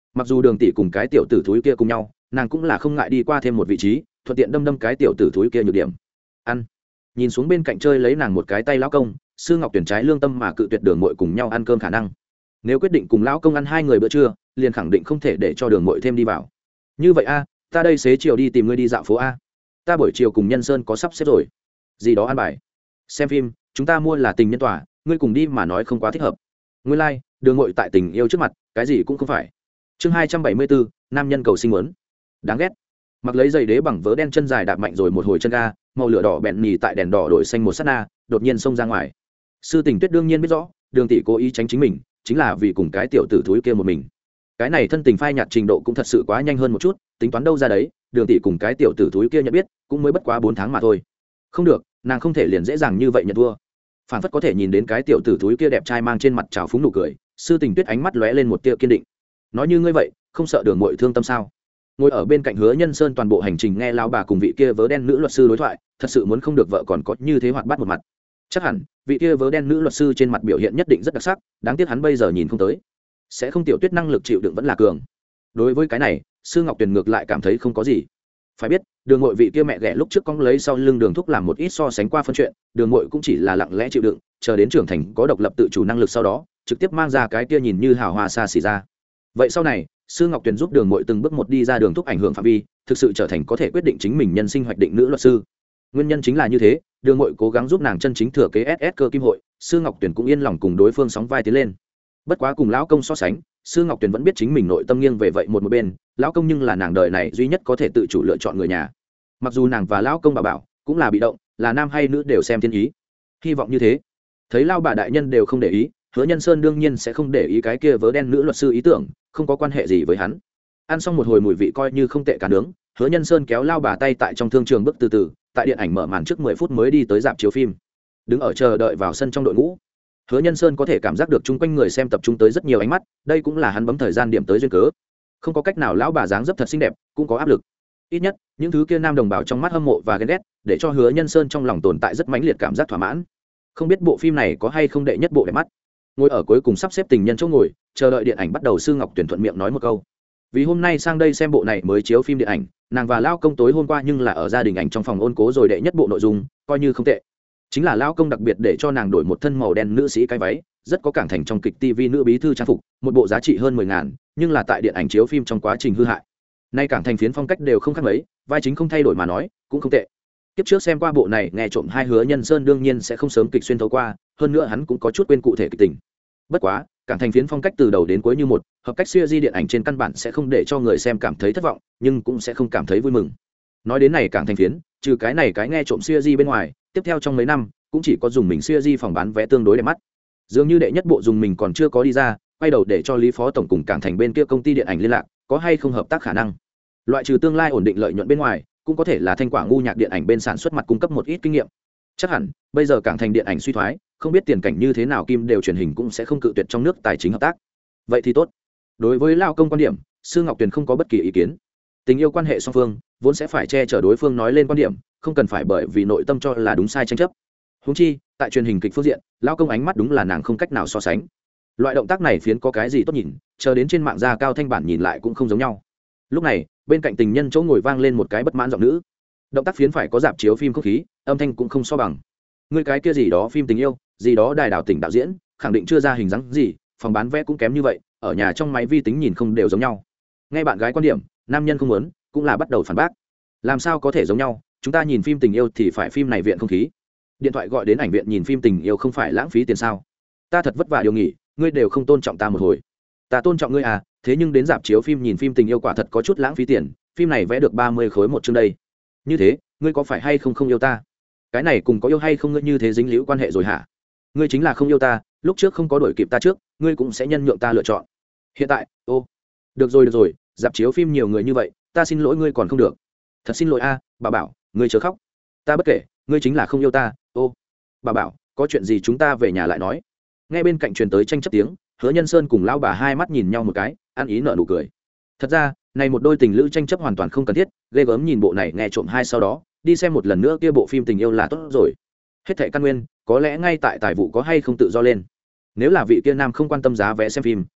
mặc dù đường tỷ cùng cái tiểu tử thúi kia cùng nhau nàng cũng là không ngại đi qua thêm một vị trí thuận tiện đâm đâm cái tiểu tử thúi kia nhược điểm ăn. Nhìn xuống bên cạnh chơi lấy nàng một cái tay lão công, Sư Ngọc Tuyển trái lương tâm mà cự tuyệt đường muội cùng nhau ăn cơm khả năng. Nếu quyết định cùng lão công ăn hai người bữa trưa, liền khẳng định không thể để cho đường muội thêm đi vào. Như vậy a, ta đây xế chiều đi tìm ngươi đi dạo phố a. Ta buổi chiều cùng Nhân Sơn có sắp xếp rồi. Gì đó ăn bài. Xem phim, chúng ta mua là Tình Nhân Tòa, ngươi cùng đi mà nói không quá thích hợp. Nguyên lai, like, đường muội tại tình yêu trước mặt, cái gì cũng không phải. Chương hai trăm bảy mươi bốn, nam nhân cầu sinh muốn. Đáng ghét. Mặc lấy giày đế bằng vớ đen chân dài đạp mạnh rồi một hồi chân ga, màu lửa đỏ bẹn nhì tại đèn đỏ đổi xanh một sát na, đột nhiên xông ra ngoài. Sư Tình Tuyết đương nhiên biết rõ, đường tỷ cố ý tránh chính mình, chính là vì cùng cái tiểu tử thúi kia một mình. Cái này thân tình phai nhạt trình độ cũng thật sự quá nhanh hơn một chút, tính toán đâu ra đấy, đường tỷ cùng cái tiểu tử thúi kia nhận biết, cũng mới bất quá bốn tháng mà thôi. Không được, nàng không thể liền dễ dàng như vậy nhận thua. Phản phất có thể nhìn đến cái tiểu tử thúi kia đẹp trai mang trên mặt trào phúng nụ cười, Sư Tình Tuyết ánh mắt lóe lên một tia kiên định. Nói như ngươi vậy, không sợ đường muội thương tâm sao? Ngồi ở bên cạnh Hứa Nhân Sơn toàn bộ hành trình nghe lão bà cùng vị kia vớ đen nữ luật sư đối thoại, thật sự muốn không được vợ còn có như thế hoạt bát một mặt. Chắc hẳn vị kia vớ đen nữ luật sư trên mặt biểu hiện nhất định rất đặc sắc, đáng tiếc hắn bây giờ nhìn không tới. Sẽ không, tiểu Tuyết năng lực chịu đựng vẫn là cường. Đối với cái này, Sư Ngọc Tuyền ngược lại cảm thấy không có gì. Phải biết, đường muội vị kia mẹ ghẻ lúc trước cong lấy sau lưng đường thúc làm một ít so sánh qua phân chuyện, đường muội cũng chỉ là lặng lẽ chịu đựng, chờ đến trưởng thành có độc lập tự chủ năng lực sau đó, trực tiếp mang ra cái kia nhìn như hào hoa xa xỉ ra. Vậy sau này, Sư Ngọc Tuyền giúp đường muội từng bước một đi ra đường thúc ảnh hưởng phạm vi, thực sự trở thành có thể quyết định chính mình nhân sinh hoạch định nữ luật sư. Nguyên nhân chính là như thế, đường muội cố gắng giúp nàng chân chính thừa kế ét ét cơ kim hội, Sư Ngọc Tuyền cũng yên lòng cùng đối phương sóng vai tiến lên. Bất quá cùng lão công so sánh, Sư Ngọc Tuyền vẫn biết chính mình nội tâm nghiêng về vậy một một bên, lão công nhưng là nàng đời này duy nhất có thể tự chủ lựa chọn người nhà. Mặc dù nàng và lão công bà bảo cũng là bị động, là nam hay nữ đều xem thiên ý. Hy vọng như thế. Thấy lao bà đại nhân đều không để ý, Hứa Nhân Sơn đương nhiên sẽ không để ý cái kia vớ đen nữ luật sư ý tưởng, không có quan hệ gì với hắn. Ăn xong một hồi mùi vị coi như không tệ cả nướng, Hứa Nhân Sơn kéo lao bà tay tại trong thương trường bước từ từ, tại điện ảnh mở màn trước mười phút mới đi tới rạp chiếu phim. Đứng ở chờ đợi vào sân trong đội ngũ, Hứa Nhân Sơn có thể cảm giác được chung quanh người xem tập trung tới rất nhiều ánh mắt, đây cũng là hắn bấm thời gian điểm tới duyên cớ. Không có cách nào, lão bà dáng dấp thật xinh đẹp, cũng có áp lực. Ít nhất, những thứ kia nam đồng bào trong mắt hâm mộ và ghen ghét, để cho Hứa Nhân Sơn trong lòng tồn tại rất mãnh liệt cảm giác thỏa mãn. Không biết bộ phim này có hay không đệ nhất bộ đẹp mắt. Ngồi ở cuối cùng sắp xếp tình nhân chỗ ngồi, chờ đợi điện ảnh bắt đầu, Sư Ngọc Tuyển thuận miệng nói một câu. Vì hôm nay sang đây xem bộ này mới chiếu phim điện ảnh, nàng và lao công tối hôm qua nhưng là ở gia đình ảnh trong phòng ôn cố rồi đệ nhất bộ nội dung, coi như không tệ. Chính là lao công đặc biệt để cho nàng đổi một thân màu đen nữ sĩ cái váy, rất có cảng thành trong kịch ti vi nữ bí thư trang phục, một bộ giá trị hơn mười ngàn, nhưng là tại điện ảnh chiếu phim trong quá trình hư hại. Nay cảng thành phiến phong cách đều không khác mấy, vai chính không thay đổi mà nói, cũng không tệ. Kiếp trước xem qua bộ này, nghe trộm hai Hứa Nhân Sơn đương nhiên sẽ không sớm kịch xuyên thấu qua, hơn nữa hắn cũng có chút quên cụ thể kịch tình. Bất quá, cảng thành phiến phong cách từ đầu đến cuối như một, hợp cách siêu di điện ảnh trên căn bản sẽ không để cho người xem cảm thấy thất vọng, nhưng cũng sẽ không cảm thấy vui mừng. Nói đến này cảng thành phiến, trừ cái này cái nghe trộm siêu di bên ngoài, tiếp theo trong mấy năm cũng chỉ có dùng mình siêu di phòng bán vé tương đối đẹp mắt. Dường như đệ nhất bộ dùng mình còn chưa có đi ra, quay đầu để cho Lý Phó tổng cùng cảng thành bên kia công ty điện ảnh liên lạc, có hay không hợp tác khả năng. Loại trừ tương lai ổn định lợi nhuận bên ngoài, cũng có thể là thanh quả ngu nhạc điện ảnh bên sản xuất mặt cung cấp một ít kinh nghiệm. Chắc hẳn bây giờ cảng thành điện ảnh suy thoái, không biết tiền cảnh như thế nào, kim đều truyền hình cũng sẽ không cự tuyệt trong nước tài chính hợp tác. Vậy thì tốt. Đối với lao công quan điểm, Sư Ngọc Tuyền không có bất kỳ ý kiến. Tình yêu quan hệ song phương vốn sẽ phải che chở đối phương nói lên quan điểm, không cần phải bởi vì nội tâm cho là đúng sai tranh chấp. Huống chi tại truyền hình kịch phương diện, lao công ánh mắt đúng là nàng không cách nào so sánh. Loại động tác này phiến có cái gì tốt nhìn, chờ đến trên mạng ra cao thanh bản nhìn lại cũng không giống nhau. Lúc này bên cạnh tình nhân chỗ ngồi vang lên một cái bất mãn giọng nữ. Động tác phiến phải có dạp chiếu phim không khí, âm thanh cũng không so bằng. Người cái kia gì đó phim tình yêu, gì đó đài đảo tỉnh đạo diễn, khẳng định chưa ra hình dáng gì, phòng bán vé cũng kém như vậy, ở nhà trong máy vi tính nhìn không đều giống nhau. Nghe bạn gái quan điểm, nam nhân không muốn, cũng là bắt đầu phản bác. Làm sao có thể giống nhau, chúng ta nhìn phim tình yêu thì phải phim này viện không khí. Điện thoại gọi đến ảnh viện nhìn phim tình yêu không phải lãng phí tiền sao? Ta thật vất vả điều nghỉ, ngươi đều không tôn trọng ta một hồi. Ta tôn trọng ngươi à, thế nhưng đến dạp chiếu phim nhìn phim tình yêu quả thật có chút lãng phí tiền, phim này vẽ được ba mươi khối một chương đây. Như thế, ngươi có phải hay không không yêu ta? Cái này cùng có yêu hay không ngươi như thế dính liễu quan hệ rồi hả? Ngươi chính là không yêu ta, lúc trước không có đuổi kịp ta trước, ngươi cũng sẽ nhân nhượng ta lựa chọn. Hiện tại, ô, được rồi được rồi, dạp chiếu phim nhiều người như vậy, ta xin lỗi ngươi còn không được. Thật xin lỗi a, à, bà bảo, ngươi chớ khóc. Ta bất kể, ngươi chính là không yêu ta, ô. Bà bảo, có chuyện gì chúng ta về nhà lại nói. Nghe bên cạnh truyền tới tranh chấp tiếng, Hứa Nhân Sơn cùng lão bà hai mắt nhìn nhau một cái, ăn ý nở nụ cười. Thật ra, này một đôi tình lữ tranh chấp hoàn toàn không cần thiết, ghê gớm nhìn bộ này nghe trộm hai sau đó, đi xem một lần nữa kia bộ phim tình yêu là tốt rồi. Hết thảy căn nguyên, có lẽ ngay tại tài vụ có hay không tự do lên. Nếu là vị kia nam không quan tâm giá vé xem phim,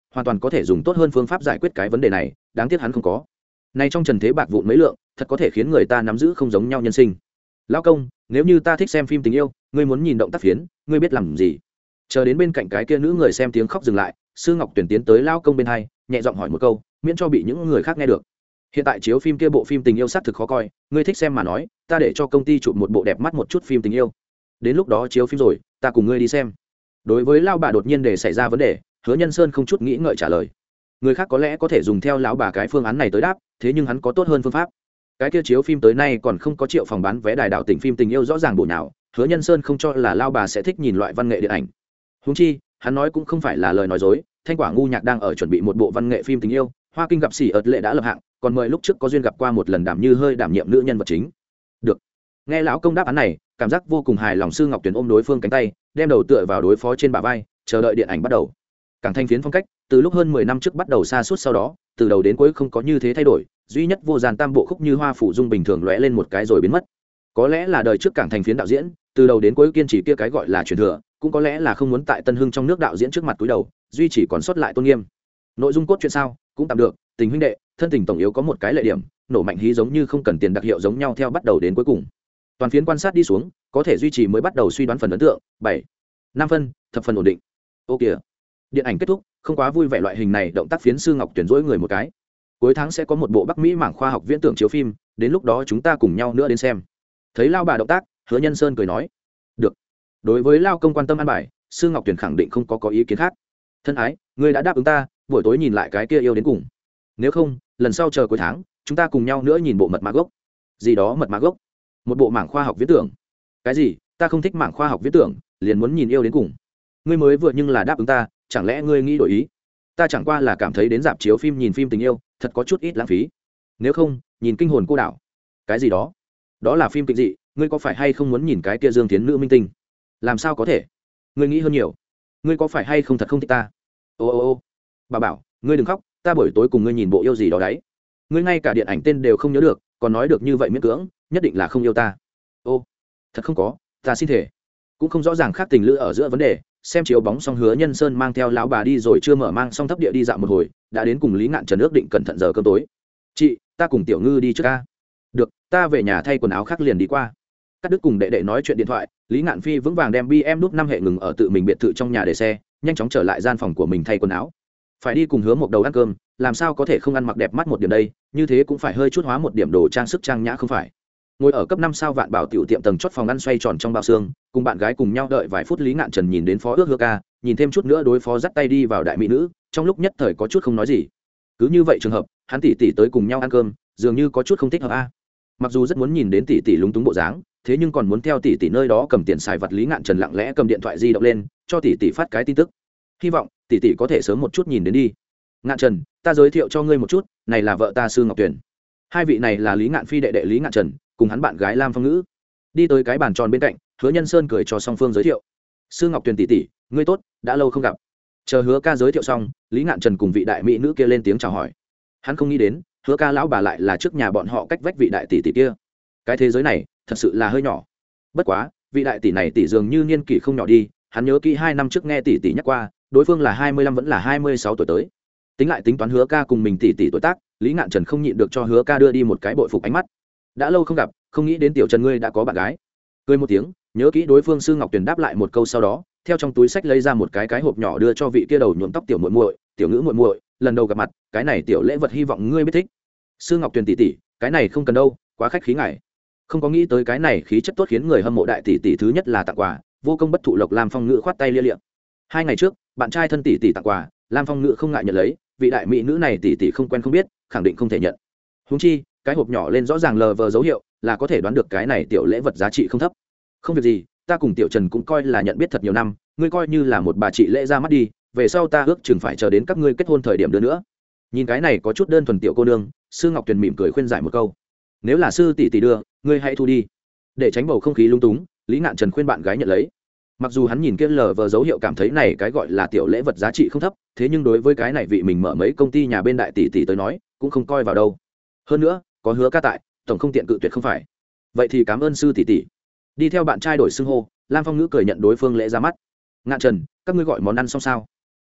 hoàn toàn có thể dùng tốt hơn phương pháp giải quyết cái vấn đề này, đáng tiếc hắn không có. Này trong trần thế bạc vụn mấy lượng, thật có thể khiến người ta nắm giữ không giống nhau nhân sinh. Lão công, nếu như ta thích xem phim tình yêu, ngươi muốn nhìn động tác phiến, ngươi biết làm gì? Chờ đến bên cạnh cái kia nữ người xem tiếng khóc dừng lại, Sư Ngọc Tuyển tiến tới lão công bên hai, nhẹ giọng hỏi một câu, miễn cho bị những người khác nghe được. Hiện tại chiếu phim kia bộ phim tình yêu sát thực khó coi, ngươi thích xem mà nói, ta để cho công ty chụp một bộ đẹp mắt một chút phim tình yêu. Đến lúc đó chiếu phim rồi, ta cùng ngươi đi xem. Đối với lão bà đột nhiên để xảy ra vấn đề, Hứa Nhân Sơn không chút nghĩ ngợi trả lời. Người khác có lẽ có thể dùng theo lão bà cái phương án này tới đáp, thế nhưng hắn có tốt hơn phương pháp. Cái kia chiếu phim tới nay còn không có triệu phòng bán vé đài đạo tỉnh phim tình yêu rõ ràng bộ nào, Hứa Nhân Sơn không cho là lão bà sẽ thích nhìn loại văn nghệ điện ảnh. Huống chi, hắn nói cũng không phải là lời nói dối, Thanh Quả ngu nhạc đang ở chuẩn bị một bộ văn nghệ phim tình yêu, Hoa Kinh gặp xỉ ợt lệ đã lập hạng, còn mời lúc trước có duyên gặp qua một lần đảm như hơi đảm nhiệm nữ nhân vật chính. Được. Nghe lão công đáp án này, cảm giác vô cùng hài lòng. Sư Ngọc Tuyền ôm đối phương cánh tay, đem đầu tựa vào đối phó trên bả vai, chờ đợi điện ảnh bắt đầu. Cảng Thanh phiến phong cách, từ lúc hơn mười năm trước bắt đầu xa suốt sau đó, từ đầu đến cuối không có như thế thay đổi, duy nhất vô dàn tam bộ khúc như hoa phủ dung bình thường lóe lên một cái rồi biến mất. Có lẽ là đời trước Cảng Thanh phiến đạo diễn, từ đầu đến cuối kiên trì kia cái gọi là truyền thừa, cũng có lẽ là không muốn tại Tân Hưng trong nước đạo diễn trước mặt túi đầu, duy chỉ còn sót lại tôn nghiêm. Nội dung cốt truyện sao, cũng tạm được, tình huynh đệ, thân tình tổng yếu có một cái lệ điểm, nổ mạnh hí giống như không cần tiền đặc hiệu giống nhau theo bắt đầu đến cuối cùng. Toàn phiến quan sát đi xuống, có thể duy trì mới bắt đầu suy đoán phần ấn tượng, bảy, năm phân, thập phần ổn định. Ô kìa. Điện ảnh kết thúc, không quá vui vẻ loại hình này, động tác phiến Sư Ngọc Tuyển dỗi người một cái. Cuối tháng sẽ có một bộ Bắc Mỹ mảng khoa học viễn tưởng chiếu phim, đến lúc đó chúng ta cùng nhau nữa đến xem. Thấy lao bà động tác, Hứa Nhân Sơn cười nói, được. Đối với lao công quan tâm an bài, Sư Ngọc Tuyển khẳng định không có có ý kiến khác. Thân ái, ngươi đã đáp ứng ta, buổi tối nhìn lại cái kia yêu đến cùng. Nếu không, lần sau chờ cuối tháng, chúng ta cùng nhau nữa nhìn bộ mật mã gốc. Gì đó mật mã gốc? Một bộ mảng khoa học viễn tưởng. Cái gì? Ta không thích mảng khoa học viễn tưởng, liền muốn nhìn yêu đến cùng. Ngươi mới vừa nhưng là đáp ứng ta, chẳng lẽ ngươi nghĩ đổi ý? Ta chẳng qua là cảm thấy đến rạp chiếu phim nhìn phim tình yêu, thật có chút ít lãng phí. Nếu không, nhìn Kinh hồn cô đảo. Cái gì đó? Đó là phim kịch dị, ngươi có phải hay không muốn nhìn cái kia Dương Thiến nữ minh tinh? Làm sao có thể? Ngươi nghĩ hơn nhiều. Ngươi có phải hay không thật không thích ta? Ô ô ô. Bà bảo, ngươi đừng khóc, ta buổi tối cùng ngươi nhìn bộ yêu gì đó đấy. Ngươi ngay cả điện ảnh tên đều không nhớ được, còn nói được như vậy miễn cưỡng, nhất định là không yêu ta. Ô, thật không có, ta xin thể. Cũng không rõ ràng khác tình lữ ở giữa vấn đề. Xem chiếu bóng xong, Hứa Nhân Sơn mang theo lão bà đi rồi chưa mở mang xong thấp địa đi dạo một hồi, đã đến cùng Lý Ngạn Trần ước định cẩn thận giờ cơm tối. Chị, ta cùng Tiểu Ngư đi trước ca. Được, ta về nhà thay quần áo khác liền đi qua. Cắt đứt cùng đệ đệ nói chuyện điện thoại, Lý Ngạn Phi vững vàng đem bê em đúp năm hệ ngừng ở tự mình biệt thự trong nhà để xe, nhanh chóng trở lại gian phòng của mình thay quần áo. Phải đi cùng Hứa Mộc Đầu ăn cơm, làm sao có thể không ăn mặc đẹp mắt một điểm đây, như thế cũng phải hơi chút hóa một điểm đồ trang sức trang nhã không phải. Ngồi ở cấp năm sao Vạn Bảo tiểu tiệm tầng chót phòng ăn xoay tròn trong bao xương, cùng bạn gái cùng nhau đợi vài phút. Lý Ngạn Trần nhìn đến Phó Ước Hứa ca, nhìn thêm chút nữa đối phó dắt tay đi vào đại mỹ nữ, trong lúc nhất thời có chút không nói gì. Cứ như vậy trường hợp, hắn tỷ tỷ tới cùng nhau ăn cơm, dường như có chút không thích hợp a. Mặc dù rất muốn nhìn đến tỷ tỷ lúng túng bộ dáng, thế nhưng còn muốn theo tỷ tỷ nơi đó cầm tiền xài vặt. Lý Ngạn Trần lặng lẽ cầm điện thoại di động lên, cho tỷ tỷ phát cái tin tức. Hy vọng tỷ tỷ có thể sớm một chút nhìn đến đi. Ngạn Trần, ta giới thiệu cho ngươi một chút, này là vợ ta Sư Ngọc Tuyển. Hai vị này là Lý Ngạn Phi đệ đệ Lý Ngạn Trần, cùng hắn bạn gái Lam Phong Ngữ. Đi tới cái bàn tròn bên cạnh, Hứa Nhân Sơn cười cho song phương giới thiệu. Sư Ngọc Tuyền tỷ tỷ, ngươi tốt, đã lâu không gặp. Chờ Hứa ca giới thiệu xong, Lý Ngạn Trần cùng vị đại mỹ nữ kia lên tiếng chào hỏi. Hắn không nghĩ đến, Hứa ca lão bà lại là trước nhà bọn họ cách vách vị đại tỷ tỷ kia. Cái thế giới này, thật sự là hơi nhỏ. Bất quá, vị đại tỷ này tỷ dường như niên kỷ không nhỏ đi, hắn nhớ kỹ hai năm trước nghe tỷ tỷ nhắc qua, đối phương là hai mươi lăm vẫn là hai mươi sáu tuổi tới. Tính lại tính toán Hứa ca cùng mình tỷ tỷ tuổi tác, Lý Ngạn Trần không nhịn được cho Hứa ca đưa đi một cái bội phục ánh mắt. Đã lâu không gặp, không nghĩ đến tiểu Trần ngươi đã có bạn gái. Cười một tiếng, nhớ kỹ đối phương Sư Ngọc Tuyền đáp lại một câu, sau đó theo trong túi sách lấy ra một cái cái hộp nhỏ đưa cho vị kia đầu nhuộm tóc tiểu muội muội. Tiểu Ngữ muội muội, lần đầu gặp mặt, cái này tiểu lễ vật hy vọng ngươi biết thích. Sư Ngọc Tuyền tỷ tỷ, cái này không cần đâu, quá khách khí ngài. Không có nghĩ tới cái này khí chất tốt khiến người hâm mộ đại tỷ tỷ thứ nhất là tặng quà, vô công bất thụ lộc. Lam Phong Ngữ khoát tay lia lịa. Hai ngày trước, bạn trai thân tỷ tỷ tặng quà, Lam Phong Ngữ không ngại nhận lấy, vị đại mỹ nữ này tỷ tỷ không quen không biết, khẳng định không thể nhận. Huống chi, cái hộp nhỏ lên rõ ràng lờ vờ dấu hiệu, là có thể đoán được cái này tiểu lễ vật giá trị không thấp. Không việc gì, ta cùng tiểu Trần cũng coi là nhận biết thật nhiều năm, ngươi coi như là một bà chị lễ ra mắt đi, về sau ta ước chừng phải chờ đến các ngươi kết hôn thời điểm đưa nữa. Nhìn cái này có chút đơn thuần tiểu cô nương, Sư Ngọc Tuyền mỉm cười khuyên giải một câu. Nếu là sư tỷ tỷ đưa, ngươi hãy thu đi. Để tránh bầu không khí lung túng, Lý Ngạn Trần khuyên bạn gái nhận lấy. Mặc dù hắn nhìn kia lờ vờ dấu hiệu cảm thấy này cái gọi là tiểu lễ vật giá trị không thấp, thế nhưng đối với cái này vị mình mở mấy công ty nhà bên đại tỷ tỷ tới nói, cũng không coi vào đâu. Hơn nữa, có Hứa ca tại, tổng không tiện cự tuyệt không phải. Vậy thì cảm ơn sư tỷ tỷ. Đi theo bạn trai đổi xưng hô, Lam Phong Ngữ cười nhận đối phương lễ ra mắt. Ngạn Trần, các ngươi gọi món ăn xong sao?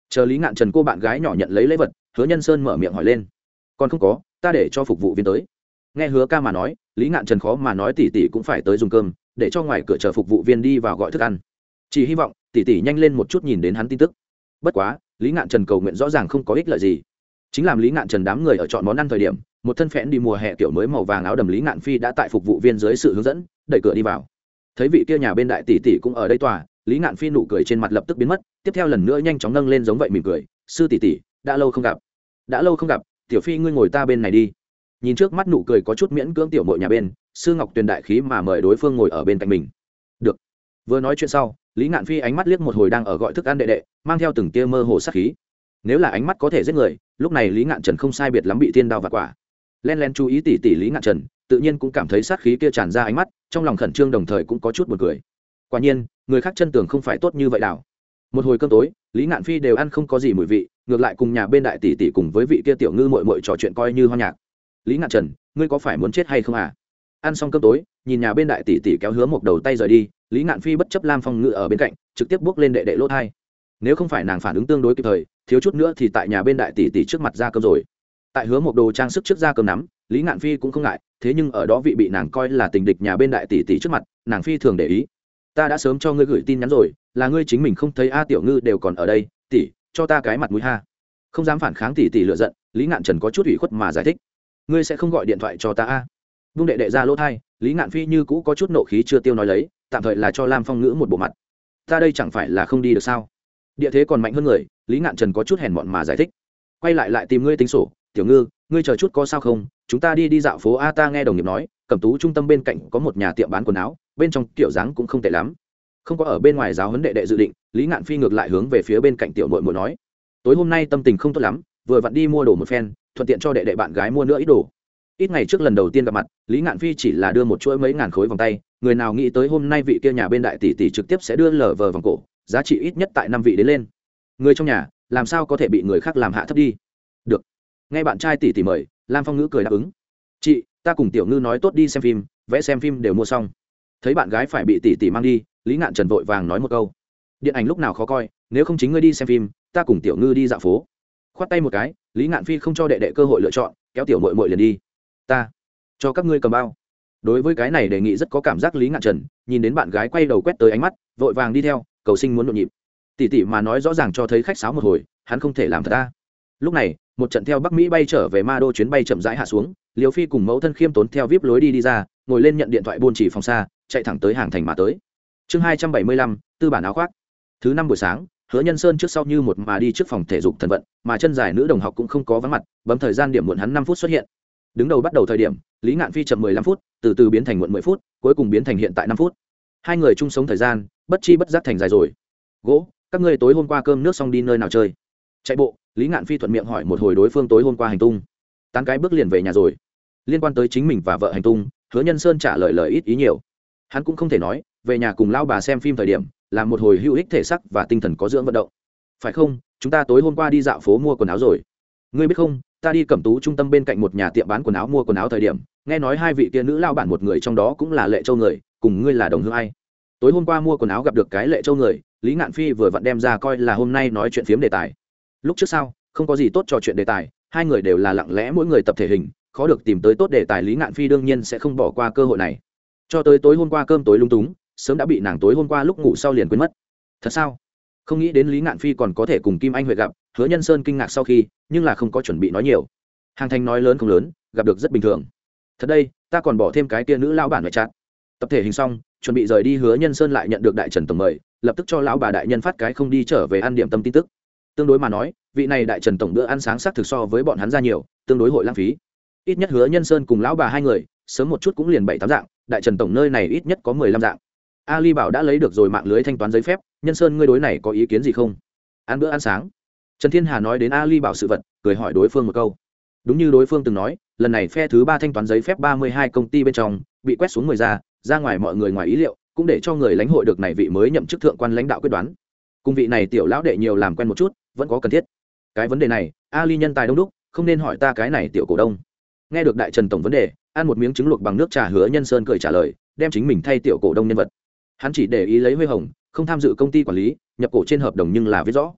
Chờ Lý Ngạn Trần cô bạn gái nhỏ nhận lấy lễ vật, Hứa Nhân Sơn mở miệng hỏi lên. Còn không có, ta để cho phục vụ viên tới. Nghe Hứa ca mà nói, Lý Ngạn Trần khó mà nói tỷ tỷ cũng phải tới dùng cơm, để cho ngoài cửa chờ phục vụ viên đi vào gọi thức ăn. Chỉ hy vọng tỷ tỷ nhanh lên một chút nhìn đến hắn tin tức. Bất quá, Lý Ngạn Trần cầu nguyện rõ ràng không có ích lợi gì. Chính làm Lý Ngạn Trần đám người ở chọn món ăn thời điểm, một thân phẽn đi mùa hè kiểu mới màu vàng áo đầm Lý Ngạn Phi đã tại phục vụ viên dưới sự hướng dẫn, đẩy cửa đi vào. Thấy vị kia nhà bên đại tỷ tỷ cũng ở đây tòa, Lý Ngạn Phi nụ cười trên mặt lập tức biến mất, tiếp theo lần nữa nhanh chóng nâng lên giống vậy mỉm cười, "Sư tỷ tỷ, đã lâu không gặp." "Đã lâu không gặp, tiểu Phi ngươi ngồi ta bên này đi." Nhìn trước mắt nụ cười có chút miễn cưỡng tiểu muội nhà bên, Sư Ngọc Tuyền đại khí mà mời đối phương ngồi ở bên cạnh mình. "Được." Vừa nói chuyện sau, Lý Ngạn Phi ánh mắt liếc một hồi đang ở gọi thức ăn đệ đệ, mang theo từng tia mơ hồ sát khí. Nếu là ánh mắt có thể giết người, lúc này Lý Ngạn Trần không sai biệt lắm bị thiên đao vặt quả. Len len chú ý tỉ tỉ Lý Ngạn Trần, tự nhiên cũng cảm thấy sát khí kia tràn ra ánh mắt, trong lòng khẩn trương đồng thời cũng có chút buồn cười. Quả nhiên, người khác chân tường không phải tốt như vậy đảo. Một hồi cơm tối, Lý Ngạn Phi đều ăn không có gì mùi vị, ngược lại cùng nhà bên đại tỷ tỷ cùng với vị kia tiểu ngư muội muội trò chuyện coi như hoa nhạc. "Lý Ngạn Trần, ngươi có phải muốn chết hay không à?" Ăn xong cơm tối, nhìn nhà bên đại tỷ tỷ kéo Hứa một đầu tay rời đi, Lý Ngạn Phi bất chấp Lam Phong Ngự ở bên cạnh, trực tiếp bước lên đệ đệ lỗ thai. Nếu không phải nàng phản ứng tương đối kịp thời, thiếu chút nữa thì tại nhà bên đại tỷ tỷ trước mặt ra cơm rồi. Tại Hứa một đồ trang sức trước ra cơm nắm, Lý Ngạn Phi cũng không ngại, thế nhưng ở đó vị bị nàng coi là tình địch nhà bên đại tỷ tỷ trước mặt, nàng phi thường để ý. "Ta đã sớm cho ngươi gửi tin nhắn rồi, là ngươi chính mình không thấy a tiểu ngư đều còn ở đây, tỷ, cho ta cái mặt mũi ha." Không dám phản kháng tỷ tỷ lựa giận, Lý Ngạn Trần có chút ủy khuất mà giải thích. "Ngươi sẽ không gọi điện thoại cho ta a?" Vung đệ đệ ra lỗ thai, Lý Ngạn Phi như cũ có chút nộ khí chưa tiêu nói lấy, tạm thời là cho Lam Phong Ngữ một bộ mặt. "Ta đây chẳng phải là không đi được sao?" Địa thế còn mạnh hơn người, Lý Ngạn Trần có chút hèn mọn mà giải thích. "Quay lại lại tìm ngươi tính sổ, tiểu ngư, ngươi chờ chút có sao không? Chúng ta đi đi dạo phố a." Ta nghe đồng nghiệp nói, Cẩm Tú trung tâm bên cạnh có một nhà tiệm bán quần áo, bên trong kiểu dáng cũng không tệ lắm. Không có ở bên ngoài giáo huấn đệ đệ dự định, Lý Ngạn Phi ngược lại hướng về phía bên cạnh tiểu muội muội nói, "Tối hôm nay tâm tình không tốt lắm, vừa vặn đi mua đồ một phen, thuận tiện cho đệ đệ bạn gái mua nữa ít đồ." Ít ngày trước lần đầu tiên gặp mặt, Lý Ngạn Phi chỉ là đưa một chuỗi mấy ngàn khối vòng tay, người nào nghĩ tới hôm nay vị kia nhà bên đại tỷ tỷ trực tiếp sẽ đưa lờ vờ vòng cổ, giá trị ít nhất tại năm vị đến lên. Người trong nhà, làm sao có thể bị người khác làm hạ thấp đi? Được. Nghe bạn trai tỷ tỷ mời, Lam Phong Ngữ cười đáp ứng. "Chị, ta cùng tiểu ngư nói tốt đi xem phim, vẽ xem phim đều mua xong." Thấy bạn gái phải bị tỷ tỷ mang đi, Lý Ngạn Trần vội vàng nói một câu, "Điện ảnh lúc nào khó coi, nếu không chính ngươi đi xem phim, ta cùng tiểu ngư đi dạo phố." Khoát tay một cái, Lý Ngạn Phi không cho đệ đệ cơ hội lựa chọn, kéo tiểu muội muội liền đi. "Ta cho các ngươi cầm bao." Đối với cái này đề nghị rất có cảm giác Lý Ngạn Trần, nhìn đến bạn gái quay đầu quét tới ánh mắt, vội vàng đi theo, cầu sinh muốn nhộn nhịp. Tỷ tỷ mà nói rõ ràng cho thấy khách sáo một hồi, hắn không thể làm thật ta. Lúc này, một trận theo Bắc Mỹ bay trở về Ma Đô chuyến bay chậm rãi hạ xuống, Liêu Phi cùng mẫu thân khiêm tốn theo vip lối đi đi ra, ngồi lên nhận điện thoại buôn chỉ phòng xa, chạy thẳng tới hàng thành mà tới. Chương hai trăm bảy mươi lăm, tư bản áo khoác. Thứ năm buổi sáng, Hứa Nhân Sơn trước sau như một mà đi trước phòng thể dục thần vận, mà chân dài nữ đồng học cũng không có vắng mặt, bấm thời gian điểm muộn hắn năm phút xuất hiện. Đứng đầu bắt đầu thời điểm, Lý Ngạn Phi chậm mười lăm phút, từ từ biến thành muộn mười phút, cuối cùng biến thành hiện tại năm phút. Hai người chung sống thời gian, bất chi bất giác thành dài rồi. "Gỗ, các ngươi tối hôm qua cơm nước xong đi nơi nào chơi?" Chạy bộ, Lý Ngạn Phi thuận miệng hỏi một hồi đối phương tối hôm qua hành tung. Tán cái bước liền về nhà rồi. Liên quan tới chính mình và vợ hành tung, Hứa Nhân Sơn trả lời lời ít ý nhiều. Hắn cũng không thể nói, về nhà cùng lao bà xem phim thời điểm, làm một hồi hữu ích thể xác và tinh thần có dưỡng vận động. "Phải không, chúng ta tối hôm qua đi dạo phố mua quần áo rồi. Ngươi biết không, ta đi Cẩm Tú trung tâm bên cạnh một nhà tiệm bán quần áo mua quần áo thời điểm, nghe nói hai vị kia nữ lao bản một người trong đó cũng là Lệ Châu người, cùng ngươi là đồng hương ai. Tối hôm qua mua quần áo gặp được cái Lệ Châu người." Lý Ngạn Phi vừa vặn đem ra coi là hôm nay nói chuyện phiếm đề tài. Lúc trước sao, không có gì tốt trò chuyện đề tài, hai người đều là lặng lẽ mỗi người tập thể hình, khó được tìm tới tốt đề tài, Lý Ngạn Phi đương nhiên sẽ không bỏ qua cơ hội này. Cho tới tối hôm qua cơm tối lung túng, sớm đã bị nàng tối hôm qua lúc ngủ sau liền quên mất. Thật sao? Không nghĩ đến Lý Ngạn Phi còn có thể cùng Kim Anh Huệ gặp. Hứa Nhân Sơn kinh ngạc sau khi, nhưng là không có chuẩn bị nói nhiều. Hàng thành nói lớn không lớn, gặp được rất bình thường. Thật đây, ta còn bỏ thêm cái tia nữ lão bản ngoại trạng. Tập thể hình xong, chuẩn bị rời đi, Hứa Nhân Sơn lại nhận được đại trần tổng mời, lập tức cho lão bà đại nhân phát cái không đi trở về ăn điểm tâm tin tức. Tương đối mà nói, vị này đại trần tổng bữa ăn sáng sắc thực so với bọn hắn ra nhiều, tương đối hội lãng phí. Ít nhất Hứa Nhân Sơn cùng lão bà hai người, sớm một chút cũng liền bảy tám dạng, đại trần tổng nơi này ít nhất có mười lăm dạng. Ali bảo đã lấy được rồi mạng lưới thanh toán giấy phép, Nhân Sơn ngươi đối này có ý kiến gì không? Ăn bữa ăn sáng. Trần Thiên Hà nói đến Ali bảo sự vật, cười hỏi đối phương một câu. Đúng như đối phương từng nói, lần này phe thứ ba thanh toán giấy phép ba mươi hai công ty bên trong bị quét xuống mười ra, ra ngoài mọi người ngoài ý liệu, cũng để cho người lãnh hội được này vị mới nhậm chức thượng quan lãnh đạo quyết đoán. Cùng vị này tiểu lão đệ nhiều làm quen một chút, vẫn có cần thiết. Cái vấn đề này, Ali nhân tài đông đúc, không nên hỏi ta cái này tiểu cổ đông. Nghe được đại Trần tổng vấn đề, ăn một miếng trứng luộc bằng nước trà, Hứa Nhân Sơn cười trả lời, đem chính mình thay tiểu cổ đông nhân vật. Hắn chỉ để ý lấy Huê Hồng, không tham dự công ty quản lý, nhập cổ trên hợp đồng nhưng là viết rõ.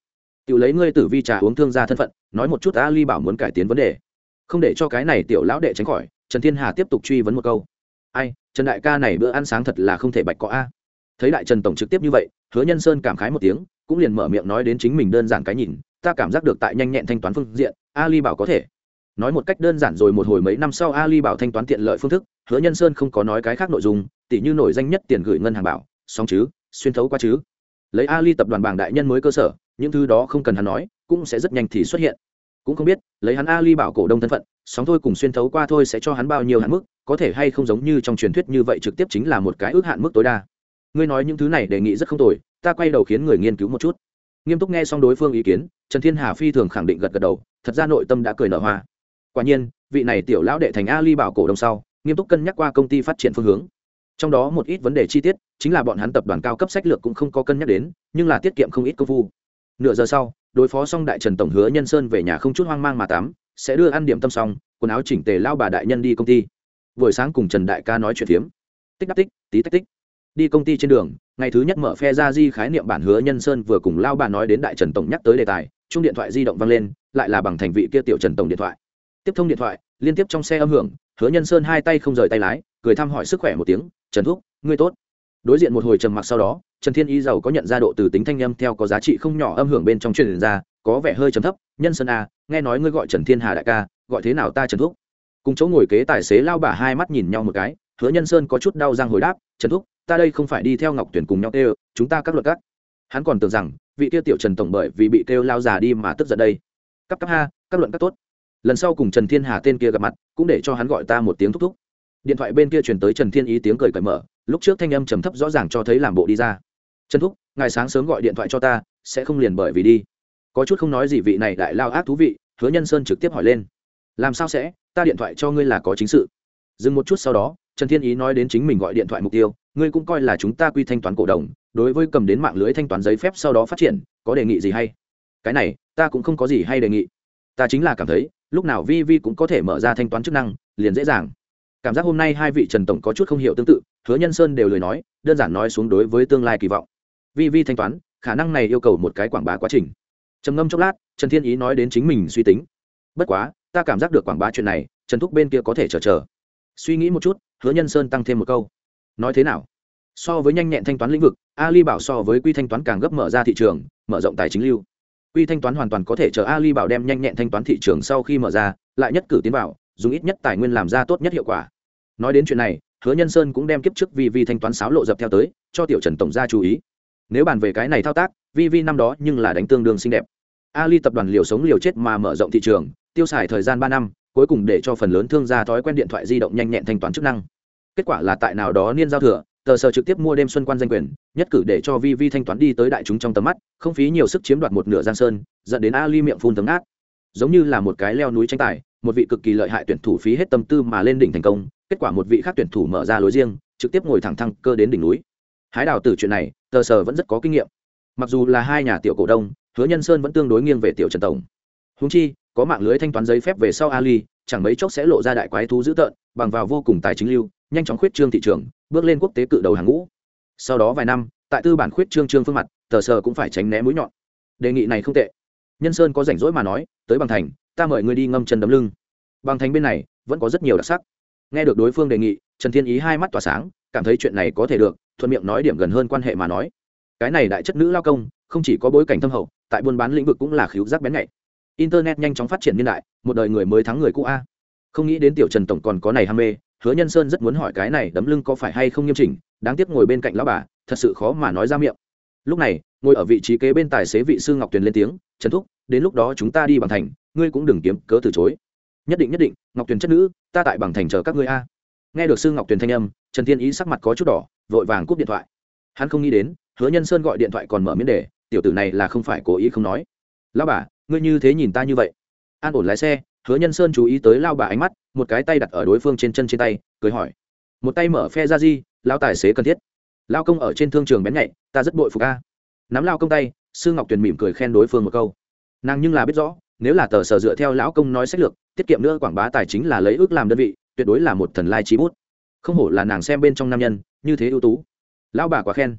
Tiểu lấy ngươi tử vi trà uống thương gia thân phận nói một chút Ali bảo muốn cải tiến vấn đề, không để cho cái này tiểu lão đệ tránh khỏi. Trần Thiên Hà tiếp tục truy vấn một câu. Ai, Trần đại ca này bữa ăn sáng thật là không thể bạch cọ a. Thấy đại Trần tổng trực tiếp như vậy, Hứa Nhân Sơn cảm khái một tiếng, cũng liền mở miệng nói đến chính mình đơn giản cái nhìn, ta cảm giác được tại nhanh nhẹn thanh toán phương diện, Ali bảo có thể. Nói một cách đơn giản rồi một hồi mấy năm sau Ali bảo thanh toán tiện lợi phương thức, Hứa Nhân Sơn không có nói cái khác nội dung, tỉ như nổi danh nhất tiền gửi ngân hàng bảo, song chứ, xuyên thấu qua chứ. Lấy Ali tập đoàn bảng đại nhân mới cơ sở, những thứ đó không cần hắn nói, cũng sẽ rất nhanh thì xuất hiện. Cũng không biết, lấy hắn Ali bảo cổ đông thân phận, sóng thôi cùng xuyên thấu qua thôi sẽ cho hắn bao nhiêu hạn mức, có thể hay không giống như trong truyền thuyết như vậy trực tiếp chính là một cái ước hạn mức tối đa. Ngươi nói những thứ này đề nghị rất không tồi, ta quay đầu khiến người nghiên cứu một chút. Nghiêm túc nghe xong đối phương ý kiến, Trần Thiên Hà phi thường khẳng định gật gật đầu, thật ra nội tâm đã cười nở hoa. Quả nhiên, vị này tiểu lão đệ thành Ali bảo cổ đông sau, nghiêm túc cân nhắc qua công ty phát triển phương hướng. Trong đó một ít vấn đề chi tiết, chính là bọn hắn tập đoàn cao cấp sách lược cũng không có cân nhắc đến, nhưng là tiết kiệm không ít công phu. Nửa giờ sau, đối phó xong đại Trần tổng Hứa Nhân Sơn về nhà không chút hoang mang mà tắm, sẽ đưa ăn điểm tâm xong, quần áo chỉnh tề lao bà đại nhân đi công ty. Buổi sáng cùng Trần đại ca nói chuyện phiếm. Tích đắc tích, tí tách tích. Đi công ty trên đường, ngày thứ nhất mở phe ra di khái niệm bản Hứa Nhân Sơn vừa cùng lao bà nói đến đại Trần tổng nhắc tới đề tài, chung điện thoại di động vang lên, lại là bằng thành vị kia tiểu Trần tổng điện thoại. Tiếp thông điện thoại, liên tiếp trong xe âm hưởng, Hứa Nhân Sơn hai tay không rời tay lái, cười thăm hỏi sức khỏe một tiếng, "Trần thúc, ngươi tốt." Đối diện một hồi trầm mặc sau đó, Trần Thiên Ý giàu có nhận ra độ từ tính thanh âm theo có giá trị không nhỏ âm hưởng bên trong truyền ra, có vẻ hơi trầm thấp, "Nhân Sơn à, nghe nói ngươi gọi Trần Thiên Hà đại ca, gọi thế nào ta Trần thúc?" Cùng chỗ ngồi kế tài xế lao bà hai mắt nhìn nhau một cái, Hứa Nhân Sơn có chút đau răng hồi đáp, "Trần thúc, ta đây không phải đi theo Ngọc Tuyển cùng nhau kêu, chúng ta các luật các." Hắn còn tưởng rằng, vị tiêu tiểu Trần tổng bởi vì bị kêu lao già đi mà tức giận đây. Cấp cấp ha, các luận các tốt. Lần sau cùng Trần Thiên Hà tên kia gặp mặt, cũng để cho hắn gọi ta một tiếng thúc thúc. Điện thoại bên kia truyền tới Trần Thiên Ý tiếng cười cởi mở, lúc trước thanh âm trầm thấp rõ ràng cho thấy làm bộ đi ra. "Trần thúc, ngài sáng sớm gọi điện thoại cho ta, sẽ không liền bởi vì đi." Có chút không nói gì vị này đại lao ác thú vị, Hứa Nhân Sơn trực tiếp hỏi lên. "Làm sao sẽ, ta điện thoại cho ngươi là có chính sự." Dừng một chút sau đó, Trần Thiên Ý nói đến chính mình gọi điện thoại mục tiêu, "Ngươi cũng coi là chúng ta quy thanh toán cổ đồng, đối với cầm đến mạng lưới thanh toán giấy phép sau đó phát triển, có đề nghị gì hay?" "Cái này, ta cũng không có gì hay đề nghị. Ta chính là cảm thấy, lúc nào vi vi cũng có thể mở ra thanh toán chức năng, liền dễ dàng." Cảm giác hôm nay hai vị Trần tổng có chút không hiểu tương tự, Hứa Nhân Sơn đều lời nói, đơn giản nói xuống đối với tương lai kỳ vọng. Vi vi thanh toán, khả năng này yêu cầu một cái quảng bá quá trình. Trầm ngâm chốc lát, Trần Thiên Ý nói đến chính mình suy tính. "Bất quá, ta cảm giác được quảng bá chuyện này, Trần thúc bên kia có thể chờ chờ." Suy nghĩ một chút, Hứa Nhân Sơn tăng thêm một câu. "Nói thế nào? So với nhanh nhẹn thanh toán lĩnh vực, Ali bảo so với quy thanh toán càng gấp mở ra thị trường, mở rộng tài chính lưu. Quy thanh toán hoàn toàn có thể chờ Ali bảo đem nhanh nhẹn thanh toán thị trường sau khi mở ra, lại nhất cử tiến vào, dùng ít nhất tài nguyên làm ra tốt nhất hiệu quả." Nói đến chuyện này, Hứa Nhân Sơn cũng đem kiếp trước vi vi thanh toán sáo lộ dập theo tới, cho tiểu Trần tổng gia chú ý. Nếu bàn về cái này thao tác, vi vi năm đó nhưng là đánh tương đương xinh đẹp. Ali tập đoàn liều sống liều chết mà mở rộng thị trường, tiêu xài thời gian ba năm, cuối cùng để cho phần lớn thương gia thói quen điện thoại di động nhanh nhẹn thanh toán chức năng. Kết quả là tại nào đó niên giao thừa, tờ sở trực tiếp mua đêm xuân quan danh quyền, nhất cử để cho vi vi thanh toán đi tới đại chúng trong tầm mắt, không phí nhiều sức chiếm đoạt một nửa giang sơn, dẫn đến Ali miệng phun tấm át. Giống như là một cái leo núi tranh tài, một vị cực kỳ lợi hại tuyển thủ phí hết tâm tư mà lên đỉnh thành công, kết quả một vị khác tuyển thủ mở ra lối riêng, trực tiếp ngồi thẳng thăng cơ đến đỉnh núi. Hái đào tử chuyện này, tờ sở vẫn rất có kinh nghiệm. Mặc dù là hai nhà tiểu cổ đông, Hứa Nhân Sơn vẫn tương đối nghiêng về tiểu Trần tổng. Huống chi, có mạng lưới thanh toán giấy phép về sau Ali, chẳng mấy chốc sẽ lộ ra đại quái thú dữ tợn, bằng vào vô cùng tài chính lưu, nhanh chóng khuyết trương thị trường, bước lên quốc tế cự đầu hàng ngũ. Sau đó vài năm, tại tư bản khuyết trương trương phương mặt, tờ sở cũng phải tránh né mũi nhọn. Đề nghị này không tệ. Nhân Sơn có rảnh rỗi mà nói, tới Bằng Thành, ta mời ngươi đi ngâm chân đấm lưng. Bằng Thành bên này vẫn có rất nhiều đặc sắc. Nghe được đối phương đề nghị, Trần Thiên Ý hai mắt tỏa sáng, cảm thấy chuyện này có thể được, thuận miệng nói điểm gần hơn quan hệ mà nói. Cái này đại chất nữ lao công, không chỉ có bối cảnh thâm hậu, tại buôn bán lĩnh vực cũng là khíu giác bén nhạy. Internet nhanh chóng phát triển niên đại, một đời người mới thắng người cũ a. Không nghĩ đến tiểu Trần tổng còn có này ham mê, Hứa Nhân Sơn rất muốn hỏi cái này đấm lưng có phải hay không nghiêm chỉnh, đáng tiếc ngồi bên cạnh lão bà, thật sự khó mà nói ra miệng. Lúc này, ngồi ở vị trí kế bên tài xế vị sư Ngọc Tuyền lên tiếng, "Trần thúc, đến lúc đó chúng ta đi Bằng Thành, ngươi cũng đừng kiếm cớ từ chối." "Nhất định nhất định, Ngọc Tuyền chất nữ, ta tại Bằng Thành chờ các ngươi a." Nghe được sư Ngọc Tuyền thanh âm, Trần Thiên Ý sắc mặt có chút đỏ, vội vàng cúp điện thoại. Hắn không nghĩ đến, Hứa Nhân Sơn gọi điện thoại còn mở miễn đề, tiểu tử này là không phải cố ý không nói. "Lão bà, ngươi như thế nhìn ta như vậy?" An ổn lái xe, Hứa Nhân Sơn chú ý tới lao bà ánh mắt, một cái tay đặt ở đối phương trên chân trên tay, cười hỏi. Một tay mở phe ra di, lao tài xế cần thiết. Lao công ở trên thương trường bén nhạy, ta rất bội phục a. Nắm lao công tay, sư Ngọc Tuyền mỉm cười khen đối phương một câu. Nàng nhưng là biết rõ, nếu là tờ sở dựa theo lão công nói sách lược, tiết kiệm nữa quảng bá tài chính là lấy ước làm đơn vị, tuyệt đối là một thần lai chí bút. Không hổ là nàng xem bên trong nam nhân, như thế ưu tú. Lão bà quá khen.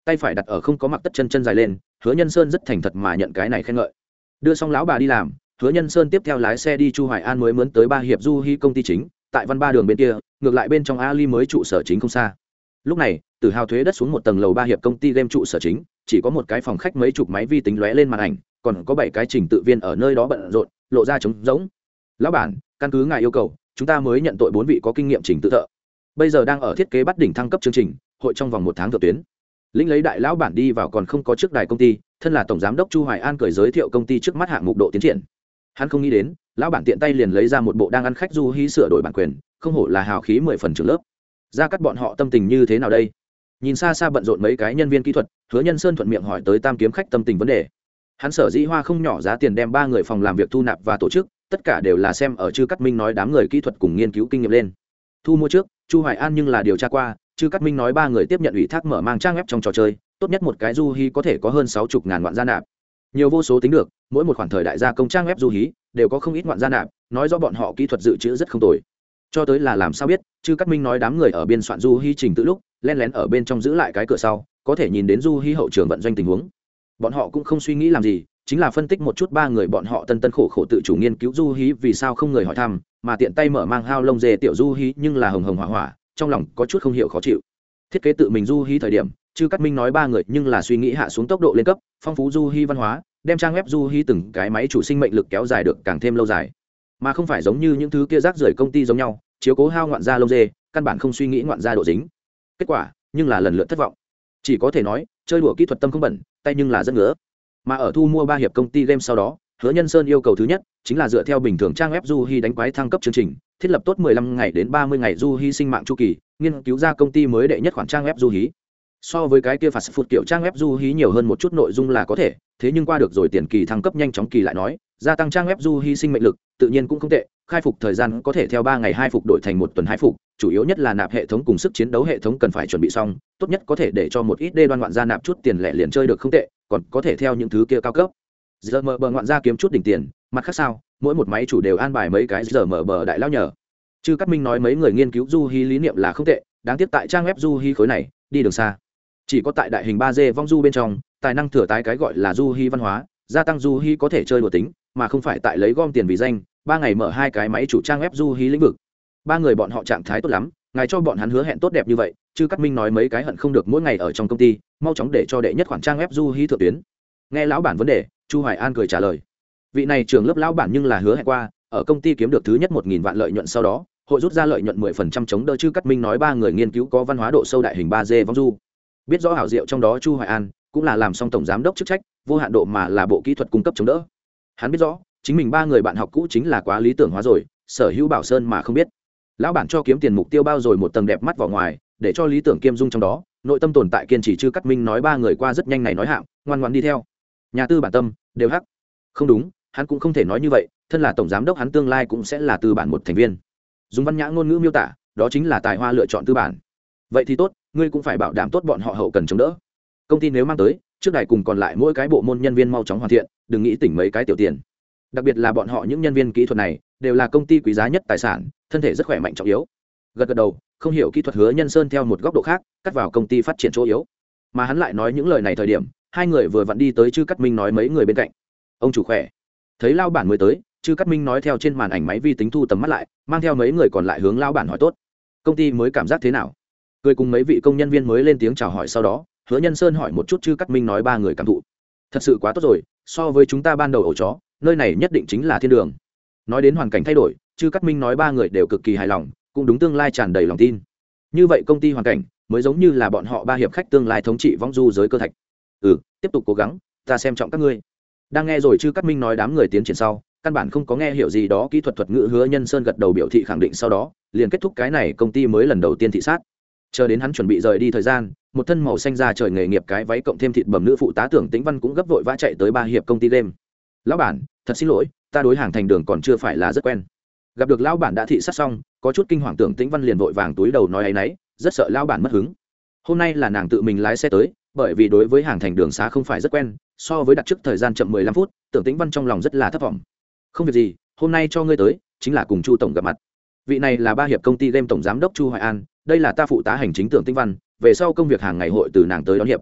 tay phải đặt ở không có mặc tất chân chân dài lên. Hứa Nhân Sơn rất thành thật mà nhận cái này khen ngợi. Đưa xong lão bà đi làm, Hứa Nhân Sơn tiếp theo lái xe đi Chu Hoài An mới mướn tới ba hiệp du hí công ty chính, tại Văn Ba đường bên kia, ngược lại bên trong Ali mới trụ sở chính không xa. Lúc này, Tử Hào thuế đất xuống một tầng lầu ba hiệp công ty game trụ sở chính, chỉ có một cái phòng khách mấy chục máy vi tính lóe lên màn ảnh, còn có bảy cái trình tự viên ở nơi đó bận rộn, lộ ra trống rỗng. Lão bản, căn cứ ngài yêu cầu, chúng ta mới nhận tội bốn vị có kinh nghiệm trình tự thợ. Bây giờ đang ở thiết kế bắt đỉnh thăng cấp chương trình, hội trong vòng một tháng thượng tuyến. Lĩnh lấy đại lão bản đi vào còn không có trước đài công ty, thân là tổng giám đốc Chu Hoài An cười giới thiệu công ty trước mắt hạng mục độ tiến triển. Hắn không nghĩ đến, lão bản tiện tay liền lấy ra một bộ đang ăn khách du hí sửa đổi bản quyền, không hổ là hào khí mười phần trường lớp. Ra cắt bọn họ tâm tình như thế nào đây? Nhìn xa xa bận rộn mấy cái nhân viên kỹ thuật, Hứa Nhân Sơn thuận miệng hỏi tới tam kiếm khách tâm tình vấn đề. Hắn sở dĩ hoa không nhỏ giá tiền đem ba người phòng làm việc thu nạp và tổ chức, tất cả đều là xem ở Chư Cát Minh nói đám người kỹ thuật cùng nghiên cứu kinh nghiệm lên. Thu mua trước, Chu Hoài An nhưng là điều tra qua, Chư Cát Minh nói ba người tiếp nhận ủy thác mở mang trang web trong trò chơi, tốt nhất một cái du hí có thể có hơn sáu mươi ngàn ngoạn gia nạp. Nhiều vô số tính được, mỗi một khoản thời đại gia công trang web du hí đều có không ít ngoạn gia nạp, nói rõ bọn họ kỹ thuật dự trữ rất không tồi. Cho tới là làm sao biết, Chư Cát Minh nói đám người ở biên soạn du hí trình tự lúc, lén lén ở bên trong giữ lại cái cửa sau, có thể nhìn đến du hí hậu trường vận doanh tình huống. Bọn họ cũng không suy nghĩ làm gì, chính là phân tích một chút ba người bọn họ tân tân khổ khổ tự chủ nghiên cứu du hí vì sao không người hỏi thăm, mà tiện tay mở mang hao lông dê tiểu du hí nhưng là hồng hồng hỏa hỏa, trong lòng có chút không hiểu khó chịu. Thiết kế tự mình du hí thời điểm, Chư Cát Minh nói ba người nhưng là suy nghĩ hạ xuống tốc độ lên cấp, phong phú du hí văn hóa, đem trang web du hí từng cái máy chủ sinh mệnh lực kéo dài được càng thêm lâu dài, mà không phải giống như những thứ kia rác rưởi công ty giống nhau, chiếu cố hao ngoạn gia lông dê, căn bản không suy nghĩ ngoạn gia độ dính. Kết quả, nhưng là lần lượt thất vọng. Chỉ có thể nói, chơi đùa kỹ thuật tâm không bẩn, tay nhưng là rất ngứa. Mà ở thu mua ba hiệp công ty game sau đó, Hứa Nhân Sơn yêu cầu thứ nhất chính là dựa theo bình thường trang web du hí đánh quái thăng cấp chương trình, thiết lập tốt mười lăm ngày đến ba mươi ngày du hí sinh mạng chu kỳ, nghiên cứu ra công ty mới đệ nhất khoản trang web du hí. So với cái kia phạt phụt kiểu trang web du hí nhiều hơn một chút nội dung là có thể, thế nhưng qua được rồi tiền kỳ thăng cấp nhanh chóng kỳ lại nói, gia tăng trang web du hí sinh mệnh lực, tự nhiên cũng không tệ, khai phục thời gian có thể theo ba ngày hai phục đổi thành một tuần hai phục, chủ yếu nhất là nạp hệ thống cùng sức chiến đấu hệ thống cần phải chuẩn bị xong, tốt nhất có thể để cho một ít đê đoan ngoạn gia nạp chút tiền lẻ liền chơi được không tệ, còn có thể theo những thứ kia cao cấp. Giờ mở bờ ngoạn gia kiếm chút đỉnh tiền, mặt khác sao, mỗi một máy chủ đều an bài mấy cái giờ mở bờ đại lao nhờ. Chư Cát Minh nói mấy người nghiên cứu du hí lý niệm là không tệ, đáng tiếc tại trang web du hí khối này, đi đường xa. Chỉ có tại đại hình ba D vong du bên trong, tài năng thừa tái cái gọi là du hí văn hóa, gia tăng du hí có thể chơi đùa tính, mà không phải tại lấy gom tiền vì danh, ba ngày mở hai cái máy chủ trang web du hí lĩnh vực. Ba người bọn họ trạng thái tốt lắm, ngài cho bọn hắn hứa hẹn tốt đẹp như vậy, Chư Cát Minh nói mấy cái hận không được mỗi ngày ở trong công ty, mau chóng để cho đệ nhất khoản trang web du hí thượng tuyến. Nghe lão bản vấn đề, Chu Hoài An cười trả lời. Vị này trưởng lớp lão bản nhưng là hứa hẹn qua, ở công ty kiếm được thứ nhất một nghìn vạn lợi nhuận sau đó, hội rút ra lợi nhuận mười phần trăm chống đỡ. Chư Cát Minh nói ba người nghiên cứu có văn hóa độ sâu đại hình ba D vong du. Biết rõ hảo diệu trong đó, Chu Hoài An cũng là làm xong tổng giám đốc chức trách, vô hạn độ mà là bộ kỹ thuật cung cấp chống đỡ. Hắn biết rõ, chính mình ba người bạn học cũ chính là quá lý tưởng hóa rồi, sở hữu bảo sơn mà không biết. Lão bản cho kiếm tiền mục tiêu bao rồi một tầng đẹp mắt vào ngoài, để cho lý tưởng kiêm dung trong đó, nội tâm tồn tại kiên trì. Chư Cát Minh nói ba người qua rất nhanh này nói hạng, ngoan ngoãn đi theo. Nhà tư bản tâm, đều hắc. Không đúng, hắn cũng không thể nói như vậy, thân là tổng giám đốc hắn tương lai cũng sẽ là tư bản một thành viên. Dùng văn nhã ngôn ngữ miêu tả, đó chính là tài hoa lựa chọn tư bản. Vậy thì tốt, ngươi cũng phải bảo đảm tốt bọn họ hậu cần chống đỡ. Công ty nếu mang tới, trước đài cùng còn lại mỗi cái bộ môn nhân viên mau chóng hoàn thiện, đừng nghĩ tỉnh mấy cái tiểu tiền. Đặc biệt là bọn họ những nhân viên kỹ thuật này, đều là công ty quý giá nhất tài sản, thân thể rất khỏe mạnh trọng yếu. Gật gật đầu, không hiểu kỹ thuật Hứa Nhân Sơn theo một góc độ khác, cắt vào công ty phát triển chỗ yếu. Mà hắn lại nói những lời này thời điểm, hai người vừa vặn đi tới Chư Cát Minh nói mấy người bên cạnh. Ông chủ khỏe. Thấy lão bản mới tới, Chư Cát Minh nói theo trên màn ảnh máy vi tính thu tầm mắt lại, mang theo mấy người còn lại hướng lão bản hỏi tốt. Công ty mới cảm giác thế nào? Cười cùng mấy vị công nhân viên mới lên tiếng chào hỏi sau đó, Hứa Nhân Sơn hỏi một chút Chư Cát Minh nói ba người cảm thụ. Thật sự quá tốt rồi, so với chúng ta ban đầu ổ chó, nơi này nhất định chính là thiên đường. Nói đến hoàn cảnh thay đổi, Chư Cát Minh nói ba người đều cực kỳ hài lòng, cũng đúng tương lai tràn đầy lòng tin. Như vậy công ty hoàn cảnh mới giống như là bọn họ ba hiệp khách tương lai thống trị vong du giới cơ thạch. Ừ, tiếp tục cố gắng, ta xem trọng các ngươi. Đang nghe rồi Chư Cát Minh nói đám người tiến triển sau, căn bản không có nghe hiểu gì đó kỹ thuật thuật ngữ. Hứa Nhân Sơn gật đầu biểu thị khẳng định sau đó, liền kết thúc cái này công ty mới lần đầu tiên thị sát. Chờ đến hắn chuẩn bị rời đi thời gian, một thân màu xanh da trời nghề nghiệp cái váy cộng thêm thịt bầm nữ phụ tá Tưởng Tĩnh Văn cũng gấp vội vã chạy tới ba hiệp công ty game. Lão bản, thật xin lỗi, ta đối hàng thành đường còn chưa phải là rất quen. Gặp được lão bản đã thị sát xong, có chút kinh hoàng Tưởng Tĩnh Văn liền vội vàng túi đầu nói ấy nấy, rất sợ lão bản mất hứng. Hôm nay là nàng tự mình lái xe tới, bởi vì đối với hàng thành đường xá không phải rất quen, so với đặt trước thời gian chậm mười lăm phút, Tưởng Tĩnh Văn trong lòng rất là thất vọng. Không việc gì, hôm nay cho ngươi tới, chính là cùng Chu tổng gặp mặt. Vị này là ba hiệp công ty game tổng giám đốc Chu Hoài An, đây là ta phụ tá hành chính Tưởng Tĩnh Văn, về sau công việc hàng ngày hội từ nàng tới đón hiệp.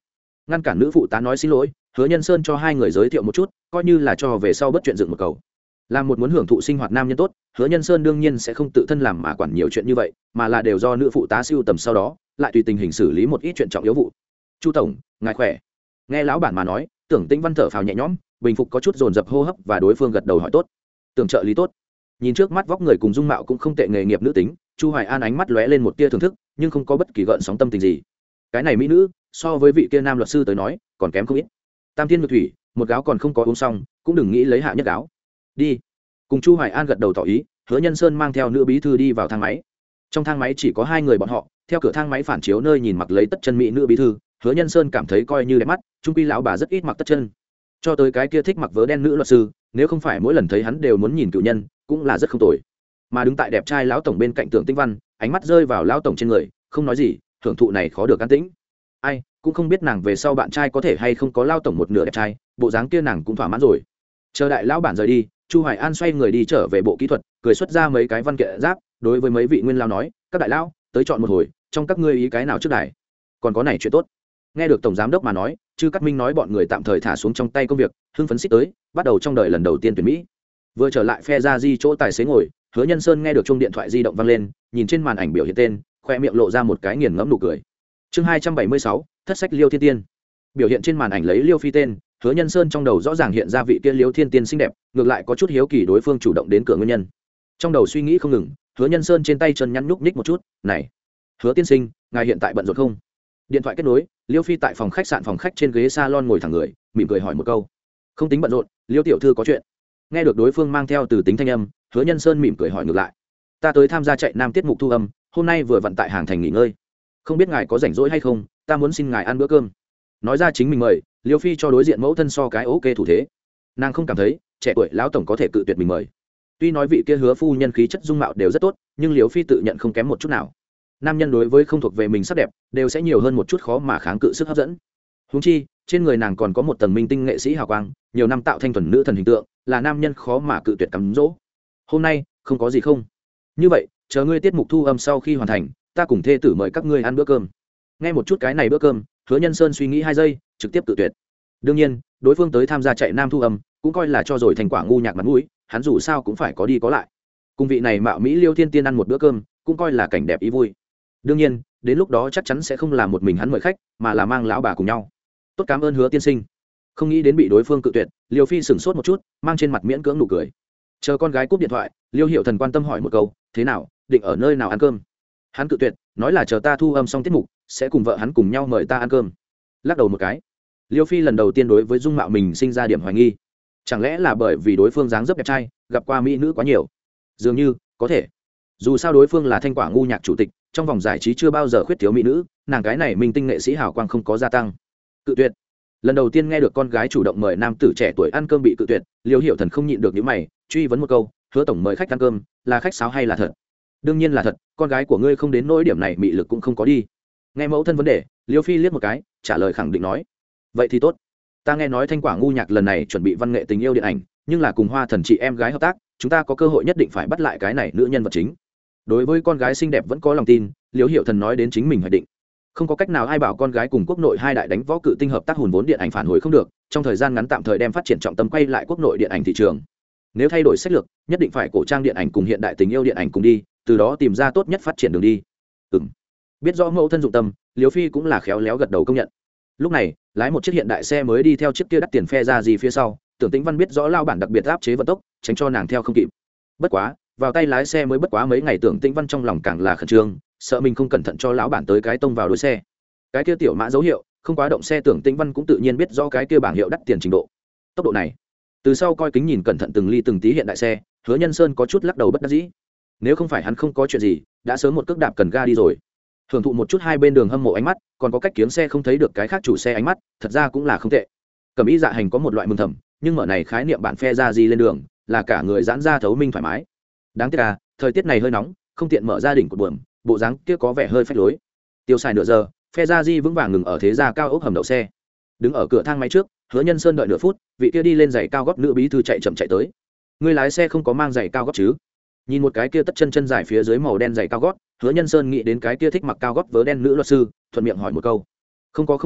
ngăn cản nữ phụ tá nói xin lỗi, Hứa Nhân Sơn cho hai người giới thiệu một chút, coi như là cho về sau bất chuyện dựng một cầu. Là một muốn hưởng thụ sinh hoạt nam nhân tốt, Hứa Nhân Sơn đương nhiên sẽ không tự thân làm mà quản nhiều chuyện như vậy, mà là đều do nữ phụ tá siêu tầm sau đó, lại tùy tình hình xử lý một ít chuyện trọng yếu vụ. Chu tổng, ngài khỏe. Nghe lão bản mà nói, Tưởng Tĩnh Văn thở phào nhẹ nhõm, bình phục có chút dồn dập hô hấp và đối phương gật đầu hỏi tốt. Tưởng trợ lý tốt. Nhìn trước mắt vóc người cùng dung mạo cũng không tệ nghề nghiệp nữ tính, Chu Hoài An ánh mắt lóe lên một tia thưởng thức, nhưng không có bất kỳ gợn sóng tâm tình gì. Cái này mỹ nữ, so với vị kia nam luật sư tới nói, còn kém không ít. Tam thiên ngược thủy, một gáo còn không có uống xong, cũng đừng nghĩ lấy hạ nhất gáo. Đi. Cùng Chu Hoài An gật đầu tỏ ý, Hứa Nhân Sơn mang theo nữ bí thư đi vào thang máy. Trong thang máy chỉ có hai người bọn họ, theo cửa thang máy phản chiếu nơi nhìn mặc lấy tất chân mỹ nữ bí thư, Hứa Nhân Sơn cảm thấy coi như đẹp mắt, trung quy lão bà rất ít mặc tất chân. Cho tới cái kia thích mặc vớ đen nữ luật sư, nếu không phải mỗi lần thấy hắn đều muốn nhìn cựu nhân, cũng là rất không tồi. Mà đứng tại đẹp trai lão tổng bên cạnh Tưởng Tĩnh Văn, ánh mắt rơi vào lão tổng trên người, không nói gì, hưởng thụ này khó được an tĩnh. Ai, cũng không biết nàng về sau bạn trai có thể hay không có lão tổng một nửa đẹp trai, bộ dáng kia nàng cũng thỏa mãn rồi. Chờ đại lão bản rời đi, Chu Hoài An xoay người đi trở về bộ kỹ thuật, cười xuất ra mấy cái văn kiện giáp, đối với mấy vị nguyên lão nói, các đại lão, tới chọn một hồi, trong các ngươi ý cái nào trước đài. Còn có này chuyện tốt. Nghe được tổng giám đốc mà nói, Chư Cát Minh nói bọn người tạm thời thả xuống trong tay công việc, hưng phấn xích tới, bắt đầu trong đời lần đầu tiên tuyển mỹ. Vừa trở lại phe ra di chỗ tài xế ngồi, Hứa Nhân Sơn nghe được chuông điện thoại di động vang lên, nhìn trên màn ảnh biểu hiện tên, khoe miệng lộ ra một cái nghiền ngẫm nụ cười. Chương hai trăm bảy mươi sáu, thất sách Liêu Thiên Tiên. Biểu hiện trên màn ảnh lấy Liêu Phi tên, Hứa Nhân Sơn trong đầu rõ ràng hiện ra vị kia Liêu Thiên Tiên xinh đẹp, ngược lại có chút hiếu kỳ đối phương chủ động đến cửa nguyên nhân. Trong đầu suy nghĩ không ngừng, Hứa Nhân Sơn trên tay chân nhăn nhúc nhích một chút, "Này, Hứa tiên sinh, ngài hiện tại bận rộn không?" Điện thoại kết nối, Liêu Phi tại phòng khách sạn phòng khách trên ghế salon ngồi thẳng người, mỉm cười hỏi một câu. "Không tính bận rộn, Liêu tiểu thư có chuyện." Nghe được đối phương mang theo từ tính thanh âm, Hứa Nhân Sơn mỉm cười hỏi ngược lại. "Ta tới tham gia chạy nam tiết mục thu âm, hôm nay vừa vặn tại hàng thành nghỉ ngơi. Không biết ngài có rảnh rỗi hay không, ta muốn xin ngài ăn bữa cơm." Nói ra chính mình mời, Liêu Phi cho đối diện mẫu thân so cái ok thủ thế. Nàng không cảm thấy trẻ tuổi lão tổng có thể cự tuyệt mình mời. Tuy nói vị kia Hứa phu nhân khí chất dung mạo đều rất tốt, nhưng Liêu Phi tự nhận không kém một chút nào. Nam nhân đối với không thuộc về mình sắc đẹp, đều sẽ nhiều hơn một chút khó mà kháng cự sức hấp dẫn. Huống chi, trên người nàng còn có một tầng minh tinh nghệ sĩ hào quang, nhiều năm tạo thanh thuần nữ thần hình tượng, là nam nhân khó mà cự tuyệt cắm dỗ. "Hôm nay, không có gì không? Như vậy, chờ ngươi tiết mục thu âm sau khi hoàn thành, ta cùng thê tử mời các ngươi ăn bữa cơm." Nghe một chút cái này bữa cơm, Hứa Nhân Sơn suy nghĩ hai giây, trực tiếp cự tuyệt. Đương nhiên, đối phương tới tham gia chạy nam thu âm, cũng coi là cho rồi thành quả ngu nhạc mặt mũi, hắn dù sao cũng phải có đi có lại. Cùng vị này mạo mỹ Liêu Thiên Tiên ăn một bữa cơm, cũng coi là cảnh đẹp ý vui. Đương nhiên, đến lúc đó chắc chắn sẽ không là một mình hắn mời khách, mà là mang lão bà cùng nhau. "Tốt, cảm ơn Hứa tiên sinh." Không nghĩ đến bị đối phương cự tuyệt, Liêu Phi sững sốt một chút, mang trên mặt miễn cưỡng nụ cười. Chờ con gái cúp điện thoại, Liêu Hiểu Thần quan tâm hỏi một câu, "Thế nào, định ở nơi nào ăn cơm?" Hắn cự tuyệt, nói là chờ ta thu âm xong tiết mục, sẽ cùng vợ hắn cùng nhau mời ta ăn cơm. Lắc đầu một cái, Liêu Phi lần đầu tiên đối với dung mạo mình sinh ra điểm hoài nghi. Chẳng lẽ là bởi vì đối phương dáng dấp đẹp trai, gặp qua mỹ nữ quá nhiều? Dường như có thể. Dù sao đối phương là thanh quả ngu nhạc chủ tịch, trong vòng giải trí chưa bao giờ khuyết thiếu mỹ nữ, nàng cái này minh tinh nghệ sĩ hào quang không có gia tăng. Cự tuyệt. Lần đầu tiên nghe được con gái chủ động mời nam tử trẻ tuổi ăn cơm bị cự tuyệt, Liêu Hiểu Thần không nhịn được những mày, truy vấn một câu, "Hứa tổng mời khách ăn cơm, là khách sáo hay là thật?" "Đương nhiên là thật, con gái của ngươi không đến nỗi điểm này mị lực cũng không có đi." Nghe mẫu thân vấn đề, Liêu Phi liếc một cái, trả lời khẳng định nói, "Vậy thì tốt. Ta nghe nói thanh quả ngu nhạc lần này chuẩn bị văn nghệ tình yêu điện ảnh, nhưng là cùng Hoa Thần chị em gái hợp tác, chúng ta có cơ hội nhất định phải bắt lại cái này nữ nhân vật chính." Đối với con gái xinh đẹp vẫn có lòng tin, Liêu Hiểu Thần nói đến chính mình hoạch định. Không có cách nào ai bảo con gái cùng quốc nội hai đại đánh võ cự tinh hợp tác hùn vốn điện ảnh phản hồi không được, trong thời gian ngắn tạm thời đem phát triển trọng tâm quay lại quốc nội điện ảnh thị trường. Nếu thay đổi sách lược, nhất định phải cổ trang điện ảnh cùng hiện đại tình yêu điện ảnh cùng đi, từ đó tìm ra tốt nhất phát triển đường đi. Ừm. Biết rõ mẫu thân dụng tâm, Liêu Phi cũng là khéo léo gật đầu công nhận. Lúc này, lái một chiếc hiện đại xe mới đi theo chiếc kia đắt tiền phe ra gì phía sau, Tưởng Tĩnh Văn biết rõ lao bản đặc biệt áp chế vận tốc, tránh cho nàng theo không kịp. Bất quá, vào tay lái xe mới bất quá mấy ngày, Tưởng Tĩnh Văn trong lòng càng là khẩn trương, sợ mình không cẩn thận cho lão bản tới cái tông vào đuôi xe. Cái kia tiểu mã dấu hiệu, không quá động xe, Tưởng Tĩnh Văn cũng tự nhiên biết rõ cái kia bảng hiệu đắt tiền trình độ. Tốc độ này, từ sau coi kính nhìn cẩn thận từng ly từng tí hiện đại xe, Hứa Nhân Sơn có chút lắc đầu bất đắc dĩ. Nếu không phải hắn không có chuyện gì, đã sớm một cước đạp cần ga đi rồi. Hưởng thụ một chút hai bên đường hâm mộ ánh mắt, còn có cách kiếng xe không thấy được cái khác chủ xe ánh mắt, thật ra cũng là không tệ. Cẩm ý dạ hành có một loại mừng thầm, nhưng mở này khái niệm bạn phe ra gì lên đường, là cả người giãn ra thấu minh thoải mái. Đáng tiếc là, thời tiết này hơi nóng, không tiện mở gia đình của buồm, bộ dáng kia có vẻ hơi phách lối. Tiêu xài nửa giờ, phe ra di vững vàng ngừng ở thế gia cao ốc hầm đậu xe. Đứng ở cửa thang máy trước, Hứa Nhân Sơn đợi nửa phút, vị kia đi lên giày cao gót nữ bí thư chạy chậm chạy tới. Người lái xe không có mang giày cao gót chứ? Nhìn một cái kia tất chân chân dài phía dưới màu đen giày cao gót, Hứa Nhân Sơn nghĩ đến cái kia thích mặc cao gót vớ đen nữ luật sư, thuận miệng hỏi một câu. Không có không có,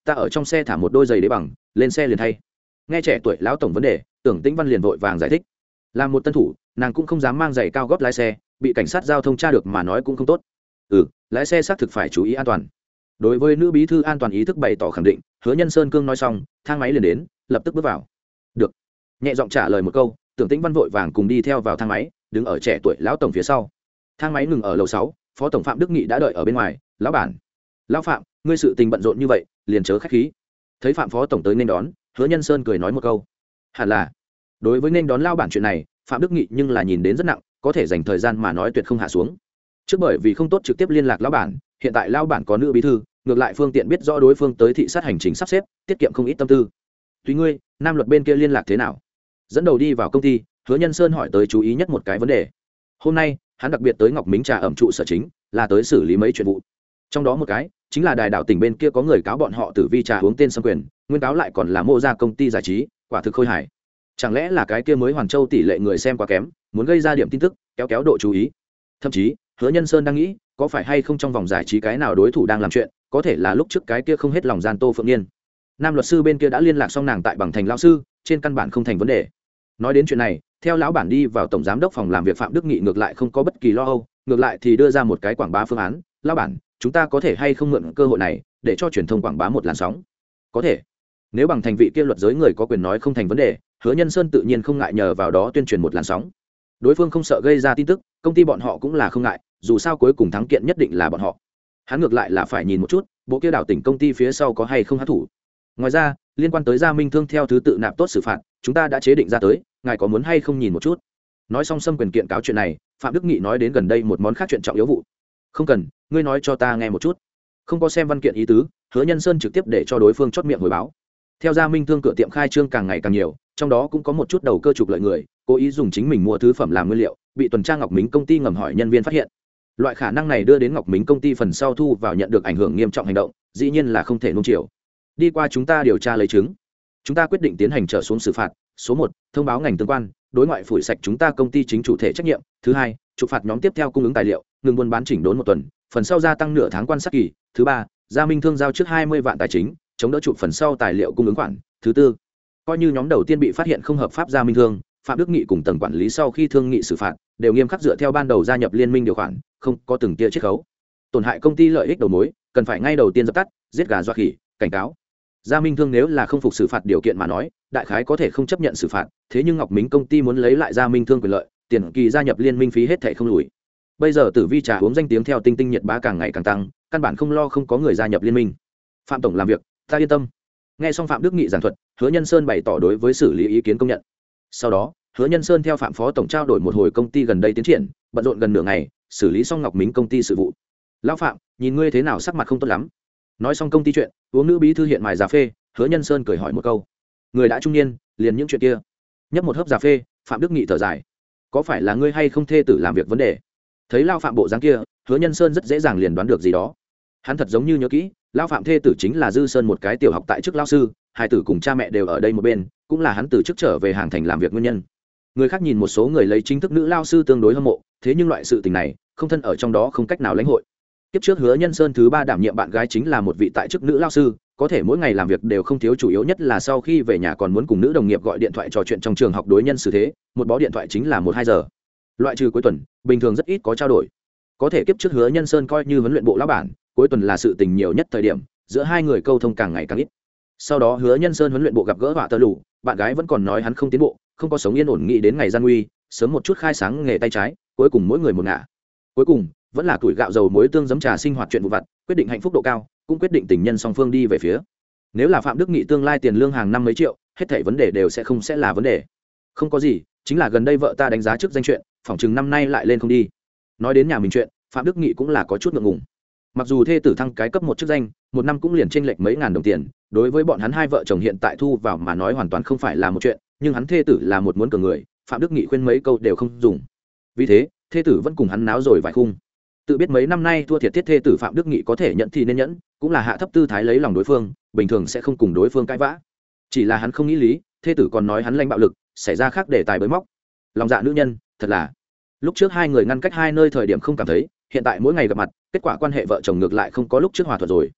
ta ở trong xe thả một đôi giày đế bằng, lên xe liền thay. Nghe trẻ tuổi lão tổng vấn đề, Tưởng Tĩnh Văn liền vội vàng giải thích. Làm một tân thủ, nàng cũng không dám mang giày cao gót lái xe, bị cảnh sát giao thông tra được mà nói cũng không tốt. Ừ, lái xe xác thực phải chú ý an toàn. Đối với nữ bí thư an toàn ý thức bày tỏ khẳng định, Hứa Nhân Sơn cương nói xong, thang máy liền đến, lập tức bước vào. Được. Nhẹ giọng trả lời một câu, Tưởng Tĩnh Văn vội vàng cùng đi theo vào thang máy, đứng ở trẻ tuổi lão tổng phía sau. Thang máy ngừng ở lầu sáu, phó tổng Phạm Đức Nghị đã đợi ở bên ngoài. Lão bản, lão Phạm, ngươi sự tình bận rộn như vậy, liền chớ khách khí. Thấy Phạm phó tổng tới nên đón, Hứa Nhân Sơn cười nói một câu. Hẳn là. Đối với nên đón lão bản chuyện này, Phạm Đức Nghị nhưng là nhìn đến rất nặng, có thể dành thời gian mà nói tuyệt không hạ xuống. Trước bởi vì không tốt trực tiếp liên lạc lão bản, hiện tại lão bản có nữ bí thư, ngược lại phương tiện biết rõ đối phương tới thị sát hành trình sắp xếp, tiết kiệm không ít tâm tư. Tùy ngươi, nam luật bên kia liên lạc thế nào? Dẫn đầu đi vào công ty, Hứa Nhân Sơn hỏi tới chú ý nhất một cái vấn đề. Hôm nay, hắn đặc biệt tới Ngọc Mính trà ẩm trụ sở chính, là tới xử lý mấy chuyện vụ. Trong đó một cái, chính là đài đảo tỉnh bên kia có người cáo bọn họ tử vi trà uống tên xâm quyền, nguyên cáo lại còn là mô ra công ty giải trí, quả thực khôi hài. Chẳng lẽ là cái kia mới Hoàn Châu tỷ lệ người xem quá kém, muốn gây ra điểm tin tức, kéo kéo độ chú ý. Thậm chí, Hứa Nhân Sơn đang nghĩ, có phải hay không trong vòng giải trí cái nào đối thủ đang làm chuyện, có thể là lúc trước cái kia không hết lòng gian Tô Phượng Niên. Nam luật sư bên kia đã liên lạc xong nàng tại bằng thành lão sư, trên căn bản không thành vấn đề. Nói đến chuyện này, theo lão bản đi vào tổng giám đốc phòng làm việc Phạm Đức Nghị ngược lại không có bất kỳ lo âu, ngược lại thì đưa ra một cái quảng bá phương án. Lão bản, chúng ta có thể hay không mượn cơ hội này để cho truyền thông quảng bá một làn sóng? Có thể. Nếu bằng thành vị kia luật giới người có quyền nói không thành vấn đề, Hứa Nhân Sơn tự nhiên không ngại nhờ vào đó tuyên truyền một làn sóng. Đối phương không sợ gây ra tin tức, công ty bọn họ cũng là không ngại, dù sao cuối cùng thắng kiện nhất định là bọn họ. Hắn ngược lại là phải nhìn một chút, bộ kia đảo tỉnh công ty phía sau có hay không hát thủ. Ngoài ra, liên quan tới Gia Minh Thương theo thứ tự nạp tốt xử phạt, chúng ta đã chế định ra tới, ngài có muốn hay không nhìn một chút? Nói xong xâm quyền kiện cáo chuyện này, Phạm Đức Nghị nói đến gần đây một món khác chuyện trọng yếu vụ. Không cần, ngươi nói cho ta nghe một chút. Không có xem văn kiện ý tứ, Hứa Nhân Sơn trực tiếp để cho đối phương chót miệng hồi báo. Theo Gia Minh Thương cửa tiệm khai trương càng ngày càng nhiều, trong đó cũng có một chút đầu cơ trục lợi người, cố ý dùng chính mình mua thứ phẩm làm nguyên liệu, bị tuần tra Ngọc Mính công ty ngầm hỏi nhân viên phát hiện. Loại khả năng này đưa đến Ngọc Mính công ty phần sau thu vào nhận được ảnh hưởng nghiêm trọng hành động, dĩ nhiên là không thể nuông chiều. Đi qua chúng ta điều tra lấy chứng, chúng ta quyết định tiến hành trở xuống xử phạt. Số một, thông báo ngành tương quan, đối ngoại phủi sạch chúng ta công ty chính chủ thể trách nhiệm. Thứ hai, trục phạt nhóm tiếp theo cung ứng tài liệu, ngừng buôn bán chỉnh đốn một tuần, phần sau gia tăng nửa tháng quan sát kỳ. Thứ ba, Gia Minh Thương giao trước hai mươi vạn tài chính, chống đỡ trục phần sau tài liệu cung ứng khoản. Thứ tư, coi như nhóm đầu tiên bị phát hiện không hợp pháp Gia Minh Thương, Phạm Đức Nghị cùng tầng quản lý sau khi thương nghị xử phạt, đều nghiêm khắc dựa theo ban đầu gia nhập liên minh điều khoản, không có từng tia chiết khấu. Tổn hại công ty lợi ích đầu mối, cần phải ngay đầu tiên dập tắt, giết gà dọa khỉ, cảnh cáo. Gia Minh Thương nếu là không phục xử phạt điều kiện mà nói, đại khái có thể không chấp nhận xử phạt, thế nhưng Ngọc Mính công ty muốn lấy lại Gia Minh Thương quyền lợi, tiền kỳ gia nhập liên minh phí hết thảy không lùi. Bây giờ Tử Vi trà uống danh tiếng theo tinh tinh nhiệt bá càng ngày càng tăng, căn bản không lo không có người gia nhập liên minh. Phạm tổng làm việc, ta yên tâm. Nghe xong Phạm Đức Nghị giảng thuật, Hứa Nhân Sơn bày tỏ đối với xử lý ý kiến công nhận. Sau đó, Hứa Nhân Sơn theo Phạm phó tổng trao đổi một hồi công ty gần đây tiến triển, bận rộn gần nửa ngày, xử lý xong Ngọc Mính công ty sự vụ. Lão Phạm, nhìn ngươi thế nào sắc mặt không tốt lắm? Nói xong công ty chuyện, uống nữ bí thư hiện mài cà phê, Hứa Nhân Sơn cười hỏi một câu. Người đã trung niên, liền những chuyện kia. Nhấp một hớp cà phê, Phạm Đức Nghị thở dài. Có phải là ngươi hay không thê tử làm việc vấn đề? Thấy Lão Phạm bộ dáng kia, Hứa Nhân Sơn rất dễ dàng liền đoán được gì đó. Hắn thật giống như nhớ kỹ, Lão Phạm thê tử chính là Dư Sơn một cái tiểu học tại chức lão sư, hai tử cùng cha mẹ đều ở đây một bên, cũng là hắn từ chức trở về Hàng Thành làm việc nguyên nhân. Người khác nhìn một số người lấy chính thức nữ lao sư tương đối hâm mộ, thế nhưng loại sự tình này, không thân ở trong đó không cách nào lãnh hội. Kiếp trước Hứa Nhân Sơn thứ ba đảm nhiệm bạn gái chính là một vị tại chức nữ lao sư, có thể mỗi ngày làm việc đều không thiếu, chủ yếu nhất là sau khi về nhà còn muốn cùng nữ đồng nghiệp gọi điện thoại trò chuyện trong trường học đối nhân xử thế, một bó điện thoại chính là một hai giờ. Loại trừ cuối tuần, bình thường rất ít có trao đổi. Có thể kiếp trước Hứa Nhân Sơn coi như huấn luyện bộ lão bản, cuối tuần là sự tình nhiều nhất thời điểm, giữa hai người câu thông càng ngày càng ít. Sau đó Hứa Nhân Sơn huấn luyện bộ gặp gỡ họa tơ lù, bạn gái vẫn còn nói hắn không tiến bộ, không có sống yên ổn, nghĩ đến ngày gian nguy, sớm một chút khai sáng nghề tay trái, cuối cùng mỗi người một ngả. Cuối cùng vẫn là tuổi gạo dầu muối tương giấm trà sinh hoạt chuyện vụ vặt, quyết định hạnh phúc độ cao, cũng quyết định tình nhân song phương đi về phía. Nếu là Phạm Đức Nghị tương lai tiền lương hàng năm mấy triệu, hết thảy vấn đề đều sẽ không sẽ là vấn đề. Không có gì, chính là gần đây vợ ta đánh giá trước danh chuyện, phỏng chừng năm nay lại lên không đi. Nói đến nhà mình chuyện, Phạm Đức Nghị cũng là có chút ngượng ngùng. Mặc dù thê tử thăng cái cấp một chức danh, một năm cũng liền chênh lệch mấy ngàn đồng tiền, đối với bọn hắn hai vợ chồng hiện tại thu vào mà nói hoàn toàn không phải là một chuyện, nhưng hắn thê tử là một muốn cường người, Phạm Đức Nghị khuyên mấy câu đều không dùng. Vì thế, thê tử vẫn cùng hắn náo rồi vài khung. Tự biết mấy năm nay thua thiệt thiết thê tử Phạm Đức Nghị có thể nhận thì nên nhẫn, cũng là hạ thấp tư thái lấy lòng đối phương, bình thường sẽ không cùng đối phương cãi vã. Chỉ là hắn không nghĩ lý, thê tử còn nói hắn lanh bạo lực, xảy ra khác để tài bới móc. Lòng dạ nữ nhân, thật là. Lúc trước hai người ngăn cách hai nơi thời điểm không cảm thấy, hiện tại mỗi ngày gặp mặt, kết quả quan hệ vợ chồng ngược lại không có lúc trước hòa thuận rồi.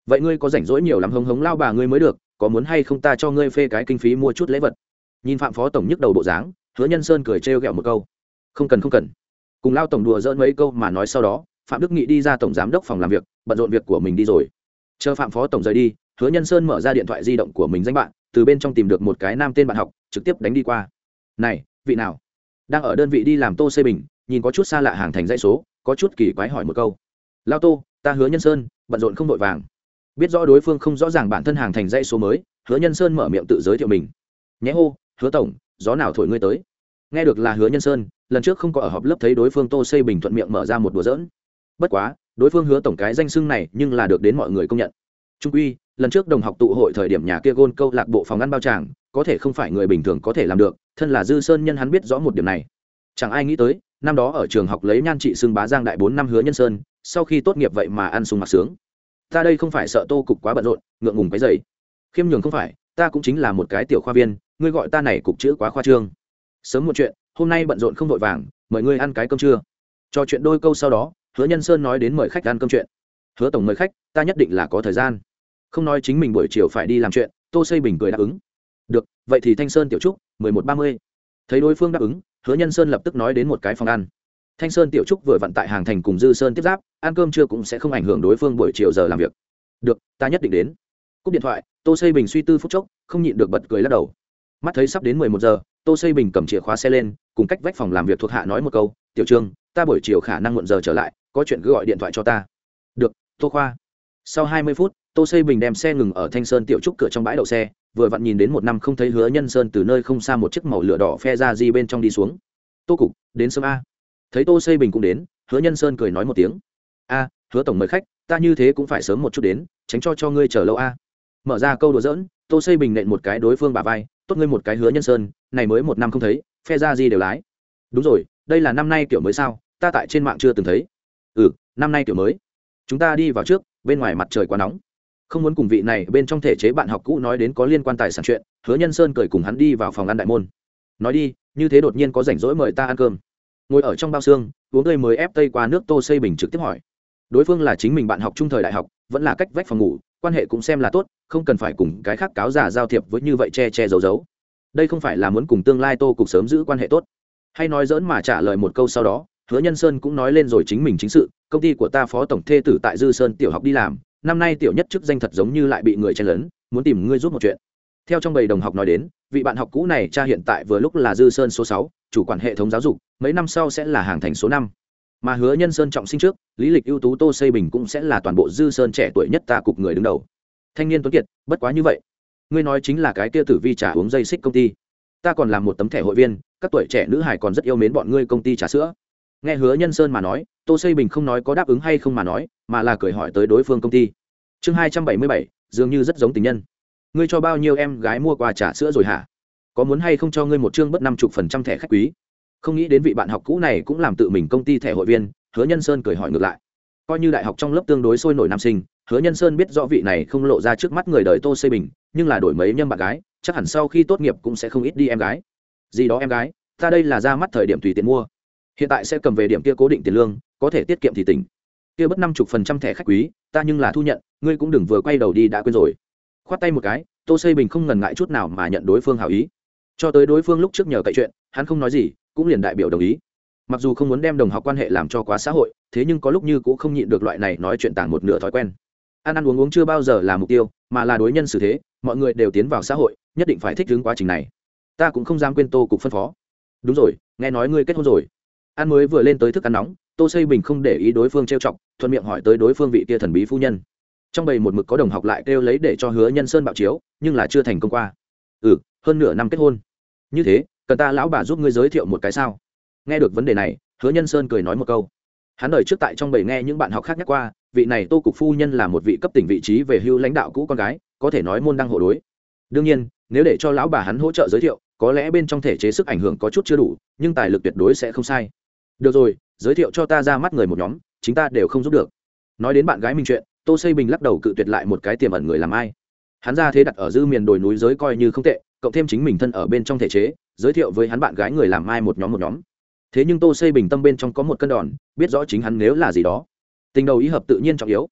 vậy ngươi có rảnh rỗi nhiều lắm hống hống lao bà ngươi mới được, có muốn hay không ta cho ngươi phê cái kinh phí mua chút lễ vật. Nhìn Phạm phó tổng nhức đầu bộ dáng, Hứa Nhân Sơn cười trêu ghẹo một câu. Không cần không cần. Cùng lao tổng đùa giỡn mấy câu mà nói sau đó, Phạm Đức Nghị đi ra tổng giám đốc phòng làm việc, bận rộn việc của mình đi rồi. Chờ Phạm phó tổng rời đi, Hứa Nhân Sơn mở ra điện thoại di động của mình danh bạn, từ bên trong tìm được một cái nam tên bạn học, trực tiếp đánh đi qua. Này, vị nào? Đang ở đơn vị đi làm Tô Xây Bình, nhìn có chút xa lạ hàng thành dãy số, có chút kỳ quái hỏi một câu. Lao Tô, ta Hứa Nhân Sơn, bận rộn không vội vàng. Biết rõ đối phương không rõ ràng bản thân hàng thành dãy số mới, Hứa Nhân Sơn mở miệng tự giới thiệu mình. Nhé hô, Hứa tổng, gió nào thổi ngươi tới? Nghe được là Hứa Nhân Sơn, lần trước không có ở họp lớp thấy đối phương Tô Xây Bình thuận miệng mở ra một đùa giỡn. Bất quá, đối phương Hứa tổng cái danh xưng này nhưng là được đến mọi người công nhận. Trung quy, lần trước đồng học tụ hội thời điểm nhà kia gôn câu lạc bộ phòng ăn bao tràng, có thể không phải người bình thường có thể làm được, thân là Dư Sơn nhân hắn biết rõ một điểm này. Chẳng ai nghĩ tới, năm đó ở trường học lấy nhan trị xưng bá giang đại bốn năm Hứa Nhân Sơn, sau khi tốt nghiệp vậy mà ăn sung mặc sướng. Ta đây không phải sợ Tô cục quá bận rộn, ngượng ngùng cái dày. Khiêm nhường không phải, ta cũng chính là một cái tiểu khoa viên, ngươi gọi ta này cục chữ quá khoa trương. Sớm một chuyện, hôm nay bận rộn không vội vàng, mời ngươi ăn cái cơm trưa. Cho chuyện đôi câu sau đó, Hứa Nhân Sơn nói đến mời khách ăn cơm chuyện. Hứa tổng mời khách, ta nhất định là có thời gian. Không nói chính mình buổi chiều phải đi làm chuyện, Tô Xây Bình cười đáp ứng. Được, vậy thì Thanh Sơn tiểu trúc, mười một ba mươi. Thấy đối phương đáp ứng, Hứa Nhân Sơn lập tức nói đến một cái phòng ăn. Thanh Sơn tiểu trúc vừa vận tại hàng thành cùng Dư Sơn tiếp giáp, ăn cơm trưa cũng sẽ không ảnh hưởng đối phương buổi chiều giờ làm việc. Được, ta nhất định đến. Cúp điện thoại, Tô Xây Bình suy tư phút chốc, không nhịn được bật cười lắc đầu. Mắt thấy sắp đến mười một giờ, Tô Xây Bình cầm chìa khóa xe lên, cùng cách vách phòng làm việc thuộc hạ nói một câu, "Tiểu Trương, ta buổi chiều khả năng muộn giờ trở lại, có chuyện cứ gọi điện thoại cho ta." "Được, Tô khoa." Sau hai mươi phút, Tô Xây Bình đem xe ngừng ở Thanh Sơn tiểu trúc cửa trong bãi đậu xe, vừa vặn nhìn đến một năm không thấy Hứa Nhân Sơn từ nơi không xa một chiếc màu lửa đỏ phe ra di bên trong đi xuống. "Tô cục, đến sớm a." Thấy Tô Xây Bình cũng đến, Hứa Nhân Sơn cười nói một tiếng. "A, Hứa tổng mời khách, ta như thế cũng phải sớm một chút đến, tránh cho cho ngươi chờ lâu a." Mở ra câu đùa giỡn, Tô Xây Bình nện một cái đối phương bả vai, "Tốt ngươi một cái Hứa Nhân Sơn, này mới một năm không thấy, phe ra di đều lái." "Đúng rồi, đây là năm nay kiểu mới sao, ta tại trên mạng chưa từng thấy." "Ừ, năm nay kiểu mới." "Chúng ta đi vào trước, bên ngoài mặt trời quá nóng." Không muốn cùng vị này bên trong thể chế bạn học cũ nói đến có liên quan tài sản chuyện, Hứa Nhân Sơn cười cùng hắn đi vào phòng ăn đại môn. "Nói đi, như thế đột nhiên có rảnh rỗi mời ta ăn cơm." Ngồi ở trong bao xương, uống tươi mới ép tây qua nước, Tô Xây Bình trực tiếp hỏi. Đối phương là chính mình bạn học trung thời đại học, vẫn là cách vách phòng ngủ, quan hệ cũng xem là tốt, không cần phải cùng cái khác cáo giả giao thiệp với như vậy che che giấu giấu. Đây không phải là muốn cùng tương lai Tô cục sớm giữ quan hệ tốt. Hay nói giỡn mà trả lời một câu sau đó, Hứa Nhân Sơn cũng nói lên rồi chính mình chính sự, "Công ty của ta phó tổng thê tử tại Dư Sơn tiểu học đi làm, năm nay tiểu nhất chức danh thật giống như lại bị người chen lấn, muốn tìm ngươi giúp một chuyện." Theo trong bầy đồng học nói đến, vị bạn học cũ này cha hiện tại vừa lúc là Dư Sơn số sáu, chủ quản hệ thống giáo dục, mấy năm sau sẽ là hàng thành số năm. Mà Hứa Nhân Sơn trọng sinh trước, lý lịch ưu tú Tô Xây Bình cũng sẽ là toàn bộ Dư Sơn trẻ tuổi nhất ta cục người đứng đầu. Thanh niên tuấn kiệt, bất quá như vậy. Ngươi nói chính là cái kia Tử Vi trà uống dây xích công ty. Ta còn làm một tấm thẻ hội viên, các tuổi trẻ nữ hải còn rất yêu mến bọn ngươi công ty trà sữa. Nghe Hứa Nhân Sơn mà nói, Tô Xây Bình không nói có đáp ứng hay không mà nói, mà là cười hỏi tới đối phương công ty. Chương hai trăm bảy mươi bảy, dường như rất giống tình nhân. Ngươi cho bao nhiêu em gái mua quà trà sữa rồi hả? Có muốn hay không cho ngươi một chương bất năm chục phần trăm thẻ khách quý? Không nghĩ đến vị bạn học cũ này cũng làm tự mình công ty thẻ hội viên, Hứa Nhân Sơn cười hỏi ngược lại. Coi như đại học trong lớp tương đối sôi nổi nam sinh, Hứa Nhân Sơn biết rõ vị này không lộ ra trước mắt người đời Tô Xây Bình, nhưng là đổi mấy nhâm bạn gái, chắc hẳn sau khi tốt nghiệp cũng sẽ không ít đi em gái. Gì đó em gái, ta đây là ra mắt thời điểm tùy tiện mua, hiện tại sẽ cầm về điểm kia cố định tiền lương, có thể tiết kiệm thì tỉnh. Kia bất năm chục phần trăm thẻ khách quý, ta nhưng là thu nhận, ngươi cũng đừng vừa quay đầu đi đã quên rồi. Khoát tay một cái, Tô Xây Bình không ngần ngại chút nào mà nhận đối phương hảo ý. Cho tới đối phương lúc trước nhờ cậy chuyện, hắn không nói gì, cũng liền đại biểu đồng ý. Mặc dù không muốn đem đồng học quan hệ làm cho quá xã hội, thế nhưng có lúc như cũng không nhịn được loại này nói chuyện tàng một nửa thói quen. Ăn ăn uống uống chưa bao giờ là mục tiêu, mà là đối nhân xử thế, mọi người đều tiến vào xã hội, nhất định phải thích ứng quá trình này. Ta cũng không dám quên Tô cục phân phó. Đúng rồi, nghe nói ngươi kết hôn rồi. Ăn mới vừa lên tới thức ăn nóng, Tô Xây Bình không để ý đối phương trêu chọc, thuận miệng hỏi tới đối phương vị kia thần bí phu nhân. Trong bầy một mực có đồng học lại kêu lấy để cho Hứa Nhân Sơn bạo chiếu, nhưng là chưa thành công qua. Ừ, hơn nửa năm kết hôn. Như thế, cần ta lão bà giúp ngươi giới thiệu một cái sao? Nghe được vấn đề này, Hứa Nhân Sơn cười nói một câu. Hắn đời trước tại trong bầy nghe những bạn học khác nhắc qua, vị này Tô cục phu nhân là một vị cấp tỉnh vị trí về hưu lãnh đạo cũ con gái, có thể nói môn đăng hộ đối. Đương nhiên, nếu để cho lão bà hắn hỗ trợ giới thiệu, có lẽ bên trong thể chế sức ảnh hưởng có chút chưa đủ, nhưng tài lực tuyệt đối sẽ không sai. Được rồi, giới thiệu cho ta ra mắt người một nhóm, chính ta đều không giúp được. Nói đến bạn gái mình chuyện, Tô Xây Bình lắc đầu cự tuyệt lại một cái tiềm ẩn người làm ai. Hắn ra thế đặt ở dư miền đồi núi giới coi như không tệ, cộng thêm chính mình thân ở bên trong thể chế, giới thiệu với hắn bạn gái người làm ai một nhóm một nhóm. Thế nhưng Tô Xây Bình tâm bên trong có một cân đòn, biết rõ chính hắn nếu là gì đó, tình đầu ý hợp tự nhiên trọng yếu.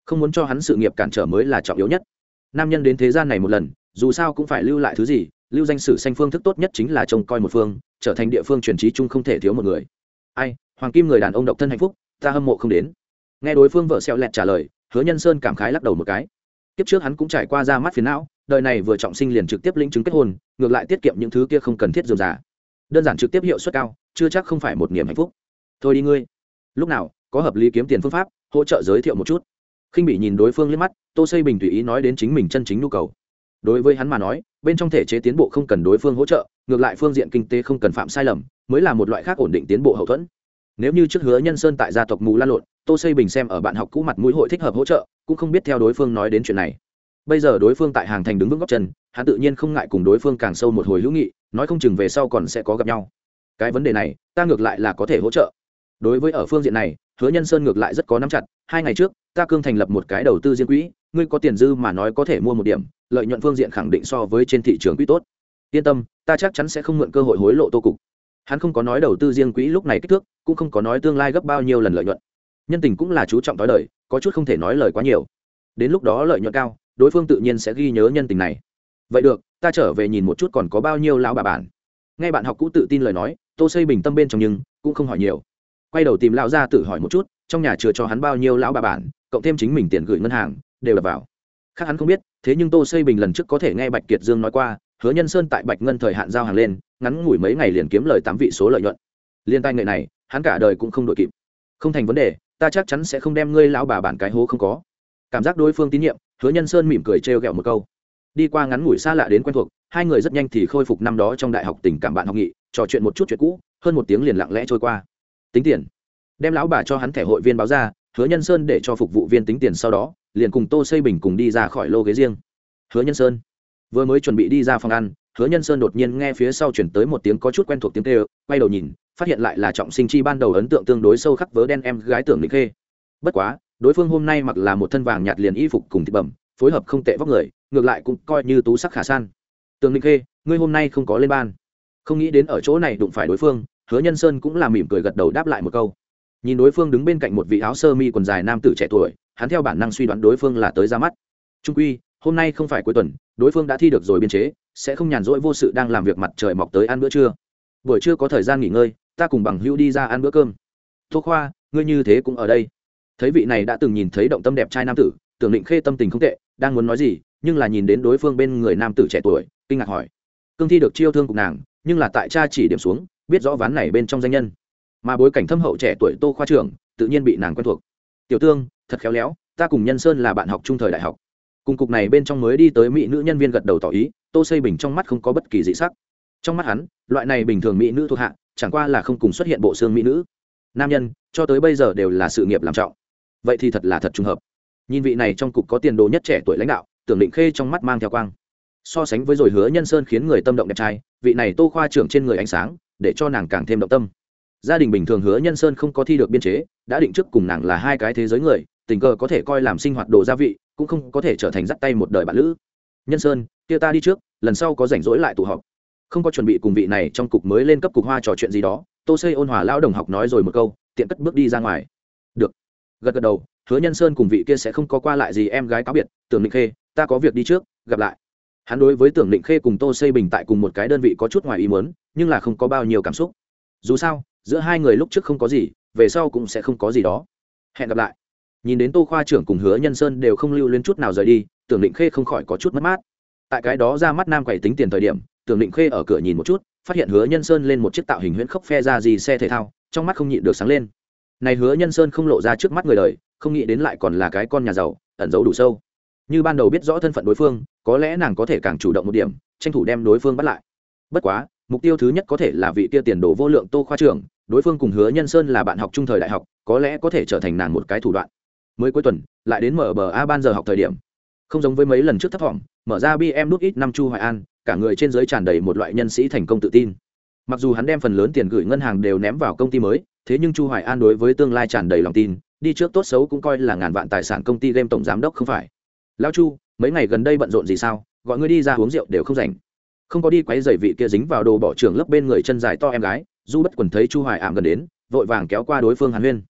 không muốn cho hắn sự nghiệp cản trở mới là trọng yếu nhất. Nam nhân đến thế gian này một lần, dù sao cũng phải lưu lại thứ gì, lưu danh sử xanh phương thức tốt nhất chính là trông coi một phương, trở thành địa phương truyền trí chung không thể thiếu một người. Ai, hoàng kim người đàn ông độc thân hạnh phúc, ta hâm mộ không đến. Nghe đối phương vợ xẹo lẹt trả lời, Hứa Nhân Sơn cảm khái lắc đầu một cái. Kiếp trước hắn cũng trải qua ra mắt phiền não, đời này vừa trọng sinh liền trực tiếp lĩnh chứng kết hôn, ngược lại tiết kiệm những thứ kia không cần thiết dườm già. Đơn giản trực tiếp hiệu suất cao, chưa chắc không phải một niềm hạnh phúc. Thôi đi ngươi. Lúc nào có hợp lý kiếm tiền phương pháp, hỗ trợ giới thiệu một chút. Khinh bị nhìn đối phương liếc mắt, Tô Xây Bình tùy ý nói đến chính mình chân chính nhu cầu. Đối với hắn mà nói, bên trong thể chế tiến bộ không cần đối phương hỗ trợ, ngược lại phương diện kinh tế không cần phạm sai lầm, mới là một loại khác ổn định tiến bộ hậu thuẫn. Nếu như trước Hứa Nhân Sơn tại gia tộc mù lan lộn, Tô Xây Bình xem ở bạn học cũ mặt mũi hội thích hợp hỗ trợ, cũng không biết theo đối phương nói đến chuyện này. Bây giờ đối phương tại hàng thành đứng vững góc chân, hắn tự nhiên không ngại cùng đối phương càng sâu một hồi hữu nghị, nói không chừng về sau còn sẽ có gặp nhau. Cái vấn đề này, ta ngược lại là có thể hỗ trợ. Đối với ở phương diện này, Hứa Nhân Sơn ngược lại rất có nắm chặt. Hai ngày trước, ta cương thành lập một cái đầu tư riêng quỹ, ngươi có tiền dư mà nói có thể mua một điểm, lợi nhuận phương diện khẳng định so với trên thị trường quỹ tốt. Yên tâm, ta chắc chắn sẽ không mượn cơ hội hối lộ Tô cục. Hắn không có nói đầu tư riêng quỹ lúc này kích thước, cũng không có nói tương lai gấp bao nhiêu lần lợi nhuận. Nhân tình cũng là chú trọng tối đời, có chút không thể nói lời quá nhiều. Đến lúc đó lợi nhuận cao, đối phương tự nhiên sẽ ghi nhớ nhân tình này. Vậy được, ta trở về nhìn một chút còn có bao nhiêu lão bà bản. Nghe bạn học cũ tự tin lời nói, Tô Xây bình tâm bên trong nhưng cũng không hỏi nhiều. Quay đầu tìm lão gia tự hỏi một chút, trong nhà chưa cho hắn bao nhiêu lão bà bản, cộng thêm chính mình tiền gửi ngân hàng, đều đập vào. Khác hắn không biết, thế nhưng Tô Xây Bình lần trước có thể nghe Bạch Kiệt Dương nói qua, Hứa Nhân Sơn tại Bạch Ngân thời hạn giao hàng lên, ngắn ngủi mấy ngày liền kiếm lời tám vị số lợi nhuận. Liên tay nghệ này, hắn cả đời cũng không đội kịp. Không thành vấn đề, ta chắc chắn sẽ không đem ngươi lão bà bản cái hố không có. Cảm giác đối phương tín nhiệm, Hứa Nhân Sơn mỉm cười trêu ghẹo một câu. Đi qua ngắn ngủi xa lạ đến quen thuộc, hai người rất nhanh thì khôi phục năm đó trong đại học tình cảm bạn học nghị, trò chuyện một chút chuyện cũ, hơn một tiếng liền lặng lẽ trôi qua. Tính tiền. Đem lão bà cho hắn thẻ hội viên báo ra, Hứa Nhân Sơn để cho phục vụ viên tính tiền, sau đó liền cùng Tô Xây Bình cùng đi ra khỏi lô ghế riêng. Hứa Nhân Sơn vừa mới chuẩn bị đi ra phòng ăn, Hứa Nhân Sơn đột nhiên nghe phía sau chuyển tới một tiếng có chút quen thuộc tiếng kêu, quay đầu nhìn, phát hiện lại là Trọng Sinh Chi ban đầu ấn tượng tương đối sâu khắc vớ đen em gái Tưởng Định Khê. Bất quá, đối phương hôm nay mặc là một thân vàng nhạt liền y phục cùng thịt bẩm, phối hợp không tệ vóc người, ngược lại cũng coi như tú sắc khả san. Tưởng Định Khê, ngươi hôm nay không có lên ban. Không nghĩ đến ở chỗ này đụng phải đối phương, Hứa Nhân Sơn cũng là mỉm cười gật đầu đáp lại một câu. Nhìn đối phương đứng bên cạnh một vị áo sơ mi quần dài nam tử trẻ tuổi, hắn theo bản năng suy đoán đối phương là tới ra mắt. Trung quy, hôm nay không phải cuối tuần, đối phương đã thi được rồi biên chế, sẽ không nhàn rỗi vô sự đang làm việc mặt trời mọc tới ăn bữa trưa. Buổi trưa có thời gian nghỉ ngơi, ta cùng bằng hữu đi ra ăn bữa cơm. Tô Khoa, ngươi như thế cũng ở đây. Thấy vị này đã từng nhìn thấy động tâm đẹp trai nam tử, Tưởng Định Khê tâm tình không tệ, đang muốn nói gì, nhưng là nhìn đến đối phương bên người nam tử trẻ tuổi, kinh ngạc hỏi. Cương thi được chiêu thương cục nàng, nhưng là tại cha chỉ điểm xuống, biết rõ ván này bên trong danh nhân, mà bối cảnh thâm hậu trẻ tuổi Tô Khoa trưởng, tự nhiên bị nàng quen thuộc. Tiểu Tương, thật khéo léo, ta cùng Nhân Sơn là bạn học trung thời đại học. Cùng cục này bên trong mới đi tới mỹ nữ nhân viên gật đầu tỏ ý, Tô Xây Bình trong mắt không có bất kỳ dị sắc. Trong mắt hắn, loại này bình thường mỹ nữ thuộc hạ, chẳng qua là không cùng xuất hiện bộ xương mỹ nữ. Nam nhân, cho tới bây giờ đều là sự nghiệp làm trọng. Vậy thì thật là thật trùng hợp. Nhìn vị này trong cục có tiền đồ nhất trẻ tuổi lãnh đạo, Tưởng Định Khê trong mắt mang theo quang. So sánh với rồi Hứa Nhân Sơn khiến người tâm động đẹp trai, vị này Tô Khoa trưởng trên người ánh sáng, để cho nàng càng thêm động tâm. Gia đình bình thường Hứa Nhân Sơn không có thi được biên chế, đã định trước cùng nàng là hai cái thế giới người, tình cờ có thể coi làm sinh hoạt đồ gia vị, cũng không có thể trở thành dắt tay một đời bạn lữ. Nhân Sơn, kia ta đi trước, lần sau có rảnh rỗi lại tụ họp. Không có chuẩn bị cùng vị này trong cục mới lên cấp cục hoa trò chuyện gì đó, Tô Xây ôn hòa lão đồng học nói rồi một câu, tiện cất bước đi ra ngoài. Được. Gật gật đầu, Hứa Nhân Sơn cùng vị kia sẽ không có qua lại gì em gái cáo biệt, Tưởng Định Khê, ta có việc đi trước, gặp lại. Hắn đối với Tưởng Định Khê cùng Tô Xây Bình tại cùng một cái đơn vị có chút ngoài ý muốn, nhưng là không có bao nhiêu cảm xúc. Dù sao, giữa hai người lúc trước không có gì, về sau cũng sẽ không có gì đó. Hẹn gặp lại. Nhìn đến Tô Khoa trưởng cùng Hứa Nhân Sơn đều không lưu luyến chút nào rời đi, Tưởng Định Khê không khỏi có chút mất mát. Tại cái đó ra mắt nam quầy tính tiền thời điểm, Tưởng Định Khê ở cửa nhìn một chút, phát hiện Hứa Nhân Sơn lên một chiếc tạo hình huyễn khốc phe ra gì xe thể thao, trong mắt không nhịn được sáng lên. Này Hứa Nhân Sơn không lộ ra trước mắt người đời, không nghĩ đến lại còn là cái con nhà giàu, ẩn giấu đủ sâu. Như ban đầu biết rõ thân phận đối phương, có lẽ nàng có thể càng chủ động một điểm, tranh thủ đem đối phương bắt lại. Bất quá, mục tiêu thứ nhất có thể là vị kia tiền đồ vô lượng Tô Khoa trưởng, đối phương cùng Hứa Nhân Sơn là bạn học trung thời đại học, có lẽ có thể trở thành nàng một cái thủ đoạn. Mới cuối tuần, lại đến mở bờ a ban giờ học thời điểm, không giống với mấy lần trước thấp thỏm, mở ra bi em nút ít năm Chu Hoài An, cả người trên dưới tràn đầy một loại nhân sĩ thành công tự tin. Mặc dù hắn đem phần lớn tiền gửi ngân hàng đều ném vào công ty mới, thế nhưng Chu Hoài An đối với tương lai tràn đầy lòng tin, đi trước tốt xấu cũng coi là ngàn vạn tài sản công ty game tổng giám đốc không phải. Lão Chu, mấy ngày gần đây bận rộn gì sao, gọi ngươi đi ra uống rượu đều không rảnh. Không có đi quấy rầy vị kia dính vào đồ bỏ trường lớp bên người chân dài to em gái, Du Bất Quần thấy Chu Hoài Ảm gần đến, vội vàng kéo qua đối phương hàn huyên.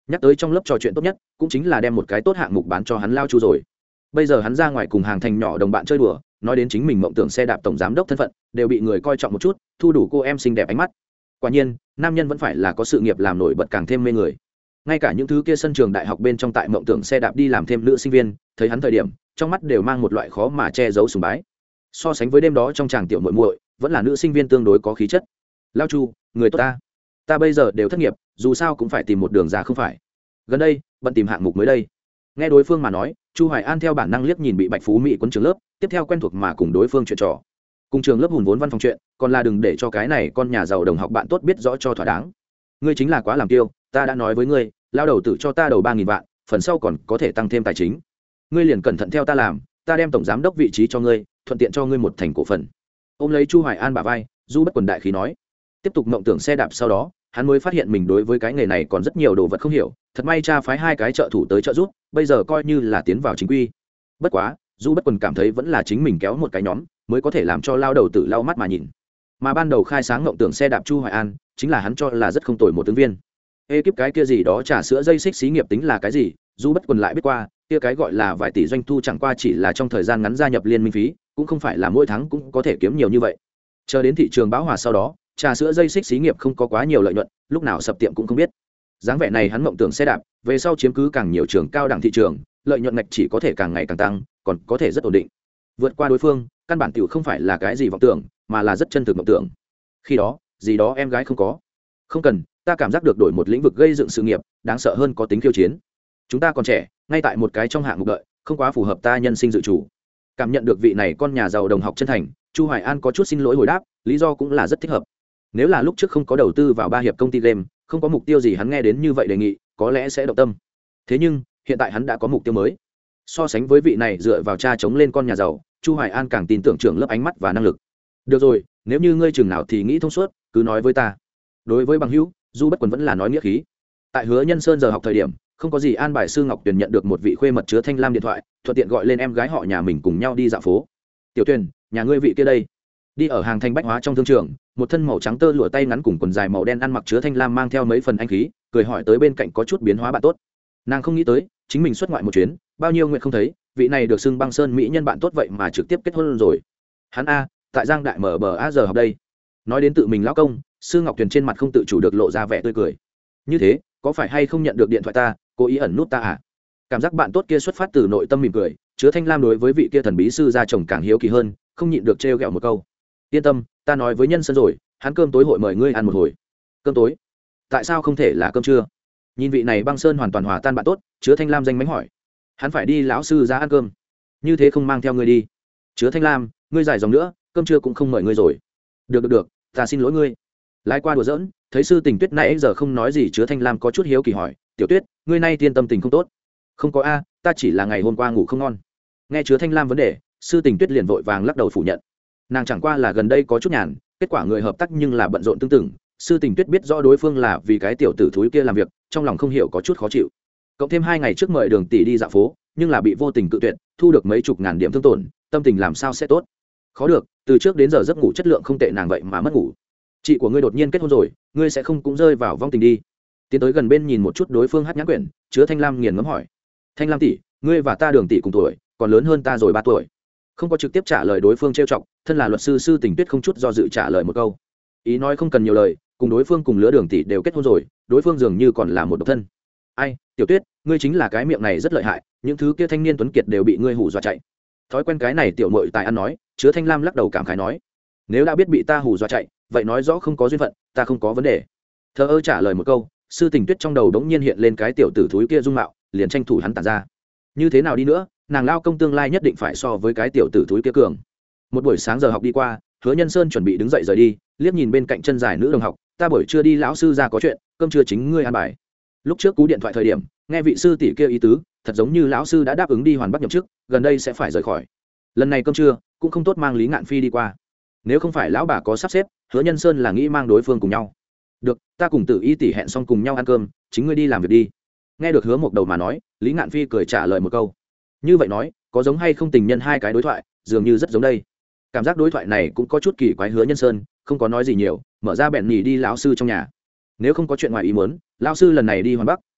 nhắc tới trong lớp trò chuyện tốt nhất cũng chính là đem một cái tốt hạng mục bán cho hắn Lao Chu rồi. Bây giờ hắn ra ngoài cùng hàng thành nhỏ đồng bạn chơi đùa, nói đến chính mình mộng tưởng xe đạp tổng giám đốc thân phận đều bị người coi trọng một chút, thu đủ cô em xinh đẹp ánh mắt. Quả nhiên nam nhân vẫn phải là có sự nghiệp làm nổi bật càng thêm mê người. Ngay cả những thứ kia sân trường đại học bên trong tại mộng tưởng xe đạp đi làm thêm nữ sinh viên, thấy hắn thời điểm trong mắt đều mang một loại khó mà che giấu sùng bái. So sánh với đêm đó trong tràng tiểu muội muội, vẫn là nữ sinh viên tương đối có khí chất. Lao Chu, người tốt ta ta bây giờ đều thất nghiệp, dù sao cũng phải tìm một đường ra không phải. Gần đây bận tìm hạng mục mới đây. Nghe đối phương mà nói, Chu Hoài An theo bản năng liếc nhìn bị Bạch Phú Mỹ quấn trường lớp, tiếp theo quen thuộc mà cùng đối phương chuyện trò. Cùng trường lớp hùn vốn văn phòng chuyện, còn là đừng để cho cái này con nhà giàu đồng học bạn tốt biết rõ cho thỏa đáng. Ngươi chính là quá làm kiêu, ta đã nói với ngươi, lao đầu tử cho ta đầu ba nghìn vạn, phần sau còn có thể tăng thêm tài chính. Ngươi liền cẩn thận theo ta làm, ta đem tổng giám đốc vị trí cho ngươi, thuận tiện cho ngươi một thành cổ phần. Ôm lấy Chu Hoài An bả vai, Du Bất Quần đại khí nói. Tiếp tục mộng tưởng xe đạp sau đó, hắn mới phát hiện mình đối với cái nghề này còn rất nhiều đồ vật không hiểu, thật may cha phái hai cái trợ thủ tới trợ giúp, bây giờ coi như là tiến vào chính quy. Bất quá Du Bất Quần cảm thấy vẫn là chính mình kéo một cái nhóm mới có thể làm cho lao đầu tử lau mắt mà nhìn. Mà ban đầu khai sáng ngộng tưởng xe đạp Chu Hoài An chính là hắn cho là rất không tồi một ứng viên. Ê kíp cái kia gì đó trà sữa dây xích xí nghiệp tính là cái gì, Du Bất Quần lại biết qua, kia cái gọi là vài tỷ doanh thu chẳng qua chỉ là trong thời gian ngắn gia nhập liên minh phí, cũng không phải là mỗi tháng cũng có thể kiếm nhiều như vậy. Chờ đến thị trường bão hòa sau đó, trà sữa dây xích xí nghiệp không có quá nhiều lợi nhuận, lúc nào sập tiệm cũng không biết. Dáng vẻ này hắn mộng tưởng xe đạp, về sau chiếm cứ càng nhiều trường cao đẳng thị trường, lợi nhuận ngạch chỉ có thể càng ngày càng tăng, còn có thể rất ổn định. Vượt qua đối phương, căn bản tiểu không phải là cái gì vọng tưởng, mà là rất chân thực mộng tưởng. Khi đó, gì đó em gái không có. Không cần, ta cảm giác được đổi một lĩnh vực gây dựng sự nghiệp, đáng sợ hơn có tính khiêu chiến. Chúng ta còn trẻ, ngay tại một cái trong hạng mục đợi, không quá phù hợp ta nhân sinh dự chủ. Cảm nhận được vị này con nhà giàu đồng học chân thành, Chu Hoài An có chút xin lỗi hồi đáp, lý do cũng là rất thích hợp. Nếu là lúc trước không có đầu tư vào ba hiệp công ty game, không có mục tiêu gì, hắn nghe đến như vậy đề nghị có lẽ sẽ động tâm. Thế nhưng hiện tại hắn đã có mục tiêu mới. So sánh với vị này dựa vào cha chống lên con nhà giàu, Chu Hoài An càng tin tưởng trưởng lớp ánh mắt và năng lực. Được rồi, nếu như ngươi chừng nào thì nghĩ thông suốt, cứ nói với ta. Đối với bằng hữu, Du Bất Quần vẫn là nói nghĩa khí. Tại Hứa Nhân Sơn giờ học thời điểm, không có gì an bài sư Ngọc Tuyền nhận được một vị khuê mật chứa Thanh Lam điện thoại, thuận tiện gọi lên em gái họ nhà mình cùng nhau đi dạo phố. Tiểu Tuyền, nhà ngươi vị kia đây. Đi ở hàng thành bách hóa trong thương trường, một thân màu trắng tơ lụa tay ngắn cùng quần dài màu đen ăn mặc chứa Thanh Lam mang theo mấy phần anh khí, cười hỏi tới bên cạnh có chút biến hóa bạn tốt. Nàng không nghĩ tới, chính mình xuất ngoại một chuyến, bao nhiêu nguyện không thấy, vị này được xưng băng sơn mỹ nhân bạn tốt vậy mà trực tiếp kết hôn rồi. Hắn a, tại Giang Đại mở bờ a giờ học đây. Nói đến tự mình lão công, sư Ngọc Tuyền trên mặt không tự chủ được lộ ra vẻ tươi cười. Như thế, có phải hay không nhận được điện thoại ta, cố ý ẩn nút ta à? Cảm giác bạn tốt kia xuất phát từ nội tâm mỉm cười, chứa Thanh Lam đối với vị kia thần bí sư gia chồng càng hiếu kỳ hơn, không nhịn được trêu ghẹo một câu. Yên tâm, ta nói với Nhân Sơn rồi, hắn cơm tối hội mời ngươi ăn một hồi. Cơm tối? Tại sao không thể là cơm trưa? Nhìn vị này băng sơn hoàn toàn hòa tan bạn tốt, chứa Thanh Lam danh mánh hỏi. Hắn phải đi lão sư ra ăn cơm, như thế không mang theo ngươi đi. Chứa Thanh Lam, ngươi dài dòng nữa, cơm trưa cũng không mời ngươi rồi. Được được được, ta xin lỗi ngươi. Lái qua đùa giỡn, thấy sư Tình Tuyết nãy giờ không nói gì, chứa Thanh Lam có chút hiếu kỳ hỏi, Tiểu Tuyết, ngươi nay tiên tâm tình không tốt? Không có a, ta chỉ là ngày hôm qua ngủ không ngon. Nghe chứa Thanh Lam vấn đề, sư Tình Tuyết liền vội vàng lắc đầu phủ nhận. Nàng chẳng qua là gần đây có chút nhàn, kết quả người hợp tác nhưng là bận rộn tương tự. Sư Tình Tuyết biết rõ đối phương là vì cái tiểu tử thúi kia làm việc, trong lòng không hiểu có chút khó chịu. Cộng thêm hai ngày trước mời Đường tỷ đi dạo phố, nhưng là bị vô tình cự tuyệt, thu được mấy chục ngàn điểm thương tổn, tâm tình làm sao sẽ tốt? Khó được, từ trước đến giờ giấc ngủ chất lượng không tệ nàng vậy mà mất ngủ. Chị của ngươi đột nhiên kết hôn rồi, ngươi sẽ không cũng rơi vào vong tình đi? Tiến tới gần bên nhìn một chút đối phương hát nhãn quyển, chứa Thanh Lam nghiền ngẫm hỏi. Thanh Lam tỷ, ngươi và ta Đường tỷ cùng tuổi, còn lớn hơn ta rồi ba tuổi. Không có trực tiếp trả lời đối phương trêu chọc, thân là luật sư sư Tình Tuyết không chút do dự trả lời một câu. Ý nói không cần nhiều lời, cùng đối phương cùng lứa Đường tỷ đều kết hôn rồi, đối phương dường như còn là một độc thân. Ai, Tiểu Tuyết, ngươi chính là cái miệng này rất lợi hại, những thứ kia thanh niên tuấn kiệt đều bị ngươi hù dọa chạy. Thói quen cái này tiểu muội tài ăn nói, chứa Thanh Lam lắc đầu cảm khái nói. Nếu đã biết bị ta hù dọa chạy, vậy nói rõ không có duyên phận, ta không có vấn đề. Thờ ơ trả lời một câu, sư Tình Tuyết trong đầu đống nhiên hiện lên cái tiểu tử thúi kia dung mạo, liền tranh thủ hắn tản ra. Như thế nào đi nữa, nàng lao công tương lai nhất định phải so với cái tiểu tử thúi kia cường. Một buổi sáng giờ học đi qua, Hứa Nhân Sơn chuẩn bị đứng dậy rời đi, liếc nhìn bên cạnh chân dài nữ đồng học, ta buổi trưa đi lão sư ra có chuyện, cơm trưa chính ngươi ăn bài. Lúc trước cú điện thoại thời điểm, nghe vị sư tỷ kia ý tứ, thật giống như lão sư đã đáp ứng đi hoàn Bắc nhậm chức, gần đây sẽ phải rời khỏi. Lần này cơm trưa cũng không tốt mang Lý Ngạn Phi đi qua. Nếu không phải lão bà có sắp xếp, Hứa Nhân Sơn là nghĩ mang đối phương cùng nhau. Được, ta cùng Tử Y tỷ hẹn xong cùng nhau ăn cơm, chính ngươi đi làm việc đi. Nghe được Hứa Mộc Đầu mà nói, Lý Ngạn Phi cười trả lời một câu. Như vậy nói, có giống hay không tình nhân hai cái đối thoại, dường như rất giống đây. Cảm giác đối thoại này cũng có chút kỳ quái. Hứa Nhân Sơn không có nói gì nhiều, mở ra bẹn nhỉ đi lão sư trong nhà. Nếu không có chuyện ngoài ý muốn, lão sư lần này đi hoàn Bắc,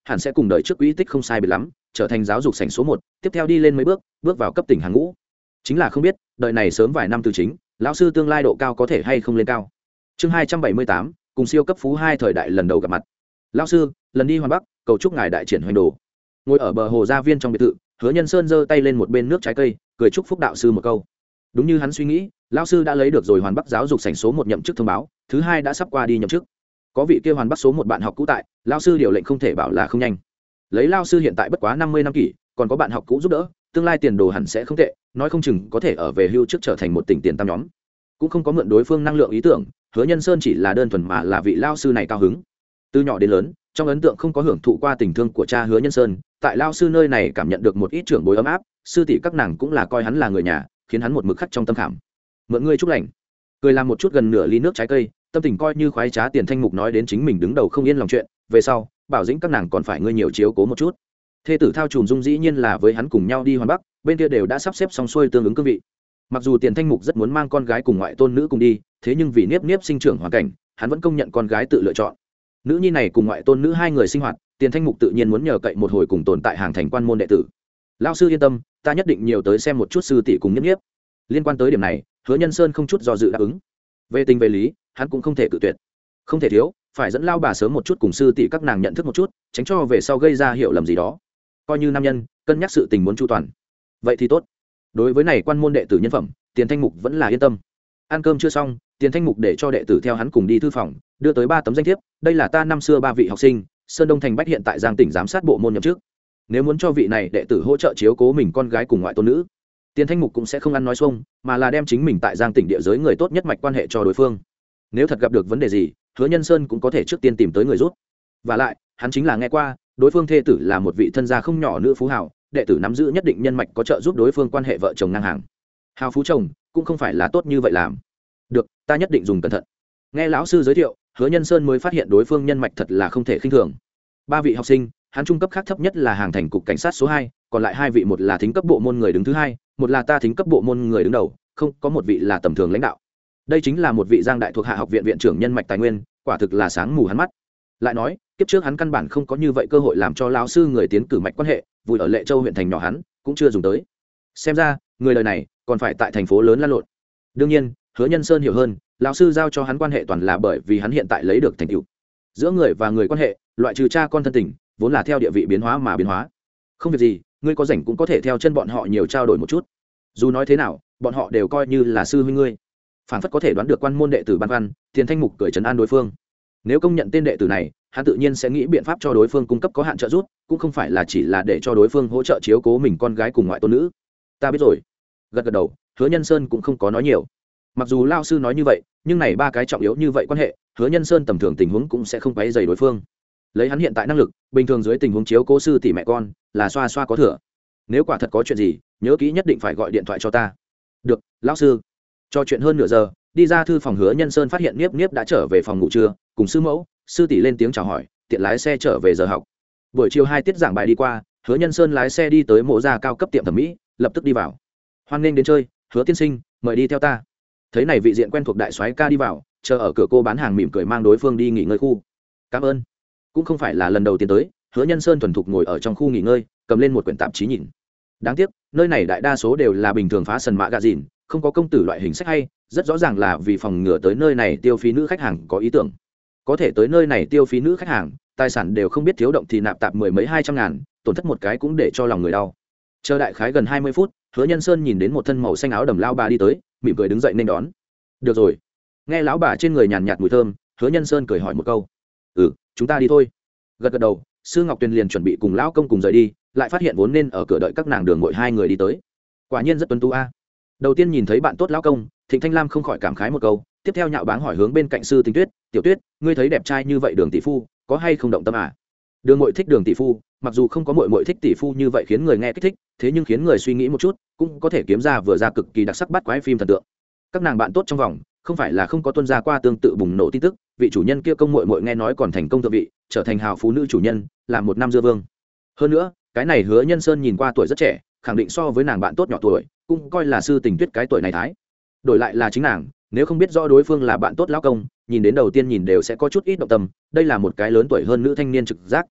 hẳn sẽ cùng đời trước quỹ tích không sai biệt lắm, trở thành giáo dục sảnh số một, tiếp theo đi lên mấy bước, bước vào cấp tỉnh hàng ngũ. Chính là không biết, đời này sớm vài năm từ chính, lão sư tương lai độ cao có thể hay không lên cao. Chương hai trăm bảy mươi tám, cùng siêu cấp phú hai thời đại lần đầu gặp mặt. Lão sư, lần đi Hoàn Bắc, cầu chúc ngài đại triển hoành đồ. Ngồi ở bờ hồ gia viên trong biệt thự, Hứa Nhân Sơn giơ tay lên một bên nước trái cây, cười chúc phúc đạo sư một câu. Đúng như hắn suy nghĩ, lão sư đã lấy được rồi Hoàn Bắc giáo dục sảnh số một nhậm chức thông báo, thứ hai đã sắp qua đi nhậm chức. Có vị kia Hoàn Bắc số một bạn học cũ tại, lão sư điều lệnh không thể bảo là không nhanh. Lấy lão sư hiện tại bất quá năm mươi năm kỷ, còn có bạn học cũ giúp đỡ, tương lai tiền đồ hẳn sẽ không tệ, nói không chừng có thể ở về hưu trước trở thành một tỉnh tiền tam nhóm. Cũng không có mượn đối phương năng lượng ý tưởng, Hứa Nhân Sơn chỉ là đơn thuần mà là vị lão sư này cao hứng. Từ nhỏ đến lớn, trong ấn tượng không có hưởng thụ qua tình thương của cha Hứa Nhân Sơn, tại lão sư nơi này cảm nhận được một ít trưởng bối ấm áp, sư tỷ các nàng cũng là coi hắn là người nhà, khiến hắn một mực khắc trong tâm khảm. Mượn ngươi chúc lành, cười làm một chút gần nửa ly nước trái cây, tâm tình coi như khoái trá. Tiền Thanh Mục nói đến chính mình đứng đầu không yên lòng chuyện, về sau bảo dĩnh các nàng còn phải ngươi nhiều chiếu cố một chút. Thê tử Thao Trùm Dung dĩ nhiên là với hắn cùng nhau đi Hoàn Bắc, bên kia đều đã sắp xếp xong xuôi tương ứng cương vị. Mặc dù Tiền Thanh Mục rất muốn mang con gái cùng ngoại tôn nữ cùng đi, thế nhưng vì niếp niếp sinh trưởng hoàn cảnh, hắn vẫn công nhận con gái tự lựa chọn. Nữ nhi này cùng ngoại tôn nữ hai người sinh hoạt, Tiền Thanh Mục tự nhiên muốn nhờ cậy một hồi cùng tồn tại hàng thành quan môn đệ tử. Lão sư yên tâm, ta nhất định nhiều tới xem một chút sư tỷ cùng niếp niếp. Liên quan tới điểm này, Hứa Nhân Sơn không chút do dự đáp ứng. Về tình về lý, hắn cũng không thể cự tuyệt. Không thể thiếu, phải dẫn lao bà sớm một chút cùng sư tỷ các nàng nhận thức một chút, tránh cho về sau gây ra hiểu lầm gì đó. Coi như nam nhân, cân nhắc sự tình muốn chu toàn. Vậy thì tốt. Đối với này quan môn đệ tử nhân phẩm, Tiền Thanh Mục vẫn là yên tâm. Ăn cơm chưa xong, Tiền Thanh Mục để cho đệ tử theo hắn cùng đi thư phòng, đưa tới ba tấm danh thiếp, đây là ta năm xưa ba vị học sinh, Sơn Đông Thành Bách hiện tại Giang tỉnh giám sát bộ môn nhậm chức. Nếu muốn cho vị này đệ tử hỗ trợ chiếu cố mình con gái cùng ngoại tôn nữ, Tiền Thanh Mục cũng sẽ không ăn nói xuông, mà là đem chính mình tại Giang tỉnh địa giới người tốt nhất mạch quan hệ cho đối phương. Nếu thật gặp được vấn đề gì, Hứa Nhân Sơn cũng có thể trước tiên tìm tới người rút. Và lại, hắn chính là nghe qua, đối phương thê tử là một vị thân gia không nhỏ nữ phú hào, đệ tử nắm giữ nhất định nhân mạch có trợ giúp đối phương quan hệ vợ chồng ngang hàng. Hào phú chồng cũng không phải là tốt như vậy làm. Được, ta nhất định dùng cẩn thận. Nghe lão sư giới thiệu, Hứa Nhân Sơn mới phát hiện đối phương nhân mạch thật là không thể khinh thường. Ba vị học sinh, hắn trung cấp khác thấp nhất là hàng thành cục cảnh sát số hai, còn lại hai vị một là thính cấp bộ môn người đứng thứ hai, một là ta thính cấp bộ môn người đứng đầu, không có một vị là tầm thường lãnh đạo. Đây chính là một vị Giang đại thuộc hạ học viện viện trưởng nhân mạch tài nguyên, quả thực là sáng mù hắn mắt. Lại nói, kiếp trước hắn căn bản không có như vậy cơ hội làm cho lão sư người tiến cử mạch quan hệ, vui ở Lệ Châu huyện thành nhỏ hắn cũng chưa dùng tới. Xem ra, người đời này còn phải tại thành phố lớn lăn lộn. Đương nhiên, Hứa Nhân Sơn hiểu hơn, lão sư giao cho hắn quan hệ toàn là bởi vì hắn hiện tại lấy được thành tựu. Giữa người và người quan hệ, loại trừ cha con thân tình, vốn là theo địa vị biến hóa mà biến hóa. Không việc gì, ngươi có rảnh cũng có thể theo chân bọn họ nhiều trao đổi một chút. Dù nói thế nào, bọn họ đều coi như là sư huynh ngươi. Phản phất có thể đoán được quan môn đệ tử ban văn, Tiền Thanh Mục cười trấn an đối phương. Nếu công nhận tên đệ tử này, hắn tự nhiên sẽ nghĩ biện pháp cho đối phương cung cấp có hạn trợ giúp, cũng không phải là chỉ là để cho đối phương hỗ trợ chiếu cố mình con gái cùng ngoại tôn nữ. Ta biết rồi. Gật gật đầu, Hứa Nhân Sơn cũng không có nói nhiều. Mặc dù lao sư nói như vậy, nhưng này ba cái trọng yếu như vậy quan hệ, Hứa Nhân Sơn tầm thường tình huống cũng sẽ không quấy rầy đối phương. Lấy hắn hiện tại năng lực, bình thường dưới tình huống chiếu cố sư tỷ mẹ con, là xoa xoa có thừa. Nếu quả thật có chuyện gì, nhớ kỹ nhất định phải gọi điện thoại cho ta. Được, lão sư. Cho chuyện hơn nửa giờ, đi ra thư phòng, Hứa Nhân Sơn phát hiện Niếp Niếp đã trở về phòng ngủ trưa, cùng sư mẫu, sư tỷ lên tiếng chào hỏi, tiện lái xe trở về giờ học. Buổi chiều hai tiết giảng bài đi qua, Hứa Nhân Sơn lái xe đi tới mộ gia cao cấp tiệm thẩm mỹ, lập tức đi vào. Hoan nghênh đến chơi, Hứa tiên sinh, mời đi theo ta. Thấy này vị diện quen thuộc đại soái ca đi vào, chờ ở cửa cô bán hàng mỉm cười mang đối phương đi nghỉ ngơi khu. Cảm ơn. Cũng không phải là lần đầu tiên tới, Hứa Nhân Sơn thuần thục ngồi ở trong khu nghỉ ngơi, cầm lên một quyển tạp chí nhìn. Đáng tiếc, nơi này đại đa số đều là bình thường phá sần mạ gà dìn, không có công tử loại hình sách hay, rất rõ ràng là vì phòng ngừa tới nơi này tiêu phí nữ khách hàng có ý tưởng. Có thể tới nơi này tiêu phí nữ khách hàng, tài sản đều không biết thiếu động thì nạp tạp mười mấy hai trăm ngàn, tổn thất một cái cũng để cho lòng người đau. Chờ đại khái gần hai mươi phút, Hứa Nhân Sơn nhìn đến một thân màu xanh áo đầm lao bà đi tới, mỉm cười đứng dậy nên đón. Được rồi. Nghe lão bà trên người nhàn nhạt mùi thơm, Hứa Nhân Sơn cười hỏi một câu. Ừ, chúng ta đi thôi. Gật gật đầu, sư Ngọc Tuyền liền chuẩn bị cùng lão công cùng rời đi, lại phát hiện vốn nên ở cửa đợi các nàng đường ngồi hai người đi tới. Quả nhiên rất tuấn tú a. Đầu tiên nhìn thấy bạn tốt lão công, Thịnh Thanh Lam không khỏi cảm khái một câu, tiếp theo nhạo báng hỏi hướng bên cạnh sư Tinh Tuyết, "Tiểu Tuyết, ngươi thấy đẹp trai như vậy Đường tỷ phu, có hay không động tâm à?" Đường Muội thích Đường tỷ phu, mặc dù không có muội muội thích tỷ phu như vậy khiến người nghe kích thích, thế nhưng khiến người suy nghĩ một chút, cũng có thể kiếm ra vừa ra cực kỳ đặc sắc bắt quái phim thần tượng. Các nàng bạn tốt trong vòng, không phải là không có tuân ra qua tương tự bùng nổ tin tức, vị chủ nhân kia công muội muội nghe nói còn thành công thượng vị, trở thành hào phú nữ chủ nhân, là một năm dưa vương. Hơn nữa, cái này Hứa Nhân Sơn nhìn qua tuổi rất trẻ, khẳng định so với nàng bạn tốt nhỏ tuổi, cũng coi là sư Tình Tuyết cái tuổi này thái. Đổi lại là chính nàng, nếu không biết rõ đối phương là bạn tốt lão công, nhìn đến đầu tiên nhìn đều sẽ có chút ít động tâm, đây là một cái lớn tuổi hơn nữ thanh niên trực giác.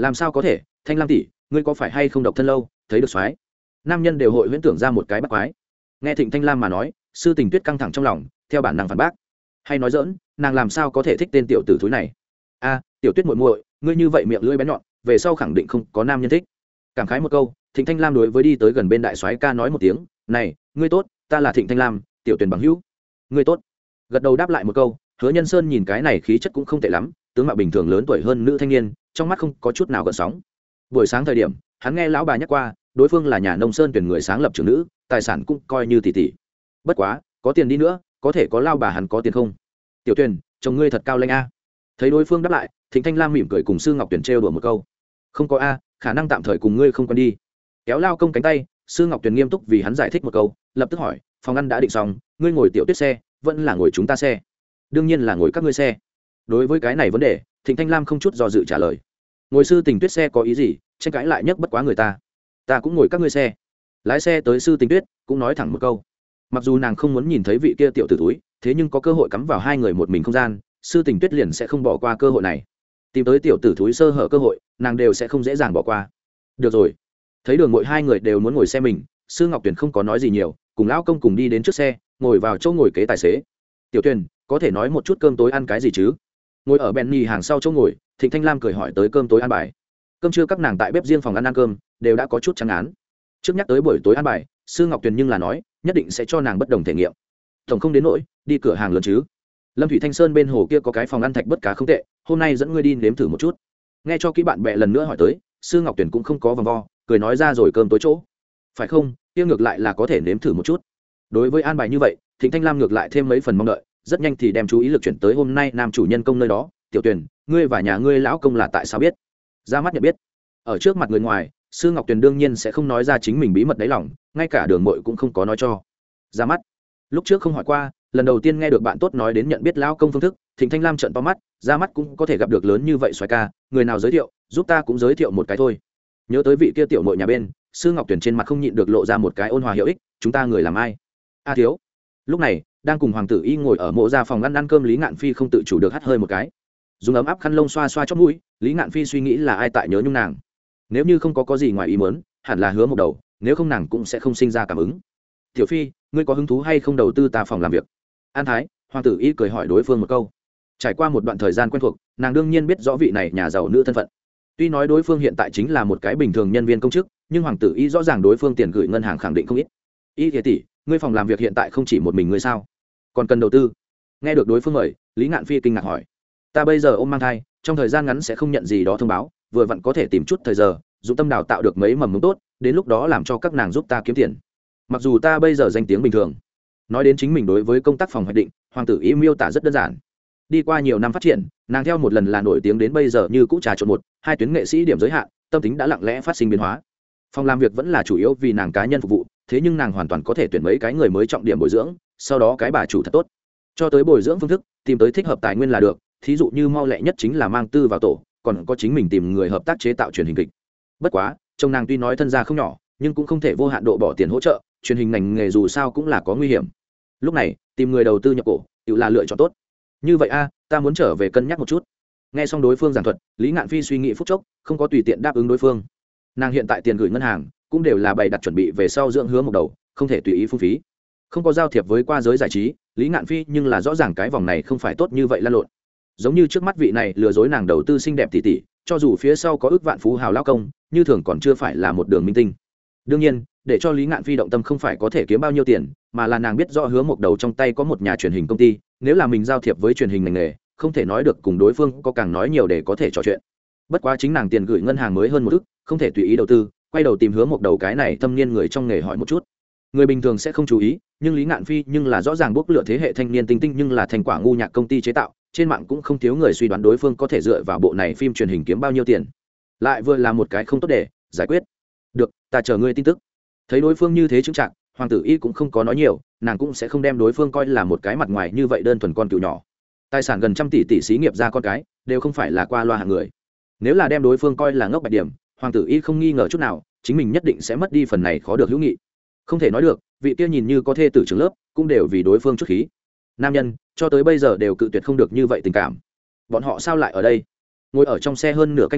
làm sao có thể, Thanh Lam tỷ, ngươi có phải hay không độc thân lâu, thấy được soái. Nam nhân đều hội huyễn tưởng ra một cái bắt quái. Nghe Thịnh Thanh Lam mà nói, Sư Tình Tuyết căng thẳng trong lòng, theo bản năng phản bác. Hay nói dỡn, nàng làm sao có thể thích tên tiểu tử thúi này? A, Tiểu Tuyết muội muội, ngươi như vậy miệng lưỡi bén nhọn, về sau khẳng định không có nam nhân thích. Cảm khái một câu, Thịnh Thanh Lam đối với đi tới gần bên đại soái ca nói một tiếng, "Này, ngươi tốt, ta là Thịnh Thanh Lam, tiểu tuyển bằng hữu." "Ngươi tốt." Gật đầu đáp lại một câu, Hứa Nhân Sơn nhìn cái này khí chất cũng không tệ lắm, tướng mạo bình thường lớn tuổi hơn nữ thanh niên, trong mắt không có chút nào gợn sóng. Buổi sáng thời điểm, hắn nghe lão bà nhắc qua, đối phương là nhà nông sơn tuyển người sáng lập trưởng nữ, tài sản cũng coi như tỷ tỷ. Bất quá, có tiền đi nữa, có thể có lao bà hắn có tiền không? "Tiểu Tuyền, chồng ngươi thật cao lãnh a." Thấy đối phương đáp lại, Thịnh Thanh Lam mỉm cười cùng Sư Ngọc Tuyền trêu đùa một câu. "Không có a, khả năng tạm thời cùng ngươi không quen đi." Kéo lao công cánh tay, Sư Ngọc Tuyền nghiêm túc vì hắn giải thích một câu, lập tức hỏi, "Phòng ăn đã định xong, ngươi ngồi Tiểu Tuyết xe, vẫn là ngồi chúng ta xe?" "Đương nhiên là ngồi các ngươi xe." Đối với cái này vấn đề, Thịnh Thanh Lam không chút do dự trả lời. "Ngồi Sư Tình Tuyết xe có ý gì, tranh cãi lại nhất bất quá người ta. Ta cũng ngồi các ngươi xe." Lái xe tới Sư Tình Tuyết cũng nói thẳng một câu. Mặc dù nàng không muốn nhìn thấy vị kia tiểu tử túi, thế nhưng có cơ hội cắm vào hai người một mình không gian, Sư Tình Tuyết liền sẽ không bỏ qua cơ hội này. Tìm tới tiểu tử thúi sơ hở cơ hội, nàng đều sẽ không dễ dàng bỏ qua. Được rồi. Thấy đường ngồi hai người đều muốn ngồi xe mình, Sư Ngọc Tuyền không có nói gì nhiều, cùng lão công cùng đi đến trước xe, ngồi vào chỗ ngồi kế tài xế. "Tiểu Tuyền, có thể nói một chút cơm tối ăn cái gì chứ?" Ngồi ở Benny hàng sau chỗ ngồi, Thịnh Thanh Lam cười hỏi tới cơm tối ăn bài. Cơm trưa các nàng tại bếp riêng phòng ăn ăn cơm, đều đã có chút chán án. Trước nhắc tới buổi tối ăn bài, Sư Ngọc Tuyền nhưng là nói, nhất định sẽ cho nàng bất đồng thể nghiệm. Tổng không đến nỗi đi cửa hàng lớn chứ? Lâm Thủy Thanh Sơn bên hồ kia có cái phòng ăn thạch bất cá không tệ, hôm nay dẫn ngươi đi nếm thử một chút. Nghe cho kỹ bạn bè lần nữa hỏi tới, Sư Ngọc Tuyền cũng không có vòng vo, cười nói ra rồi cơm tối chỗ. Phải không? Kia ngược lại là có thể nếm thử một chút. Đối với an bài như vậy, Thịnh Thanh Lam ngược lại thêm mấy phần mong đợi, rất nhanh thì đem chú ý lực chuyển tới hôm nay nam chủ nhân công nơi đó. "Tiểu Tuyền, ngươi và nhà ngươi lão công là tại sao biết?" Ra mắt nhận biết. Ở trước mặt người ngoài, Sư Ngọc Tuyền đương nhiên sẽ không nói ra chính mình bí mật đáy lòng, ngay cả Đường Mội cũng không có nói cho. Ra mắt. Lúc trước không hỏi qua, lần đầu tiên nghe được bạn tốt nói đến nhận biết lão công phương thức, Thịnh Thanh Lam trợn to mắt, ra mắt cũng có thể gặp được lớn như vậy xoái ca, người nào giới thiệu, giúp ta cũng giới thiệu một cái thôi. Nhớ tới vị kia tiểu muội nhà bên, Sư Ngọc Tuyền trên mặt không nhịn được lộ ra một cái ôn hòa hiệu ích, "Chúng ta người làm ai?" "A thiếu." Lúc này, đang cùng hoàng tử Y ngồi ở mộ ra phòng ăn ăn cơm Lý Ngạn Phi không tự chủ được hắt hơi một cái. Dùng ấm áp khăn lông xoa xoa chóp mũi, Lý Ngạn Phi suy nghĩ là ai tại nhớ nhung nàng. Nếu như không có có gì ngoài ý muốn, hẳn là Hứa Một Đầu, nếu không nàng cũng sẽ không sinh ra cảm ứng. "Tiểu Phi, ngươi có hứng thú hay không đầu tư ta phòng làm việc?" An Thái, hoàng tử Y cười hỏi đối phương một câu. Trải qua một đoạn thời gian quen thuộc, nàng đương nhiên biết rõ vị này nhà giàu nữ thân phận. Tuy nói đối phương hiện tại chính là một cái bình thường nhân viên công chức, nhưng hoàng tử Y rõ ràng đối phương tiền gửi ngân hàng khẳng định không ít. "Y thế tỷ, ngươi phòng làm việc hiện tại không chỉ một mình ngươi sao? Còn cần đầu tư?" Nghe được đối phương mời, Lý Ngạn Phi kinh ngạc hỏi. "Ta bây giờ ôm mang thai, trong thời gian ngắn sẽ không nhận gì đó thông báo, vừa vặn có thể tìm chút thời giờ, dụng tâm đào tạo được mấy mầm mống tốt, đến lúc đó làm cho các nàng giúp ta kiếm tiền. Mặc dù ta bây giờ danh tiếng bình thường." Nói đến chính mình đối với công tác phòng hoạch định, hoàng tử Y miêu tả rất đơn giản. Đi qua nhiều năm phát triển, nàng theo một lần là nổi tiếng đến bây giờ như cũ trà trộn một, hai tuyến nghệ sĩ điểm giới hạn, tâm tính đã lặng lẽ phát sinh biến hóa. Phòng làm việc vẫn là chủ yếu vì nàng cá nhân phục vụ, thế nhưng nàng hoàn toàn có thể tuyển mấy cái người mới trọng điểm bồi dưỡng, sau đó cái bà chủ thật tốt. Cho tới bồi dưỡng phương thức, tìm tới thích hợp tài nguyên là được, thí dụ như mau lẹ nhất chính là mang tư vào tổ, còn có chính mình tìm người hợp tác chế tạo truyền hình kịch. Bất quá, chồng nàng tuy nói thân gia không nhỏ, nhưng cũng không thể vô hạn độ bỏ tiền hỗ trợ, truyền hình ngành nghề dù sao cũng là có nguy hiểm. Lúc này, tìm người đầu tư nhập cổ, tự là lựa chọn tốt. Như vậy a, ta muốn trở về cân nhắc một chút. Nghe xong đối phương giảng thuật, Lý Ngạn Phi suy nghĩ phút chốc, không có tùy tiện đáp ứng đối phương. Nàng hiện tại tiền gửi ngân hàng cũng đều là bày đặt chuẩn bị về sau dưỡng Hứa Một Đầu, không thể tùy ý phung phí. Không có giao thiệp với qua giới giải trí, Lý Ngạn Phi nhưng là rõ ràng cái vòng này không phải tốt như vậy lan lộn. Giống như trước mắt vị này lừa dối nàng đầu tư xinh đẹp tỷ tỷ, cho dù phía sau có ước vạn phú hào lao công, như thường còn chưa phải là một đường minh tinh. Đương nhiên, để cho Lý Ngạn Phi động tâm không phải có thể kiếm bao nhiêu tiền, mà là nàng biết rõ Hứa Một Đầu trong tay có một nhà truyền hình công ty, nếu là mình giao thiệp với truyền hình ngành nghề, không thể nói được cùng đối phương có càng nói nhiều để có thể trò chuyện. Bất quá chính nàng tiền gửi ngân hàng mới hơn một ức, không thể tùy ý đầu tư, quay đầu tìm Hứa Một Đầu cái này thâm niên người trong nghề hỏi một chút. Người bình thường sẽ không chú ý, nhưng Lý Ngạn Phi nhưng là rõ ràng bốc lựa thế hệ thanh niên tinh tinh nhưng là thành quả ngu nhạc công ty chế tạo, trên mạng cũng không thiếu người suy đoán đối phương có thể dựa vào bộ này phim truyền hình kiếm bao nhiêu tiền. Lại vừa là một cái không tốt để giải quyết. Được, ta chờ ngươi tin tức. Thấy đối phương như thế chứng trạng, hoàng tử Y cũng không có nói nhiều, nàng cũng sẽ không đem đối phương coi là một cái mặt ngoài như vậy đơn thuần con cừu nhỏ. Tài sản gần trăm tỷ tỷ xí nghiệp ra con cái, đều không phải là qua loa hạng người. Nếu là đem đối phương coi là ngốc bạch điểm, hoàng tử Y không nghi ngờ chút nào, chính mình nhất định sẽ mất đi phần này khó được hữu nghị. Không thể nói được, vị kia nhìn như có thê tử trường lớp, cũng đều vì đối phương chút khí. Nam nhân, cho tới bây giờ đều cự tuyệt không được như vậy tình cảm. Bọn họ sao lại ở đây? Ngồi ở trong xe hơn nửa canh giờ,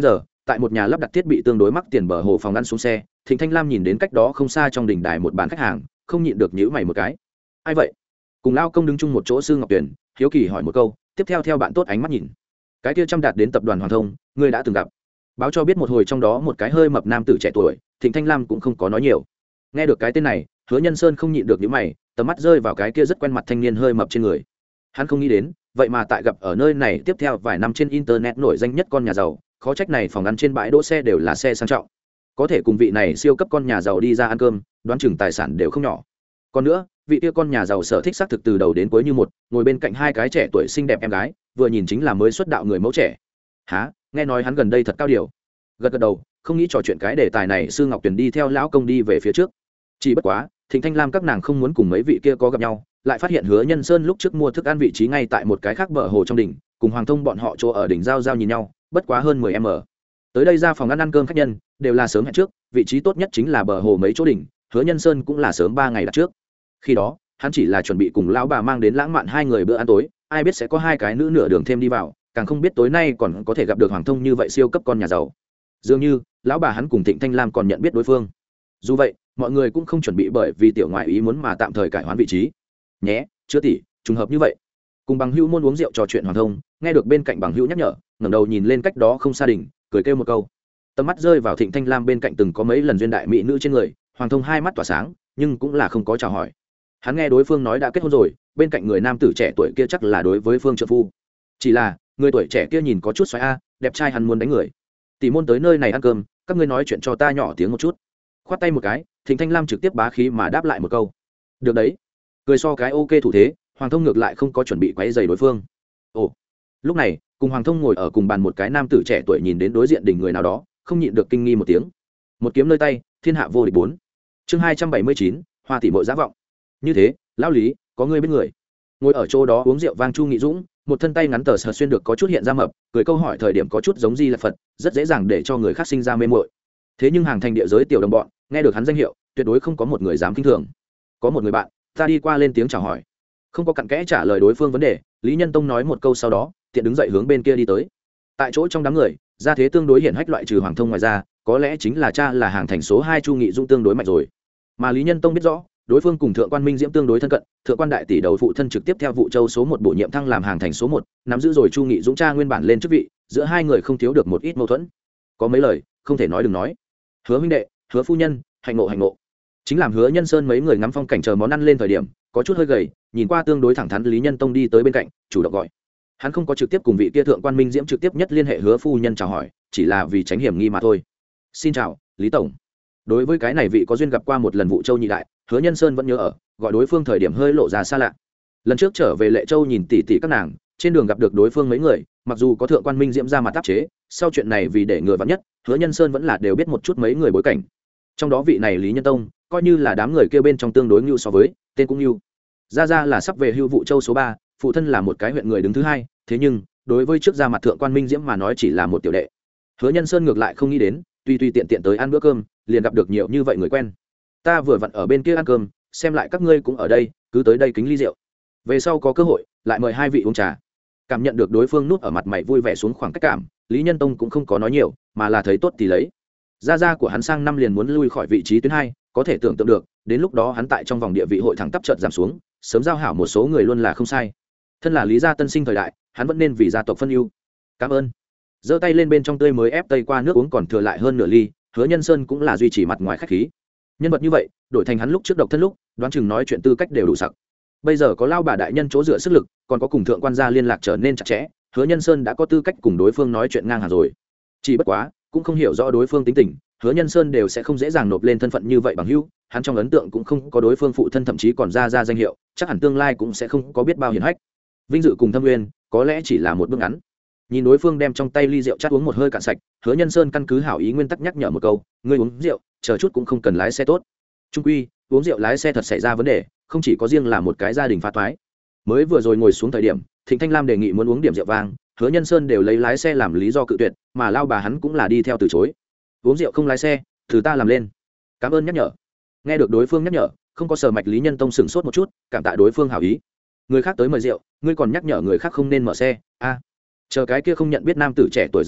tại một nhà lắp đặt thiết bị tương đối mắc tiền bờ hồ phòng ăn xuống xe. Thịnh Thanh Lam nhìn đến cách đó không xa trong đỉnh đài một bàn khách hàng, không nhịn được nhíu mày một cái. Ai vậy? Cùng lao công đứng chung một chỗ Sư Ngọc Tuyển, hiếu kỳ hỏi một câu, tiếp theo theo bạn tốt ánh mắt nhìn. Cái kia trăm đạt đến tập đoàn Hoàng Thông, ngươi đã từng gặp. Báo cho biết một hồi trong đó một cái hơi mập nam tử trẻ tuổi, Thịnh Thanh Lam cũng không có nói nhiều. Nghe được cái tên này, Hứa Nhân Sơn không nhịn được nhíu mày, tầm mắt rơi vào cái kia rất quen mặt thanh niên hơi mập trên người. Hắn không nghĩ đến, vậy mà tại gặp ở nơi này tiếp theo vài năm trên internet nổi danh nhất con nhà giàu, khó trách này phòng ăn trên bãi đỗ xe đều là xe sang trọng. Có thể cùng vị này siêu cấp con nhà giàu đi ra ăn cơm, đoán chừng tài sản đều không nhỏ. Còn nữa, vị kia con nhà giàu sở thích xác thực từ đầu đến cuối như một, ngồi bên cạnh hai cái trẻ tuổi xinh đẹp em gái, vừa nhìn chính là mới xuất đạo người mẫu trẻ. Hả? Nghe nói hắn gần đây thật cao điều. Gật gật đầu, không nghĩ trò chuyện cái đề tài này. Sư Ngọc Tuyền đi theo lão công đi về phía trước. Chỉ bất quá, Thịnh Thanh Lam các nàng không muốn cùng mấy vị kia có gặp nhau, lại phát hiện Hứa Nhân Sơn lúc trước mua thức ăn vị trí ngay tại một cái khác bờ hồ trong đỉnh, cùng Hoàng Thông bọn họ chỗ ở đỉnh giao giao nhìn nhau, bất quá hơn mười mét. Tới đây ra phòng ăn ăn cơm khách nhân đều là sớm hẹn trước, vị trí tốt nhất chính là bờ hồ mấy chỗ đỉnh, Hứa Nhân Sơn cũng là sớm ba ngày đặt trước. Khi đó, hắn chỉ là chuẩn bị cùng lão bà mang đến lãng mạn hai người bữa ăn tối, ai biết sẽ có hai cái nữ nửa đường thêm đi vào, càng không biết tối nay còn có thể gặp được Hoàng Thông như vậy siêu cấp con nhà giàu. Dường như, lão bà hắn cùng Thịnh Thanh Lam còn nhận biết đối phương. Dù vậy, mọi người cũng không chuẩn bị bởi vì tiểu ngoại ý muốn mà tạm thời cải hoán vị trí. Nhé, chứa tỷ, trùng hợp như vậy. Cùng bằng hữu môn uống rượu trò chuyện Hoàng Thông, nghe được bên cạnh bằng hữu nhắc nhở, ngẩng đầu nhìn lên cách đó không xa đỉnh, cười kêu một câu. Tầm mắt rơi vào Thịnh Thanh Lam bên cạnh từng có mấy lần duyên đại mỹ nữ trên người, Hoàng Thông hai mắt tỏa sáng, nhưng cũng là không có chào hỏi. Hắn nghe đối phương nói đã kết hôn rồi, bên cạnh người nam tử trẻ tuổi kia chắc là đối với phương trợ phu. Chỉ là, người tuổi trẻ kia nhìn có chút xoáy a, đẹp trai hắn muốn đánh người. Tỷ môn tới nơi này ăn cơm, các ngươi nói chuyện cho ta nhỏ tiếng một chút. Khoát tay một cái, Thịnh Thanh Lam trực tiếp bá khí mà đáp lại một câu. Được đấy. Cười so cái ok thủ thế, Hoàng Thông ngược lại không có chuẩn bị quấy rầy đối phương. Ồ. Lúc này, cùng Hoàng Thông ngồi ở cùng bàn một cái nam tử trẻ tuổi nhìn đến đối diện đỉnh người nào đó, không nhịn được kinh nghi một tiếng. Một kiếm nơi tay, thiên hạ vô địch bốn. Chương hai trăm bảy mươi chín, Hoa tỷ muội giá vọng. Như thế, lão Lý, có ngươi biết người. Ngồi ở chỗ đó uống rượu vang Chu Nghị Dũng, một thân tay ngắn tờ sờ xuyên được có chút hiện ra mập, cười câu hỏi thời điểm có chút giống Di Lặc Phật, rất dễ dàng để cho người khác sinh ra mê muội. Thế nhưng hàng thành địa giới tiểu đồng bọn, nghe được hắn danh hiệu, tuyệt đối không có một người dám kinh thường. Có một người bạn, ta đi qua lên tiếng chào hỏi. Không có cặn kẽ trả lời đối phương vấn đề, Lý Nhân Tông nói một câu sau đó, tiện đứng dậy hướng bên kia đi tới. Tại chỗ trong đám người, gia thế tương đối hiển hách loại trừ Hoàng Thông ngoài ra, có lẽ chính là cha là hàng thành số hai Chu Nghị Dũng tương đối mạnh rồi. Mà Lý Nhân Tông biết rõ, đối phương cùng thượng quan Minh Diễm tương đối thân cận, thượng quan đại tỷ đầu phụ thân trực tiếp theo vụ châu số một bổ nhiệm thăng làm hàng thành số một, nắm giữ rồi Chu Nghị Dũng cha nguyên bản lên chức vị, giữa hai người không thiếu được một ít mâu thuẫn. Có mấy lời, không thể nói đừng nói. Hứa huynh đệ, Hứa phu nhân, hạnh ngộ hạnh ngộ. Chính làm Hứa Nhân Sơn mấy người ngắm phong cảnh chờ món ăn lên thời điểm, có chút hơi gầy, nhìn qua tương đối thẳng thắn Lý Nhân Tông đi tới bên cạnh, chủ động gọi. Hắn không có trực tiếp cùng vị kia thượng quan Minh Diễm trực tiếp nhất liên hệ Hứa phu nhân chào hỏi, chỉ là vì tránh hiểm nghi mà thôi. Xin chào, Lý tổng. Đối với cái này vị có duyên gặp qua một lần vụ châu nhị đại, Hứa Nhân Sơn vẫn nhớ ở, gọi đối phương thời điểm hơi lộ ra xa lạ. Lần trước trở về Lệ Châu nhìn tỉ tỉ các nàng, trên đường gặp được đối phương mấy người, mặc dù có thượng quan Minh Diễm ra mặt áp chế, sau chuyện này vì để ngừa vắn nhất, Hứa Nhân Sơn vẫn là đều biết một chút mấy người bối cảnh. Trong đó vị này Lý Nhân Tông, coi như là đám người kia bên trong tương đối nhu so với, tên cũng nhu. Ra ra là sắp về hưu vụ châu số ba, phụ thân là một cái huyện người đứng thứ hai, thế nhưng, đối với trước ra mặt thượng quan Minh Diễm mà nói chỉ là một tiểu đệ. Hứa Nhân Sơn ngược lại không nghĩ đến, tuy tuy tiện tiện tới ăn bữa cơm, liền gặp được nhiều như vậy người quen. Ta vừa vặn ở bên kia ăn cơm, xem lại các ngươi cũng ở đây, cứ tới đây kính ly rượu. Về sau có cơ hội, lại mời hai vị uống trà. Cảm nhận được đối phương núp ở mặt mày vui vẻ xuống khoảng cách cảm, Lý Nhân Tông cũng không có nói nhiều, mà là thấy tốt thì lấy. Gia gia của hắn sang năm liền muốn lui khỏi vị trí tuyến hai, có thể tưởng tượng được, đến lúc đó hắn tại trong vòng địa vị hội thẳng tắp chợt giảm xuống, sớm giao hảo một số người luôn là không sai. Thân là Lý gia tân sinh thời đại, hắn vẫn nên vì gia tộc phân ưu. Cảm ơn. Giơ tay lên bên trong tươi mới ép tây qua nước uống còn thừa lại hơn nửa ly, Hứa Nhân Sơn cũng là duy trì mặt ngoài khách khí. Nhân vật như vậy, đổi thành hắn lúc trước độc thân lúc, đoán chừng nói chuyện tư cách đều đủ sặc. Bây giờ có lao bà đại nhân chỗ dựa sức lực, còn có cùng thượng quan gia liên lạc trở nên chặt chẽ, Hứa Nhân Sơn đã có tư cách cùng đối phương nói chuyện ngang hàng rồi. Chỉ bất quá, cũng không hiểu rõ đối phương tính tình, Hứa Nhân Sơn đều sẽ không dễ dàng nộp lên thân phận như vậy bằng hữu, hắn trong ấn tượng cũng không có đối phương phụ thân thậm chí còn ra ra danh hiệu, chắc hẳn tương lai cũng sẽ không có biết bao hiển hách. Vinh dự cùng thâm nguyên, có lẽ chỉ là một bước ngắn. Nhìn đối phương đem trong tay ly rượu chát uống một hơi cạn sạch, Hứa Nhân Sơn căn cứ hảo ý nguyên tắc nhắc nhở một câu, ngươi uống rượu, chờ chút cũng không cần lái xe tốt. Trung quy, uống rượu lái xe thật xảy ra vấn đề, không chỉ có riêng là một cái gia đình phá thoái. Mới vừa rồi ngồi xuống thời điểm, Thịnh Thanh Lam đề nghị muốn uống điểm rượu vang, Hứa Nhân Sơn đều lấy lái xe làm lý do cự tuyệt, mà lao bà hắn cũng là đi theo từ chối. Uống rượu không lái xe, thử ta làm lên. Cảm ơn nhắc nhở. Nghe được đối phương nhắc nhở, không có sờ mạch Lý Nhân Tông sửng sốt một chút, cảm tạ đối phương hảo ý. Người khác tới mời rượu, ngươi còn nhắc nhở người khác không nên mở xe, a. Chờ cái kia không nhận biết nam tử trẻ tuổi rời đi,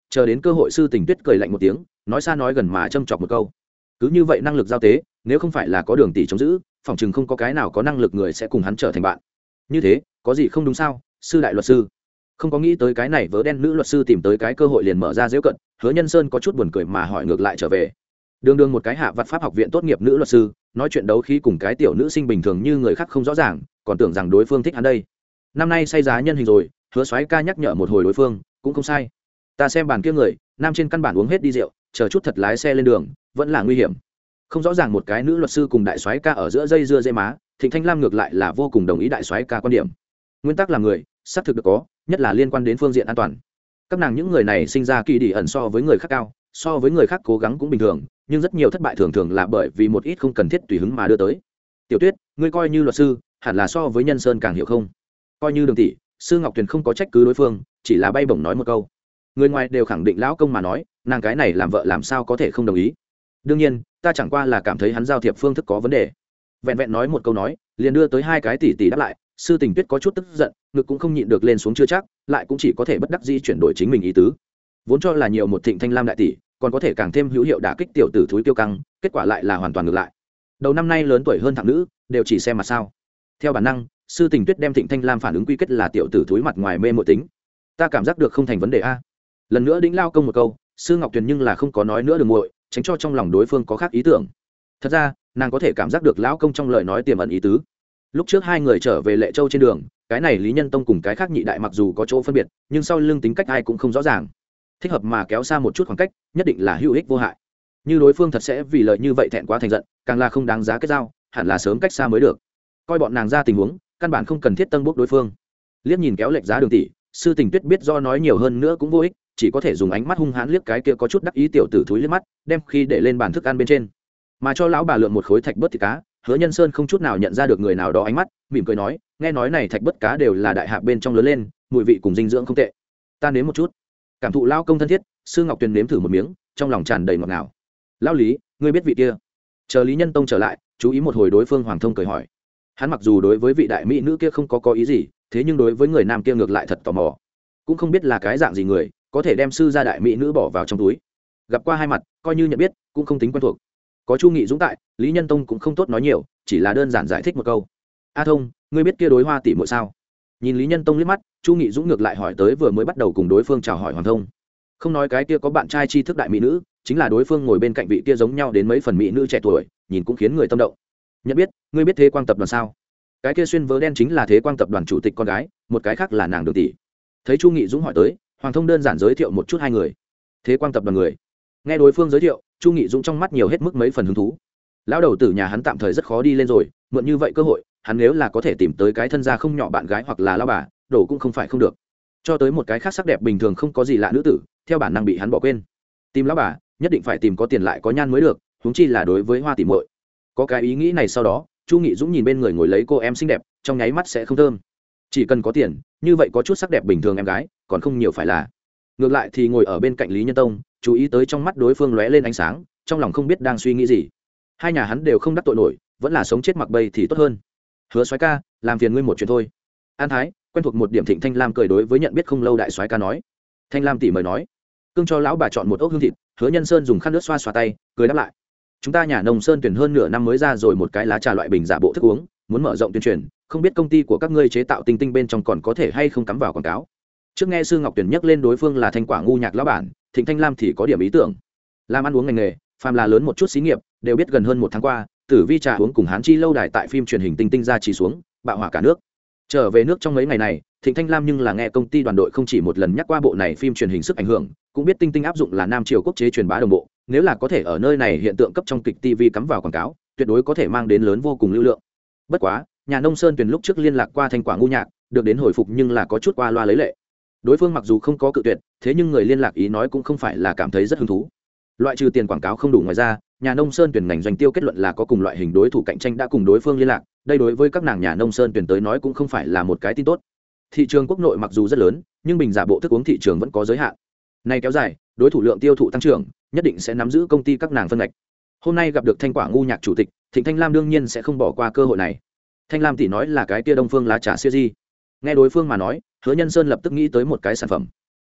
chờ đến cơ hội sư tình tuyết cười lạnh một tiếng nói xa nói gần mà châm chọc một câu. Cứ như vậy năng lực giao tế nếu không phải là có đường tỷ chống giữ phỏng chừng không có cái nào có năng lực người sẽ cùng hắn trở thành bạn. Như thế có gì không đúng sao? Sư đại luật sư không có nghĩ tới cái này vớ đen nữ luật sư tìm tới cái cơ hội liền mở ra dễu cận. Hứa Nhân Sơn có chút buồn cười mà hỏi ngược lại trở về. Đường đường một cái hạ vặt pháp học viện tốt nghiệp nữ luật sư nói chuyện đấu khí cùng cái tiểu nữ sinh bình thường như người khác không rõ ràng, còn tưởng rằng đối phương thích hắn đây. Năm nay say giá nhân hình rồi, Hứa soái ca nhắc nhở một hồi đối phương cũng không sai. Ta xem bàn kia người nam trên căn bản uống hết đi rượu, chờ chút thật lái xe lên đường vẫn là nguy hiểm. Không rõ ràng một cái nữ luật sư cùng đại soái ca ở giữa dây dưa dây má, Thịnh Thanh Lam ngược lại là vô cùng đồng ý đại soái ca quan điểm. Nguyên tắc làm người xác thực được có, nhất là liên quan đến phương diện an toàn. Các nàng những người này sinh ra kỳ đi ẩn so với người khác cao, so với người khác cố gắng cũng bình thường, nhưng rất nhiều thất bại thường thường là bởi vì một ít không cần thiết tùy hứng mà đưa tới. Tiểu Tuyết, ngươi coi như luật sư hẳn là so với Nhân Sơn càng hiểu không? Coi như Đường tỷ, sư Ngọc Tuyền không có trách cứ đối phương, chỉ là bay bổng nói một câu. Người ngoài đều khẳng định lão công mà nói, nàng cái này làm vợ làm sao có thể không đồng ý. Đương nhiên ta chẳng qua là cảm thấy hắn giao thiệp phương thức có vấn đề. Vẹn vẹn nói một câu nói liền đưa tới hai cái tỷ tỷ đáp lại. Sư Tình Tuyết có chút tức giận, ngực cũng không nhịn được lên xuống chưa chắc, lại cũng chỉ có thể bất đắc dĩ chuyển đổi chính mình ý tứ. Vốn cho là nhiều một Thịnh Thanh Lam đại tỷ còn có thể càng thêm hữu hiệu đả kích tiểu tử thúi tiêu căng, kết quả lại là hoàn toàn ngược lại. Đầu năm nay lớn tuổi hơn thằng nữ đều chỉ xem mặt sao. Theo bản năng Sư Tình Tuyết đem Thịnh Thanh Lam phản ứng quy kết là tiểu tử thúi mặt ngoài mê mội tính. Ta cảm giác được không thành vấn đề a. Lần nữa đĩnh lao công một câu, Sư Ngọc Tuyền nhưng là không có nói nữa được muội, tránh cho trong lòng đối phương có khác ý tưởng. Thật ra nàng có thể cảm giác được lão công trong lời nói tiềm ẩn ý tứ. Lúc trước hai người trở về Lệ Châu trên đường, cái này Lý Nhân Tông cùng cái khác nhị đại mặc dù có chỗ phân biệt, nhưng sau lưng tính cách ai cũng không rõ ràng. Thích hợp mà kéo xa một chút khoảng cách, nhất định là hữu ích vô hại. Như đối phương thật sẽ vì lợi như vậy thẹn quá thành giận, càng là không đáng giá kết giao, hẳn là sớm cách xa mới được. Coi bọn nàng ra tình huống, căn bản không cần thiết tân bốc đối phương. Liếc nhìn kéo lệch giá Đường tỷ, Sư Tình Tuyết biết do nói nhiều hơn nữa cũng vô ích, chỉ có thể dùng ánh mắt hung hãn liếc cái kia có chút đắc ý tiểu tử thúi liếc mắt, đem khi để lên bàn thức ăn bên trên, mà cho lão bà lượm một khối thạch bớt thịt cá. Hứa Nhân Sơn không chút nào nhận ra được người nào đó ánh mắt, mỉm cười nói, nghe nói này thạch bớt cá đều là đại hạp bên trong lớn lên, mùi vị cùng dinh dưỡng không tệ, ta nếm một chút. Cảm thụ lão công thân thiết, Sư Ngọc Tuyền nếm thử một miếng, trong lòng tràn đầy ngọt ngào. Lão Lý, ngươi biết vị kia? Chờ Lý Nhân Tông trở lại, chú ý một hồi đối phương Hoàng Thông cười hỏi. Hắn mặc dù đối với vị đại mỹ nữ kia không có có ý gì, thế nhưng đối với người nam kia ngược lại thật tò mò, cũng không biết là cái dạng gì người có thể đem sư gia đại mỹ nữ bỏ vào trong túi. Gặp qua hai mặt coi như nhận biết, cũng không tính quen thuộc. Có Chu Nghị Dũng tại, Lý Nhân Tông cũng không tốt nói nhiều, chỉ là đơn giản giải thích một câu. A Thông, ngươi biết kia đối Hoa tỷ muội sao? Nhìn Lý Nhân Tông liếc mắt, Chu Nghị Dũng ngược lại hỏi tới vừa mới bắt đầu cùng đối phương chào hỏi Hoàng Thông. Không nói cái kia có bạn trai tri thức đại mỹ nữ, chính là đối phương ngồi bên cạnh vị kia giống nhau đến mấy phần mỹ nữ trẻ tuổi, nhìn cũng khiến người tâm động. Nhận biết, ngươi biết Thế Quang tập đoàn sao? Cái kia xuyên vớ đen chính là Thế Quang tập đoàn chủ tịch con gái, một cái khác là nàng Đường tỷ. Thấy Chu Nghị Dũng hỏi tới, Hoàng Thông đơn giản giới thiệu một chút hai người. Thế Quang tập đoàn người. Nghe đối phương giới thiệu, Chu Nghị Dũng trong mắt nhiều hết mức mấy phần hứng thú. Lão đầu tử nhà hắn tạm thời rất khó đi lên rồi, mượn như vậy cơ hội, hắn nếu là có thể tìm tới cái thân gia không nhỏ bạn gái hoặc là lão bà, đổ cũng không phải không được. Cho tới một cái khác sắc đẹp bình thường không có gì lạ nữ tử, theo bản năng bị hắn bỏ quên. Tìm lão bà, nhất định phải tìm có tiền lại có nhan mới được, huống chi là đối với Hoa tỷ muội. Có cái ý nghĩ này sau đó, Chu Nghị Dũng nhìn bên người ngồi lấy cô em xinh đẹp, trong nháy mắt sẽ không thơm. Chỉ cần có tiền, như vậy có chút sắc đẹp bình thường em gái, còn không nhiều phải là. Ngược lại thì ngồi ở bên cạnh Lý Nhân Tông, chú ý tới trong mắt đối phương lóe lên ánh sáng, trong lòng không biết đang suy nghĩ gì. Hai nhà hắn đều không đắc tội nổi, vẫn là sống chết mặc bay thì tốt hơn. Hứa soái ca, làm phiền ngươi một chuyện thôi. An Thái quen thuộc một điểm, Thịnh Thanh Lam cười đối với nhận biết không lâu đại soái ca nói. Thanh Lam tỷ mời nói. Cương cho lão bà chọn một ốc hương thịt, Hứa Nhân Sơn dùng khăn nước xoa xoa tay, cười đáp lại. Chúng ta nhà nông sơn tuyển hơn nửa năm mới ra rồi một cái lá trà loại bình giả bộ thức uống, muốn mở rộng tuyên truyền, không biết công ty của các ngươi chế tạo tinh tinh bên trong còn có thể hay không cắm vào quảng cáo. Trước nghe Sư Ngọc Tuyển nhắc lên đối phương là Thanh Quả ngu nhạc lão bản, Thịnh Thanh Lam thì có điểm ý tưởng. Làm ăn uống ngành nghề, phàm là lớn một chút xí nghiệp, đều biết gần hơn một tháng qua, Tử Vi trà uống cùng Hán Chi lâu đài tại phim truyền hình tinh tinh ra chỉ xuống, bạo hỏa cả nước. Trở về nước trong mấy ngày này, Thịnh Thanh Lam nhưng là nghe công ty đoàn đội không chỉ một lần nhắc qua bộ này phim truyền hình sức ảnh hưởng, cũng biết tinh tinh áp dụng là Nam Triều quốc chế truyền bá đồng bộ, nếu là có thể ở nơi này hiện tượng cấp trong kịch ti vi cắm vào quảng cáo, tuyệt đối có thể mang đến lớn vô cùng lưu lượng. Bất quá, nhà nông sơn tuyển lúc trước liên lạc qua Thanh Quả ngu nhạc, được đến hồi phục nhưng là có chút qua loa lấy lệ. Đối phương mặc dù không có cự tuyệt, thế nhưng người liên lạc ý nói cũng không phải là cảm thấy rất hứng thú. Loại trừ tiền quảng cáo không đủ, ngoài ra nhà nông sơn tuyển ngành doanh tiêu kết luận là có cùng loại hình đối thủ cạnh tranh đã cùng đối phương liên lạc, đây đối với các nàng nhà nông sơn tuyển tới nói cũng không phải là một cái tin tốt. Thị trường quốc nội mặc dù rất lớn, nhưng bình giả bộ thức uống thị trường vẫn có giới hạn. Này kéo dài, đối thủ lượng tiêu thụ tăng trưởng, nhất định sẽ nắm giữ công ty các nàng phân ngạch. Hôm nay gặp được Thanh Quả ngu nhạc chủ tịch, Thịnh Thanh Lam đương nhiên sẽ không bỏ qua cơ hội này. Thanh Lam tỷ nói là cái kia Đông Phương lá trà siêu di. Nghe đối phương mà nói, Hứa Nhân Sơn lập tức nghĩ tới một cái sản phẩm.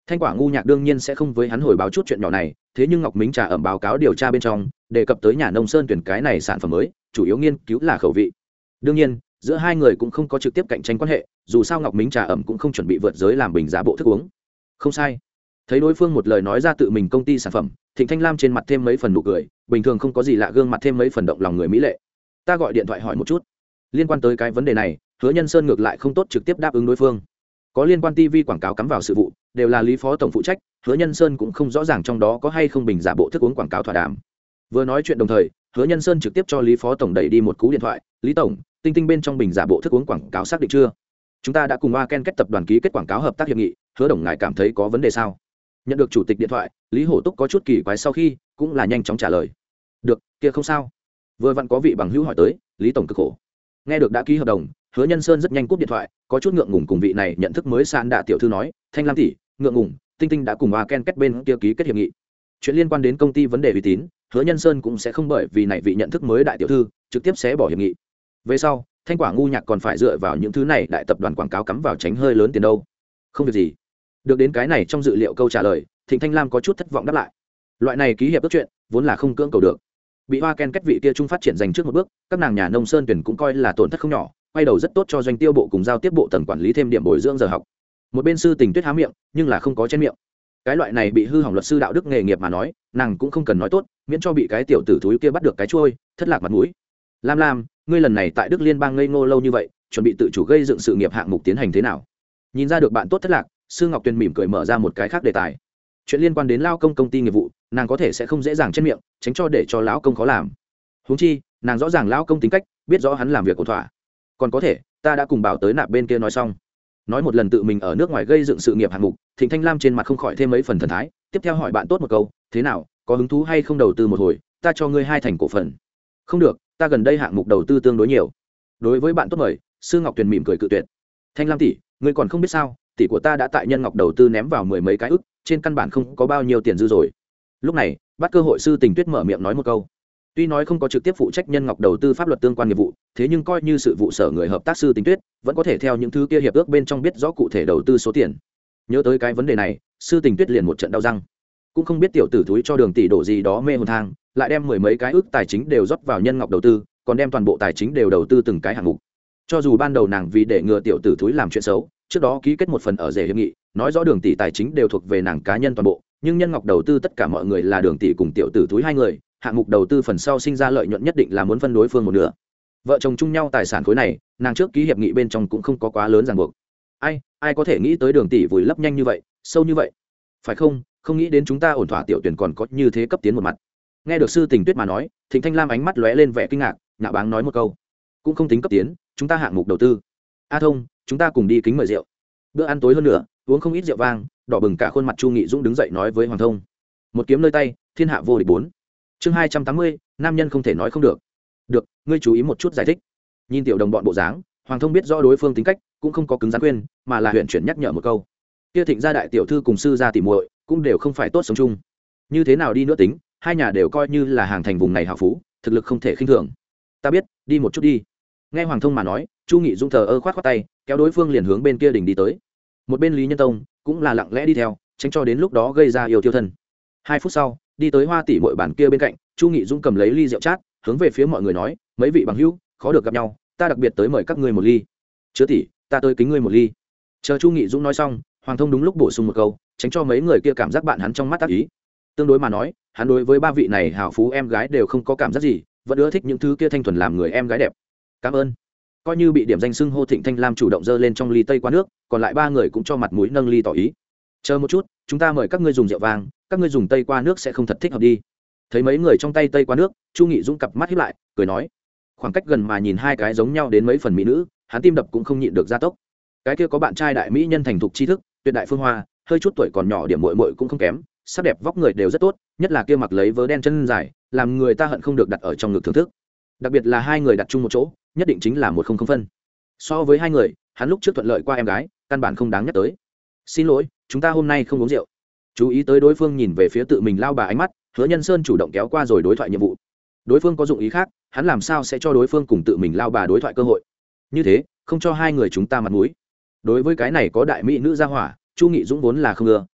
Thanh Quả ngu nhạc đương nhiên sẽ không với hắn hồi báo chút chuyện nhỏ này, thế nhưng Ngọc Mính trà ẩm báo cáo điều tra bên trong đề cập tới nhà nông sơn tuyển cái này sản phẩm mới, chủ yếu nghiên cứu là khẩu vị. Đương nhiên, giữa hai người cũng không có trực tiếp cạnh tranh quan hệ, dù sao Ngọc Mính trà ẩm cũng không chuẩn bị vượt giới làm bình giá bộ thức uống. Không sai. Thấy đối phương một lời nói ra tự mình công ty sản phẩm, Thịnh Thanh Lam trên mặt thêm mấy phần nụ cười, bình thường không có gì lạ gương mặt thêm mấy phần động lòng người mỹ lệ. Ta gọi điện thoại hỏi một chút, liên quan tới cái vấn đề này, Hứa Nhân Sơn ngược lại không tốt trực tiếp đáp ứng đối phương. Có liên quan ti vi quảng cáo cắm vào sự vụ, đều là Lý phó tổng phụ trách, Hứa Nhân Sơn cũng không rõ ràng trong đó có hay không bình giả bộ thức uống quảng cáo thỏa đàm. Vừa nói chuyện đồng thời, Hứa Nhân Sơn trực tiếp cho Lý phó tổng đẩy đi một cú điện thoại, "Lý tổng, tinh tinh bên trong bình giả bộ thức uống quảng cáo xác định chưa? Chúng ta đã cùng Aken kết tập đoàn ký kết quảng cáo hợp tác hiệp nghị, Hứa đồng ngài cảm thấy có vấn đề sao?" Nhận được chủ tịch điện thoại, Lý Hổ Túc có chút kỳ quái sau khi, cũng là nhanh chóng trả lời. "Được, kia không sao." Vừa vặn có vị bằng hữu hỏi tới, Lý tổng cực khổ. Nghe được đã ký hợp đồng, Hứa Nhân Sơn rất nhanh cúp điện thoại, có chút ngượng ngùng cùng vị này nhận thức mới sàn đạ tiểu thư nói, "Thanh Lam tỷ, ngượng ngùng, tinh tinh đã cùng Aken kết bên kia ký kết hiệp nghị. Chuyện liên quan đến công ty vấn đề uy tín, Hứa Nhân Sơn cũng sẽ không bởi vì này vị nhận thức mới đại tiểu thư trực tiếp sẽ bỏ hiệp nghị. Về sau, Thanh Quả ngu nhạc còn phải dựa vào những thứ này đại tập đoàn quảng cáo cắm vào tránh hơi lớn tiền đâu." "Không việc gì." Được đến cái này trong dự liệu câu trả lời, Thịnh Thanh Lam có chút thất vọng đáp lại. Loại này ký hiệp ước chuyện, vốn là không cưỡng cầu được. Bị Aken kết vị kia trung phát triển dành trước một bước, các nàng nhà nông sơn tuyển cũng coi là tổn thất không nhỏ, quay đầu rất tốt cho doanh tiêu bộ cùng giao tiếp bộ tầng quản lý thêm điểm bồi dưỡng giờ học. Một bên sư Tình Tuyết há miệng, nhưng là không có trên miệng. Cái loại này bị hư hỏng luật sư đạo đức nghề nghiệp mà nói, nàng cũng không cần nói tốt, miễn cho bị cái tiểu tử thúi kia bắt được cái chuôi, thất lạc mặt mũi. "Lam Lam, ngươi lần này tại Đức Liên bang ngây ngô lâu như vậy, chuẩn bị tự chủ gây dựng sự nghiệp hạng mục tiến hành thế nào?" Nhìn ra được bạn tốt thất lạc, Sư Ngọc Tuyền mỉm cười mở ra một cái khác đề tài. Chuyện liên quan đến lao công công ty nghiệp vụ, nàng có thể sẽ không dễ dàng trên miệng, tránh cho để cho lão công khó làm. Huống chi, nàng rõ ràng lão công tính cách, biết rõ hắn làm việc ổn thỏa. Còn có thể, ta đã cùng bảo tới nạp bên kia nói xong. Nói một lần tự mình ở nước ngoài gây dựng sự nghiệp hạng mục, Thịnh Thanh Lam trên mặt không khỏi thêm mấy phần thần thái, tiếp theo hỏi bạn tốt một câu, "Thế nào, có hứng thú hay không đầu tư một hồi, ta cho ngươi hai thành cổ phần." "Không được, ta gần đây hạng mục đầu tư tương đối nhiều." Đối với bạn tốt mời, Sư Ngọc Tuyền mỉm cười cự tuyệt. "Thanh Lam tỷ, ngươi còn không biết sao, tỷ của ta đã tại Nhân Ngọc đầu tư ném vào mười mấy cái ức, trên căn bản không có bao nhiêu tiền dư rồi." Lúc này, bắt cơ hội Sư Tình Tuyết mở miệng nói một câu. Tuy nói không có trực tiếp phụ trách Nhân Ngọc đầu tư pháp luật tương quan nghiệp vụ, thế nhưng coi như sự vụ sở người hợp tác Sư Tình Tuyết, vẫn có thể theo những thứ kia hiệp ước bên trong biết rõ cụ thể đầu tư số tiền. Nhớ tới cái vấn đề này, Sư Tình Tuyết liền một trận đau răng. Cũng không biết tiểu tử thúi cho Đường tỷ đổ gì đó mê hồn thang, lại đem mười mấy cái ước tài chính đều rót vào Nhân Ngọc đầu tư, còn đem toàn bộ tài chính đều đầu tư từng cái hạng mục. Cho dù ban đầu nàng vì để ngừa tiểu tử thúi làm chuyện xấu, trước đó ký kết một phần ở rể hiệp nghị, nói rõ Đường tỷ tài chính đều thuộc về nàng cá nhân toàn bộ, nhưng Nhân Ngọc đầu tư tất cả mọi người là Đường tỷ cùng tiểu tử thúi hai người, hạng mục đầu tư phần sau sinh ra lợi nhuận nhất định là muốn phân đối phương một nửa. Vợ chồng chung nhau tài sản khối này, nàng trước ký hiệp nghị bên trong cũng không có quá lớn ràng buộc. Ai, ai có thể nghĩ tới Đường tỷ vùi lấp nhanh như vậy, sâu như vậy? Phải không? Không nghĩ đến chúng ta ổn thỏa tiểu tuyển còn có như thế cấp tiến một mặt. Nghe được Sư Tình Tuyết mà nói, Thịnh Thanh Lam ánh mắt lóe lên vẻ kinh ngạc, nhạo báng nói một câu, "Cũng không tính cấp tiến, chúng ta hạng mục đầu tư. A Thông, chúng ta cùng đi kính mời rượu." Bữa ăn tối hơn nữa, uống không ít rượu vang, đỏ bừng cả khuôn mặt Chu Nghị Dũng đứng dậy nói với Hoàng Thông, "Một kiếm nơi tay, thiên hạ vô địch bốn." Chương hai trăm tám mươi, nam nhân không thể nói không được. "Được, ngươi chú ý một chút giải thích." Nhìn tiểu đồng bọn bộ dáng, Hoàng Thông biết rõ đối phương tính cách, cũng không có cứng rắn khuyên, mà là huyền chuyển nhắc nhở một câu. Kia Thịnh gia đại tiểu thư cùng sư gia tỷ muội, cũng đều không phải tốt sống chung. Như thế nào đi nữa tính, hai nhà đều coi như là hàng thành vùng này hảo phú, thực lực không thể khinh thường. "Ta biết, đi một chút đi." Nghe Hoàng Thông mà nói, Chu Nghị Dung thờ ơ khoát khoát tay, kéo đối phương liền hướng bên kia đỉnh đi tới. Một bên Lý Nhân Tông cũng là lặng lẽ đi theo, tránh cho đến lúc đó gây ra yêu tiêu thân. Hai phút sau, đi tới Hoa tỷ muội bàn kia bên cạnh, Chu Nghị Dung cầm lấy ly rượu chát, hướng về phía mọi người nói, "Mấy vị bằng hữu, khó được gặp nhau, ta đặc biệt tới mời các ngươi một ly." "Chứa tỷ, ta tới kính ngươi một ly." Chờ Chu Nghị Dung nói xong, Hoàng Thông đúng lúc bổ sung một câu, tránh cho mấy người kia cảm giác bạn hắn trong mắt tác ý. Tương đối mà nói, hắn đối với ba vị này hảo phú em gái đều không có cảm giác gì, vẫn ưa thích những thứ kia thanh thuần làm người em gái đẹp. "Cảm ơn." Coi như bị điểm danh xưng hô, Thịnh Thanh Lam chủ động dơ lên trong ly tây qua nước, còn lại ba người cũng cho mặt mũi nâng ly tỏ ý. "Chờ một chút, chúng ta mời các ngươi dùng rượu vang, các ngươi dùng tây qua nước sẽ không thật thích hợp đi." Thấy mấy người trong tay tây qua nước, Chu Nghị Dũng cặp mắt híp lại, cười nói, khoảng cách gần mà nhìn hai cái giống nhau đến mấy phần mỹ nữ, hắn tim đập cũng không nhịn được gia tốc. Cái kia có bạn trai đại mỹ nhân thành thục tri thức, tuyệt đại phương hoa, hơi chút tuổi còn nhỏ điểm muội muội cũng không kém, sắc đẹp vóc người đều rất tốt, nhất là kia mặc lấy vớ đen chân dài, làm người ta hận không được đặt ở trong ngực thưởng thức. Đặc biệt là hai người đặt chung một chỗ, nhất định chính là một không không phân. So với hai người, hắn lúc trước thuận lợi qua em gái, căn bản không đáng nhắc tới. "Xin lỗi, chúng ta hôm nay không uống rượu." Chú ý tới đối phương nhìn về phía tự mình lao bà ánh mắt, Hứa Nhân Sơn chủ động kéo qua rồi đối thoại nhiệm vụ. Đối phương có dụng ý khác, hắn làm sao sẽ cho đối phương cùng tự mình lao bà đối thoại cơ hội? Như thế, không cho hai người chúng ta mặt mũi. Đối với cái này có đại mỹ nữ gia hỏa, Chu Nghị Dũng vốn là không ưa,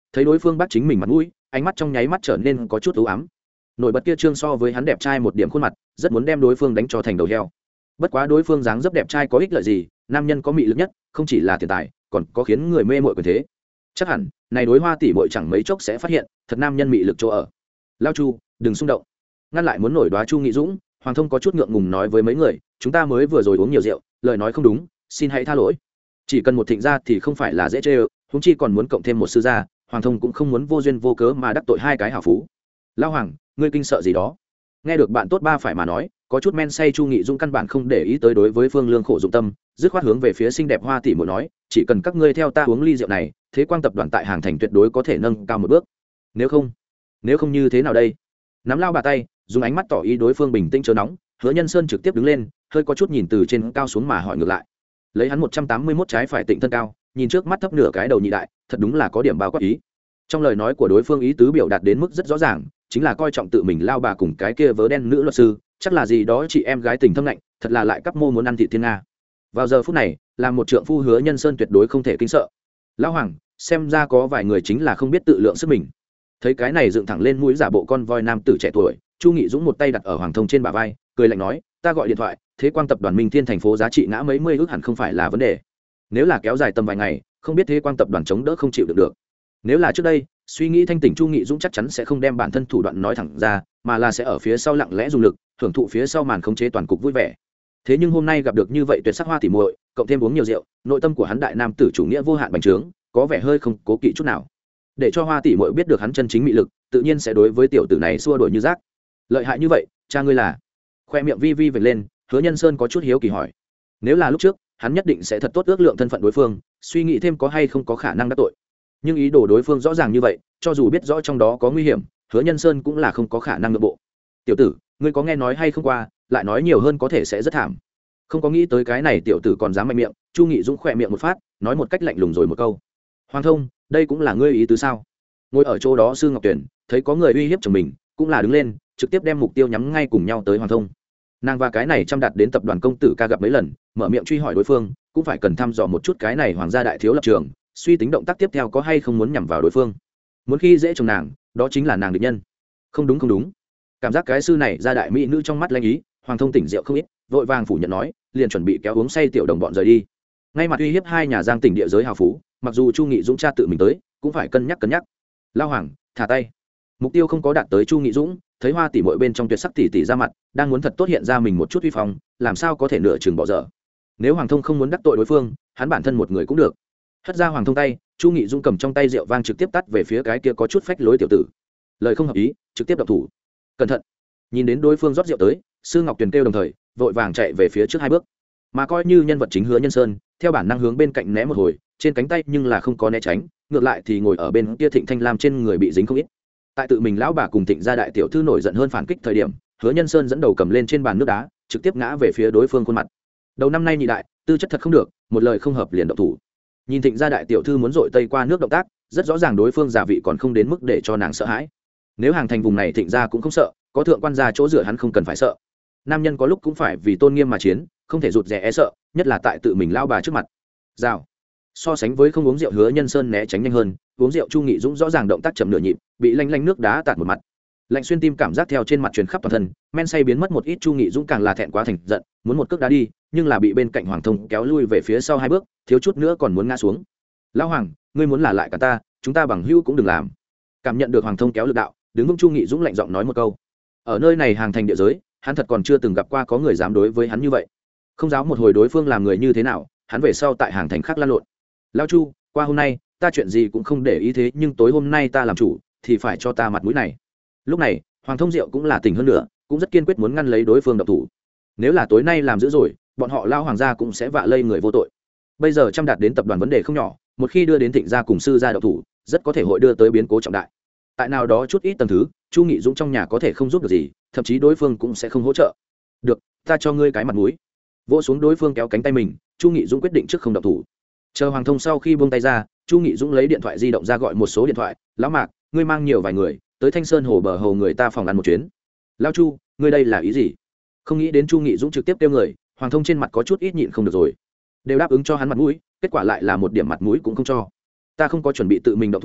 thấy đối phương bắt chính mình mặt mũi, ánh mắt trong nháy mắt trở nên có chút u ám. Nổi bật kia trương so với hắn đẹp trai một điểm khuôn mặt, rất muốn đem đối phương đánh cho thành đầu heo. Bất quá đối phương dáng dấp đẹp trai có ích lợi gì, nam nhân có mị lực nhất, không chỉ là tiền tài, còn có khiến người mê mội quyền thế. Chắc hẳn, này đối Hoa tỷ muội chẳng mấy chốc sẽ phát hiện, thật nam nhân mị lực chỗ ở. Lao Chu, đừng xung động. Ngăn lại muốn nổi đoá Chu Nghị Dũng, Hoàng Thông có chút ngượng ngùng nói với mấy người, chúng ta mới vừa rồi uống nhiều rượu, lời nói không đúng, xin hãy tha lỗi. Chỉ cần một thịnh gia thì không phải là dễ chơi, huống chi còn muốn cộng thêm một sư gia, Hoàng Thông cũng không muốn vô duyên vô cớ mà đắc tội hai cái hảo phú. Lao Hoàng, ngươi kinh sợ gì đó? Nghe được bạn tốt ba phải mà nói, có chút men say Chu Nghị Dũng căn bản không để ý tới đối với Phương Lương khổ dụng tâm, dứt khoát hướng về phía xinh đẹp Hoa tỷ muội nói, chỉ cần các ngươi theo ta uống ly rượu này, thế quang tập đoàn tại hàng thành tuyệt đối có thể nâng cao một bước. Nếu không, nếu không như thế nào đây? Nắm lao bà tay, dùng ánh mắt tỏ ý đối phương bình tĩnh chớ nóng, Hứa Nhân Sơn trực tiếp đứng lên, hơi có chút nhìn từ trên cao xuống mà hỏi ngược lại. Lấy hắn một trăm tám mươi mốt trái phải tịnh thân cao, nhìn trước mắt thấp nửa cái đầu nhị đại, thật đúng là có điểm bao quát ý. Trong lời nói của đối phương ý tứ biểu đạt đến mức rất rõ ràng, chính là coi trọng tự mình lao bà cùng cái kia vớ đen nữ luật sư, chắc là gì đó chị em gái tình thâm lạnh, thật là lại cắp mô muốn ăn thị thiên nga. Vào giờ phút này, làm một trượng phu Hứa Nhân Sơn tuyệt đối không thể kinh sợ. Lão Hoàng, xem ra có vài người chính là không biết tự lượng sức mình. Thấy cái này dựng thẳng lên mũi giả bộ con voi nam tử trẻ tuổi, Chu Nghị Dũng một tay đặt ở Hoàng Thông trên bả vai, cười lạnh nói, ta gọi điện thoại, thế quang tập đoàn Minh Thiên thành phố giá trị ngã mấy mươi ước hẳn không phải là vấn đề. Nếu là kéo dài tầm vài ngày, không biết thế quang tập đoàn chống đỡ không chịu được được. Nếu là trước đây, suy nghĩ thanh tỉnh Chu Nghị Dũng chắc chắn sẽ không đem bản thân thủ đoạn nói thẳng ra, mà là sẽ ở phía sau lặng lẽ dùng lực, thưởng thụ phía sau màn khống chế toàn cục vui vẻ. Thế nhưng hôm nay gặp được như vậy tuyệt sắc Hoa tỷ muội, cộng thêm uống nhiều rượu, nội tâm của hắn đại nam tử chủ nghĩa vô hạn bành trướng, có vẻ hơi không cố kỵ chút nào. Để cho Hoa tỷ muội biết được hắn chân chính mị lực, tự nhiên sẽ đối với tiểu tử này xua đuổi như rác. Lợi hại như vậy, cha ngươi là? Khoe miệng vi vi vểnh lên, Hứa Nhân Sơn có chút hiếu kỳ hỏi. Nếu là lúc trước, hắn nhất định sẽ thật tốt ước lượng thân phận đối phương, suy nghĩ thêm có hay không có khả năng đắc tội. Nhưng ý đồ đối phương rõ ràng như vậy, cho dù biết rõ trong đó có nguy hiểm, Hứa Nhân Sơn cũng là không có khả năng nhượng bộ. Tiểu tử, ngươi có nghe nói hay không qua, lại nói nhiều hơn có thể sẽ rất thảm. Không có nghĩ tới cái này tiểu tử còn dám mạnh miệng, Chu Nghị Dũng khỏe miệng một phát, nói một cách lạnh lùng rồi một câu. Hoàng Thông, đây cũng là ngươi ý tứ sao? Ngồi ở chỗ đó Sư Ngọc Tuyển, thấy có người uy hiếp chồng mình, cũng là đứng lên, trực tiếp đem mục tiêu nhắm ngay cùng nhau tới Hoàng Thông. Nàng và cái này chăm đặt đến tập đoàn công tử ca gặp mấy lần, mở miệng truy hỏi đối phương, cũng phải cần thăm dò một chút cái này hoàng gia đại thiếu lập trường, suy tính động tác tiếp theo có hay không muốn nhằm vào đối phương. Muốn khi dễ chồng nàng, đó chính là nàng địch nhân. Không đúng không đúng. Cảm giác cái sư này ra đại mỹ nữ trong mắt lanh ý, Hoàng Thông tỉnh rượu không ít, vội vàng phủ nhận nói, liền chuẩn bị kéo uống say tiểu đồng bọn rời đi. Ngay mặt uy hiếp hai nhà giang tỉnh địa giới hào phú, mặc dù Chu Nghị Dũng cha tự mình tới, cũng phải cân nhắc cân nhắc. Lao Hoàng, thả tay. Mục tiêu không có đạt tới Chu Nghị Dũng, thấy Hoa tỷ muội bên trong tuyệt sắc tỷ tỷ ra mặt, đang muốn thật tốt hiện ra mình một chút uy phong, làm sao có thể nửa chừng bỏ dở. Nếu Hoàng Thông không muốn đắc tội đối phương, hắn bản thân một người cũng được. Hất ra Hoàng Thông tay, Chu Nghị Dũng cầm trong tay rượu vang trực tiếp tắt về phía cái kia có chút phách lối tiểu tử. Lời không hợp ý, trực tiếp động thủ. Cẩn thận. Nhìn đến đối phương rót rượu tới, Sư Ngọc Tuyền kêu đồng thời, vội vàng chạy về phía trước hai bước. Mà coi như nhân vật chính Hứa Nhân Sơn, theo bản năng hướng bên cạnh né một hồi, trên cánh tay nhưng là không có né tránh, ngược lại thì ngồi ở bên kia Thịnh Thanh Lam trên người bị dính không ít. Tại tự mình lão bà cùng Thịnh gia đại tiểu thư nổi giận hơn phản kích thời điểm, Hứa Nhân Sơn dẫn đầu cầm lên trên bàn nước đá, trực tiếp ngã về phía đối phương khuôn mặt. Đầu năm nay nhị đại, tư chất thật không được, một lời không hợp liền động thủ. Nhìn Thịnh gia đại tiểu thư muốn dội tây qua nước động tác, rất rõ ràng đối phương giả vị còn không đến mức để cho nàng sợ hãi. Nếu hàng thành vùng này Thịnh gia cũng không sợ, có thượng quan gia chỗ dựa hắn không cần phải sợ. Nam nhân có lúc cũng phải vì tôn nghiêm mà chiến, không thể rụt rè e sợ, nhất là tại tự mình lao bà trước mặt. Rào. So sánh với không uống rượu Hứa Nhân Sơn né tránh nhanh hơn, uống rượu Chu Nghị Dũng rõ ràng động tác chậm nửa nhịp, bị lanh lanh nước đá tạt một mặt. Lạnh xuyên tim cảm giác theo trên mặt truyền khắp toàn thân, men say biến mất một ít, Chu Nghị Dũng càng là thẹn quá thành giận, muốn một cước đá đi, nhưng là bị bên cạnh Hoàng Thông kéo lui về phía sau hai bước, thiếu chút nữa còn muốn ngã xuống. Lão Hoàng, ngươi muốn là lại cả ta, chúng ta bằng hữu cũng đừng làm. Cảm nhận được Hoàng Thông kéo lực đạo, đứng vững Chu Nghị Dũng lạnh giọng nói một câu. Ở nơi này hàng thành địa giới, hắn thật còn chưa từng gặp qua có người dám đối với hắn như vậy. Không giáo một hồi đối phương làm người như thế nào, hắn về sau tại hàng thành khác lăn lộn. Lão Chu, qua hôm nay, ta chuyện gì cũng không để ý thế, nhưng tối hôm nay ta làm chủ, thì phải cho ta mặt mũi này. Lúc này, Hoàng Thông Diệu cũng là tỉnh hơn nữa, cũng rất kiên quyết muốn ngăn lấy đối phương động thủ. Nếu là tối nay làm dữ rồi, bọn họ Lao Hoàng gia cũng sẽ vạ lây người vô tội. Bây giờ chăm đạt đến tập đoàn vấn đề không nhỏ, một khi đưa đến Thịnh gia cùng sư gia động thủ, rất có thể hội đưa tới biến cố trọng đại. Tại nào đó chút ít tầng thứ, Chu Nghị Dũng trong nhà có thể không giúp được gì, thậm chí đối phương cũng sẽ không hỗ trợ. Được, ta cho ngươi cái mặt mũi. Vỗ xuống đối phương kéo cánh tay mình, Chu Nghị Dũng quyết định trước không động thủ. Chờ Hoàng Thông sau khi buông tay ra, Chu Nghị Dũng lấy điện thoại di động ra gọi một số điện thoại. Lão Mạc, ngươi mang nhiều vài người tới Thanh Sơn hồ bờ hồ người ta phòng ăn một chuyến. Lão Chu, ngươi đây là ý gì? Không nghĩ đến Chu Nghị Dũng trực tiếp kêu người, Hoàng Thông trên mặt có chút ít nhịn không được rồi. Đều đáp ứng cho hắn mặt mũi, kết quả lại là một điểm mặt mũi cũng không cho. Ta không có chuẩn bị tự mình động thủ,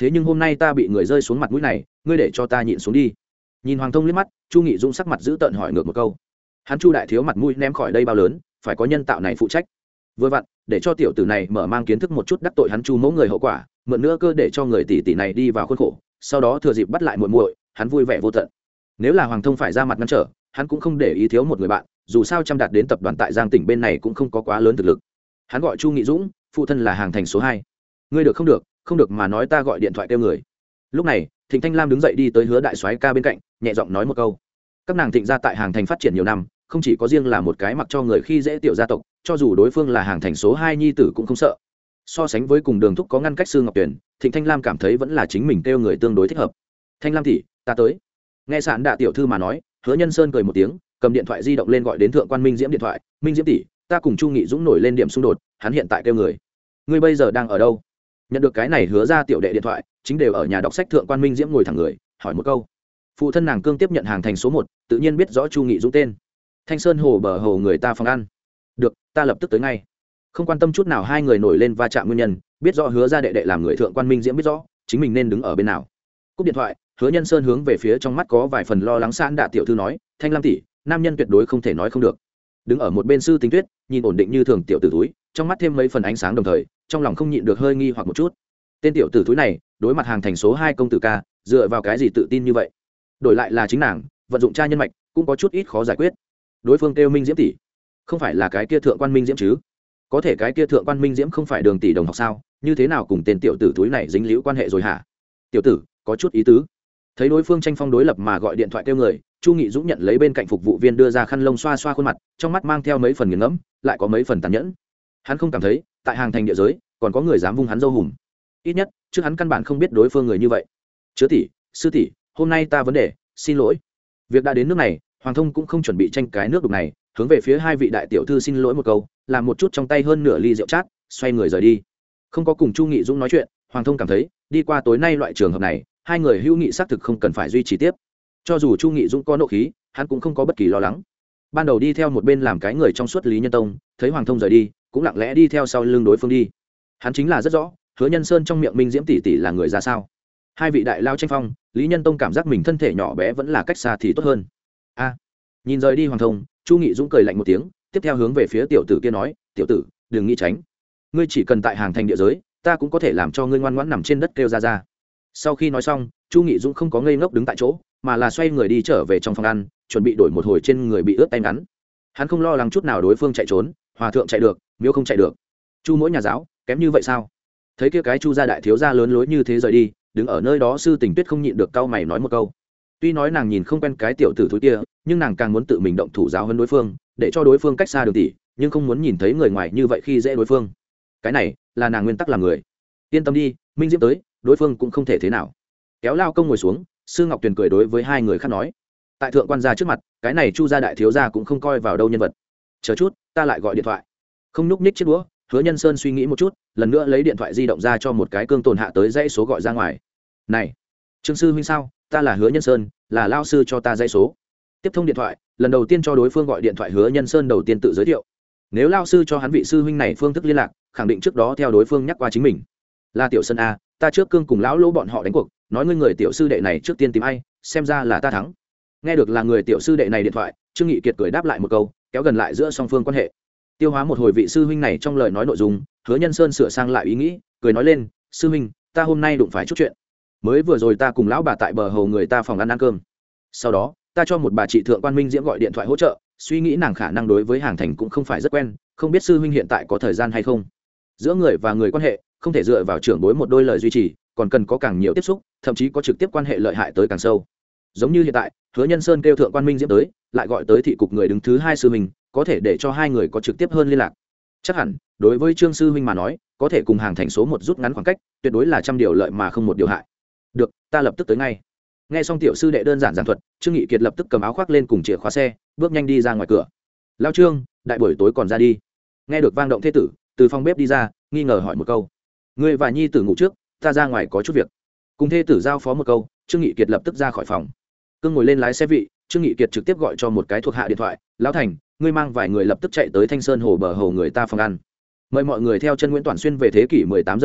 thế nhưng hôm nay ta bị người rơi xuống mặt mũi này, ngươi để cho ta nhịn xuống đi. Nhìn Hoàng Thông liếc mắt, Chu Nghị Dũng sắc mặt giữ tợn hỏi ngược một câu. Hắn Chu đại thiếu mặt mũi ném khỏi đây bao lớn, phải có nhân tạo này phụ trách. Vừa vặn, để cho tiểu tử này mở mang kiến thức một chút đắc tội hắn Chu mẫu người hậu quả, mượn nữa cơ để cho người tỷ tỷ này đi vào khuôn khổ, sau đó thừa dịp bắt lại muội muội, hắn vui vẻ vô tận. Nếu là Hoàng Thông phải ra mặt ngăn trở, hắn cũng không để ý thiếu một người bạn, dù sao chăm đạt đến tập đoàn tại Giang tỉnh bên này cũng không có quá lớn thực lực. Hắn gọi Chu Nghị Dũng, phụ thân là hàng thành số hai. Ngươi được không được, không được mà nói ta gọi điện thoại kêu người. Lúc này, Thịnh Thanh Lam đứng dậy đi tới Hứa đại soái ca bên cạnh, nhẹ giọng nói một câu. Các nàng Thịnh gia tại hàng thành phát triển nhiều năm, không chỉ có riêng là một cái mặc cho người khi dễ tiểu gia tộc, cho dù đối phương là hàng thành số hai nhi tử cũng không sợ. So sánh với cùng Đường Thúc có ngăn cách Sư Ngọc Tuyển, Thịnh Thanh Lam cảm thấy vẫn là chính mình kêu người tương đối thích hợp. Thanh Lam tỷ, ta tới. Nghe Sạn Đạ tiểu thư mà nói, Hứa Nhân Sơn cười một tiếng, cầm điện thoại di động lên gọi đến thượng quan Minh Diễm điện thoại. Minh Diễm tỷ, ta cùng Chu Nghị Dũng nổi lên điểm xung đột, hắn hiện tại kêu người. Ngươi bây giờ đang ở đâu? Nhận được cái này Hứa ra tiểu đệ điện thoại, chính đều ở nhà đọc sách thượng quan Minh Diễm ngồi thẳng người, hỏi một câu. Phụ thân nàng cương tiếp nhận hàng thành số một, tự nhiên biết rõ Chu Nghị Dũng tên. Thanh Sơn hồ bờ hồ người ta phòng ăn. Được, ta lập tức tới ngay. Không quan tâm chút nào hai người nổi lên va chạm nguyên nhân, biết rõ Hứa ra đệ đệ làm người thượng quan Minh Diễm biết rõ chính mình nên đứng ở bên nào. Cúp điện thoại, Hứa Nhân Sơn hướng về phía trong mắt có vài phần lo lắng Sạn Đạ tiểu thư nói, Thanh Lam tỷ, nam nhân tuyệt đối không thể nói không được. Đứng ở một bên Sư Tính Tuyết, nhìn ổn định như thường tiểu tử túi, trong mắt thêm mấy phần ánh sáng đồng thời, trong lòng không nhịn được hơi nghi hoặc một chút. Tên tiểu tử túi này, đối mặt hàng thành số hai công tử ca, dựa vào cái gì tự tin như vậy? Đổi lại là chính nàng, vận dụng tra nhân mạch, cũng có chút ít khó giải quyết. Đối phương kêu Minh Diễm tỷ, không phải là cái kia thượng quan Minh Diễm chứ? Có thể cái kia thượng quan Minh Diễm không phải Đường tỷ đồng học sao? Như thế nào cùng tên tiểu tử túi này dính líu quan hệ rồi hả? Tiểu tử, có chút ý tứ. Thấy đối phương tranh phong đối lập mà gọi điện thoại kêu người, Chu Nghị Dũng nhận lấy bên cạnh phục vụ viên đưa ra khăn lông xoa xoa khuôn mặt, trong mắt mang theo mấy phần nghiền ngẫm, lại có mấy phần tàn nhẫn. Hắn không cảm thấy tại hàng thành địa giới còn có người dám vung hắn dâu hùm. Ít nhất trước hắn căn bản không biết đối phương người như vậy. Chứa tỷ, sư tỷ, hôm nay ta vấn đề, xin lỗi. Việc đã đến nước này, Hoàng Thông cũng không chuẩn bị tranh cái nước đục này, hướng về phía hai vị đại tiểu thư xin lỗi một câu, làm một chút trong tay hơn nửa ly rượu chát, xoay người rời đi. Không có cùng Chu Nghị Dũng nói chuyện, Hoàng Thông cảm thấy đi qua tối nay loại trường hợp này, hai người hữu nghị xác thực không cần phải duy trì tiếp. Cho dù Chu Nghị Dũng có nộ khí, hắn cũng không có bất kỳ lo lắng. Ban đầu đi theo một bên làm cái người trong suốt Lý Nhân Tông, thấy Hoàng Thông rời đi, cũng lặng lẽ đi theo sau lưng đối phương đi. Hắn chính là rất rõ, Hứa Nhân Sơn trong miệng Minh Diễm tỷ tỷ là người ra sao. Hai vị đại lao tranh phong, Lý Nhân Tông cảm giác mình thân thể nhỏ bé vẫn là cách xa thì tốt hơn. A, nhìn rời đi Hoàng Thông, Chu Nghị Dũng cười lạnh một tiếng, tiếp theo hướng về phía tiểu tử kia nói, tiểu tử, đừng nghĩ tránh. Ngươi chỉ cần tại hàng thành địa giới, ta cũng có thể làm cho ngươi ngoan ngoãn nằm trên đất kêu ra ra. Sau khi nói xong, Chu Nghị Dũng không có ngây ngốc đứng tại chỗ, mà là xoay người đi trở về trong phòng ăn, chuẩn bị đổi một hồi trên người bị ướt tay ngắn. Hắn không lo lắng chút nào đối phương chạy trốn, hòa thượng chạy được, miếu không chạy được. Chu mỗi nhà giáo, kém như vậy sao? Thấy kia cái Chu gia đại thiếu gia lớn lối như thế rời đi, đứng ở nơi đó Sư Tình Tuyết không nhịn được cau mày nói một câu. Tuy nói nàng nhìn không quen cái tiểu tử thúi kia, nhưng nàng càng muốn tự mình động thủ giáo hơn đối phương, để cho đối phương cách xa đường tỷ, nhưng không muốn nhìn thấy người ngoài như vậy khi dễ đối phương. Cái này là nàng nguyên tắc làm người. Yên tâm đi, Minh Diễm tới, đối phương cũng không thể thế nào. Kéo lao công ngồi xuống, Sư Ngọc Tuyền cười đối với hai người khác nói, tại thượng quan gia trước mặt, cái này Chu gia đại thiếu gia cũng không coi vào đâu nhân vật. Chờ chút, ta lại gọi điện thoại. Không nhúc nhích chiếc đũa, Hứa Nhân Sơn suy nghĩ một chút, lần nữa lấy điện thoại di động ra cho một cái cương tồn hạ tới dãy số gọi ra ngoài. Này, Trương sư huynh sao? Ta là Hứa Nhân Sơn, là lao sư cho ta dãy số. Tiếp thông điện thoại, lần đầu tiên cho đối phương gọi điện thoại Hứa Nhân Sơn đầu tiên tự giới thiệu. Nếu lao sư cho hắn vị sư huynh này phương thức liên lạc, khẳng định trước đó theo đối phương nhắc qua chính mình. Là Tiểu Sơn a, ta trước cương cùng lão lỗ bọn họ đánh cuộc, nói ngươi người tiểu sư đệ này trước tiên tìm ai, xem ra là ta thắng. Nghe được là người tiểu sư đệ này điện thoại, Trương Nghị Kiệt cười đáp lại một câu, kéo gần lại giữa song phương quan hệ. Tiêu hóa một hồi vị sư huynh này trong lời nói nội dung, Hứa Nhân Sơn sửa sang lại ý nghĩ, cười nói lên, sư huynh, ta hôm nay đụng phải chút chuyện. Mới vừa rồi ta cùng lão bà tại bờ hồ người ta phòng ăn ăn cơm. Sau đó, ta cho một bà chị thượng quan Minh Diễm gọi điện thoại hỗ trợ, suy nghĩ nàng khả năng đối với hàng thành cũng không phải rất quen, không biết sư huynh hiện tại có thời gian hay không. Giữa người và người quan hệ, không thể dựa vào trưởng bối một đôi lời duy trì, còn cần có càng nhiều tiếp xúc, thậm chí có trực tiếp quan hệ lợi hại tới càng sâu. Giống như hiện tại, Hứa Nhân Sơn kêu thượng quan Minh Diễm tới, lại gọi tới thị cục người đứng thứ hai sư huynh, có thể để cho hai người có trực tiếp hơn liên lạc. Chắc hẳn, đối với Trương sư huynh mà nói, có thể cùng hàng thành số một rút ngắn khoảng cách, tuyệt đối là trăm điều lợi mà không một điều hại. Được, ta lập tức tới ngay. Nghe xong tiểu sư đệ đơn giản giảng thuật, Trương Nghị Kiệt lập tức cầm áo khoác lên cùng chìa khóa xe, bước nhanh đi ra ngoài cửa. Lao Trương, đại buổi tối còn ra đi. Nghe được vang động thế tử, từ phòng bếp đi ra, nghi ngờ hỏi một câu. Ngươi và nhi tử ngủ trước, ta ra ngoài có chút việc. Cùng thê tử giao phó một câu, Trương Nghị Kiệt lập tức ra khỏi phòng. Cương ngồi lên lái xe vị, Trương Nghị Kiệt trực tiếp gọi cho một cái thuộc hạ điện thoại. Lão Thành, ngươi mang vài người lập tức chạy tới Thanh Sơn hồ bờ hồ người ta phòng ăn. Mời mọi người theo chân Nguyễn Toản Xuyên về thế kỷ mười tám dâm thanh,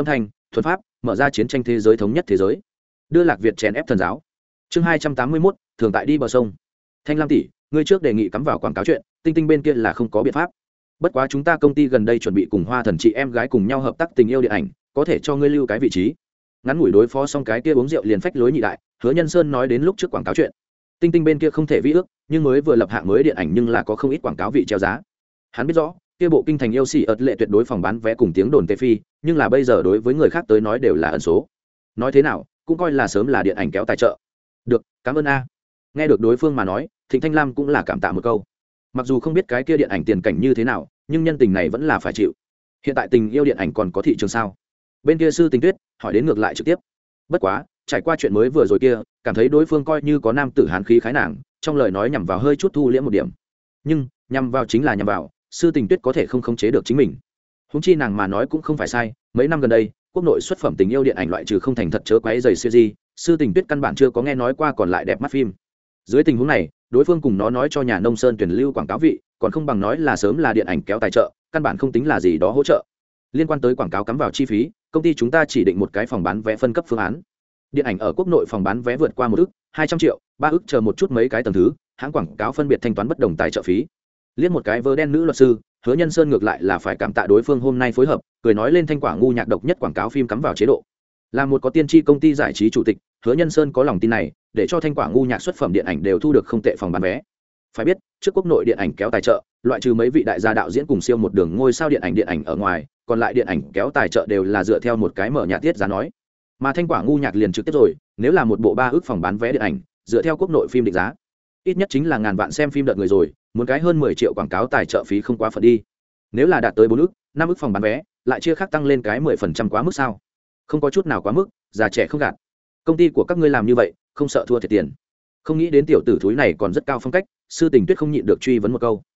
thuần pháp mở ra chiến tranh thế giới thống nhất thế giới, đưa Lạc Việt chèn ép thần giáo. Chương hai trăm tám mươi mốt, thường tại đi bờ sông. Thanh Lam tỷ, ngươi trước đề nghị cắm vào quảng cáo chuyện, Tinh Tinh bên kia là không có biện pháp. Bất quá chúng ta công ty gần đây chuẩn bị cùng Hoa Thần chị em gái cùng nhau hợp tác tình yêu điện ảnh, có thể cho ngươi lưu cái vị trí. Ngắn ngủi đối phó xong cái kia uống rượu liền phách lối nhị đại, Hứa Nhân Sơn nói đến lúc trước quảng cáo chuyện. Tinh Tinh bên kia không thể vi ước, nhưng mới vừa lập hạng mới điện ảnh nhưng là có không ít quảng cáo vị treo giá. Hắn biết rõ, kia bộ kinh thành yêu xỉ ợt lệ tuyệt đối phòng bán vé cùng tiếng đồn tê phi, nhưng là bây giờ đối với người khác tới nói đều là ẩn số. Nói thế nào, cũng coi là sớm là điện ảnh kéo tài trợ. Được, cảm ơn a. Nghe được đối phương mà nói, Thịnh Thanh Lam cũng là cảm tạ một câu. Mặc dù không biết cái kia điện ảnh tiền cảnh như thế nào, nhưng nhân tình này vẫn là phải chịu. Hiện tại tình yêu điện ảnh còn có thị trường sao? Bên kia Sư Tình Tuyết hỏi đến ngược lại trực tiếp. Bất quá, trải qua chuyện mới vừa rồi kia, cảm thấy đối phương coi như có nam tử hán khí khái nàng, trong lời nói nhằm vào hơi chút thu liễm một điểm. Nhưng, nhằm vào chính là nhằm vào, Sư Tình Tuyết có thể không khống chế được chính mình. Huống chi nàng mà nói cũng không phải sai, mấy năm gần đây, quốc nội xuất phẩm tình yêu điện ảnh loại trừ không thành thật chớ quấy giày series, Sư Tình Tuyết căn bản chưa có nghe nói qua còn lại đẹp mắt phim. Dưới tình huống này, đối phương cùng nó nói cho nhà nông sơn tuyển lưu quảng cáo vị, còn không bằng nói là sớm là điện ảnh kéo tài trợ, căn bản không tính là gì đó hỗ trợ. Liên quan tới quảng cáo cắm vào chi phí, công ty chúng ta chỉ định một cái phòng bán vé phân cấp phương án. Điện ảnh ở quốc nội phòng bán vé vượt qua một ức, hai trăm triệu, ba ức chờ một chút mấy cái tầng thứ, hãng quảng cáo phân biệt thanh toán bất đồng tài trợ phí. Liên một cái vớ đen nữ luật sư, Hứa Nhân Sơn ngược lại là phải cảm tạ đối phương hôm nay phối hợp, cười nói lên thanh quả ngu nhạc độc nhất quảng cáo phim cắm vào chế độ. Là một có tiên tri công ty giải trí chủ tịch, Hứa Nhân Sơn có lòng tin này, để cho thanh quả ngu nhạc xuất phẩm điện ảnh đều thu được không tệ phòng bán vé. Phải biết, trước quốc nội điện ảnh kéo tài trợ, loại trừ mấy vị đại gia đạo diễn cùng siêu một đường ngôi sao điện ảnh điện ảnh ở ngoài, còn lại điện ảnh kéo tài trợ đều là dựa theo một cái mở nhạc tiết giá nói. Mà thanh quả ngu nhạc liền trực tiếp rồi, nếu là một bộ ba ức phòng bán vé điện ảnh, dựa theo quốc nội phim định giá, ít nhất chính là ngàn vạn xem phim đợt người rồi, muốn cái hơn mười triệu quảng cáo tài trợ phí không quá phần đi. Nếu là đạt tới bốn ức, năm ức phòng bán vé, lại chia khác tăng lên cái mười phần trăm quá mức sao? Không có chút nào quá mức, già trẻ không gạt. Công ty của các ngươi làm như vậy, không sợ thua thiệt tiền. Không nghĩ đến tiểu tử thúi này còn rất cao phong cách, Sư Tình Tuyết không nhịn được truy vấn một câu.